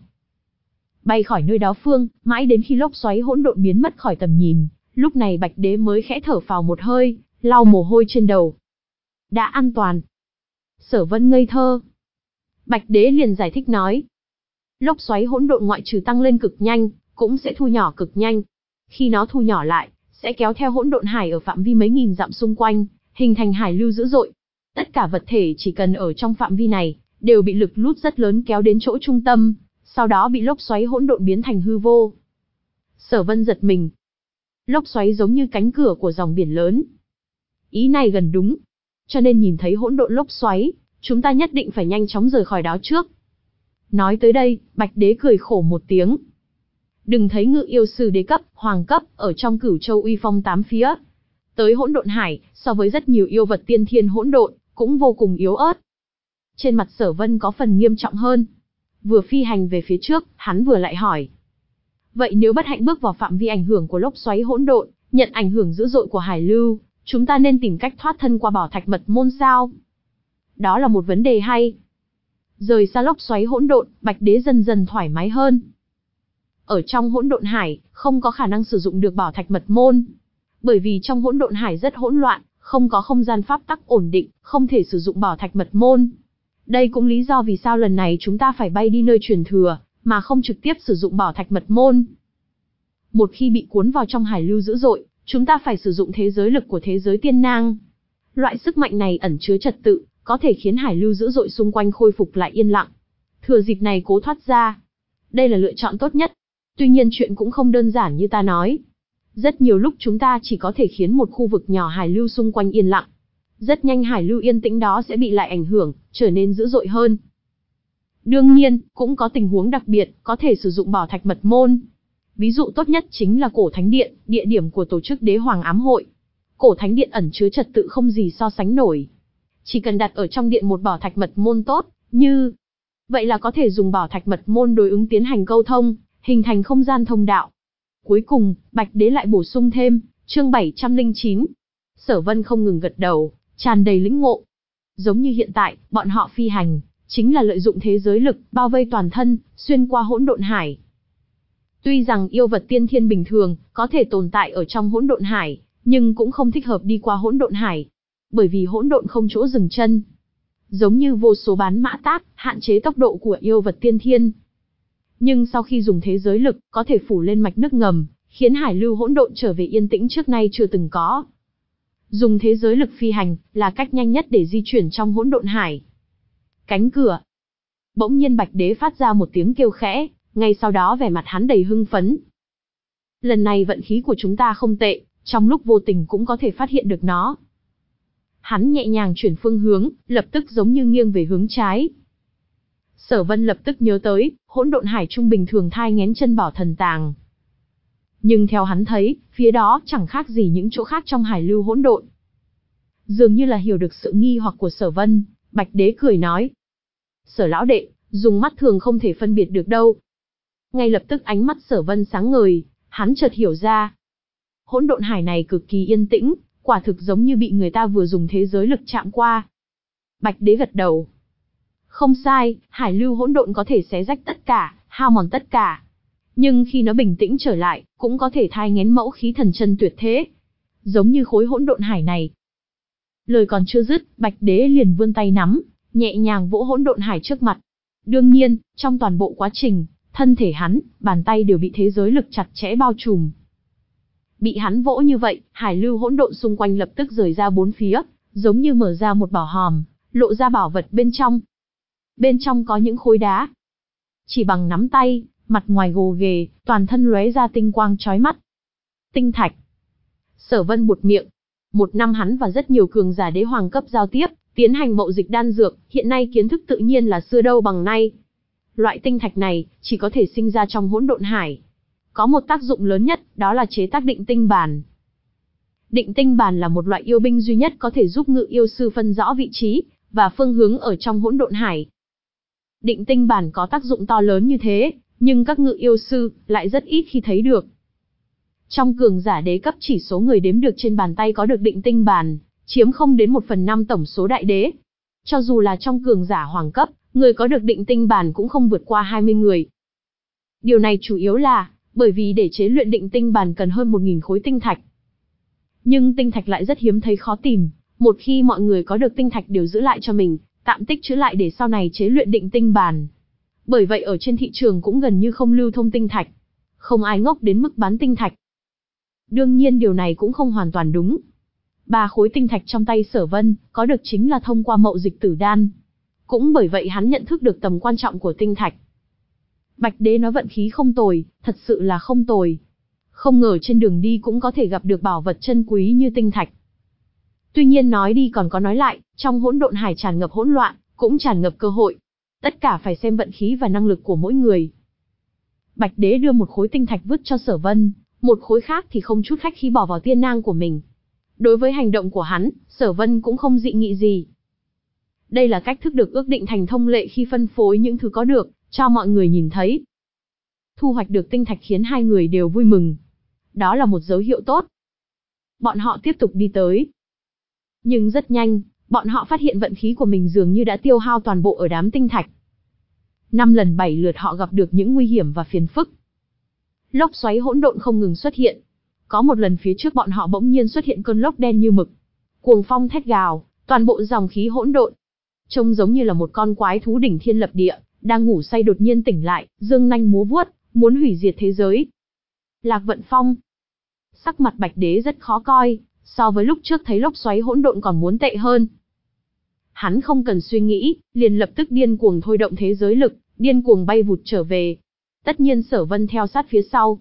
Bay khỏi nơi đó phương, mãi đến khi lốc xoáy hỗn độn biến mất khỏi tầm nhìn, lúc này Bạch Đế mới khẽ thở phào một hơi, lau mồ hôi trên đầu. Đã an toàn. Sở Vân ngây thơ. Bạch Đế liền giải thích nói. Lốc xoáy hỗn độn ngoại trừ tăng lên cực nhanh, cũng sẽ thu nhỏ cực nhanh. Khi nó thu nhỏ lại, sẽ kéo theo hỗn độn hải ở phạm vi mấy nghìn dặm xung quanh, hình thành hải lưu dữ dội. Tất cả vật thể chỉ cần ở trong phạm vi này, đều bị lực lút rất lớn kéo đến chỗ trung tâm, sau đó bị lốc xoáy hỗn độn biến thành hư vô. Sở Vân giật mình. Lốc xoáy giống như cánh cửa của dòng biển lớn. Ý này gần đúng. Cho nên nhìn thấy hỗn độn lốc xoáy, chúng ta nhất định phải nhanh chóng rời khỏi đó trước. Nói tới đây, Bạch Đế cười khổ một tiếng. Đừng thấy ngự yêu sư đế cấp, hoàng cấp, ở trong Cửu Châu uy phong tám phía. Tới hỗn độn hải, so với rất nhiều yêu vật tiên thiên hỗn độn, cũng vô cùng yếu ớt. Trên mặt Sở Vân có phần nghiêm trọng hơn. Vừa phi hành về phía trước, hắn vừa lại hỏi. Vậy nếu bất hạnh bước vào phạm vi ảnh hưởng của lốc xoáy hỗn độn, nhận ảnh hưởng dữ dội của hải lưu, chúng ta nên tìm cách thoát thân qua bảo thạch mật môn sao? Đó là một vấn đề hay. Rời xa lốc xoáy hỗn độn, Bạch Đế dần dần thoải mái hơn. Ở trong hỗn độn hải, không có khả năng sử dụng được bảo thạch mật môn. Bởi vì trong hỗn độn hải rất hỗn loạn, không có không gian pháp tắc ổn định, không thể sử dụng bảo thạch mật môn. Đây cũng lý do vì sao lần này chúng ta phải bay đi nơi truyền thừa, mà không trực tiếp sử dụng bảo thạch mật môn. Một khi bị cuốn vào trong hải lưu dữ dội, chúng ta phải sử dụng thế giới lực của thế giới tiên nang. Loại sức mạnh này ẩn chứa trật tự, có thể khiến hải lưu dữ dội xung quanh khôi phục lại yên lặng. Thừa dịp này cố thoát ra. Đây là lựa chọn tốt nhất. Tuy nhiên chuyện cũng không đơn giản như ta nói. Rất nhiều lúc chúng ta chỉ có thể khiến một khu vực nhỏ hải lưu xung quanh yên lặng. Rất nhanh hải lưu yên tĩnh đó sẽ bị lại ảnh hưởng, trở nên dữ dội hơn. Đương nhiên, cũng có tình huống đặc biệt, có thể sử dụng bảo thạch mật môn. Ví dụ tốt nhất chính là Cổ Thánh Điện, địa điểm của tổ chức Đế Hoàng Ám Hội. Cổ Thánh Điện ẩn chứa trật tự không gì so sánh nổi. Chỉ cần đặt ở trong điện một bảo thạch mật môn tốt, như vậy là có thể dùng bảo thạch mật môn đối ứng tiến hành câu thông, hình thành không gian thông đạo. Cuối cùng, Bạch Đế lại bổ sung thêm, chương bảy trăm lẻ chín. Sở Vân không ngừng gật đầu, tràn đầy lĩnh ngộ. Giống như hiện tại, bọn họ phi hành, chính là lợi dụng thế giới lực, bao vây toàn thân, xuyên qua hỗn độn hải. Tuy rằng yêu vật tiên thiên bình thường, có thể tồn tại ở trong hỗn độn hải, nhưng cũng không thích hợp đi qua hỗn độn hải. Bởi vì hỗn độn không chỗ dừng chân. Giống như vô số bán mã tát, hạn chế tốc độ của yêu vật tiên thiên. Nhưng sau khi dùng thế giới lực, có thể phủ lên mạch nước ngầm, khiến hải lưu hỗn độn trở về yên tĩnh trước nay chưa từng có. Dùng thế giới lực phi hành, là cách nhanh nhất để di chuyển trong hỗn độn hải. Cánh cửa. Bỗng nhiên Bạch Đế phát ra một tiếng kêu khẽ, ngay sau đó vẻ mặt hắn đầy hưng phấn. Lần này vận khí của chúng ta không tệ, trong lúc vô tình cũng có thể phát hiện được nó. Hắn nhẹ nhàng chuyển phương hướng, lập tức giống như nghiêng về hướng trái. Sở Vân lập tức nhớ tới, hỗn độn hải trung bình thường thai nghén chân bảo thần tàng. Nhưng theo hắn thấy, phía đó chẳng khác gì những chỗ khác trong hải lưu hỗn độn. Dường như là hiểu được sự nghi hoặc của Sở Vân, Bạch Đế cười nói. Sở lão đệ, dùng mắt thường không thể phân biệt được đâu. Ngay lập tức ánh mắt Sở Vân sáng ngời, hắn chợt hiểu ra. Hỗn độn hải này cực kỳ yên tĩnh, quả thực giống như bị người ta vừa dùng thế giới lực chạm qua. Bạch Đế gật đầu. Không sai, hải lưu hỗn độn có thể xé rách tất cả, hao mòn tất cả. Nhưng khi nó bình tĩnh trở lại, cũng có thể thai nghén mẫu khí thần chân tuyệt thế. Giống như khối hỗn độn hải này. Lời còn chưa dứt, Bạch Đế liền vươn tay nắm, nhẹ nhàng vỗ hỗn độn hải trước mặt. Đương nhiên, trong toàn bộ quá trình, thân thể hắn, bàn tay đều bị thế giới lực chặt chẽ bao trùm. Bị hắn vỗ như vậy, hải lưu hỗn độn xung quanh lập tức rời ra bốn phía, giống như mở ra một bảo hòm, lộ ra bảo vật bên trong. Bên trong có những khối đá. Chỉ bằng nắm tay, mặt ngoài gồ ghề, toàn thân lóe ra tinh quang chói mắt. Tinh thạch. Sở Vân buột miệng. Một năm hắn và rất nhiều cường giả đế hoàng cấp giao tiếp, tiến hành mậu dịch đan dược, hiện nay kiến thức tự nhiên là xưa đâu bằng nay. Loại tinh thạch này, chỉ có thể sinh ra trong hỗn độn hải. Có một tác dụng lớn nhất, đó là chế tác định tinh bàn. Định tinh bàn là một loại yêu binh duy nhất có thể giúp ngự yêu sư phân rõ vị trí và phương hướng ở trong hỗn độn hải. Định tinh bàn có tác dụng to lớn như thế, nhưng các ngự yêu sư lại rất ít khi thấy được. Trong cường giả đế cấp chỉ số người đếm được trên bàn tay có được định tinh bàn, chiếm không đến một phần năm tổng số đại đế. Cho dù là trong cường giả hoàng cấp, người có được định tinh bàn cũng không vượt qua hai mươi người. Điều này chủ yếu là bởi vì để chế luyện định tinh bàn cần hơn một nghìn khối tinh thạch. Nhưng tinh thạch lại rất hiếm thấy khó tìm, một khi mọi người có được tinh thạch đều giữ lại cho mình, tạm tích trữ lại để sau này chế luyện định tinh bàn. Bởi vậy ở trên thị trường cũng gần như không lưu thông tinh thạch. Không ai ngốc đến mức bán tinh thạch. Đương nhiên điều này cũng không hoàn toàn đúng. Ba khối tinh thạch trong tay Sở Vân, có được chính là thông qua mậu dịch tử đan. Cũng bởi vậy hắn nhận thức được tầm quan trọng của tinh thạch. Bạch Đế nói vận khí không tồi, thật sự là không tồi. Không ngờ trên đường đi cũng có thể gặp được bảo vật chân quý như tinh thạch. Tuy nhiên nói đi còn có nói lại, trong hỗn độn hải tràn ngập hỗn loạn, cũng tràn ngập cơ hội. Tất cả phải xem vận khí và năng lực của mỗi người. Bạch Đế đưa một khối tinh thạch vứt cho Sở Vân, một khối khác thì không chút khách khí bỏ vào tiên nang của mình. Đối với hành động của hắn, Sở Vân cũng không dị nghị gì. Đây là cách thức được ước định thành thông lệ khi phân phối những thứ có được, cho mọi người nhìn thấy. Thu hoạch được tinh thạch khiến hai người đều vui mừng. Đó là một dấu hiệu tốt. Bọn họ tiếp tục đi tới. Nhưng rất nhanh, bọn họ phát hiện vận khí của mình dường như đã tiêu hao toàn bộ ở đám tinh thạch. Năm lần bảy lượt họ gặp được những nguy hiểm và phiền phức. Lốc xoáy hỗn độn không ngừng xuất hiện. Có một lần phía trước bọn họ bỗng nhiên xuất hiện cơn lốc đen như mực. Cuồng phong thét gào, toàn bộ dòng khí hỗn độn. Trông giống như là một con quái thú đỉnh thiên lập địa, đang ngủ say đột nhiên tỉnh lại, dương nanh múa vuốt, muốn hủy diệt thế giới. Lạc Vận Phong. Sắc mặt Bạch Đế rất khó coi, so với lúc trước thấy lốc xoáy hỗn độn còn muốn tệ hơn. Hắn không cần suy nghĩ, liền lập tức điên cuồng thôi động thế giới lực, điên cuồng bay vụt trở về. Tất nhiên Sở Vân theo sát phía sau.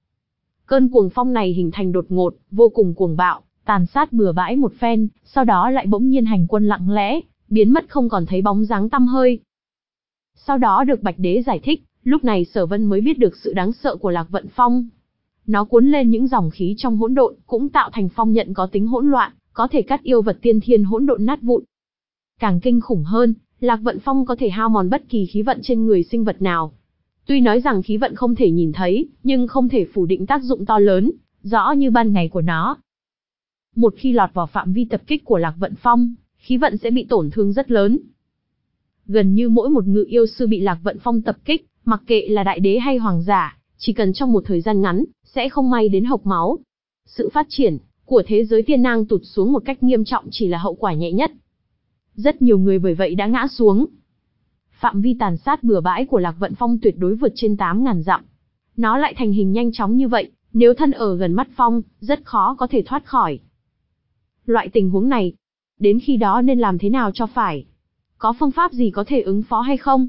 Cơn cuồng phong này hình thành đột ngột, vô cùng cuồng bạo, tàn sát bừa bãi một phen, sau đó lại bỗng nhiên hành quân lặng lẽ, biến mất không còn thấy bóng dáng tăm hơi. Sau đó được Bạch Đế giải thích, lúc này Sở Vân mới biết được sự đáng sợ của Lạc Vận Phong. Nó cuốn lên những dòng khí trong hỗn độn, cũng tạo thành phong nhận có tính hỗn loạn, có thể cắt yêu vật tiên thiên hỗn độn nát vụn. Càng kinh khủng hơn, Lạc Vận Phong có thể hao mòn bất kỳ khí vận trên người sinh vật nào. Tuy nói rằng khí vận không thể nhìn thấy, nhưng không thể phủ định tác dụng to lớn, rõ như ban ngày của nó. Một khi lọt vào phạm vi tập kích của Lạc Vận Phong, khí vận sẽ bị tổn thương rất lớn. Gần như mỗi một ngự yêu sư bị Lạc Vận Phong tập kích, mặc kệ là đại đế hay hoàng giả, chỉ cần trong một thời gian ngắn, sẽ không may đến hộc máu. Sự phát triển của thế giới tiên nang tụt xuống một cách nghiêm trọng chỉ là hậu quả nhẹ nhất. Rất nhiều người bởi vậy đã ngã xuống. Phạm vi tàn sát bừa bãi của Lạc Vận Phong tuyệt đối vượt trên tám ngàn dặm. Nó lại thành hình nhanh chóng như vậy, nếu thân ở gần mắt phong, rất khó có thể thoát khỏi. Loại tình huống này, đến khi đó nên làm thế nào cho phải? Có phương pháp gì có thể ứng phó hay không?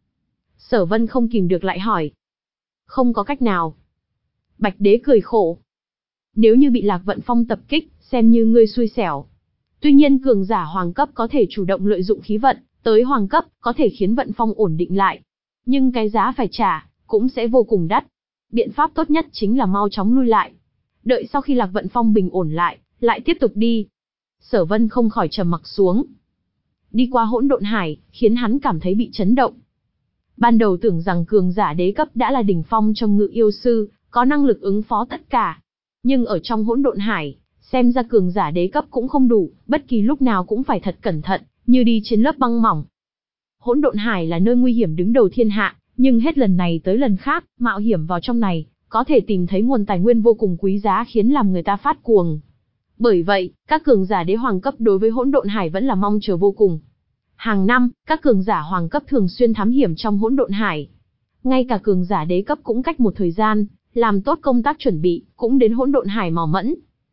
Sở Vân không kìm được lại hỏi. Không có cách nào. Bạch Đế cười khổ. Nếu như bị Lạc Vận Phong tập kích, xem như ngươi xui xẻo. Tuy nhiên cường giả hoàng cấp có thể chủ động lợi dụng khí vận, tới hoàng cấp, có thể khiến vận phong ổn định lại. Nhưng cái giá phải trả, cũng sẽ vô cùng đắt. Biện pháp tốt nhất chính là mau chóng lui lại. Đợi sau khi Lạc Vận Phong bình ổn lại, lại tiếp tục đi. Sở Vân không khỏi trầm mặc xuống. Đi qua hỗn độn hải, khiến hắn cảm thấy bị chấn động. Ban đầu tưởng rằng cường giả đế cấp đã là đỉnh phong trong ngự yêu sư, có năng lực ứng phó tất cả. Nhưng ở trong hỗn độn hải, Xem ra cường giả đế cấp cũng không đủ, bất kỳ lúc nào cũng phải thật cẩn thận, như đi trên lớp băng mỏng. Hỗn độn hải là nơi nguy hiểm đứng đầu thiên hạ, nhưng hết lần này tới lần khác, mạo hiểm vào trong này, có thể tìm thấy nguồn tài nguyên vô cùng quý giá khiến làm người ta phát cuồng. Bởi vậy, các cường giả đế hoàng cấp đối với hỗn độn hải vẫn là mong chờ vô cùng. Hàng năm, các cường giả hoàng cấp thường xuyên thám hiểm trong hỗn độn hải. Ngay cả cường giả đế cấp cũng cách một thời gian, làm tốt công tác chuẩn bị, cũng đến hỗn độn hải mò mẫm.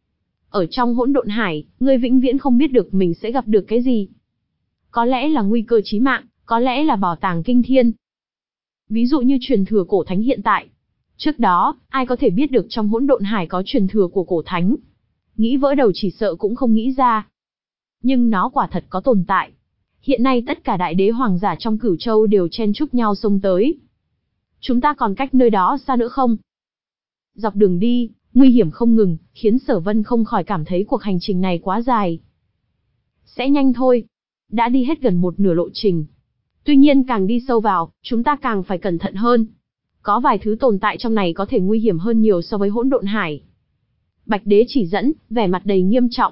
Ở trong hỗn độn hải, ngươi vĩnh viễn không biết được mình sẽ gặp được cái gì. Có lẽ là nguy cơ chí mạng, có lẽ là bảo tàng kinh thiên. Ví dụ như truyền thừa cổ thánh hiện tại. Trước đó, ai có thể biết được trong hỗn độn hải có truyền thừa của cổ thánh? Nghĩ vỡ đầu chỉ sợ cũng không nghĩ ra. Nhưng nó quả thật có tồn tại. Hiện nay tất cả đại đế hoàng giả trong Cửu Châu đều chen chúc nhau xông tới. Chúng ta còn cách nơi đó xa nữa không? Dọc đường đi, nguy hiểm không ngừng, khiến Sở Vân không khỏi cảm thấy cuộc hành trình này quá dài. Sẽ nhanh thôi. Đã đi hết gần một nửa lộ trình. Tuy nhiên càng đi sâu vào, chúng ta càng phải cẩn thận hơn. Có vài thứ tồn tại trong này có thể nguy hiểm hơn nhiều so với hỗn độn hải. Bạch Đế chỉ dẫn, vẻ mặt đầy nghiêm trọng.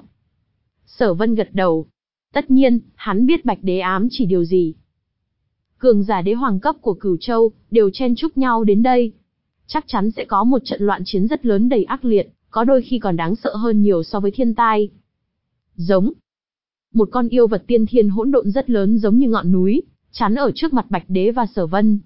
Sở Vân gật đầu. Tất nhiên, hắn biết Bạch Đế ám chỉ điều gì. Cường giả đế hoàng cấp của Cửu Châu, đều chen chúc nhau đến đây. Chắc chắn sẽ có một trận loạn chiến rất lớn đầy ác liệt, có đôi khi còn đáng sợ hơn nhiều so với thiên tai. Giống. Một con yêu vật tiên thiên hỗn độn rất lớn giống như ngọn núi, chắn ở trước mặt Bạch Đế và Sở Vân.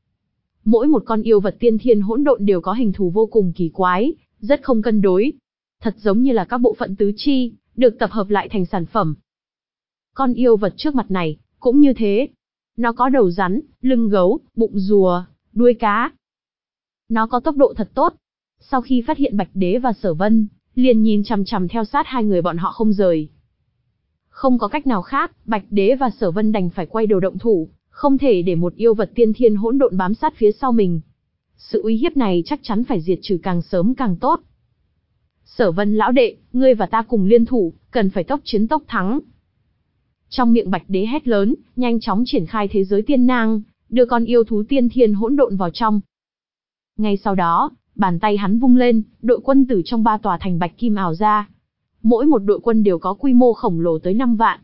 Mỗi một con yêu vật tiên thiên hỗn độn đều có hình thù vô cùng kỳ quái, rất không cân đối. Thật giống như là các bộ phận tứ chi, được tập hợp lại thành sản phẩm. Con yêu vật trước mặt này, cũng như thế. Nó có đầu rắn, lưng gấu, bụng rùa, đuôi cá. Nó có tốc độ thật tốt. Sau khi phát hiện Bạch Đế và Sở Vân, liền nhìn chằm chằm theo sát hai người bọn họ không rời. Không có cách nào khác, Bạch Đế và Sở Vân đành phải quay đầu động thủ, không thể để một yêu vật tiên thiên hỗn độn bám sát phía sau mình. Sự uy hiếp này chắc chắn phải diệt trừ càng sớm càng tốt. Sở Vân lão đệ, ngươi và ta cùng liên thủ, cần phải tốc chiến tốc thắng. Trong miệng Bạch Đế hét lớn, nhanh chóng triển khai thế giới tiên nang, đưa con yêu thú tiên thiên hỗn độn vào trong. Ngay sau đó, bàn tay hắn vung lên, đội quân tử trong ba tòa thành bạch kim ảo ra. Mỗi một đội quân đều có quy mô khổng lồ tới năm vạn.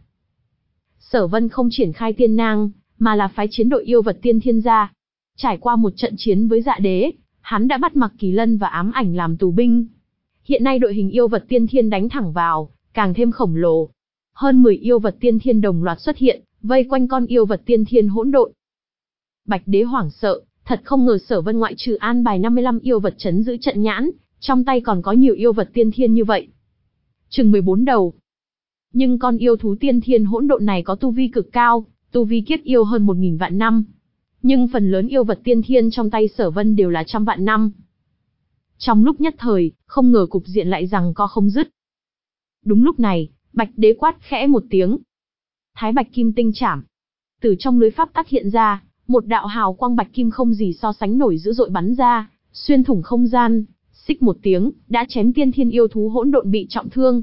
Sở Vân không triển khai tiên nang, mà là phái chiến đội yêu vật tiên thiên ra. Trải qua một trận chiến với Dạ Đế, hắn đã bắt Mặc Kỳ Lân và Ám Ảnh làm tù binh. Hiện nay đội hình yêu vật tiên thiên đánh thẳng vào, càng thêm khổng lồ. Hơn mười yêu vật tiên thiên đồng loạt xuất hiện, vây quanh con yêu vật tiên thiên hỗn độn. Bạch Đế hoảng sợ, thật không ngờ Sở Vân ngoại trừ an bài năm mươi lăm yêu vật trấn giữ trận nhãn, trong tay còn có nhiều yêu vật tiên thiên như vậy. Chừng mười bốn đầu. Nhưng con yêu thú tiên thiên hỗn độn này có tu vi cực cao, tu vi kiếp yêu hơn một nghìn vạn năm. Nhưng phần lớn yêu vật tiên thiên trong tay Sở Vân đều là trăm vạn năm. Trong lúc nhất thời, không ngờ cục diện lại giằng co không dứt. Đúng lúc này, Bạch Đế quát khẽ một tiếng. Thái Bạch Kim Tinh Chảm. Từ trong lưới pháp tắc hiện ra, một đạo hào quang bạch kim không gì so sánh nổi dữ dội bắn ra, xuyên thủng không gian, xích một tiếng, đã chém tiên thiên yêu thú hỗn độn bị trọng thương.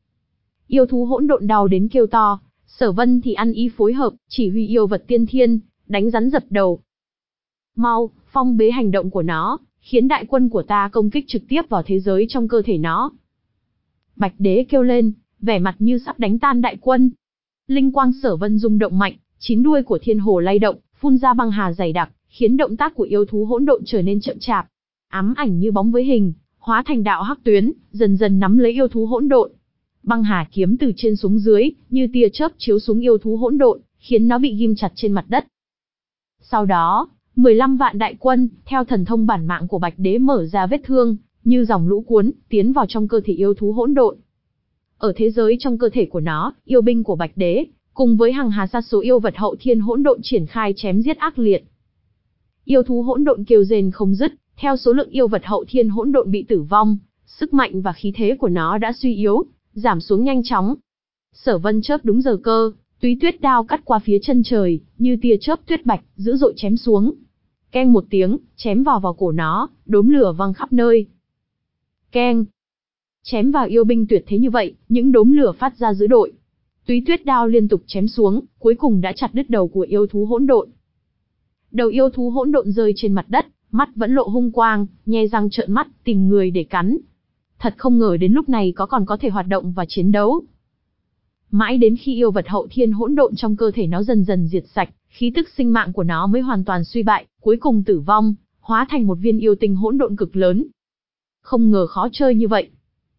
Yêu thú hỗn độn đau đến kêu to, Sở Vân thì ăn ý phối hợp, chỉ huy yêu vật tiên thiên, đánh rắn dập đầu. Mau, phong bế hành động của nó, khiến đại quân của ta công kích trực tiếp vào thế giới trong cơ thể nó. Bạch Đế kêu lên, vẻ mặt như sắp đánh tan đại quân. Linh quang Sở Vân rung động mạnh, chín đuôi của thiên hồ lay động, phun ra băng hà dày đặc, khiến động tác của yêu thú hỗn độn trở nên chậm chạp. Ám ảnh như bóng với hình, hóa thành đạo hắc tuyến, dần dần nắm lấy yêu thú hỗn độn. Băng hà kiếm từ trên xuống dưới, như tia chớp chiếu xuống yêu thú hỗn độn, khiến nó bị ghim chặt trên mặt đất. Sau đó, mười lăm vạn đại quân, theo thần thông bản mạng của Bạch Đế mở ra vết thương, như dòng lũ cuốn, tiến vào trong cơ thể yêu thú hỗn độn. Ở thế giới trong cơ thể của nó, yêu binh của Bạch Đế, cùng với hàng hà sa số yêu vật hậu thiên hỗn độn triển khai chém giết ác liệt. Yêu thú hỗn độn kêu rên không dứt, theo số lượng yêu vật hậu thiên hỗn độn bị tử vong, sức mạnh và khí thế của nó đã suy yếu, giảm xuống nhanh chóng. Sở Vân chớp đúng giờ cơ, túy tuyết đao cắt qua phía chân trời, như tia chớp tuyết bạch, dữ dội chém xuống. Keng một tiếng, chém vào vào cổ nó, đốm lửa văng khắp nơi. Keng. Chém vào yêu binh tuyệt thế như vậy, những đốm lửa phát ra dữ dội. Túy tuyết đao liên tục chém xuống, cuối cùng đã chặt đứt đầu của yêu thú hỗn độn. Đầu yêu thú hỗn độn rơi trên mặt đất, mắt vẫn lộ hung quang, nhe răng trợn mắt, tìm người để cắn. Thật không ngờ đến lúc này có còn có thể hoạt động và chiến đấu. Mãi đến khi yêu vật hậu thiên hỗn độn trong cơ thể nó dần dần diệt sạch, khí tức sinh mạng của nó mới hoàn toàn suy bại, cuối cùng tử vong, hóa thành một viên yêu tinh hỗn độn cực lớn. Không ngờ khó chơi như vậy.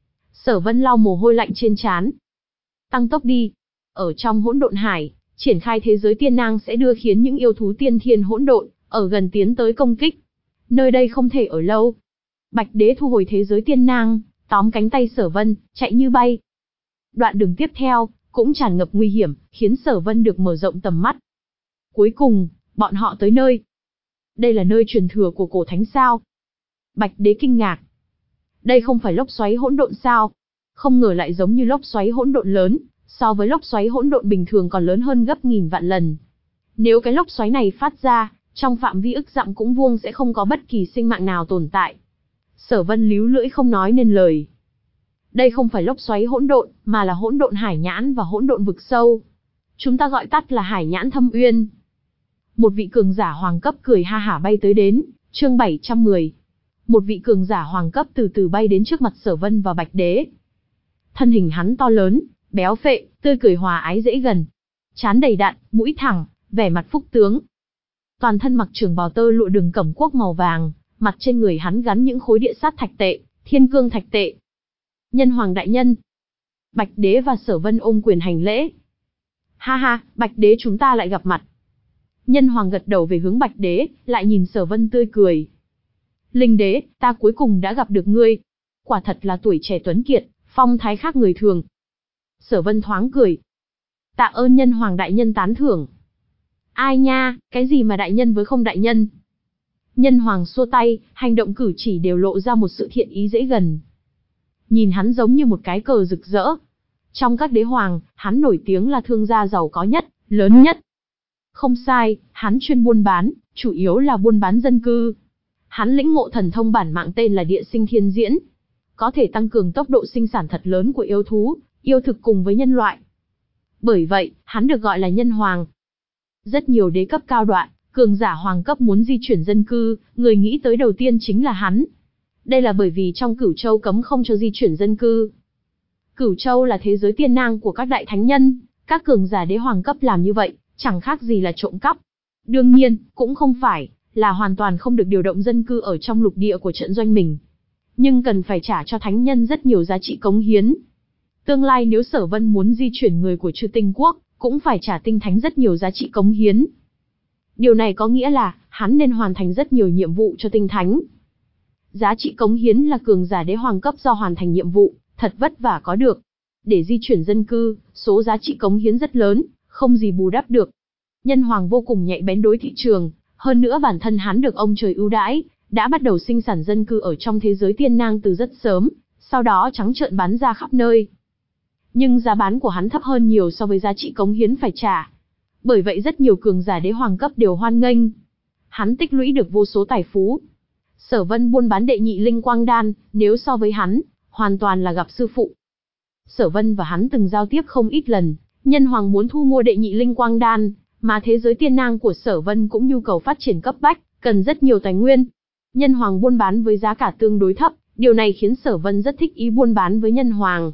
Sở Vân lau mồ hôi lạnh trên trán. Tăng tốc đi. Ở trong hỗn độn hải, triển khai thế giới tiên nang sẽ đưa khiến những yêu thú tiên thiên hỗn độn ở gần tiến tới công kích. Nơi đây không thể ở lâu. Bạch Đế thu hồi thế giới tiên nang, tóm cánh tay Sở Vân, chạy như bay. Đoạn đường tiếp theo cũng tràn ngập nguy hiểm, khiến Sở Vân được mở rộng tầm mắt. Cuối cùng, bọn họ tới nơi. Đây là nơi truyền thừa của cổ thánh sao? Bạch Đế kinh ngạc. Đây không phải lốc xoáy hỗn độn sao? Không ngờ lại giống như lốc xoáy hỗn độn lớn, so với lốc xoáy hỗn độn bình thường còn lớn hơn gấp nghìn vạn lần. Nếu cái lốc xoáy này phát ra, trong phạm vi ức dặm cũng vuông sẽ không có bất kỳ sinh mạng nào tồn tại. Sở Vân líu lưỡi không nói nên lời. Đây không phải lốc xoáy hỗn độn, mà là hỗn độn hải nhãn và hỗn độn vực sâu. Chúng ta gọi tắt là hải nhãn thâm uyên. Một vị cường giả hoàng cấp cười ha hả bay tới đến, chương bảy trăm mười. Một vị cường giả hoàng cấp từ từ bay đến trước mặt Sở Vân và Bạch Đế. Thân hình hắn to lớn, béo phệ, tươi cười hòa ái dễ gần. Trán đầy đặn, mũi thẳng, vẻ mặt phúc tướng. Toàn thân mặc trường bào tơ lụa đường cẩm quốc màu vàng, mặt trên người hắn gắn những khối địa sát thạch tệ, thiên cương thạch tệ. Nhân Hoàng đại nhân. Bạch Đế và Sở Vân ôm quyền hành lễ. Ha ha, Bạch Đế chúng ta lại gặp mặt. Nhân Hoàng gật đầu về hướng Bạch Đế, lại nhìn Sở Vân tươi cười. Linh Đế, ta cuối cùng đã gặp được ngươi. Quả thật là tuổi trẻ tuấn kiệt, phong thái khác người thường. Sở Vân thoáng cười. Tạ ơn Nhân Hoàng đại nhân tán thưởng. Ai nha, cái gì mà đại nhân với không đại nhân. Nhân Hoàng xua tay, hành động cử chỉ đều lộ ra một sự thiện ý dễ gần. Nhìn hắn giống như một cái cờ rực rỡ. Trong các đế hoàng, hắn nổi tiếng là thương gia giàu có nhất, lớn nhất. Không sai, hắn chuyên buôn bán, chủ yếu là buôn bán dân cư. Hắn lĩnh ngộ thần thông bản mạng tên là Địa Sinh Thiên Diễn, có thể tăng cường tốc độ sinh sản thật lớn của yêu thú, yêu thực cùng với nhân loại. Bởi vậy, hắn được gọi là Nhân Hoàng. Rất nhiều đế cấp cao đoạn, cường giả hoàng cấp muốn di chuyển dân cư, người nghĩ tới đầu tiên chính là hắn. Đây là bởi vì trong Cửu Châu cấm không cho di chuyển dân cư. Cửu Châu là thế giới tiên nang của các đại thánh nhân, các cường giả đế hoàng cấp làm như vậy, chẳng khác gì là trộm cắp. Đương nhiên, cũng không phải là hoàn toàn không được điều động dân cư ở trong lục địa của trận doanh mình. Nhưng cần phải trả cho thánh nhân rất nhiều giá trị cống hiến. Tương lai nếu Sở Vân muốn di chuyển người của Chư Tinh Quốc, cũng phải trả tinh thánh rất nhiều giá trị cống hiến. Điều này có nghĩa là, hắn nên hoàn thành rất nhiều nhiệm vụ cho tinh thánh. Giá trị cống hiến là cường giả đế hoàng cấp do hoàn thành nhiệm vụ, thật vất vả có được. Để di chuyển dân cư, số giá trị cống hiến rất lớn, không gì bù đắp được. Nhân Hoàng vô cùng nhạy bén đối thị trường, hơn nữa bản thân hắn được ông trời ưu đãi, đã bắt đầu sinh sản dân cư ở trong thế giới tiên nang từ rất sớm, sau đó trắng trợn bán ra khắp nơi. Nhưng giá bán của hắn thấp hơn nhiều so với giá trị cống hiến phải trả. Bởi vậy rất nhiều cường giả đế hoàng cấp đều hoan nghênh. Hắn tích lũy được vô số tài phú. Sở Vân buôn bán đệ nhị linh quang đan, nếu so với hắn, hoàn toàn là gặp sư phụ. Sở Vân và hắn từng giao tiếp không ít lần, Nhân Hoàng muốn thu mua đệ nhị linh quang đan, mà thế giới tiên nang của Sở Vân cũng nhu cầu phát triển cấp bách, cần rất nhiều tài nguyên. Nhân Hoàng buôn bán với giá cả tương đối thấp, điều này khiến Sở Vân rất thích ý buôn bán với Nhân Hoàng.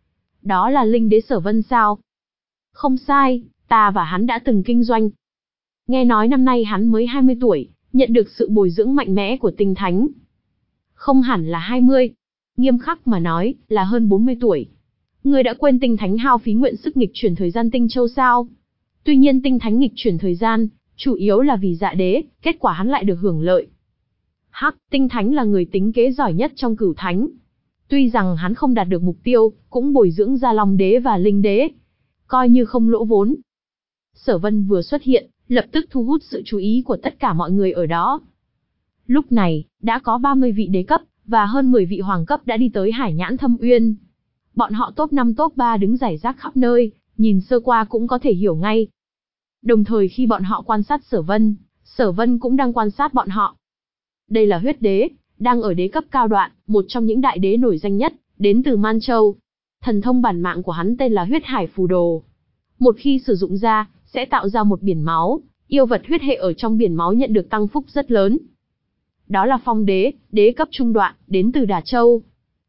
Đó là Linh Đế Sở Vân sao? Không sai, ta và hắn đã từng kinh doanh. Nghe nói năm nay hắn mới hai mươi tuổi, nhận được sự bồi dưỡng mạnh mẽ của tinh thánh. Không hẳn là hai mươi, nghiêm khắc mà nói, là hơn bốn mươi tuổi. Ngươi đã quên tinh thánh hao phí nguyện sức nghịch chuyển thời gian tinh châu sao? Tuy nhiên tinh thánh nghịch chuyển thời gian, chủ yếu là vì dạ đế, kết quả hắn lại được hưởng lợi. Hắc, tinh thánh là người tính kế giỏi nhất trong cửu thánh. Tuy rằng hắn không đạt được mục tiêu, cũng bồi dưỡng ra Long đế và Linh đế, coi như không lỗ vốn. Sở Vân vừa xuất hiện, lập tức thu hút sự chú ý của tất cả mọi người ở đó. Lúc này, đã có ba mươi vị đế cấp, và hơn mười vị hoàng cấp đã đi tới Hải Nhãn Thâm Uyên. Bọn họ top năm top ba đứng rải rác khắp nơi, nhìn sơ qua cũng có thể hiểu ngay. Đồng thời khi bọn họ quan sát Sở Vân, Sở Vân cũng đang quan sát bọn họ. Đây là huyết đế, đang ở đế cấp cao đoạn, một trong những đại đế nổi danh nhất, đến từ Man Châu. Thần thông bản mạng của hắn tên là huyết hải phù đồ. Một khi sử dụng ra, sẽ tạo ra một biển máu, yêu vật huyết hệ ở trong biển máu nhận được tăng phúc rất lớn. Đó là Phong đế, đế cấp trung đoạn, đến từ Đà Châu.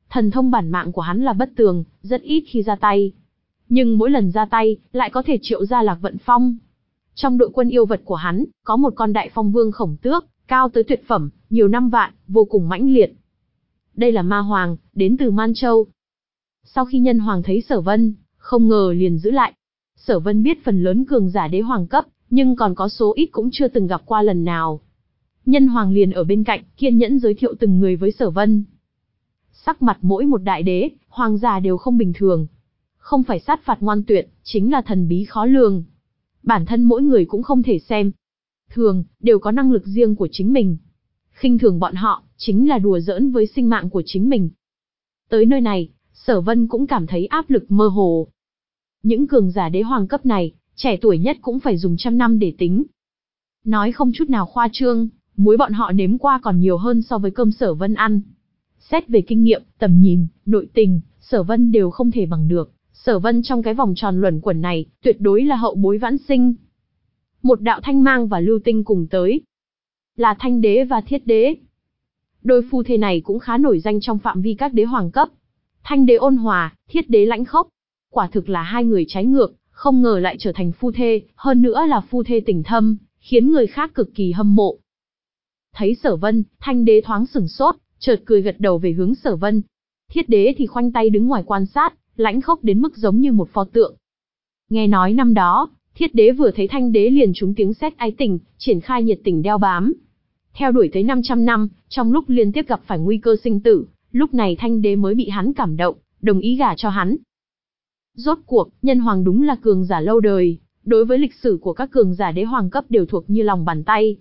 Thần thông bản mạng của hắn là bất tường, rất ít khi ra tay. Nhưng mỗi lần ra tay, lại có thể triệu ra Lạc Vận Phong. Trong đội quân yêu vật của hắn, có một con đại phong vương khổng tước, cao tới tuyệt phẩm, nhiều năm vạn, vô cùng mãnh liệt. Đây là ma hoàng, đến từ Man Châu. Sau khi nhân hoàng thấy Sở Vân, không ngờ liền giữ lại. Sở Vân biết phần lớn cường giả đế hoàng cấp, nhưng còn có số ít cũng chưa từng gặp qua lần nào. Nhân hoàng liền ở bên cạnh, kiên nhẫn giới thiệu từng người với Sở Vân. Sắc mặt mỗi một đại đế, hoàng giả đều không bình thường. Không phải sát phạt ngoan tuyệt, chính là thần bí khó lường. Bản thân mỗi người cũng không thể xem thường, đều có năng lực riêng của chính mình. Khinh thường bọn họ, chính là đùa giỡn với sinh mạng của chính mình. Tới nơi này, Sở Vân cũng cảm thấy áp lực mơ hồ. Những cường giả đế hoàng cấp này, trẻ tuổi nhất cũng phải dùng trăm năm để tính. Nói không chút nào khoa trương, muối bọn họ nếm qua còn nhiều hơn so với cơm Sở Vân ăn. Xét về kinh nghiệm, tầm nhìn, nội tình, Sở Vân đều không thể bằng được. Sở Vân trong cái vòng tròn luẩn quẩn này, tuyệt đối là hậu bối vãn sinh. Một đạo thanh mang và lưu tinh cùng tới. Là Thanh Đế và Thiết Đế. Đôi phu thê này cũng khá nổi danh trong phạm vi các đế hoàng cấp. Thanh Đế ôn hòa, Thiết Đế lãnh khốc. Quả thực là hai người trái ngược, không ngờ lại trở thành phu thê, hơn nữa là phu thê tình thâm, khiến người khác cực kỳ hâm mộ. Thấy Sở Vân, Thanh Đế thoáng sửng sốt, chợt cười gật đầu về hướng Sở Vân. Thiết Đế thì khoanh tay đứng ngoài quan sát, lãnh khốc đến mức giống như một pho tượng. Nghe nói năm đó, Thiết Đế vừa thấy Thanh Đế liền trúng tiếng sét ái tình, triển khai nhiệt tình đeo bám. Theo đuổi tới năm trăm năm, trong lúc liên tiếp gặp phải nguy cơ sinh tử, lúc này Thanh Đế mới bị hắn cảm động, đồng ý gả cho hắn. Rốt cuộc, nhân hoàng đúng là cường giả lâu đời, đối với lịch sử của các cường giả đế hoàng cấp đều thuộc như lòng bàn tay.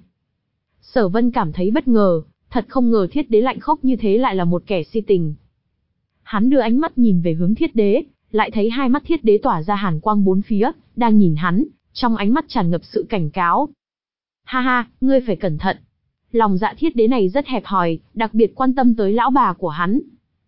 Sở Vân cảm thấy bất ngờ, thật không ngờ Thiết Đế lạnh khốc như thế lại là một kẻ si tình. Hắn đưa ánh mắt nhìn về hướng Thiết Đế, lại thấy hai mắt Thiết Đế tỏa ra hàn quang bốn phía, đang nhìn hắn, trong ánh mắt tràn ngập sự cảnh cáo. Ha ha, ngươi phải cẩn thận. Lòng dạ Thiết Đế này rất hẹp hòi, đặc biệt quan tâm tới lão bà của hắn.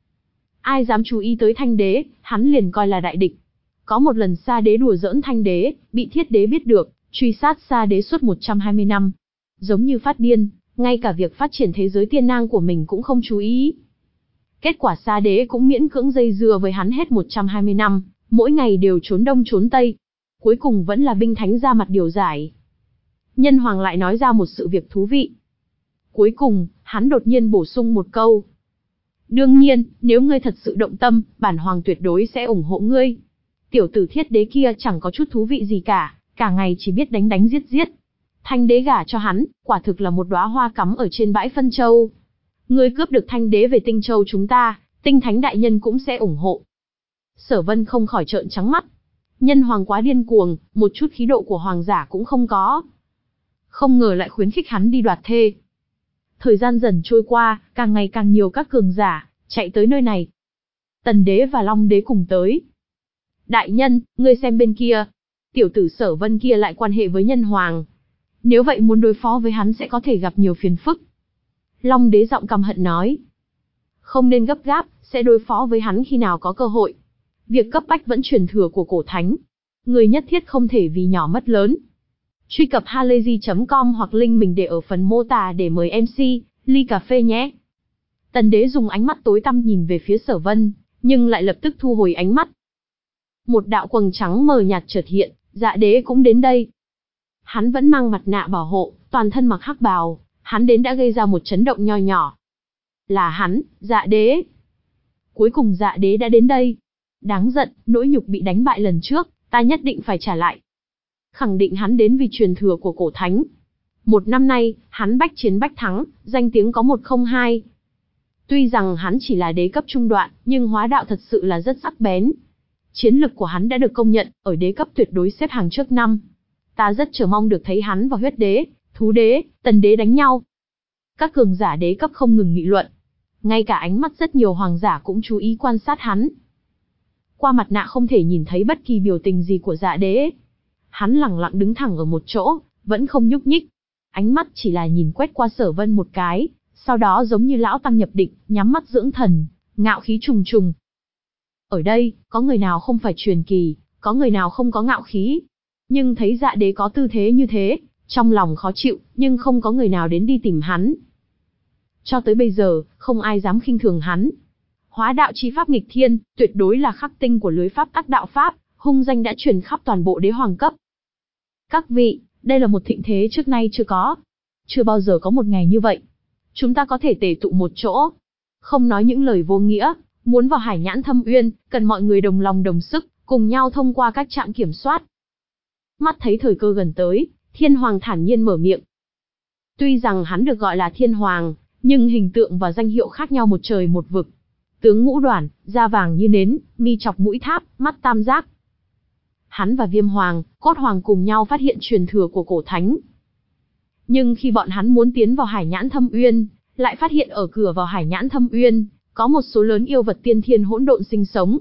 Ai dám chú ý tới Thanh Đế, hắn liền coi là đại địch. Có một lần Sa Đế đùa giỡn Thanh Đế, bị Thiết Đế biết được, truy sát Sa Đế suốt một trăm hai mươi năm. Giống như phát điên, ngay cả việc phát triển thế giới tiên nang của mình cũng không chú ý. Kết quả Sa Đế cũng miễn cưỡng dây dưa với hắn hết một trăm hai mươi năm, mỗi ngày đều trốn đông trốn tây. Cuối cùng vẫn là binh thánh ra mặt điều giải. Nhân hoàng lại nói ra một sự việc thú vị. Cuối cùng, hắn đột nhiên bổ sung một câu. Đương nhiên, nếu ngươi thật sự động tâm, bản hoàng tuyệt đối sẽ ủng hộ ngươi. Tiểu tử Thiết Đế kia chẳng có chút thú vị gì cả, cả ngày chỉ biết đánh đánh giết giết. Thanh Đế gả cho hắn, quả thực là một đóa hoa cắm ở trên bãi phân châu. Ngươi cướp được Thanh Đế về Tinh Châu chúng ta, Tinh Thánh đại nhân cũng sẽ ủng hộ. Sở Vân không khỏi trợn trắng mắt. Nhân hoàng quá điên cuồng, một chút khí độ của hoàng giả cũng không có. Không ngờ lại khuyến khích hắn đi đoạt thê. Thời gian dần trôi qua, càng ngày càng nhiều các cường giả chạy tới nơi này. Tần Đế và Long Đế cùng tới. Đại nhân, ngươi xem bên kia, tiểu tử Sở Vân kia lại quan hệ với nhân hoàng. Nếu vậy muốn đối phó với hắn sẽ có thể gặp nhiều phiền phức. Long Đế giọng căm hận nói. Không nên gấp gáp, sẽ đối phó với hắn khi nào có cơ hội. Việc cấp bách vẫn truyền thừa của cổ thánh. Người nhất thiết không thể vì nhỏ mất lớn. Truy cập halayzi chấm com hoặc link mình để ở phần mô tả để mời em xê, ly cà phê nhé. Tần Đế dùng ánh mắt tối tăm nhìn về phía Sở Vân, nhưng lại lập tức thu hồi ánh mắt. Một đạo quầng trắng mờ nhạt chợt hiện, Dạ Đế cũng đến đây. Hắn vẫn mang mặt nạ bảo hộ, toàn thân mặc hắc bào, hắn đến đã gây ra một chấn động nho nhỏ. Là hắn, Dạ Đế. Cuối cùng Dạ Đế đã đến đây. Đáng giận, nỗi nhục bị đánh bại lần trước, ta nhất định phải trả lại. Khẳng định hắn đến vì truyền thừa của cổ thánh. Một năm nay, hắn bách chiến bách thắng, danh tiếng có một không hai. Tuy rằng hắn chỉ là đế cấp trung đoạn, nhưng hóa đạo thật sự là rất sắc bén. Chiến lực của hắn đã được công nhận, ở đế cấp tuyệt đối xếp hàng trước năm. Ta rất chờ mong được thấy hắn và Huyết Đế, Thú Đế, Tần Đế đánh nhau. Các cường giả đế cấp không ngừng nghị luận. Ngay cả ánh mắt rất nhiều hoàng giả cũng chú ý quan sát hắn. Qua mặt nạ không thể nhìn thấy bất kỳ biểu tình gì của Dạ Đế. Hắn lẳng lặng đứng thẳng ở một chỗ, vẫn không nhúc nhích. Ánh mắt chỉ là nhìn quét qua Sở Vân một cái, sau đó giống như lão tăng nhập định, nhắm mắt dưỡng thần, ngạo khí trùng trùng. Ở đây, có người nào không phải truyền kỳ, có người nào không có ngạo khí. Nhưng thấy Dạ Đế có tư thế như thế, trong lòng khó chịu, nhưng không có người nào đến đi tìm hắn. Cho tới bây giờ, không ai dám khinh thường hắn. Hóa đạo chi pháp nghịch thiên, tuyệt đối là khắc tinh của lưới pháp tắc đạo pháp, hung danh đã truyền khắp toàn bộ đế hoàng cấp. Các vị, đây là một thịnh thế trước nay chưa có. Chưa bao giờ có một ngày như vậy. Chúng ta có thể tề tụ một chỗ. Không nói những lời vô nghĩa, muốn vào Hải Nhãn Thâm Uyên, cần mọi người đồng lòng đồng sức, cùng nhau thông qua các trạm kiểm soát. Mắt thấy thời cơ gần tới, Thiên Hoàng thản nhiên mở miệng. Tuy rằng hắn được gọi là Thiên Hoàng, nhưng hình tượng và danh hiệu khác nhau một trời một vực. Tướng ngũ đoản, da vàng như nến, mi chọc mũi tháp, mắt tam giác. Hắn và Viêm Hoàng, Cốt Hoàng cùng nhau phát hiện truyền thừa của cổ thánh. Nhưng khi bọn hắn muốn tiến vào Hải Nhãn Thâm Uyên, lại phát hiện ở cửa vào Hải Nhãn Thâm Uyên, có một số lớn yêu vật tiên thiên hỗn độn sinh sống.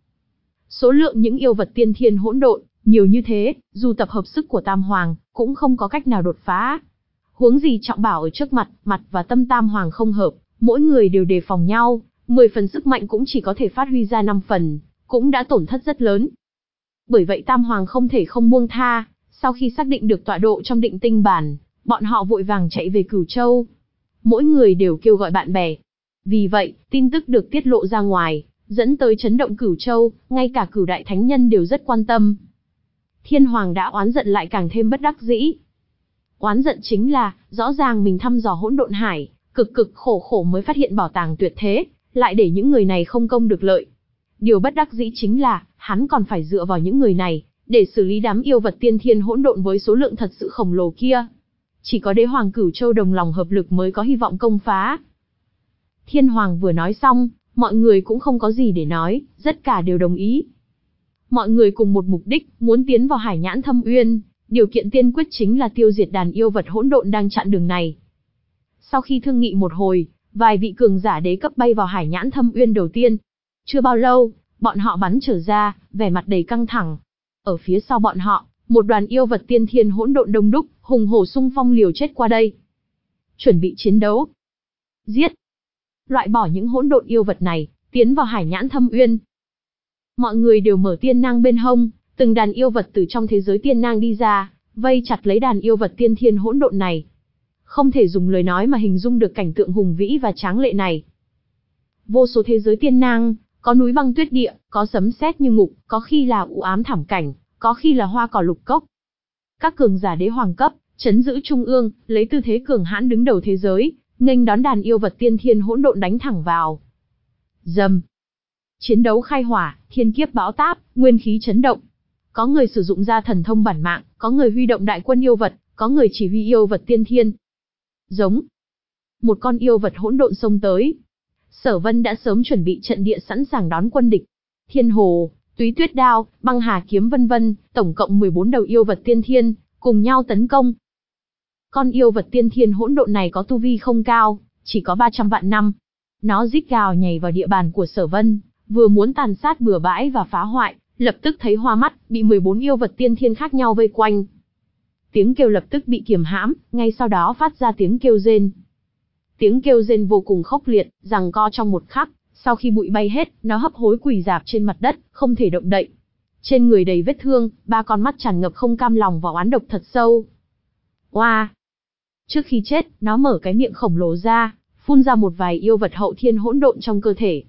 Số lượng những yêu vật tiên thiên hỗn độn nhiều như thế, dù tập hợp sức của Tam Hoàng, cũng không có cách nào đột phá. Huống gì trọng bảo ở trước mặt, mặt và tâm Tam Hoàng không hợp, mỗi người đều đề phòng nhau, mười phần sức mạnh cũng chỉ có thể phát huy ra năm phần, cũng đã tổn thất rất lớn. Bởi vậy Tam Hoàng không thể không buông tha, sau khi xác định được tọa độ trong định tinh bản, bọn họ vội vàng chạy về Cửu Châu. Mỗi người đều kêu gọi bạn bè. Vì vậy, tin tức được tiết lộ ra ngoài, dẫn tới chấn động Cửu Châu, ngay cả Cửu Đại Thánh Nhân đều rất quan tâm. Thiên Hoàng đã oán giận lại càng thêm bất đắc dĩ. Oán giận chính là, rõ ràng mình thăm dò hỗn độn hải, cực cực khổ khổ mới phát hiện bảo tàng tuyệt thế, lại để những người này không công được lợi. Điều bất đắc dĩ chính là, hắn còn phải dựa vào những người này, để xử lý đám yêu vật tiên thiên hỗn độn với số lượng thật sự khổng lồ kia. Chỉ có đế hoàng Cửu Châu đồng lòng hợp lực mới có hy vọng công phá. Thiên Hoàng vừa nói xong, mọi người cũng không có gì để nói, tất cả đều đồng ý. Mọi người cùng một mục đích, muốn tiến vào Hải Nhãn Thâm Uyên, điều kiện tiên quyết chính là tiêu diệt đàn yêu vật hỗn độn đang chặn đường này. Sau khi thương nghị một hồi, vài vị cường giả đế cấp bay vào Hải Nhãn Thâm Uyên đầu tiên. Chưa bao lâu, bọn họ bắn trở ra, vẻ mặt đầy căng thẳng. Ở phía sau bọn họ, một đoàn yêu vật tiên thiên hỗn độn đông đúc, hùng hổ xung phong liều chết qua đây. Chuẩn bị chiến đấu. Giết. Loại bỏ những hỗn độn yêu vật này, tiến vào Hải Nhãn Thâm Uyên. Mọi người đều mở tiên nang bên hông, từng đàn yêu vật từ trong thế giới tiên nang đi ra, vây chặt lấy đàn yêu vật tiên thiên hỗn độn này. Không thể dùng lời nói mà hình dung được cảnh tượng hùng vĩ và tráng lệ này. Vô số thế giới tiên nang, có núi băng tuyết địa, có sấm sét như ngục, có khi là u ám thảm cảnh, có khi là hoa cỏ lục cốc. Các cường giả đế hoàng cấp, trấn giữ trung ương, lấy tư thế cường hãn đứng đầu thế giới, nghênh đón đàn yêu vật tiên thiên hỗn độn đánh thẳng vào. Rầm. Chiến đấu khai hỏa, thiên kiếp bão táp, nguyên khí chấn động. Có người sử dụng ra thần thông bản mạng, có người huy động đại quân yêu vật, có người chỉ huy yêu vật tiên thiên. Giống. Một con yêu vật hỗn độn xông tới. Sở Vân đã sớm chuẩn bị trận địa sẵn sàng đón quân địch. Thiên Hồ, Túy Tuyết Đao, Băng Hà Kiếm vân vân, tổng cộng mười bốn đầu yêu vật tiên thiên, cùng nhau tấn công. Con yêu vật tiên thiên hỗn độn này có tu vi không cao, chỉ có ba trăm vạn năm. Nó rít gào nhảy vào địa bàn của Sở Vân, vừa muốn tàn sát bừa bãi và phá hoại, lập tức thấy hoa mắt, bị mười bốn yêu vật tiên thiên khác nhau vây quanh. Tiếng kêu lập tức bị kiềm hãm, ngay sau đó phát ra tiếng kêu rên. Tiếng kêu rên vô cùng khốc liệt, giằng co trong một khắc, sau khi bụi bay hết, nó hấp hối quỳ rạp trên mặt đất, không thể động đậy. Trên người đầy vết thương, ba con mắt tràn ngập không cam lòng và oán độc thật sâu. Oa! Wow. Trước khi chết, nó mở cái miệng khổng lồ ra, phun ra một vài yêu vật hậu thiên hỗn độn trong cơ thể.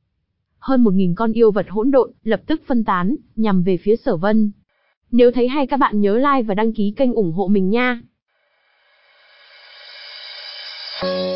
Hơn một nghìn con yêu vật hỗn độn lập tức phân tán, nhằm về phía Sở Vân. Nếu thấy hay các bạn nhớ like và đăng ký kênh ủng hộ mình nha.